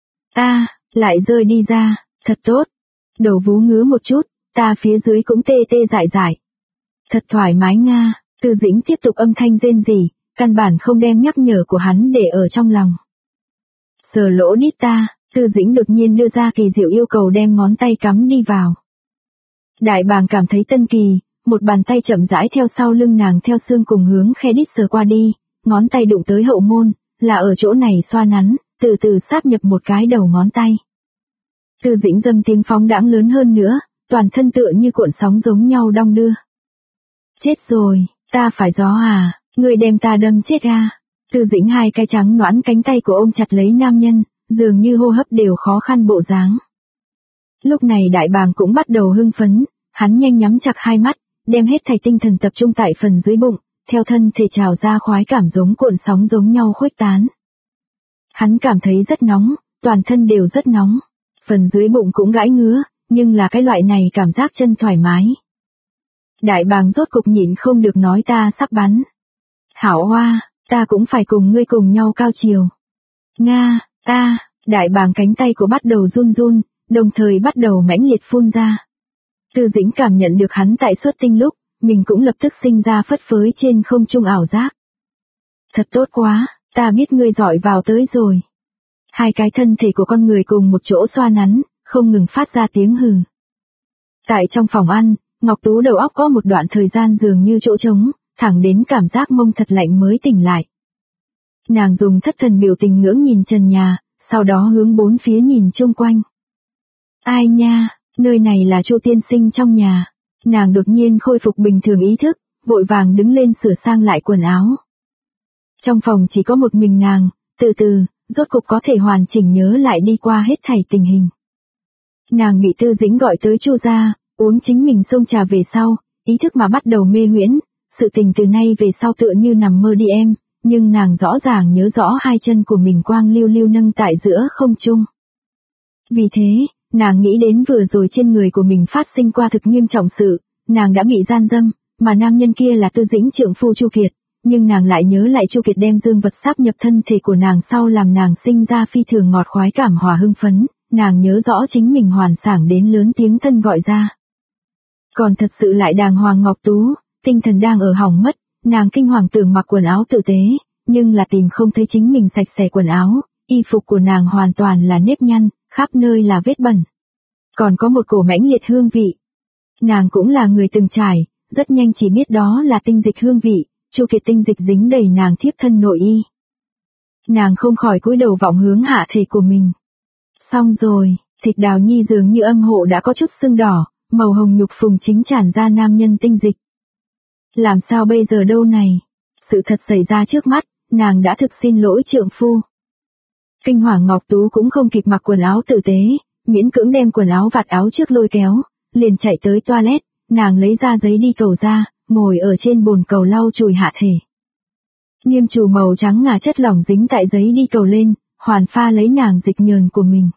Lại rơi đi ra, thật tốt. Đầu vú ngứa một chút, ta phía dưới cũng tê tê dại dại. Thật thoải mái nga, Tư Dĩnh tiếp tục âm thanh rên rỉ, căn bản không đem nhắc nhở của hắn để ở trong lòng. Sờ lỗ đít ta, Tư Dĩnh đột nhiên đưa ra kỳ diệu yêu cầu đem ngón tay cắm đi vào. Đại bàng cảm thấy tân kỳ, một bàn tay chậm rãi theo sau lưng nàng theo xương cùng hướng khe đít sờ qua đi, ngón tay đụng tới hậu môn, là ở chỗ này xoa nắn, từ từ sáp nhập một cái đầu ngón tay. Tư Dĩnh dâm tiếng phóng đãng lớn hơn nữa, toàn thân tựa như cuộn sóng giống nhau đong đưa. Chết rồi, ta phải gió à, ngươi đem ta đâm chết à. Tư Dĩnh hai cái trắng nõn cánh tay của ôm chặt lấy nam nhân, dường như hô hấp đều khó khăn bộ dáng. Lúc này đại bàng cũng bắt đầu hưng phấn, hắn nhanh nhắm chặt hai mắt, đem hết thảy tinh thần tập trung tại phần dưới bụng, theo thân thể trào ra khoái cảm giống cuộn sóng giống nhau khuếch tán. Hắn cảm thấy rất nóng, toàn thân đều rất nóng, phần dưới bụng cũng gãi ngứa, nhưng là cái loại này cảm giác chân thoải mái. Đại bàng rốt cục nhịn không được nói ta sắp bắn. Hảo hoa, ta cũng phải cùng ngươi cùng nhau cao chiều. Nga, đại bàng cánh tay của bắt đầu run run, đồng thời bắt đầu mãnh liệt phun ra. Tư Dĩnh cảm nhận được hắn tại xuất tinh lúc, mình cũng lập tức sinh ra phất phới trên không trung ảo giác. Thật tốt quá, ta biết ngươi giỏi vào tới rồi. Hai cái thân thể của con người cùng một chỗ xoa nắn, không ngừng phát ra tiếng hừ. Tại trong phòng ăn, Ngọc Tú đầu óc có một đoạn thời gian dường như chỗ trống, thẳng đến cảm giác mông thật lạnh mới tỉnh lại. Nàng dùng thất thần biểu tình ngưỡng nhìn trần nhà, sau đó hướng bốn phía nhìn chung quanh. Ai nha, nơi này là Chu tiên sinh trong nhà. Nàng đột nhiên khôi phục bình thường ý thức, vội vàng đứng lên sửa sang lại quần áo. Trong phòng chỉ có một mình nàng, từ từ, rốt cục có thể hoàn chỉnh nhớ lại đi qua hết thảy tình hình. Nàng bị Tư Dĩnh gọi tới Chu gia, uống chính mình xông trà về sau, ý thức mà bắt đầu mê huyễn, sự tình từ nay về sau tựa như nằm mơ đi em, nhưng nàng rõ ràng nhớ rõ hai chân của mình quang lưu lưu nâng tại giữa không trung. Vì thế, nàng nghĩ đến vừa rồi trên người của mình phát sinh qua thực nghiêm trọng sự, nàng đã bị gian dâm, mà nam nhân kia là Tư Dĩnh trượng phu Chu Kiệt, nhưng nàng lại nhớ lại Chu Kiệt đem dương vật sáp nhập thân thể của nàng sau làm nàng sinh ra phi thường ngọt khoái cảm hòa hưng phấn, nàng nhớ rõ chính mình hoàn sảng đến lớn tiếng thân gọi ra. Còn thật sự lại đàng hoàng Ngọc Tú, tinh thần đang ở hỏng mất, nàng kinh hoàng tưởng mặc quần áo tử tế, nhưng là tìm không thấy chính mình sạch sẽ quần áo, y phục của nàng hoàn toàn là nếp nhăn, khắp nơi là vết bẩn. Còn có một cổ mãnh liệt hương vị. Nàng cũng là người từng trải, rất nhanh chỉ biết đó là tinh dịch hương vị, Chu Kiệt tinh dịch dính đầy nàng thiếp thân nội y. Nàng không khỏi cúi đầu vọng hướng hạ thể của mình. Xong rồi, thịt đào nhi dường như âm hộ đã có chút sưng đỏ, màu hồng nhục phùng chính tràn ra nam nhân tinh dịch. Làm sao bây giờ đâu này? Sự thật xảy ra trước mắt, nàng đã thực xin lỗi trượng phu. Kinh hoàng Ngọc Tú cũng không kịp mặc quần áo tử tế, miễn cưỡng đem quần áo vạt áo trước lôi kéo, liền chạy tới toilet, nàng lấy ra giấy đi cầu ra, ngồi ở trên bồn cầu lau chùi hạ thể. Niêm trù màu trắng ngà chất lỏng dính tại giấy đi cầu lên, Hoàn pha lấy nàng dịch nhờn của mình.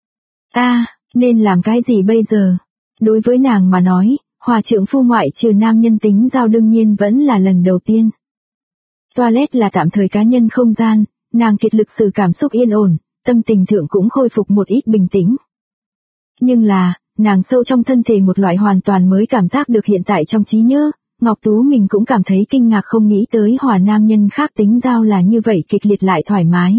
Nên làm cái gì bây giờ? Đối với nàng mà nói, hòa trượng phu ngoại trừ nam nhân tính giao đương nhiên vẫn là lần đầu tiên. Toilet là tạm thời cá nhân không gian, nàng kiệt lực sự cảm xúc yên ổn, tâm tình thượng cũng khôi phục một ít bình tĩnh. Nhưng là, nàng sâu trong thân thể một loại hoàn toàn mới cảm giác được hiện tại trong trí nhớ, Ngọc Tú mình cũng cảm thấy kinh ngạc không nghĩ tới hòa nam nhân khác tính giao là như vậy kịch liệt lại thoải mái.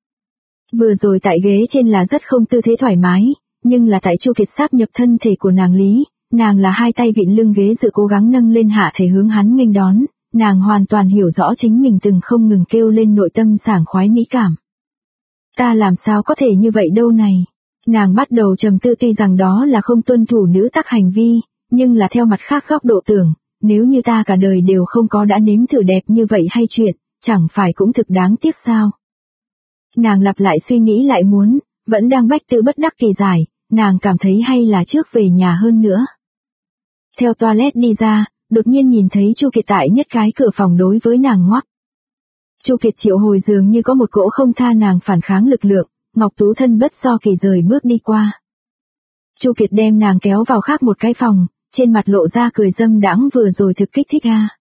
Vừa rồi tại ghế trên là rất không tư thế thoải mái, nhưng là tại Chu Kiệt sáp nhập thân thể của nàng lý, nàng là hai tay vịn lưng ghế dự cố gắng nâng lên hạ thể hướng hắn nghênh đón, nàng hoàn toàn hiểu rõ chính mình từng không ngừng kêu lên nội tâm sảng khoái mỹ cảm. Ta làm sao có thể như vậy đâu này? Nàng bắt đầu trầm tư tuy rằng đó là không tuân thủ nữ tắc hành vi, nhưng là theo mặt khác góc độ tưởng, nếu như ta cả đời đều không có đã nếm thử đẹp như vậy hay chuyện, chẳng phải cũng thực đáng tiếc sao? Nàng lặp lại suy nghĩ lại muốn, vẫn đang bách tự bất đắc kỳ giải, nàng cảm thấy hay là trước về nhà hơn nữa. Theo toilet đi ra, đột nhiên nhìn thấy Chu Kiệt tại nhất cái cửa phòng đối với nàng ngoắc. Chu Kiệt triệu hồi dường như có một cỗ không tha nàng phản kháng lực lượng, Ngọc Tú thân bất do kỳ rời bước đi qua. Chu Kiệt đem nàng kéo vào khác một cái phòng, trên mặt lộ ra cười dâm đãng vừa rồi thực kích thích a.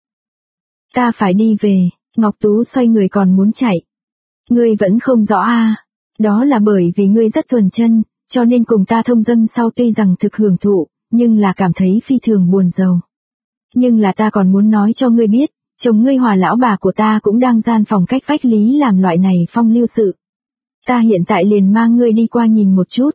Ta phải đi về, Ngọc Tú xoay người còn muốn chạy. Ngươi vẫn không rõ a? Đó là bởi vì ngươi rất thuần chân, cho nên cùng ta thông dâm sau tuy rằng thực hưởng thụ, nhưng là cảm thấy phi thường buồn rầu. Nhưng là ta còn muốn nói cho ngươi biết, chồng ngươi hòa lão bà của ta cũng đang gian phòng cách vách lý làm loại này phong lưu sự. Ta hiện tại liền mang ngươi đi qua nhìn một chút.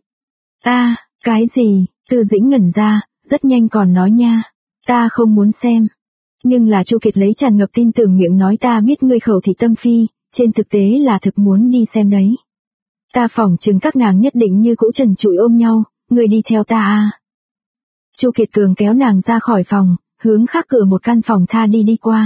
Cái gì? Tư Dĩnh ngẩn ra, rất nhanh còn nói nha. Ta không muốn xem. Nhưng là Chu Kiệt lấy tràn ngập tin tưởng miệng nói ta biết ngươi khẩu thị tâm phi, trên thực tế là thực muốn đi xem đấy. Ta phỏng chừng các nàng nhất định như cũ trần trụi ôm nhau, ngươi đi theo ta a. Chu Kiệt cường kéo nàng ra khỏi phòng, hướng khác cửa một căn phòng tha đi qua.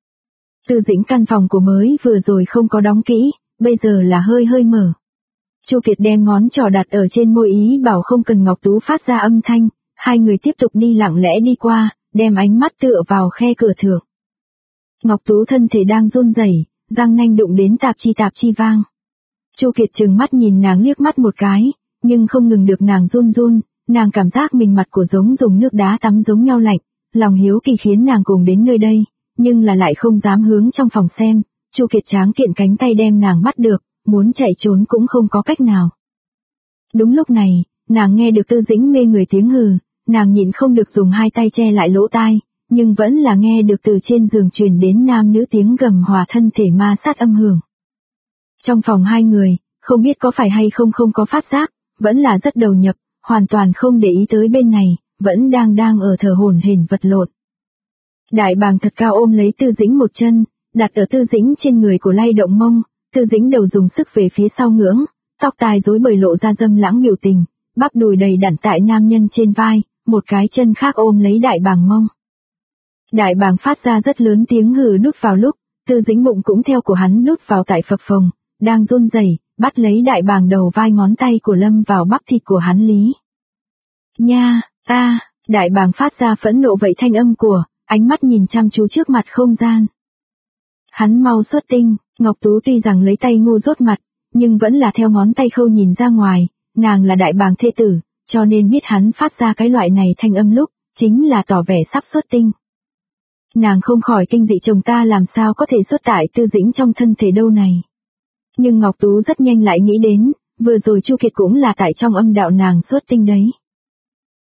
Tư Dĩnh căn phòng của mới vừa rồi không có đóng kỹ, bây giờ là hơi mở. Chu Kiệt đem ngón trỏ đặt ở trên môi ý bảo không cần Ngọc Tú phát ra âm thanh, hai người tiếp tục đi lặng lẽ đi qua, đem ánh mắt tựa vào khe cửa thượng. Ngọc Tú thân thể đang run rẩy, răng nanh đụng đến tạp chi vang. Chu Kiệt trừng mắt nhìn nàng liếc mắt một cái, nhưng không ngừng được nàng run, nàng cảm giác mình mặt của giống dùng nước đá tắm giống nhau lạnh, lòng hiếu kỳ khiến nàng cùng đến nơi đây, nhưng là lại không dám hướng trong phòng xem, Chu Kiệt tráng kiện cánh tay đem nàng bắt được, muốn chạy trốn cũng không có cách nào. Đúng lúc này, nàng nghe được Tư Dĩnh mê người tiếng hừ, nàng nhịn không được dùng hai tay che lại lỗ tai, nhưng vẫn là nghe được từ trên giường truyền đến nam nữ tiếng gầm hòa thân thể ma sát âm hưởng. Trong phòng hai người, không biết có phải hay không có phát giác, vẫn là rất đầu nhập, hoàn toàn không để ý tới bên này, vẫn đang ở thở hổn hển vật lộn. Đại bàng thật cao ôm lấy Tư Dĩnh một chân, đặt ở Tư Dĩnh trên người của lay động mông, Tư Dĩnh đầu dùng sức về phía sau ngưỡng, tóc tai rối bời lộ ra dâm lãng biểu tình, bắp đùi đầy đặn tại nam nhân trên vai, một cái chân khác ôm lấy đại bàng mông. Đại bàng phát ra rất lớn tiếng hừ đút vào lúc, Tư Dĩnh bụng cũng theo của hắn đút vào tại phập phồng, đang run rẩy, bắt lấy đại bàng đầu vai ngón tay của lâm vào bắp thịt của hắn lý. Nha, đại bàng phát ra phẫn nộ vậy thanh âm của, ánh mắt nhìn chăm chú trước mặt không gian. Hắn mau xuất tinh, Ngọc Tú tuy rằng lấy tay ngu rốt mặt, nhưng vẫn là theo ngón tay khâu nhìn ra ngoài, nàng là đại bàng thê tử, cho nên biết hắn phát ra cái loại này thanh âm lúc, chính là tỏ vẻ sắp xuất tinh. Nàng không khỏi kinh dị chồng ta làm sao có thể xuất tại Tư Dĩnh trong thân thể đâu này. Nhưng Ngọc Tú rất nhanh lại nghĩ đến, vừa rồi Chu Kiệt cũng là tại trong âm đạo nàng xuất tinh đấy.